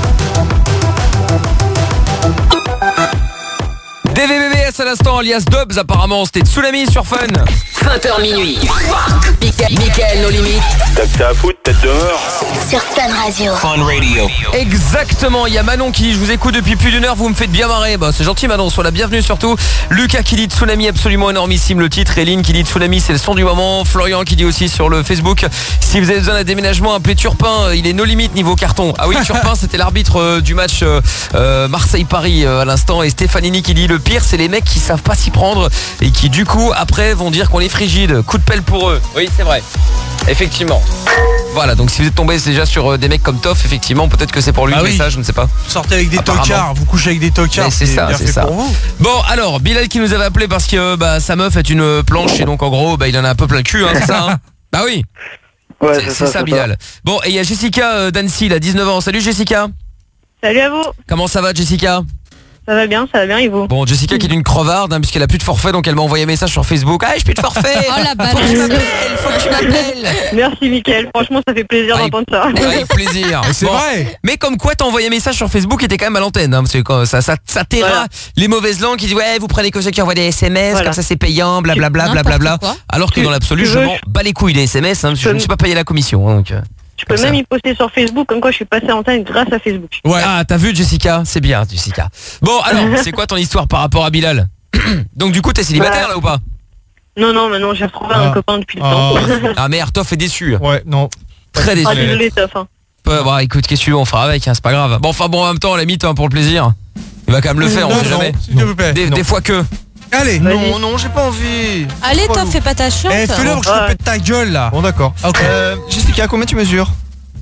[SPEAKER 2] DVBBS à l'instant, alias Dubs, apparemment c'était Tsunami sur Fun.
[SPEAKER 4] 20h minuit. Mickaël, nos limites.
[SPEAKER 11] T'as que ça à foutre, tête de mort.
[SPEAKER 15] Sur Fun Radio.
[SPEAKER 4] Fun Radio.
[SPEAKER 2] Exactement, il y a Manon qui dit je vous écoute depuis plus d'1 heure, vous me faites bien marrer. C'est gentil Manon, sois la bienvenue surtout. Lucas qui dit Tsunami absolument énormissime le titre. Eline qui dit Tsunami c'est le son du moment. Florian qui dit aussi sur le Facebook si vous avez besoin d'un déménagement appelez Turpin, il est no limite niveau carton. Ah oui Turpin c'était l'arbitre du match Marseille-Paris à l'instant. Et Stéphanini qui dit le pire c'est les mecs qui savent pas s'y prendre et qui du coup après vont dire qu'on est frigide. Coup de pelle pour eux. Oui c'est vrai. Effectivement. Voilà, donc si vous êtes tombé déjà sur des mecs comme Toff, effectivement, peut-être que c'est pour lui le message, je ne sais pas.
[SPEAKER 5] Vous sortez avec des tocards, vous couchez avec des tocards,
[SPEAKER 2] c'est ça, c'est ça. Pour vous. Bon, alors, Bilal qui nous avait appelé parce que sa meuf est une planche et donc en gros, il en a un peu plein le cul, c'est ça. Bah oui.
[SPEAKER 17] Ouais,
[SPEAKER 2] c'est ça Bilal. Bon, et il y a Jessica d'Annecy, il a 19 ans. Salut Jessica.
[SPEAKER 13] Salut à vous.
[SPEAKER 2] Comment ça va Jessica?
[SPEAKER 13] Ça va bien et vous?
[SPEAKER 2] Bon, Jessica qui est une crevarde puisqu'elle a plus de forfait, donc elle m'a envoyé un message sur Facebook. Ah, j'ai plus de forfait.
[SPEAKER 6] Oh la balle.
[SPEAKER 2] Faut que tu m'appelles.
[SPEAKER 13] Merci Mickaël, franchement ça fait plaisir d'entendre ça.
[SPEAKER 2] Avec plaisir.
[SPEAKER 5] C'est vrai.
[SPEAKER 2] Mais comme quoi t'as envoyé un message sur Facebook et t'es quand même à l'antenne, parce que ça terra les mauvaises langues qui disent ouais vous prenez que ceux qui envoient des SMS, comme ça c'est payant, blablabla, blablabla. Alors que dans l'absolu je m'en bats les couilles des SMS, parce que je ne suis pas payé la commission. Donc.
[SPEAKER 13] Je peux même y poster sur Facebook comme quoi je suis passé en tête grâce à Facebook.
[SPEAKER 2] Ouais. Ah, t'as vu Jessica? C'est bien Jessica. Bon, alors, c'est quoi ton histoire par rapport à Bilal? Donc du coup, t'es célibataire là ou pas?
[SPEAKER 13] Non, maintenant j'ai retrouvé un copain depuis le temps.
[SPEAKER 2] Ah merde, Toff est déçu.
[SPEAKER 3] Ouais, non.
[SPEAKER 2] Très déçu.
[SPEAKER 13] Ah désolé Toff.
[SPEAKER 2] Écoute, qu'est-ce que tu veux, on fera avec, c'est pas grave. Bon, en même temps, à la limite, pour le plaisir. Il va quand même le faire, on sait jamais. Des fois que...
[SPEAKER 5] Allez.
[SPEAKER 3] Non, j'ai pas envie.
[SPEAKER 6] Allez, toi, fais pas ta chiante.
[SPEAKER 5] Fais-le pour que je te pète ta gueule là.
[SPEAKER 3] Bon, d'accord.
[SPEAKER 5] Ok.
[SPEAKER 3] Jessica, combien tu mesures?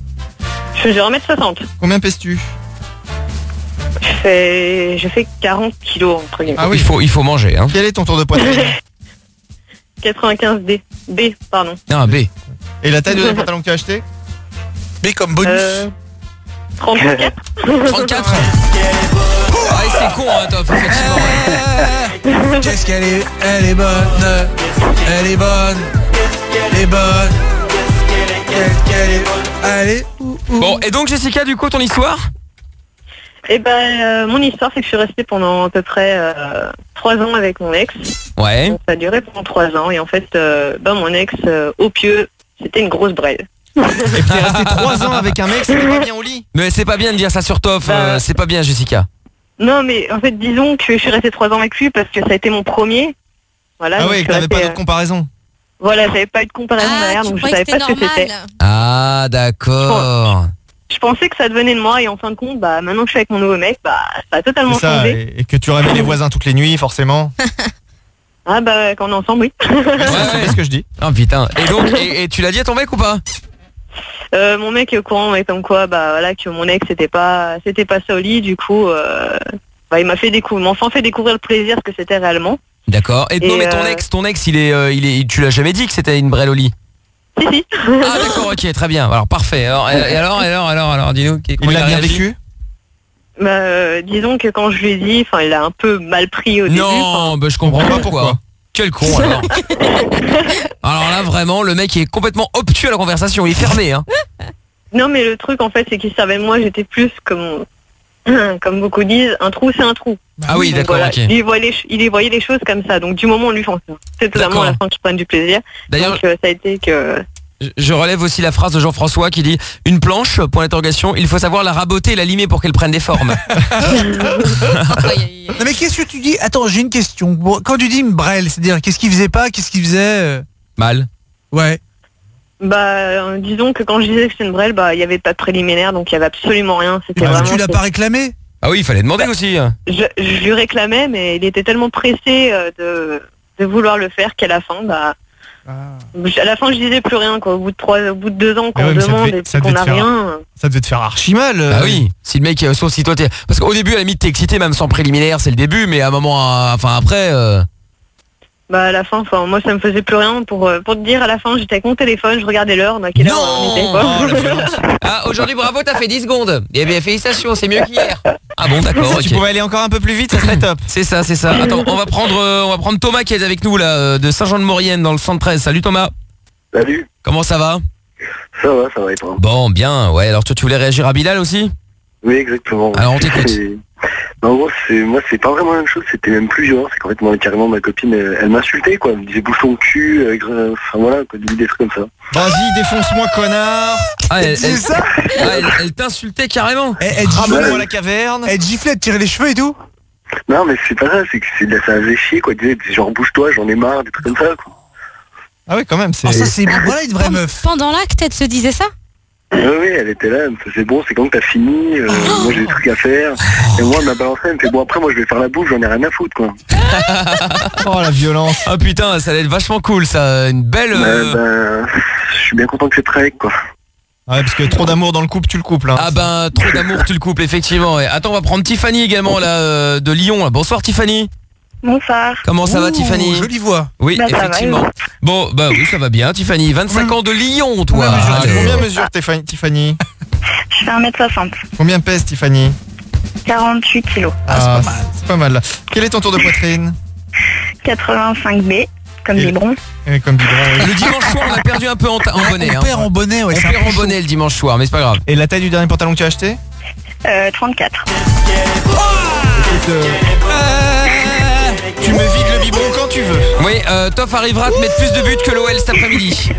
[SPEAKER 13] Je mesure 1m60.
[SPEAKER 3] Combien pèses-tu?
[SPEAKER 13] Je fais 40 kilos entre guillemets.
[SPEAKER 2] Ah oui, il faut manger.
[SPEAKER 3] Quel est ton tour de poitrine?
[SPEAKER 13] 95 D. B, pardon.
[SPEAKER 2] Ah, B.
[SPEAKER 3] Et la taille de pantalon que tu as acheté?
[SPEAKER 5] B comme bonus.
[SPEAKER 13] 34.
[SPEAKER 2] 34. Ah, c'est con, Toff, effectivement.
[SPEAKER 5] Qu'est-ce qu'elle est? Elle est bonne. Elle est bonne. Elle est bonne. Qu'elle est. Allez.
[SPEAKER 2] Bon, et donc Jessica, du coup, ton histoire?
[SPEAKER 13] Mon histoire, c'est que je suis restée pendant à peu près 3 ans avec mon ex.
[SPEAKER 2] Ouais.
[SPEAKER 13] Donc, ça a duré pendant 3 ans. Et en fait, mon ex, au pieu, c'était une grosse brède.
[SPEAKER 3] Et t'es resté 3 ans avec un mec, c'était pas bien au lit?
[SPEAKER 2] Mais c'est pas bien de dire ça sur Toff, c'est pas bien Jessica.
[SPEAKER 13] Non, mais en fait, disons que je suis restée 3 ans avec lui parce que ça a été mon premier. Voilà,
[SPEAKER 3] ah oui, que t'avais pas d'autre comparaison.
[SPEAKER 13] Voilà, j'avais pas eu de comparaison derrière, donc je savais pas ce que c'était.
[SPEAKER 2] Ah, d'accord.
[SPEAKER 13] Je pensais que ça devenait de moi et en fin de compte, bah maintenant que je suis avec mon nouveau mec, bah ça a totalement changé.
[SPEAKER 3] Et que tu réveilles les voisins toutes les nuits, forcément.
[SPEAKER 13] Ah bah quand on est ensemble, oui.
[SPEAKER 3] C'est ce que je dis.
[SPEAKER 2] Oh putain. Et donc, et tu l'as dit à ton mec ou pas?
[SPEAKER 13] Mon mec est au courant, mais comme quoi, bah voilà, que mon ex c'était pas ça au lit, du coup, il m'a fait découvrir, le plaisir ce que c'était réellement.
[SPEAKER 2] D'accord. Et non, mais ton ex, il est, tu l'as jamais dit que c'était une brêle au lit?
[SPEAKER 13] Si.
[SPEAKER 2] Ah d'accord, ok, très bien. Alors parfait. Alors, dis-nous.
[SPEAKER 3] Il l'a bien vécu?
[SPEAKER 13] Disons que quand je lui ai dit, il a un peu mal pris au début.
[SPEAKER 2] Non, je comprends pas pourquoi. Quel con alors. Alors là vraiment, le mec est complètement obtus à la conversation, il est fermé hein.
[SPEAKER 13] Non mais le truc en fait c'est qu'il savait moi j'étais plus comme beaucoup disent, un trou c'est un trou.
[SPEAKER 2] Ah oui, d'accord,
[SPEAKER 13] voilà,
[SPEAKER 2] ok.
[SPEAKER 13] Il voyait les choses comme ça, donc du moment où lui c'est totalement à la fin qu'ils prennent du plaisir.
[SPEAKER 2] D'ailleurs,
[SPEAKER 13] donc ça a été que...
[SPEAKER 2] Je relève aussi la phrase de Jean-François qui dit « Une planche, point d'interrogation, il faut savoir la raboter et la limer pour qu'elle prenne des formes. »
[SPEAKER 5] Non mais qu'est-ce que tu dis? Attends, j'ai une question. Bon, quand tu dis une brêle, c'est-à-dire qu'est-ce qu'il faisait pas, qu'est-ce qu'il faisait
[SPEAKER 2] Mal.
[SPEAKER 5] Ouais.
[SPEAKER 13] Disons que quand je disais que c'était une brêle, il y avait pas de préliminaire, donc il y avait absolument rien. C'était vraiment...
[SPEAKER 5] Tu l'as pas réclamé?
[SPEAKER 2] Ah oui, il fallait demander aussi.
[SPEAKER 13] Je lui réclamais, mais il était tellement pressé de vouloir le faire qu'à la fin, à la fin je disais plus rien quoi. Au bout de 2 ans qu'on demande et qu'on n'a rien.
[SPEAKER 3] Ça devait te faire archi mal.
[SPEAKER 2] Ah oui, si le mec, sauf si toi t'es... Parce qu'au début à la limite t'es excité même sans préliminaire, c'est le début, mais à un moment, après...
[SPEAKER 13] À la fin, moi ça me faisait plus rien pour te dire à la fin j'étais avec mon téléphone, je regardais l'heure, à quelle heure on était quoi.
[SPEAKER 2] Ah aujourd'hui bravo, t'as fait 10 secondes. Eh bien félicitations, c'est mieux qu'hier. Ah bon d'accord,
[SPEAKER 3] Si tu pouvais aller encore un peu plus vite, ça serait top.
[SPEAKER 2] C'est ça. Attends, on va prendre Thomas qui est avec nous là, de Saint-Jean-de-Maurienne dans le 113. Salut Thomas.
[SPEAKER 19] Salut.
[SPEAKER 2] Comment ça va?
[SPEAKER 19] Ça va et toi?
[SPEAKER 2] Bon, bien, ouais, alors toi tu voulais réagir à Bilal aussi?
[SPEAKER 19] Oui, exactement.
[SPEAKER 2] Alors on t'écoute.
[SPEAKER 19] En gros, c'est pas vraiment la même chose, c'était même plus violent. C'est qu'en fait, moi, carrément, ma copine, elle m'insultait, quoi. Elle me disait bouge ton cul, voilà, quoi, des trucs comme ça.
[SPEAKER 3] Vas-y, défonce-moi, connard.
[SPEAKER 2] Ah, elle t'insultait carrément.
[SPEAKER 5] Elle
[SPEAKER 3] ramène-moi la caverne.
[SPEAKER 5] Elle giflait, elle tirait les cheveux et tout.
[SPEAKER 19] Non, mais c'est pas ça, c'est que ça faisait chier, quoi. Elle disait genre bouge-toi, j'en ai marre, des trucs comme ça, quoi.
[SPEAKER 3] Ah oui, quand même, c'est...
[SPEAKER 5] ça, c'est voilà une vraie meuf.
[SPEAKER 6] Pendant l'acte, elle se disait ça?
[SPEAKER 19] Oui, elle était là, elle me faisait bon, c'est quand que t'as fini, moi j'ai des trucs à faire. Et moi, elle m'a balancé, elle me fait bon, après moi je vais faire la bouffe, j'en ai rien à foutre, quoi.
[SPEAKER 3] Oh la violence.
[SPEAKER 2] Ah putain, ça allait être vachement cool, ça, une belle...
[SPEAKER 19] je suis bien content que c'est très avec, quoi.
[SPEAKER 3] Ouais, parce que trop d'amour dans le couple, tu le couples. Hein.
[SPEAKER 2] Ah trop d'amour, tu le couples, effectivement. Ouais. Attends, on va prendre Tiffany également, là, de Lyon. Là. Bonsoir Tiffany.
[SPEAKER 13] Bonsoir.
[SPEAKER 2] Comment ça va Tiffany?
[SPEAKER 5] Jolie voix.
[SPEAKER 2] Oui, effectivement. Bon, oui, ça va bien Tiffany. 25 ans de Lyon, toi.
[SPEAKER 3] Combien mesure Tiffany?
[SPEAKER 13] Je fais 1m60.
[SPEAKER 3] Combien pèse Tiffany?
[SPEAKER 13] 48 kilos.
[SPEAKER 3] C'est pas mal. Quel est ton tour de poitrine?
[SPEAKER 13] 85B, comme biberon.
[SPEAKER 3] Comme biberon.
[SPEAKER 2] Le dimanche soir, on a perdu un peu en bonnet.
[SPEAKER 5] On perd en bonnet, ouais.
[SPEAKER 2] On perd en bonnet le dimanche soir, mais c'est pas grave.
[SPEAKER 3] Et la taille du dernier pantalon que tu as acheté?
[SPEAKER 13] 34.
[SPEAKER 3] Tu me vides le biberon quand tu veux.
[SPEAKER 2] Oui, Toff arrivera à te mettre plus de buts que l'OL cet après-midi.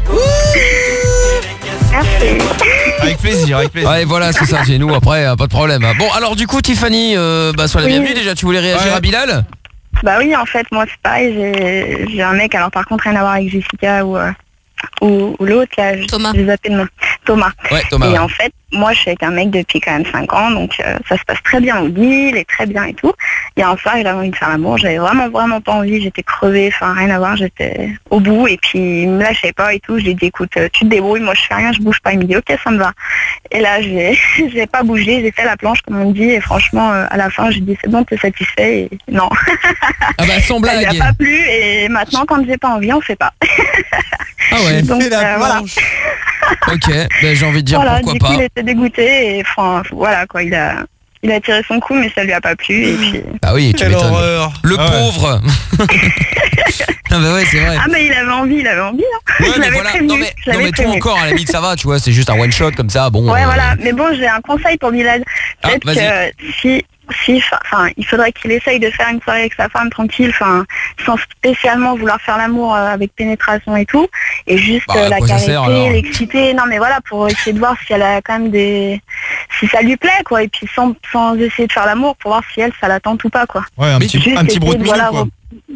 [SPEAKER 13] Merci.
[SPEAKER 3] Avec plaisir.
[SPEAKER 2] Ouais, voilà, c'est ça, c'est nous après, pas de problème. Bon, alors du coup, Tiffany, sois la bienvenue déjà, tu voulais réagir à Bilal?
[SPEAKER 13] Bah oui, en fait, moi c'est pareil, j'ai un mec, alors par contre rien à voir avec Jessica ou l'autre là,
[SPEAKER 6] Thomas.
[SPEAKER 13] Je les appelle Thomas.
[SPEAKER 2] Ouais, Thomas.
[SPEAKER 13] Et en fait, moi je suis avec un mec depuis quand même 5 ans, donc ça se passe très bien au lit, il est très bien et tout. Et un soir, il avait envie de faire l'amour, j'avais vraiment pas envie, j'étais crevée, rien à voir, j'étais au bout et puis il me lâchait pas et tout. Je lui ai dit écoute, tu te débrouilles, moi je fais rien, je bouge pas. Il me dit ok, ça me va. Et là, j'ai pas bougé, j'ai fait la planche comme on dit et franchement, à la fin, j'ai dit c'est bon, t'es satisfait et non.
[SPEAKER 2] Ah bah sans blague.
[SPEAKER 13] Ça lui a pas plu et maintenant quand j'ai pas envie, on fait pas.
[SPEAKER 2] Ah ouais.
[SPEAKER 13] Donc voilà.
[SPEAKER 2] Ok, j'ai envie de dire
[SPEAKER 13] voilà,
[SPEAKER 2] pourquoi
[SPEAKER 13] du
[SPEAKER 2] pas.
[SPEAKER 13] coup, il était dégoûté et voilà quoi, il a tiré son coup mais ça lui a pas plu et puis...
[SPEAKER 2] Ah oui, tu m'étonnes. Le
[SPEAKER 3] Ah ouais.
[SPEAKER 2] pauvre. Ah bah ouais, c'est vrai.
[SPEAKER 13] Ah mais il avait envie hein.
[SPEAKER 2] Ouais,
[SPEAKER 13] je
[SPEAKER 2] mais
[SPEAKER 13] l'avais
[SPEAKER 2] voilà.
[SPEAKER 13] prévenu.
[SPEAKER 2] Non mais toi encore à la limite ça va, tu vois, c'est juste un one shot comme ça, bon.
[SPEAKER 13] Ouais voilà, mais bon j'ai un conseil pour Bilal. Peut-être
[SPEAKER 2] vas-y.
[SPEAKER 13] que il faudrait qu'il essaye de faire une soirée avec sa femme tranquille, sans spécialement vouloir faire l'amour avec pénétration et tout, et juste la caresser, l'exciter, non mais voilà, pour essayer de voir si elle a quand même si ça lui plaît quoi, et puis sans essayer de faire l'amour pour voir si elle ça la tente ou pas quoi.
[SPEAKER 3] Ouais, un petit bruit de mine quoi.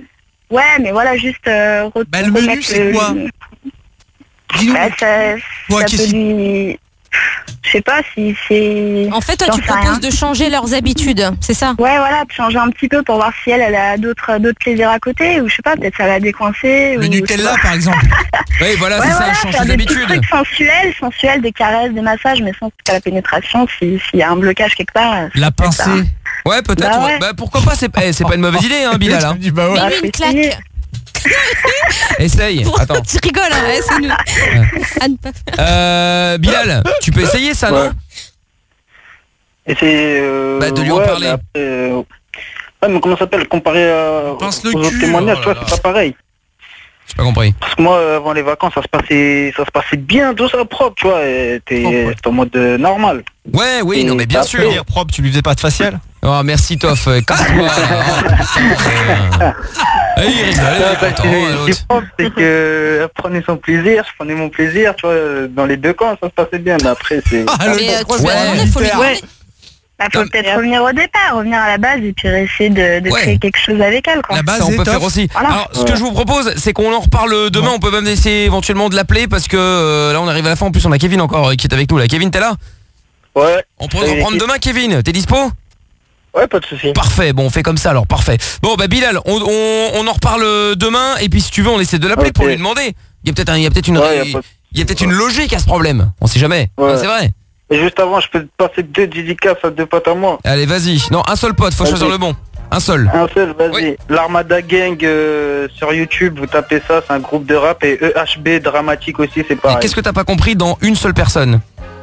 [SPEAKER 13] Ouais, mais voilà, juste...
[SPEAKER 5] le menu, c'est quoi? Dis-nous.
[SPEAKER 13] Ça peut lui... Je sais pas si c'est...
[SPEAKER 6] En fait, toi, tu proposes de changer leurs habitudes, c'est ça?
[SPEAKER 13] Ouais, voilà, de changer un petit peu pour voir si elle a d'autres plaisirs à côté, ou je sais pas, peut-être ça va décoincer.
[SPEAKER 5] Le Nutella, par exemple.
[SPEAKER 2] Oui, voilà, c'est ça, changer d'habitude.
[SPEAKER 13] Des trucs sensuels, des caresses, des massages, mais sans la pénétration, s'il y a un blocage quelque part.
[SPEAKER 5] La pincée.
[SPEAKER 2] Ouais, peut-être.
[SPEAKER 13] Bah ouais.
[SPEAKER 2] Bah, pourquoi pas, c'est pas une mauvaise idée, hein, Bilal. Hein.
[SPEAKER 5] Bah ouais.
[SPEAKER 6] Mets-lui une claque.
[SPEAKER 2] Essaye. Attends.
[SPEAKER 6] Tu rigoles, hein, c'est nul. À ne pas faire.
[SPEAKER 2] Bilal, tu peux essayer ça, non?
[SPEAKER 12] Essayer
[SPEAKER 2] de lui en parler.
[SPEAKER 12] Ouais, mais comment ça s'appelle? Comparé aux autres témoignages, tu vois, c'est pas pareil.
[SPEAKER 2] J'ai pas compris.
[SPEAKER 12] Parce que moi, avant les vacances, ça se passait bien, tout ça propre, tu vois, et t'es en mode normal.
[SPEAKER 2] Ouais, oui, non, mais bien sûr.
[SPEAKER 3] Propre, tu lui faisais pas de facial?
[SPEAKER 2] Oh, merci Toff, casse-toi.
[SPEAKER 12] C'est que elle prenait son plaisir, je prenais mon plaisir, tu vois, dans les deux camps, ça se passait bien, mais après, c'est...
[SPEAKER 13] Faut peut-être revenir au départ, revenir à la base et puis essayer de créer quelque chose avec elle, quoi.
[SPEAKER 2] La base, ça, on peut faire aussi. Voilà. Alors, ce que je vous propose, c'est qu'on en reparle demain. On peut même essayer éventuellement de l'appeler parce que là, on arrive à la fin. En plus, on a Kevin encore qui est avec nous. Là, Kevin, t'es là?
[SPEAKER 12] Ouais.
[SPEAKER 2] On peut reprendre demain, Kevin. T'es dispo?
[SPEAKER 12] Ouais, pas de souci.
[SPEAKER 2] Parfait, bon, on fait comme ça alors, parfait. Bon, bah Bilal, on en reparle demain et puis si tu veux, on essaie de l'appeler pour lui demander. Il y a peut-être une logique à ce problème. On sait jamais.
[SPEAKER 12] Ouais.
[SPEAKER 2] C'est vrai.
[SPEAKER 12] Et juste avant, je peux te passer 2 dédicaces à 2 potes à moi.
[SPEAKER 2] Allez, vas-y. Non, un seul pote, faut choisir le bon. Un seul.
[SPEAKER 12] Vas-y.
[SPEAKER 2] Oui.
[SPEAKER 12] L'Armada Gang sur YouTube, vous tapez ça, c'est un groupe de rap, et EHB Dramatique aussi, c'est pareil.
[SPEAKER 2] Et qu'est-ce que t'as pas compris dans une seule personne?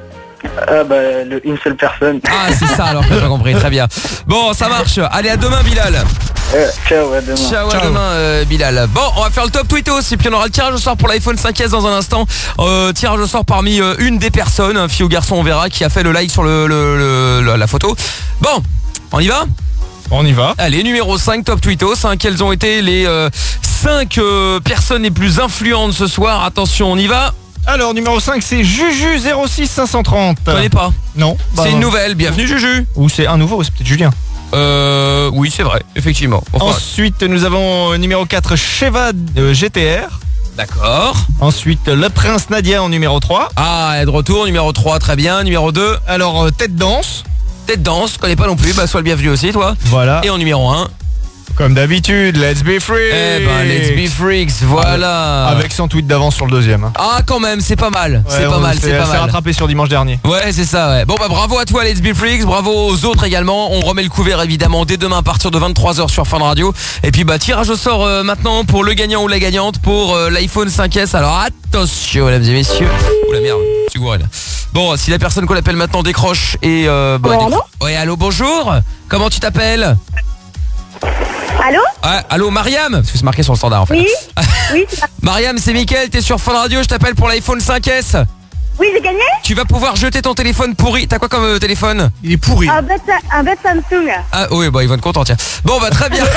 [SPEAKER 12] Une seule personne.
[SPEAKER 2] Ah, c'est ça alors que j'ai pas compris, très bien. Bon, ça marche. Allez, à demain, Bilal.
[SPEAKER 12] Ciao, à demain.
[SPEAKER 2] Ciao, à demain, Bilal. Bon, on va faire le top tweetos et puis on aura le tirage au sort pour l'iPhone 5S dans un instant. Tirage au sort parmi une des personnes, un fille ou garçon, on verra, qui a fait le like sur la photo. Bon, on y va?
[SPEAKER 3] On y va.
[SPEAKER 2] Allez, numéro 5, top tweetos. Quelles ont été les 5 personnes les plus influentes ce soir? Attention, on y va.
[SPEAKER 3] Alors, numéro 5, c'est Juju06530.
[SPEAKER 2] Je connais pas.
[SPEAKER 3] Non.
[SPEAKER 2] C'est une nouvelle. Bienvenue, Juju.
[SPEAKER 3] Ou c'est un nouveau, c'est peut-être Julien.
[SPEAKER 2] Oui, c'est vrai, effectivement.
[SPEAKER 3] Ensuite, nous avons numéro 4, Sheva GTR.
[SPEAKER 2] D'accord.
[SPEAKER 3] Ensuite, le Prince Nadia en numéro 3.
[SPEAKER 2] Ah, elle est de retour, numéro 3, très bien. Numéro 2.
[SPEAKER 3] Alors, Tête Danse.
[SPEAKER 2] Tête Danse, je connais pas non plus. Bah, sois le bienvenu aussi, toi.
[SPEAKER 3] Voilà.
[SPEAKER 2] Et en numéro 1.
[SPEAKER 3] Comme d'habitude, Let's Be Freaks.
[SPEAKER 2] Eh ben, Let's Be Freaks, voilà.
[SPEAKER 3] Avec 100 tweets d'avance sur le deuxième.
[SPEAKER 2] Ah, quand même, c'est pas mal. C'est pas mal, c'est pas mal.
[SPEAKER 3] C'est rattrapé sur dimanche dernier.
[SPEAKER 2] Ouais, c'est ça, ouais. Bon, bah, bravo à toi, Let's Be Freaks. Bravo aux autres également. On remet le couvert, évidemment, dès demain à partir de 23h sur Fun Radio. Et puis, bah, tirage au sort maintenant pour le gagnant ou la gagnante pour l'iPhone 5S. Alors, attention, mesdames et messieurs. Oh la merde, c'est gouré là. Bon, si la personne qu'on appelle maintenant décroche et...
[SPEAKER 13] allô?
[SPEAKER 2] Ouais, allô, bonjour. Comment tu t'appelles?
[SPEAKER 13] Allô?
[SPEAKER 2] Allô, Mariam? Parce que c'est marqué sur le standard en fait.
[SPEAKER 13] Oui, oui, c'est ça.
[SPEAKER 2] Mariam, c'est Mickaël, t'es sur Fun Radio, je t'appelle pour l'iPhone 5S.
[SPEAKER 13] Oui, j'ai gagné?
[SPEAKER 2] Tu vas pouvoir jeter ton téléphone pourri. T'as quoi comme téléphone?
[SPEAKER 5] Il est pourri.
[SPEAKER 13] Un bête Samsung.
[SPEAKER 2] Ah oui, bah ils vont être contents, tiens. Bon, bah très bien.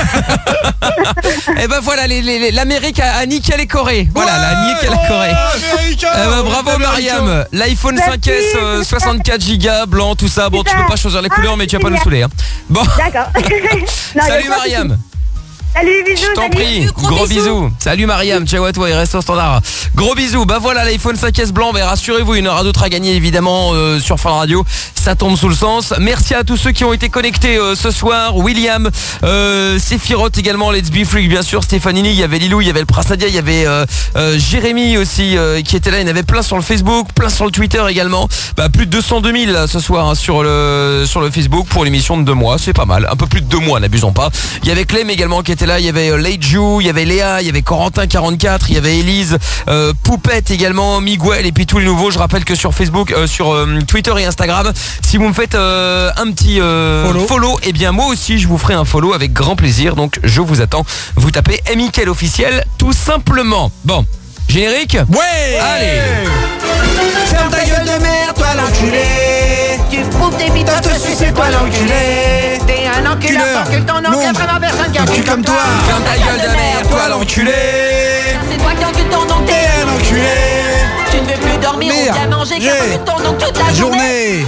[SPEAKER 2] Et ben voilà, l'Amérique a niqué les Corées. Voilà, la niqué la Corée. Bravo Mariam. L'iPhone 5S 64 Go, blanc, tout ça. Bon, tu peux pas choisir les couleurs, mais tu vas pas nous saouler. Hein. Bon.
[SPEAKER 13] D'accord.
[SPEAKER 2] Salut Mariam.
[SPEAKER 13] Salut, bisous.
[SPEAKER 2] Je t'en prie, gros bisous. Salut Mariam, ciao à toi, il reste au standard. Gros bisous, bah voilà l'iPhone 5S blanc, mais rassurez-vous, il y en aura d'autres à gagner évidemment sur Fun Radio. Ça tombe sous le sens. Merci à tous ceux qui ont été connectés ce soir. William, Sephiroth également, Let's Be Freak bien sûr, Stéphanini, il y avait Lilou, il y avait le Prince Nadia, il y avait Jérémy aussi qui était là, il y en avait plein sur le Facebook, plein sur le Twitter également. Bah, plus de 202 000 là, ce soir hein, sur le Facebook pour l'émission de 2 mois, c'est pas mal. Un peu plus de 2 mois, n'abusons pas. Il y avait Clem également qui était là, il y avait Leiju, il y avait Léa, il y avait Corentin 44, il y avait Elise, Poupette également, Miguel et puis tous les nouveaux. Je rappelle que sur Facebook, sur Twitter et Instagram, si vous me faites un petit follow, et bien moi aussi je vous ferai un follow avec grand plaisir. Donc je vous attends. Vous tapez Mickaël officiel tout simplement. Bon, générique.
[SPEAKER 5] Ouais.
[SPEAKER 2] Allez.
[SPEAKER 5] Ferme ta gueule de merde, toi l'enculé.
[SPEAKER 4] Tu prouves tes bites,
[SPEAKER 5] te sucer, toi l'enculé.
[SPEAKER 4] T'es un enculeur, t'encules ton oncle, y'a vraiment personne qui encule comme toi.
[SPEAKER 2] Ferme ta gueule de merde, toi l'enculé.
[SPEAKER 4] C'est toi qui encules ton oncle,
[SPEAKER 5] t'es un enculé.
[SPEAKER 4] Tu ne veux plus dormir ou bien manger car t'encules ton oncle toute la journée.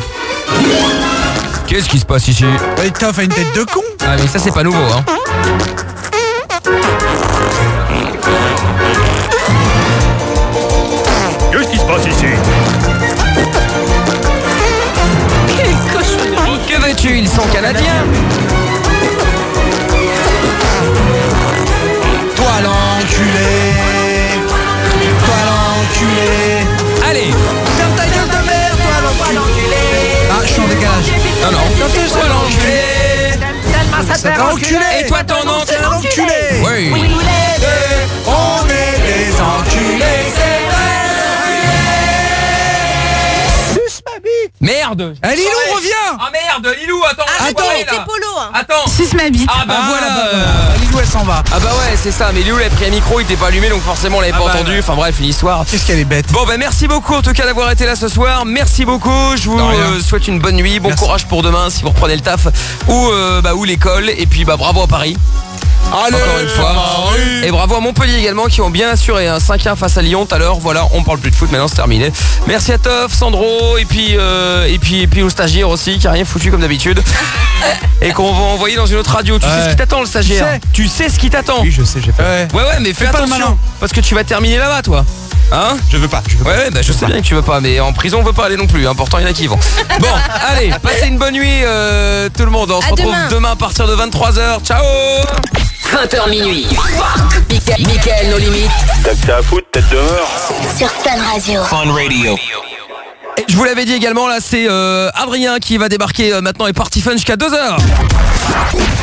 [SPEAKER 2] Qu'est-ce qui se passe ici?
[SPEAKER 5] T'as fait une tête de con.
[SPEAKER 2] Ah mais ça c'est pas nouveau hein.
[SPEAKER 20] Qu'est-ce qui se passe ici?
[SPEAKER 6] Quelle cochonnerie.
[SPEAKER 2] Que veux-tu? Ils sont canadiens.
[SPEAKER 5] Toi l'enculé. Toi l'enculé.
[SPEAKER 2] Allez,
[SPEAKER 5] ferme ta gueule de merde, toi l'enculé. Ah, je suis en décalage.
[SPEAKER 2] Non, non.
[SPEAKER 5] Toi l'enculé.
[SPEAKER 6] Ça fait enculé.
[SPEAKER 2] Et toi ton nom,
[SPEAKER 5] c'est l'enculé.
[SPEAKER 2] Oui.
[SPEAKER 5] On est des enculés, c'est vrai. Suce ma bite.
[SPEAKER 2] Merde.
[SPEAKER 5] Lilou, reviens.
[SPEAKER 2] Ah merde, Lilou, attends.
[SPEAKER 6] C'était Polo.
[SPEAKER 2] Attends.
[SPEAKER 6] Suce ma bite.
[SPEAKER 2] Ah bah voilà.
[SPEAKER 5] Lilou, elle s'en va.
[SPEAKER 2] Ah bah ouais, c'est ça. Mais Lilou, elle a pris un micro, il était pas allumé, donc forcément, on l'avait pas entendu.
[SPEAKER 5] Ouais.
[SPEAKER 2] Enfin bref, une histoire.
[SPEAKER 5] Qu'est-ce qu'elle est bête.
[SPEAKER 2] Bon bah merci beaucoup en tout cas d'avoir été là ce soir. Merci beaucoup. Je vous souhaite une bonne nuit, bon courage pour demain si vous reprenez le taf ou l'école. Et puis bah bravo à Paris.
[SPEAKER 5] Allez,
[SPEAKER 2] encore une fois. Et bravo à Montpellier également qui ont bien assuré un 5-1 face à Lyon tout à l'heure. Voilà, on parle plus de foot maintenant, c'est terminé. Merci à Toff, Sandro et puis au stagiaire aussi qui a rien foutu comme d'habitude. Et qu'on va envoyer dans une autre radio. Tu sais ce qui t'attend, le stagiaire? Tu sais ce qui t'attend?
[SPEAKER 5] Oui, je sais, j'ai fait.
[SPEAKER 2] Ouais, mais fais
[SPEAKER 5] pas le
[SPEAKER 2] attention
[SPEAKER 5] malin.
[SPEAKER 2] parce que tu vas terminer là-bas, toi. Hein?
[SPEAKER 5] Je veux pas.
[SPEAKER 2] Ouais, bah je sais bien que tu veux pas, mais en prison on veut pas aller non plus. Pourtant il y en a qui vont. Bon, allez, passez une bonne nuit tout le monde. On se retrouve demain à partir de 23h. Ciao.
[SPEAKER 4] 20h minuit. Mickaël, nos limites.
[SPEAKER 18] T'as que ça à foutre, tête de mort.
[SPEAKER 15] Sur Fun Radio.
[SPEAKER 9] Fun Radio.
[SPEAKER 2] Et je vous l'avais dit également, là c'est Adrien qui va débarquer maintenant et Party Fun jusqu'à 2h.